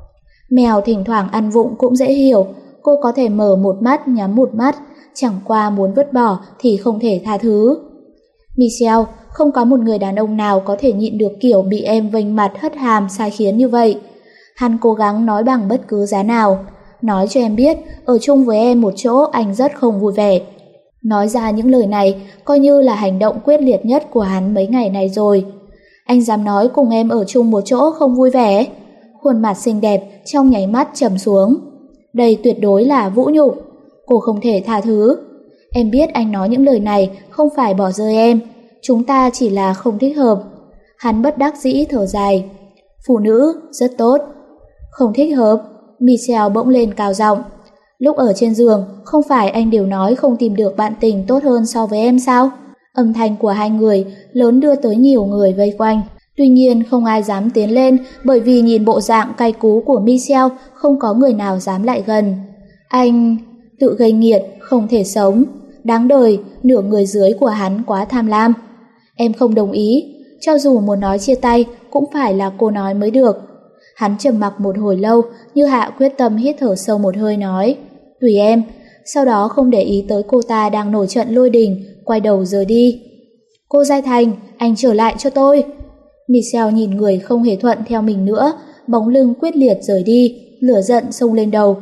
Mèo thỉnh thoảng ăn vụng cũng dễ hiểu, cô có thể mở một mắt nhắm một mắt, chẳng qua muốn vứt bỏ thì không thể tha thứ. Michelle, không có một người đàn ông nào có thể nhịn được kiểu bị em vênh mặt hất hàm sai khiến như vậy. Hắn cố gắng nói bằng bất cứ giá nào. Nói cho em biết, ở chung với em một chỗ anh rất không vui vẻ. Nói ra những lời này coi như là hành động quyết liệt nhất của hắn mấy ngày này rồi. Anh dám nói cùng em ở chung một chỗ không vui vẻ? Khuôn mặt xinh đẹp trong nháy mắt trầm xuống. Đây tuyệt đối là vũ nhục. Cô không thể tha thứ. Em biết anh nói những lời này không phải bỏ rơi em. Chúng ta chỉ là không thích hợp. Hắn bất đắc dĩ thở dài. Phụ nữ rất tốt. Không thích hợp. Michelle bỗng lên cao giọng. Lúc ở trên giường, không phải anh đều nói không tìm được bạn tình tốt hơn so với em sao? Âm thanh của hai người lớn đưa tới nhiều người vây quanh. Tuy nhiên không ai dám tiến lên, bởi vì nhìn bộ dạng cay cú của Michelle, không có người nào dám lại gần. Anh tự gây nghiệt, không thể sống. Đáng đời, nửa người dưới của hắn quá tham lam. Em không đồng ý, cho dù muốn nói chia tay cũng phải là cô nói mới được. Hắn trầm mặc một hồi lâu, như hạ quyết tâm hít thở sâu một hơi nói. Tùy em. Sau đó không để ý tới cô ta đang nổi trận lôi đình, quay đầu rời đi. Cô Giai Thành, anh trở lại cho tôi. Michelle nhìn người không hề thuận theo mình nữa, bóng lưng quyết liệt rời đi, lửa giận xông lên đầu.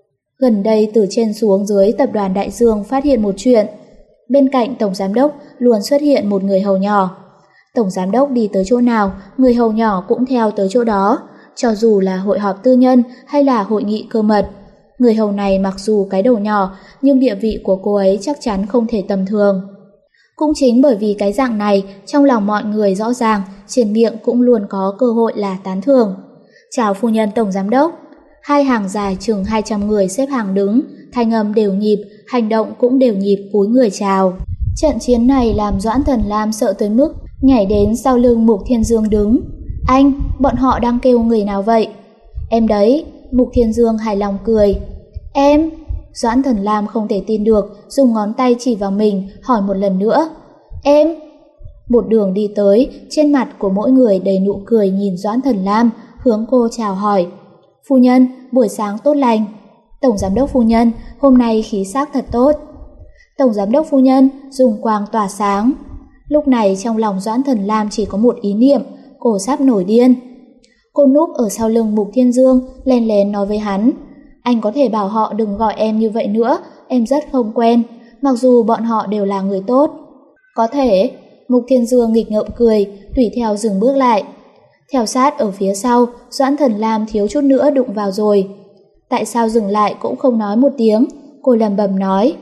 Gần đây từ trên xuống dưới tập đoàn Đại Dương phát hiện một chuyện. Bên cạnh tổng giám đốc luôn xuất hiện một người hầu nhỏ. Tổng giám đốc đi tới chỗ nào, người hầu nhỏ cũng theo tới chỗ đó, cho dù là hội họp tư nhân hay là hội nghị cơ mật. Người hầu này mặc dù cái đầu nhỏ, nhưng địa vị của cô ấy chắc chắn không thể tầm thường. Cũng chính bởi vì cái dạng này, trong lòng mọi người rõ ràng, trên miệng cũng luôn có cơ hội là tán thưởng. Chào phu nhân tổng giám đốc. Hai hàng dài chừng hai trăm người xếp hàng đứng, thanh âm đều nhịp, hành động cũng đều nhịp cúi người chào. Trận chiến này làm Doãn Thần Lam sợ tới mức nhảy đến sau lưng Mục Thiên Dương đứng. Anh, bọn họ đang kêu người nào vậy? Em đấy. Mục Thiên Dương hài lòng cười. Em? Doãn Thần Lam không thể tin được, dùng ngón tay chỉ vào mình, hỏi một lần nữa. Em? Một đường đi tới, trên mặt của mỗi người đầy nụ cười nhìn Doãn Thần Lam, hướng cô chào hỏi. Phu nhân, buổi sáng tốt lành. Tổng giám đốc phu nhân, hôm nay khí sắc thật tốt. Tổng giám đốc phu nhân, dùng quang tỏa sáng. Lúc này trong lòng Doãn Thần Lam chỉ có một ý niệm, cô sắp nổi điên. Cô núp ở sau lưng Mục Thiên Dương, lén lén nói với hắn. Anh có thể bảo họ đừng gọi em như vậy nữa, em rất không quen, mặc dù bọn họ đều là người tốt. Có thể. Mục Thiên Dương nghịch ngợm cười, tùy theo dừng bước lại. Theo sát ở phía sau, Doãn Thần Lam thiếu chút nữa đụng vào rồi. Tại sao dừng lại cũng không nói một tiếng, cô lẩm bẩm nói.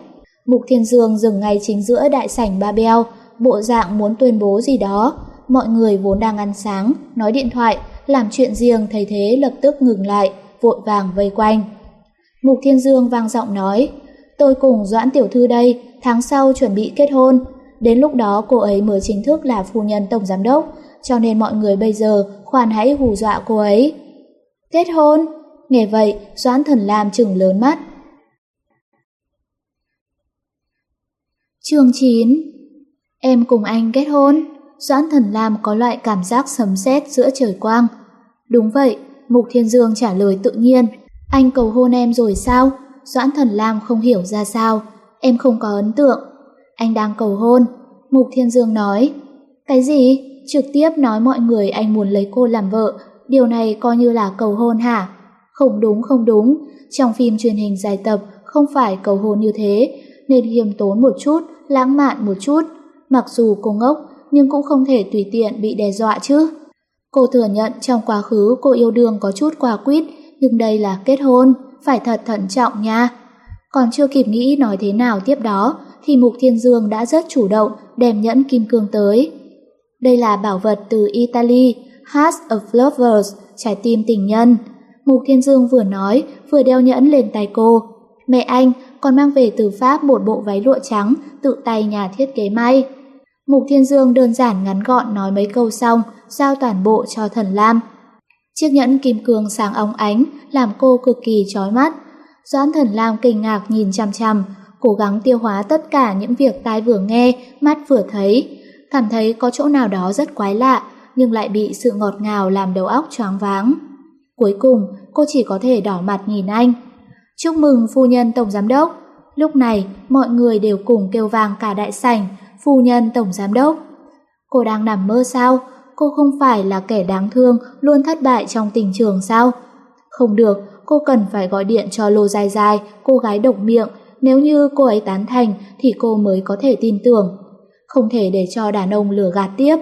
Mục Thiên Dương dừng ngay chính giữa đại sảnh Ba Beo, bộ dạng muốn tuyên bố gì đó. Mọi người vốn đang ăn sáng, nói điện thoại, làm chuyện riêng thấy thế lập tức ngừng lại, vội vàng vây quanh. Mục Thiên Dương vang giọng nói, tôi cùng Doãn tiểu thư đây, tháng sau chuẩn bị kết hôn. Đến lúc đó cô ấy mới chính thức là phu nhân tổng giám đốc, cho nên mọi người bây giờ khoan hãy hù dọa cô ấy. Kết hôn? Nghe vậy, Doãn Thần Lam trừng lớn mắt. Chương chín. Em cùng anh kết hôn. Doãn Thần Lam có loại cảm giác sấm sét giữa trời quang. Đúng vậy, Mục Thiên Dương trả lời tự nhiên. Anh cầu hôn em rồi sao? Doãn Thần Lam không hiểu ra sao. Em không có ấn tượng. Anh đang cầu hôn. Mục Thiên Dương nói. Cái gì? Trực tiếp nói mọi người anh muốn lấy cô làm vợ. Điều này coi như là cầu hôn hả? Không đúng không đúng. Trong phim truyền hình dài tập không phải cầu hôn như thế, nên khiêm tốn một chút, lãng mạn một chút. Mặc dù cô ngốc, nhưng cũng không thể tùy tiện bị đe dọa chứ. Cô thừa nhận trong quá khứ cô yêu đương có chút quả quýt, nhưng đây là kết hôn, phải thật thận trọng nha. Còn chưa kịp nghĩ nói thế nào tiếp đó, thì Mục Thiên Dương đã rất chủ động đem nhẫn kim cương tới. Đây là bảo vật từ Italy, Heart of Lovers, trái tim tình nhân. Mục Thiên Dương vừa nói, vừa đeo nhẫn lên tay cô. Mẹ anh còn mang về từ Pháp một bộ váy lụa trắng, tự tay nhà thiết kế may. Mục Thiên Dương đơn giản ngắn gọn nói mấy câu xong, giao toàn bộ cho Thần Lam. Chiếc nhẫn kim cương sáng óng ánh, làm cô cực kỳ chói mắt. Doãn Thần Lam kinh ngạc nhìn chằm chằm, cố gắng tiêu hóa tất cả những việc tai vừa nghe, mắt vừa thấy. Cảm thấy có chỗ nào đó rất quái lạ, nhưng lại bị sự ngọt ngào làm đầu óc choáng váng. Cuối cùng, cô chỉ có thể đỏ mặt nhìn anh. Chúc mừng phu nhân tổng giám đốc. Lúc này, mọi người đều cùng kêu vang cả đại sảnh, phu nhân tổng giám đốc. Cô đang nằm mơ sao? Cô không phải là kẻ đáng thương, luôn thất bại trong tình trường sao? Không được, cô cần phải gọi điện cho Lô Dài Dài, cô gái độc miệng. Nếu như cô ấy tán thành thì cô mới có thể tin tưởng. Không thể để cho đàn ông lừa gạt tiếp.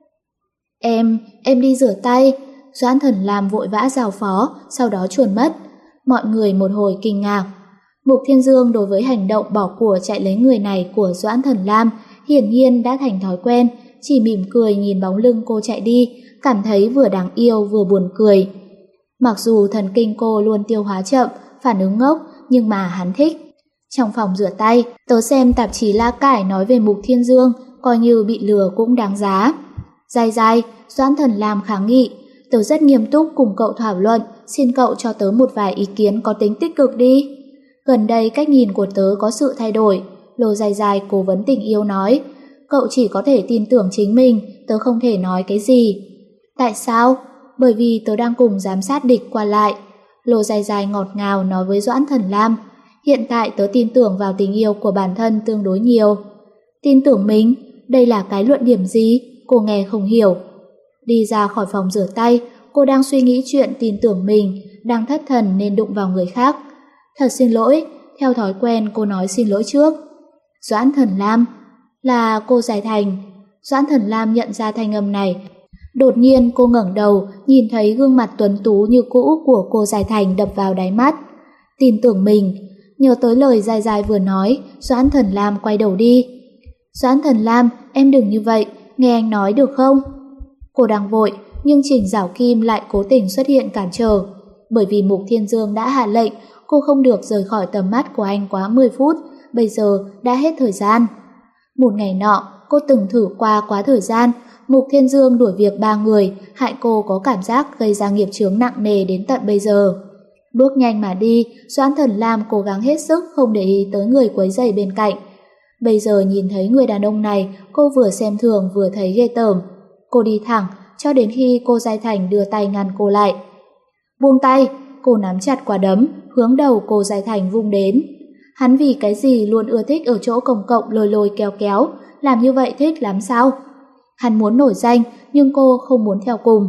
Em, em đi rửa tay. Doãn Thần Lam vội vã giao phó, sau đó chuồn mất. Mọi người một hồi kinh ngạc. Mục Thiên Dương đối với hành động bỏ của chạy lấy người này của Doãn Thần Lam hiển nhiên đã thành thói quen, chỉ mỉm cười nhìn bóng lưng cô chạy đi, cảm thấy vừa đáng yêu vừa buồn cười. Mặc dù thần kinh cô luôn tiêu hóa chậm, phản ứng ngốc, nhưng mà hắn thích. Trong phòng rửa tay, tớ xem tạp chí La Cải nói về Mục Thiên Dương, coi như bị lừa cũng đáng giá. Dài dài, Doãn Thần Lam kháng nghị, tớ rất nghiêm túc cùng cậu thảo luận, xin cậu cho tớ một vài ý kiến có tính tích cực đi. Gần đây cách nhìn của tớ có sự thay đổi. Lô Dài Dài cố vấn tình yêu nói, cậu chỉ có thể tin tưởng chính mình, tớ không thể nói cái gì. Tại sao? Bởi vì tớ đang cùng giám sát địch qua lại. Lô Dài Dài ngọt ngào nói với Doãn Thần Lam, hiện tại tớ tin tưởng vào tình yêu của bản thân tương đối nhiều. Tin tưởng mình? Đây là cái luận điểm gì? Cô nghe không hiểu. Đi ra khỏi phòng rửa tay, cô đang suy nghĩ chuyện tin tưởng mình, đang thất thần nên đụng vào người khác. Thật xin lỗi, theo thói quen cô nói xin lỗi trước. Doãn Thần Lam, là cô Giải Thành. Doãn Thần Lam nhận ra thanh âm này. Đột nhiên cô ngẩng đầu, nhìn thấy gương mặt tuấn tú như cũ của cô Giải Thành đập vào đáy mắt. Tin tưởng mình. Nhớ tới lời Dài Dài vừa nói, Doãn Thần Lam quay đầu đi. Doãn Thần Lam, em đừng như vậy, nghe anh nói được không? Cô đang vội, nhưng Trình Giảo Kim lại cố tình xuất hiện cản trở. Bởi vì Mục Thiên Dương đã hạ lệnh, cô không được rời khỏi tầm mắt của anh quá mười phút, bây giờ đã hết thời gian. Một ngày nọ, cô từng thử qua quá thời gian, Mục Thiên Dương đuổi việc ba người, hại cô có cảm giác gây ra nghiệp chướng nặng nề đến tận bây giờ. Bước nhanh mà đi, Doãn Thần Lam cố gắng hết sức không để ý tới người quấy rầy bên cạnh. Bây giờ nhìn thấy người đàn ông này, cô vừa xem thường vừa thấy ghê tởm. Cô đi thẳng, cho đến khi cô Giai Thành đưa tay ngăn cô lại. Buông tay, cô nắm chặt quả đấm, hướng đầu cô Giai Thành vung đến. Hắn vì cái gì luôn ưa thích ở chỗ công cộng lôi lôi kéo kéo, làm như vậy thích lắm sao? Hắn muốn nổi danh, nhưng cô không muốn theo cùng.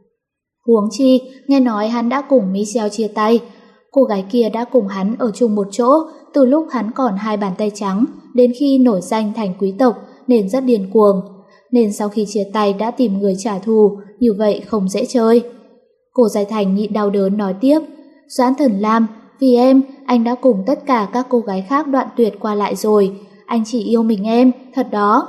Huống chi, nghe nói hắn đã cùng Michelle chia tay. Cô gái kia đã cùng hắn ở chung một chỗ từ lúc hắn còn hai bàn tay trắng, đến khi nổi danh thành quý tộc nên rất điên cuồng. Nên sau khi chia tay đã tìm người trả thù, như vậy không dễ chơi. Cô Giai Thành nhịn đau đớn nói tiếp, Doãn Thần Lam, vì em, anh đã cùng tất cả các cô gái khác đoạn tuyệt qua lại rồi. Anh chỉ yêu mình em, thật đó.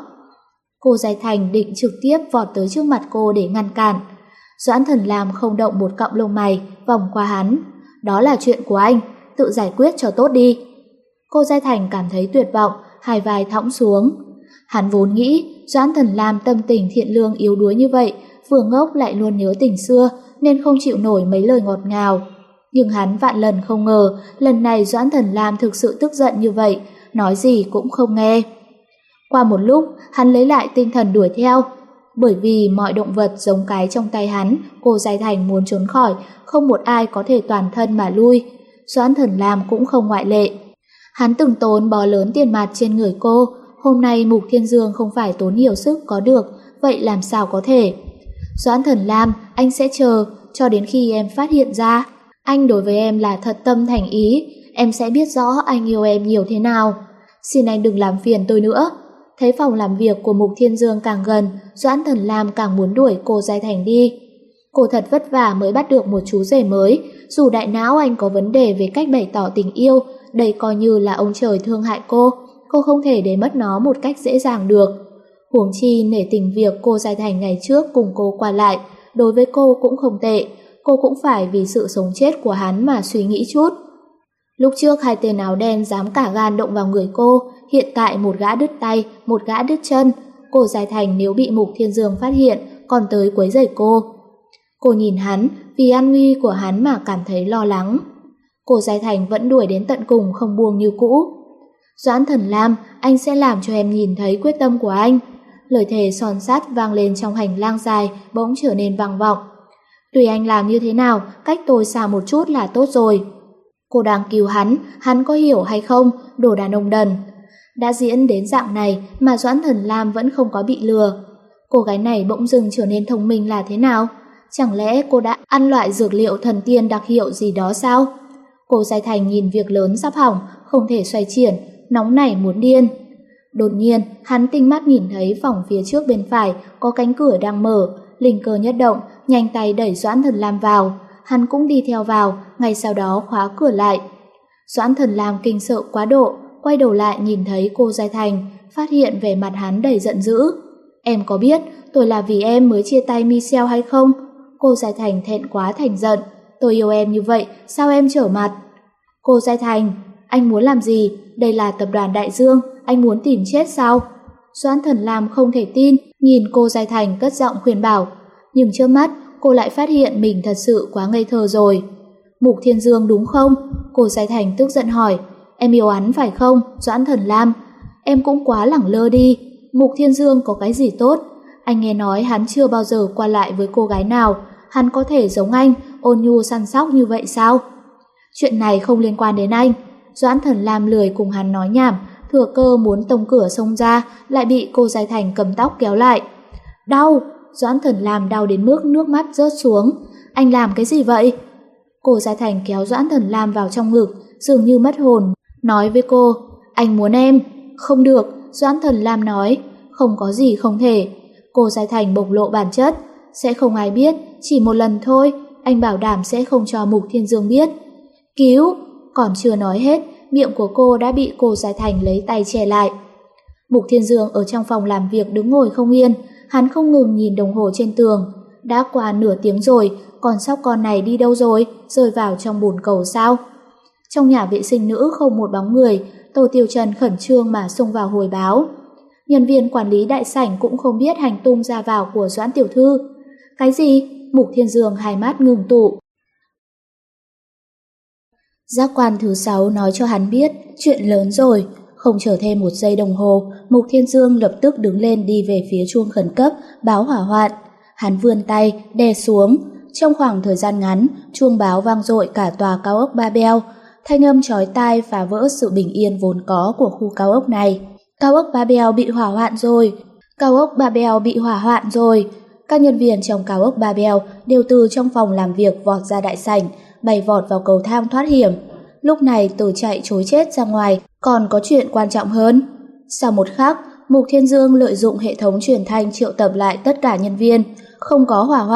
Cô Giai Thành định trực tiếp vọt tới trước mặt cô để ngăn cản. Doãn Thần Lam không động một cọng lông mày, vòng qua hắn. Đó là chuyện của anh, tự giải quyết cho tốt đi. Cô Giai Thành cảm thấy tuyệt vọng, hai vai thõng xuống. Hắn vốn nghĩ Doãn Thần Lam tâm tình thiện lương yếu đuối như vậy, vừa ngốc lại luôn nhớ tình xưa nên không chịu nổi mấy lời ngọt ngào. Nhưng hắn vạn lần không ngờ lần này Doãn Thần Lam thực sự tức giận như vậy, nói gì cũng không nghe. Qua một lúc, hắn lấy lại tinh thần đuổi theo. Bởi vì mọi động vật giống cái trong tay hắn, cô Giai Thành muốn trốn khỏi, không một ai có thể toàn thân mà lui. Doãn Thần Lam cũng không ngoại lệ. Hắn từng tốn bó lớn tiền mặt trên người cô, hôm nay Mục Thiên Dương không phải tốn nhiều sức có được, vậy làm sao có thể? Doãn Thần Lam, anh sẽ chờ, cho đến khi em phát hiện ra. Anh đối với em là thật tâm thành ý, em sẽ biết rõ anh yêu em nhiều thế nào. Xin anh đừng làm phiền tôi nữa. Thấy phòng làm việc của Mục Thiên Dương càng gần, Doãn Thần Lam càng muốn đuổi cô Giai Thành đi. Cô thật vất vả mới bắt được một chú rể mới, dù đại não anh có vấn đề về cách bày tỏ tình yêu, đây coi như là ông trời thương hại cô, cô không thể để mất nó một cách dễ dàng được. Huống chi nể tình việc cô Giai Thành ngày trước cùng cô qua lại, đối với cô cũng không tệ, cô cũng phải vì sự sống chết của hắn mà suy nghĩ chút. Lúc trước hai tên áo đen dám cả gan động vào người cô, hiện tại một gã đứt tay, một gã đứt chân. Cô Giai Thành nếu bị Mục Thiên Dương phát hiện, còn tới quấy rầy cô. Cô nhìn hắn, vì an nguy của hắn mà cảm thấy lo lắng. Cô Giai Thành vẫn đuổi đến tận cùng không buông như cũ. Doãn Thần Lam, anh sẽ làm cho em nhìn thấy quyết tâm của anh. Lời thề son sắt vang lên trong hành lang dài, bỗng trở nên vang vọng. Tùy anh làm như thế nào, cách tôi xa một chút là tốt rồi. Cô đang cứu hắn, hắn có hiểu hay không, đồ đàn ông đần. Đã diễn đến dạng này mà Doãn Thần Lam vẫn không có bị lừa. Cô gái này bỗng dưng trở nên thông minh là thế nào? Chẳng lẽ cô đã ăn loại dược liệu thần tiên đặc hiệu gì đó sao? Cô Giai Thành nhìn việc lớn sắp hỏng, không thể xoay triển, nóng nảy muốn điên. Đột nhiên, hắn tinh mắt nhìn thấy phòng phía trước bên phải có cánh cửa đang mở, linh cơ nhất động, nhanh tay đẩy Doãn Thần Lam vào. Hắn cũng đi theo vào, ngay sau đó khóa cửa lại. Doãn Thần Lam kinh sợ quá độ, quay đầu lại nhìn thấy cô Giai Thành, phát hiện vẻ mặt hắn đầy giận dữ. Em có biết tôi là vì em mới chia tay Michelle hay không? Cô Giai Thành thẹn quá thành giận. Tôi yêu em như vậy, sao em trở mặt? Cô Giai Thành, anh muốn làm gì? Đây là tập đoàn Đại Dương, anh muốn tìm chết sao? Doãn Thần Lam không thể tin, nhìn cô Giai Thành cất giọng khuyên bảo. Nhưng trước mắt, cô lại phát hiện mình thật sự quá ngây thơ rồi. Mục Thiên Dương đúng không? Cô Giai Thành tức giận hỏi. Em yêu hắn phải không, Doãn Thần Lam? Em cũng quá lẳng lơ đi. Mục Thiên Dương có cái gì tốt? Anh nghe nói hắn chưa bao giờ qua lại với cô gái nào. Hắn có thể giống anh, ôn nhu săn sóc như vậy sao? Chuyện này không liên quan đến anh. Doãn Thần Lam lười cùng hắn nói nhảm, thừa cơ muốn tông cửa xông ra, lại bị cô Giai Thành cầm tóc kéo lại. Đau! Doãn Thần Lam đau đến mức nước mắt rớt xuống. Anh làm cái gì vậy? Cô Giai Thành kéo Doãn Thần Lam vào trong ngực, dường như mất hồn, nói với cô, anh muốn em. Không được, Doãn Thần Lam nói, không có gì không thể. Cô Giai Thành bộc lộ bản chất, sẽ không ai biết, chỉ một lần thôi, anh bảo đảm sẽ không cho Mục Thiên Dương biết. Cứu! Còn chưa nói hết, miệng của cô đã bị cô Giai Thành lấy tay che lại. Mục Thiên Dương ở trong phòng làm việc đứng ngồi không yên, hắn không ngừng nhìn đồng hồ trên tường. Đã qua nửa tiếng rồi, con sóc con này đi đâu rồi, rơi vào trong bồn cầu sao? Trong nhà vệ sinh nữ không một bóng người, Tô Tiêu Trần khẩn trương mà xông vào hồi báo. Nhân viên quản lý đại sảnh cũng không biết hành tung ra vào của Doãn tiểu thư. Cái gì? Mục Thiên Dương hai mắt ngừng tụ. Giác quan thứ sáu nói cho hắn biết chuyện lớn rồi. Không chờ thêm một giây đồng hồ, Mục Thiên Dương lập tức đứng lên đi về phía chuông khẩn cấp báo hỏa hoạn. Hắn vươn tay đè xuống. Trong khoảng thời gian ngắn, chuông báo vang dội cả tòa cao ốc Babel. Thanh âm chói tai phá vỡ sự bình yên vốn có của khu cao ốc này. Cao ốc Babel bị hỏa hoạn rồi. Cao ốc Babel bị hỏa hoạn rồi. Các nhân viên trong cao ốc Babel đều từ trong phòng làm việc vọt ra đại sảnh, bay vọt vào cầu thang thoát hiểm. Lúc này từ chạy trối chết ra ngoài còn có chuyện quan trọng hơn. Sau một khắc, Mục Thiên Dương lợi dụng hệ thống truyền thanh triệu tập lại tất cả nhân viên. Không có hỏa hoạn,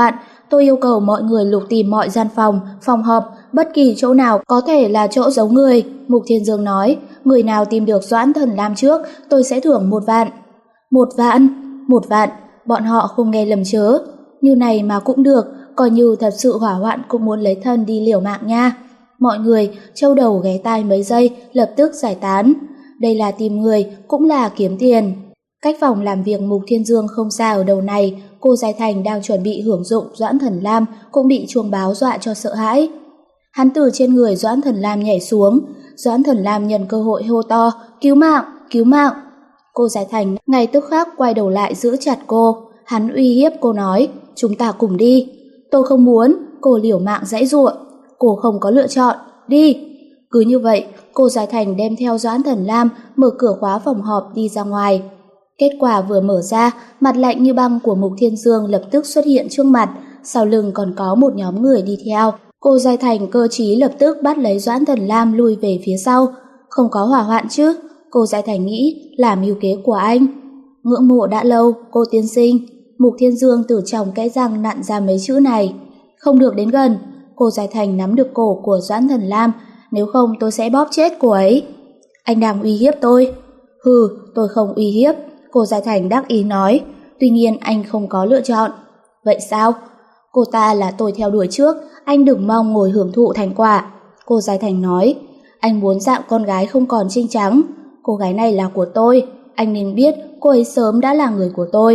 tôi yêu cầu mọi người lục tìm mọi gian phòng, phòng họp, bất kỳ chỗ nào có thể là chỗ giấu người. Mục Thiên Dương nói, người nào tìm được Doãn Thần Lam trước, tôi sẽ thưởng một vạn. Một vạn? Một vạn, bọn họ không nghe lầm chớ. Như này mà cũng được, coi như thật sự hỏa hoạn cũng muốn lấy thân đi liều mạng nha. Mọi người châu đầu ghé tai mấy giây, lập tức giải tán. Đây là tìm người, cũng là kiếm tiền. Cách phòng làm việc Mục Thiên Dương không xa ở đầu này, cô Giai Thành đang chuẩn bị hưởng dụng Doãn Thần Lam cũng bị chuông báo dọa cho sợ hãi. Hắn từ trên người Doãn Thần Lam nhảy xuống, Doãn Thần Lam nhân cơ hội hô to, cứu mạng, cứu mạng. Cô Giai Thành ngay tức khắc quay đầu lại giữ chặt cô, hắn uy hiếp cô nói, chúng ta cùng đi. Tôi không muốn, cô liều mạng giãy giụa, cô không có lựa chọn, đi. Cứ như vậy, cô Giai Thành đem theo Doãn Thần Lam mở cửa khóa phòng họp đi ra ngoài. Kết quả vừa mở ra, mặt lạnh như băng của Mục Thiên Dương lập tức xuất hiện trước mặt, sau lưng còn có một nhóm người đi theo. Cô Giai Thành cơ trí lập tức bắt lấy Doãn Thần Lam lui về phía sau. Không có hỏa hoạn chứ? Cô Giai Thành nghĩ là mưu kế của anh. Ngưỡng mộ đã lâu, cô tiên sinh. Mục Thiên Dương từ trong kẽ răng nặn ra mấy chữ này. Không được đến gần. Cô Giai Thành nắm được cổ của Doãn Thần Lam, nếu không tôi sẽ bóp chết cô ấy. Anh đang uy hiếp tôi. Hừ, tôi không uy hiếp. Cô Giai Thành đắc ý nói, tuy nhiên anh không có lựa chọn. Vậy sao? Cô ta là tôi theo đuổi trước, anh đừng mong ngồi hưởng thụ thành quả. Cô Giai Thành nói, anh muốn dạng con gái không còn trinh trắng. Cô gái này là của tôi, anh nên biết cô ấy sớm đã là người của tôi.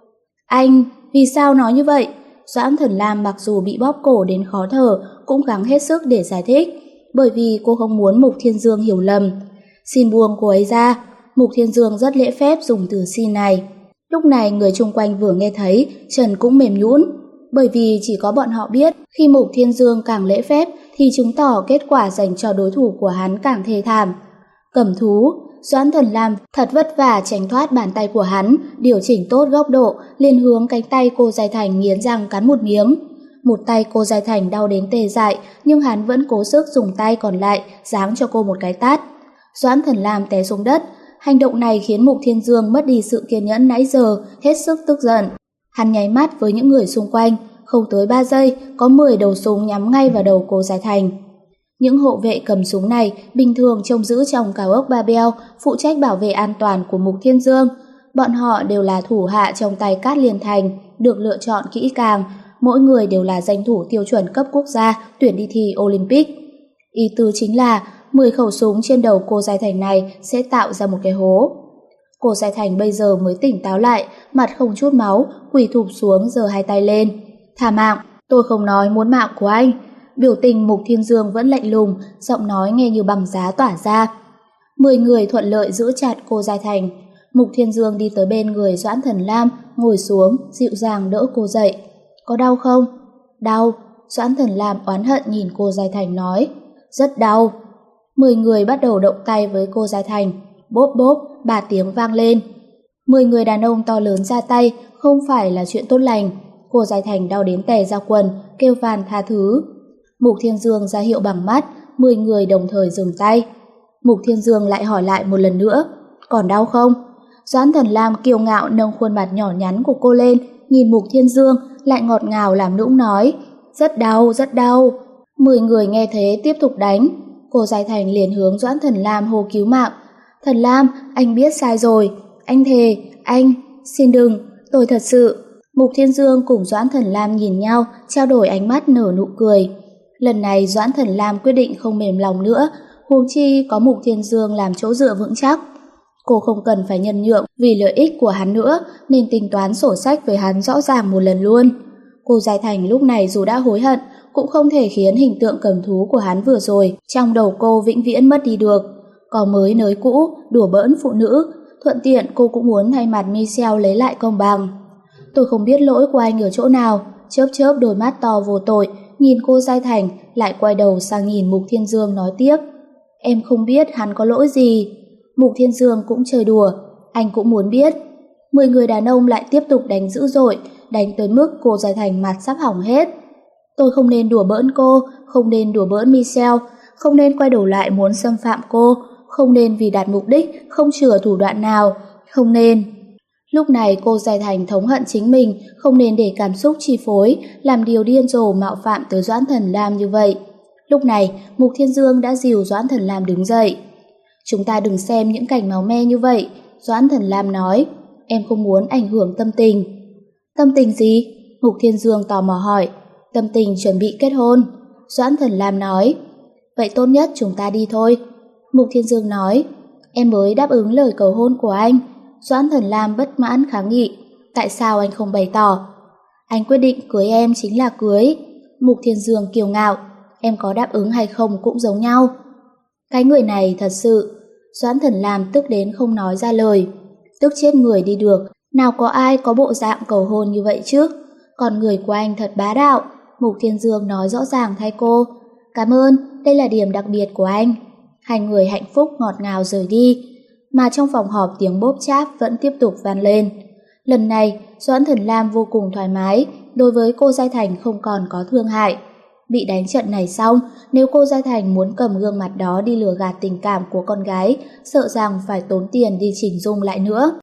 Anh, vì sao nói như vậy? Doãn Thần Lam mặc dù bị bóp cổ đến khó thở, cũng gắng hết sức để giải thích, bởi vì cô không muốn Mục Thiên Dương hiểu lầm. Xin buông cô ấy ra. Mục Thiên Dương rất lễ phép dùng từ xin này. Lúc này người chung quanh vừa nghe thấy, chân cũng mềm nhũn, bởi vì chỉ có bọn họ biết khi Mục Thiên Dương càng lễ phép thì chứng tỏ kết quả dành cho đối thủ của hắn càng thê thảm. Cầm thú, Doãn Thần Lam thật vất vả tránh thoát bàn tay của hắn, điều chỉnh tốt góc độ, liền hướng cánh tay cô Giai Thành nghiến răng cắn một miếng. Một tay cô Giai Thành đau đến tê dại, nhưng hắn vẫn cố sức dùng tay còn lại giáng cho cô một cái tát. Doãn Thần Lam té xuống đất. Hành động này khiến Mục Thiên Dương mất đi sự kiên nhẫn nãy giờ, hết sức tức giận. Hắn nháy mắt với những người xung quanh, không tới ba giây, có mười đầu súng nhắm ngay vào đầu cô Giai Thành. Những hộ vệ cầm súng này bình thường trông giữ trong cao ốc Babel, phụ trách bảo vệ an toàn của Mục Thiên Dương. Bọn họ đều là thủ hạ trong tay Cát Liên Thành, được lựa chọn kỹ càng, mỗi người đều là danh thủ tiêu chuẩn cấp quốc gia tuyển đi thi Olympic. Ý tứ chính là mười khẩu súng trên đầu cô Giai Thành này sẽ tạo ra một cái hố. Cô Giai Thành bây giờ mới tỉnh táo lại, mặt không chút máu, quỳ thụp xuống giơ hai tay lên. Thả mạng, tôi không nói muốn mạng của anh. Biểu tình Mục Thiên Dương vẫn lạnh lùng, giọng nói nghe như bằng giá tỏa ra. Mười người thuận lợi giữ chặt cô Giai Thành. Mục Thiên Dương đi tới bên người Doãn Thần Lam, ngồi xuống, dịu dàng đỡ cô dậy. Có đau không? Đau. Doãn Thần Lam oán hận nhìn cô Giai Thành nói. Rất đau. Mười người bắt đầu động tay với cô Giai Thành. Bốp bốp, ba tiếng vang lên. Mười người đàn ông to lớn ra tay, không phải là chuyện tốt lành. Cô Giai Thành đau đến tè ra quần, kêu van tha thứ. Mục Thiên Dương ra hiệu bằng mắt, mười người đồng thời dừng tay. Mục Thiên Dương lại hỏi lại một lần nữa, còn đau không? Doãn Thần Lam kiêu ngạo nâng khuôn mặt nhỏ nhắn của cô lên, nhìn Mục Thiên Dương, lại ngọt ngào làm nũng nói, rất đau, rất đau. Mười người nghe thế tiếp tục đánh. Cô Giai Thành liền hướng Doãn Thần Lam hô cứu mạng. Thần Lam, anh biết sai rồi. Anh thề, anh, xin đừng, tôi thật sự. Mục Thiên Dương cùng Doãn Thần Lam nhìn nhau, trao đổi ánh mắt nở nụ cười. Lần này Doãn Thần Lam quyết định không mềm lòng nữa, huống chi có Mục Thiên Dương làm chỗ dựa vững chắc. Cô không cần phải nhân nhượng vì lợi ích của hắn nữa, nên tính toán sổ sách với hắn rõ ràng một lần luôn. Cô Giai Thành lúc này dù đã hối hận, cũng không thể khiến hình tượng cầm thú của hắn vừa rồi trong đầu cô vĩnh viễn mất đi được. Có mới nới cũ, đùa bỡn phụ nữ, thuận tiện cô cũng muốn thay mặt Michelle lấy lại công bằng. Tôi không biết lỗi của anh ở chỗ nào. Chớp chớp đôi mắt to vô tội, nhìn cô Giai Thành, lại quay đầu sang nhìn Mục Thiên Dương nói tiếp. Em không biết hắn có lỗi gì. Mục Thiên Dương cũng chơi đùa, anh cũng muốn biết. Mười người đàn ông lại tiếp tục đánh dữ dội, đánh tới mức cô Giai Thành mặt sắp hỏng hết. Tôi không nên đùa bỡn cô, không nên đùa bỡn Michelle, không nên quay đầu lại muốn xâm phạm cô, không nên vì đạt mục đích không chừa thủ đoạn nào, không nên. Lúc này cô Giai Thành thống hận chính mình, không nên để cảm xúc chi phối, làm điều điên rồ mạo phạm tới Doãn Thần Lam như vậy. Lúc này, Mục Thiên Dương đã dìu Doãn Thần Lam đứng dậy. Chúng ta đừng xem những cảnh máu me như vậy, Doãn Thần Lam nói. Em không muốn ảnh hưởng tâm tình. Tâm tình gì? Mục Thiên Dương tò mò hỏi. Tâm tình chuẩn bị kết hôn, Doãn Thần Lam nói. Vậy tốt nhất chúng ta đi thôi, Mục Thiên Dương nói. Em mới đáp ứng lời cầu hôn của anh. Doãn Thần Lam bất mãn kháng nghị. Tại sao anh không bày tỏ? Anh quyết định cưới em chính là cưới. Mục Thiên Dương kiêu ngạo. Em có đáp ứng hay không cũng giống nhau. Cái người này thật sự. Doãn Thần Lam tức đến không nói ra lời. Tức chết người đi được. Nào có ai có bộ dạng cầu hôn như vậy chứ? Còn người của anh thật bá đạo. Mục Thiên Dương nói rõ ràng thay cô. Cảm ơn, đây là điểm đặc biệt của anh. Hai người hạnh phúc ngọt ngào rời đi. Mà trong phòng họp tiếng bốp cháp vẫn tiếp tục vang lên. Lần này, Doãn Thần Lam vô cùng thoải mái, đối với cô Giai Thành không còn có thương hại. Bị đánh trận này xong, nếu cô Giai Thành muốn cầm gương mặt đó đi lừa gạt tình cảm của con gái, sợ rằng phải tốn tiền đi chỉnh dung lại nữa.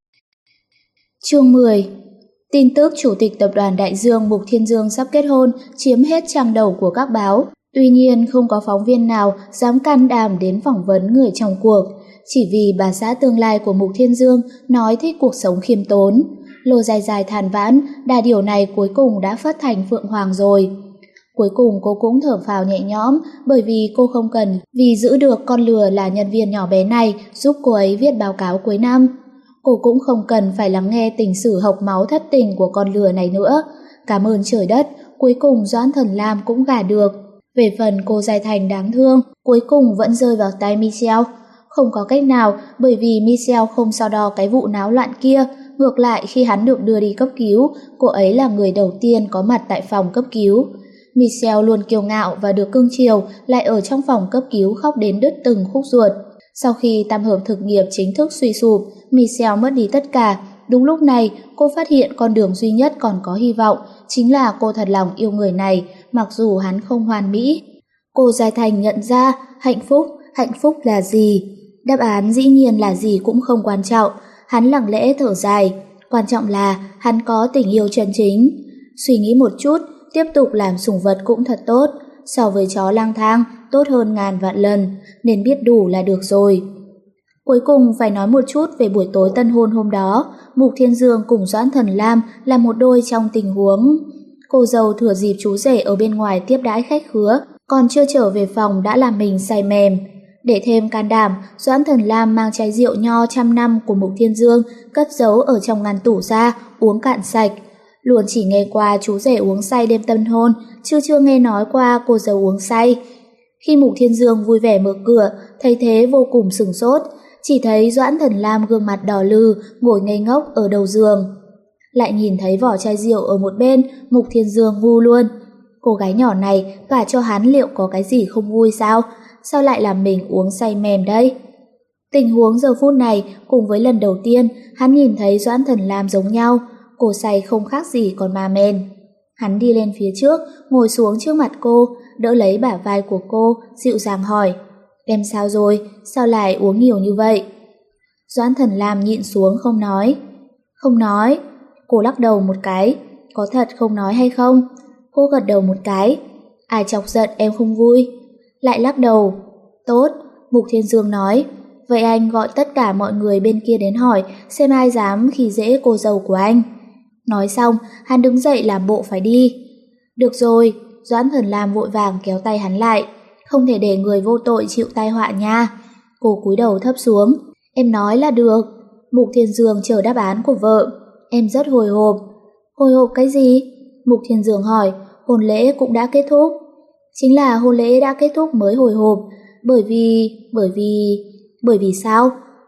Chương mười. Tin tức Chủ tịch Tập đoàn Đại Dương Mục Thiên Dương sắp kết hôn chiếm hết trang đầu của các báo. Tuy nhiên không có phóng viên nào dám can đảm đến phỏng vấn người trong cuộc, chỉ vì bà xã tương lai của Mục Thiên Dương nói thích cuộc sống khiêm tốn. Lô dài dài than vãn, đà điểu này cuối cùng đã phát thành phượng hoàng rồi. Cuối cùng cô cũng thở phào nhẹ nhõm, bởi vì cô không cần vì giữ được con lừa là nhân viên nhỏ bé này giúp cô ấy viết báo cáo cuối năm. Cô cũng không cần phải lắng nghe tình sử hộc máu thất tình của con lừa này nữa. Cảm ơn trời đất, cuối cùng Doãn Thần Lam cũng gả được. Về phần cô Giai Thành đáng thương, cuối cùng vẫn rơi vào tay Michelle. Không có cách nào, bởi vì Michelle không so đo cái vụ náo loạn kia. Ngược lại, khi hắn được đưa đi cấp cứu, cô ấy là người đầu tiên có mặt tại phòng cấp cứu. Michelle luôn kiêu ngạo và được cưng chiều, lại ở trong phòng cấp cứu khóc đến đứt từng khúc ruột. Sau khi tam hợp thực nghiệp chính thức suy sụp, Michelle mất đi tất cả. Đúng lúc này, cô phát hiện con đường duy nhất còn có hy vọng, chính là cô thật lòng yêu người này, mặc dù hắn không hoàn mỹ. Cô Giai Thành nhận ra, hạnh phúc, hạnh phúc là gì? Đáp án dĩ nhiên là gì cũng không quan trọng. Hắn lặng lẽ thở dài. Quan trọng là hắn có tình yêu chân chính. Suy nghĩ một chút, tiếp tục làm sủng vật cũng thật tốt. So với chó lang thang, tốt hơn ngàn vạn lần, nên biết đủ là được rồi. Cuối cùng phải nói một chút về buổi tối tân hôn hôm đó. Mục Thiên Dương cùng Doãn Thần Lam là một đôi trong tình huống. Cô dâu thừa dịp chú rể ở bên ngoài tiếp đãi khách khứa, còn chưa trở về phòng đã làm mình say mềm. Để thêm can đảm, Doãn Thần Lam mang chai rượu nho trăm năm của Mục Thiên Dương cất giấu ở trong ngăn tủ ra, uống cạn sạch. Luôn chỉ nghe qua chú rể uống say đêm tân hôn, chưa chưa nghe nói qua cô dâu uống say. Khi Mục Thiên Dương vui vẻ mở cửa, thấy thế vô cùng sửng sốt, chỉ thấy Doãn Thần Lam gương mặt đỏ lừ, ngồi ngây ngốc ở đầu giường. Lại nhìn thấy vỏ chai rượu ở một bên, Mục Thiên Dương ngu luôn. Cô gái nhỏ này gả cho hắn liệu có cái gì không vui sao? Sao lại làm mình uống say mềm đây? Tình huống giờ phút này cùng với lần đầu tiên hắn nhìn thấy Doãn Thần Lam giống nhau, cô say không khác gì con ma men. Hắn đi lên phía trước, ngồi xuống trước mặt cô, đỡ lấy bả vai của cô, dịu dàng hỏi: Em sao rồi? Sao lại uống nhiều như vậy? Doãn Thần Lam nhịn xuống không nói. Không nói. Cô lắc đầu một cái. Có thật không nói hay không? Cô gật đầu một cái. Ai chọc giận em không vui? Lại lắc đầu. Tốt, Mục Thiên Dương nói. Vậy anh gọi tất cả mọi người bên kia đến hỏi xem ai dám khi dễ cô dâu của anh. Nói xong, hắn đứng dậy làm bộ phải đi. Được rồi, Doãn Thần Lam vội vàng kéo tay hắn lại. Không thể để người vô tội chịu tai họa nha. Cô cúi đầu thấp xuống. Em nói là được. Mục Thiên Dương chờ đáp án của vợ. Em rất hồi hộp. Hồi hộp cái gì? Mục Thiên Dương hỏi. Hôn lễ cũng đã kết thúc. Chính là hôn lễ đã kết thúc mới hồi hộp. Bởi vì... bởi vì... bởi vì sao?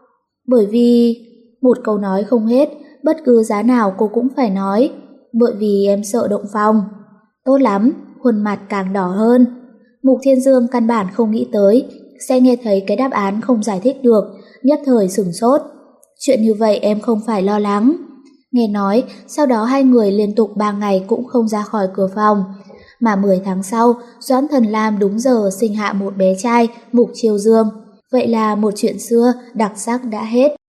Bởi vì... Một câu nói không hết, bất cứ giá nào cô cũng phải nói. Bởi vì em sợ động phòng. Tốt lắm, khuôn mặt càng đỏ hơn. Mục Thiên Dương căn bản không nghĩ tới sẽ nghe thấy cái đáp án không giải thích được, nhất thời sửng sốt. Chuyện như vậy em không phải lo lắng. Nghe nói, sau đó hai người liên tục ba ngày cũng không ra khỏi cửa phòng. Mà mười tháng sau, Doãn Thần Lam đúng giờ sinh hạ một bé trai, Mục Chiêu Dương. Vậy là một chuyện xưa đặc sắc đã hết.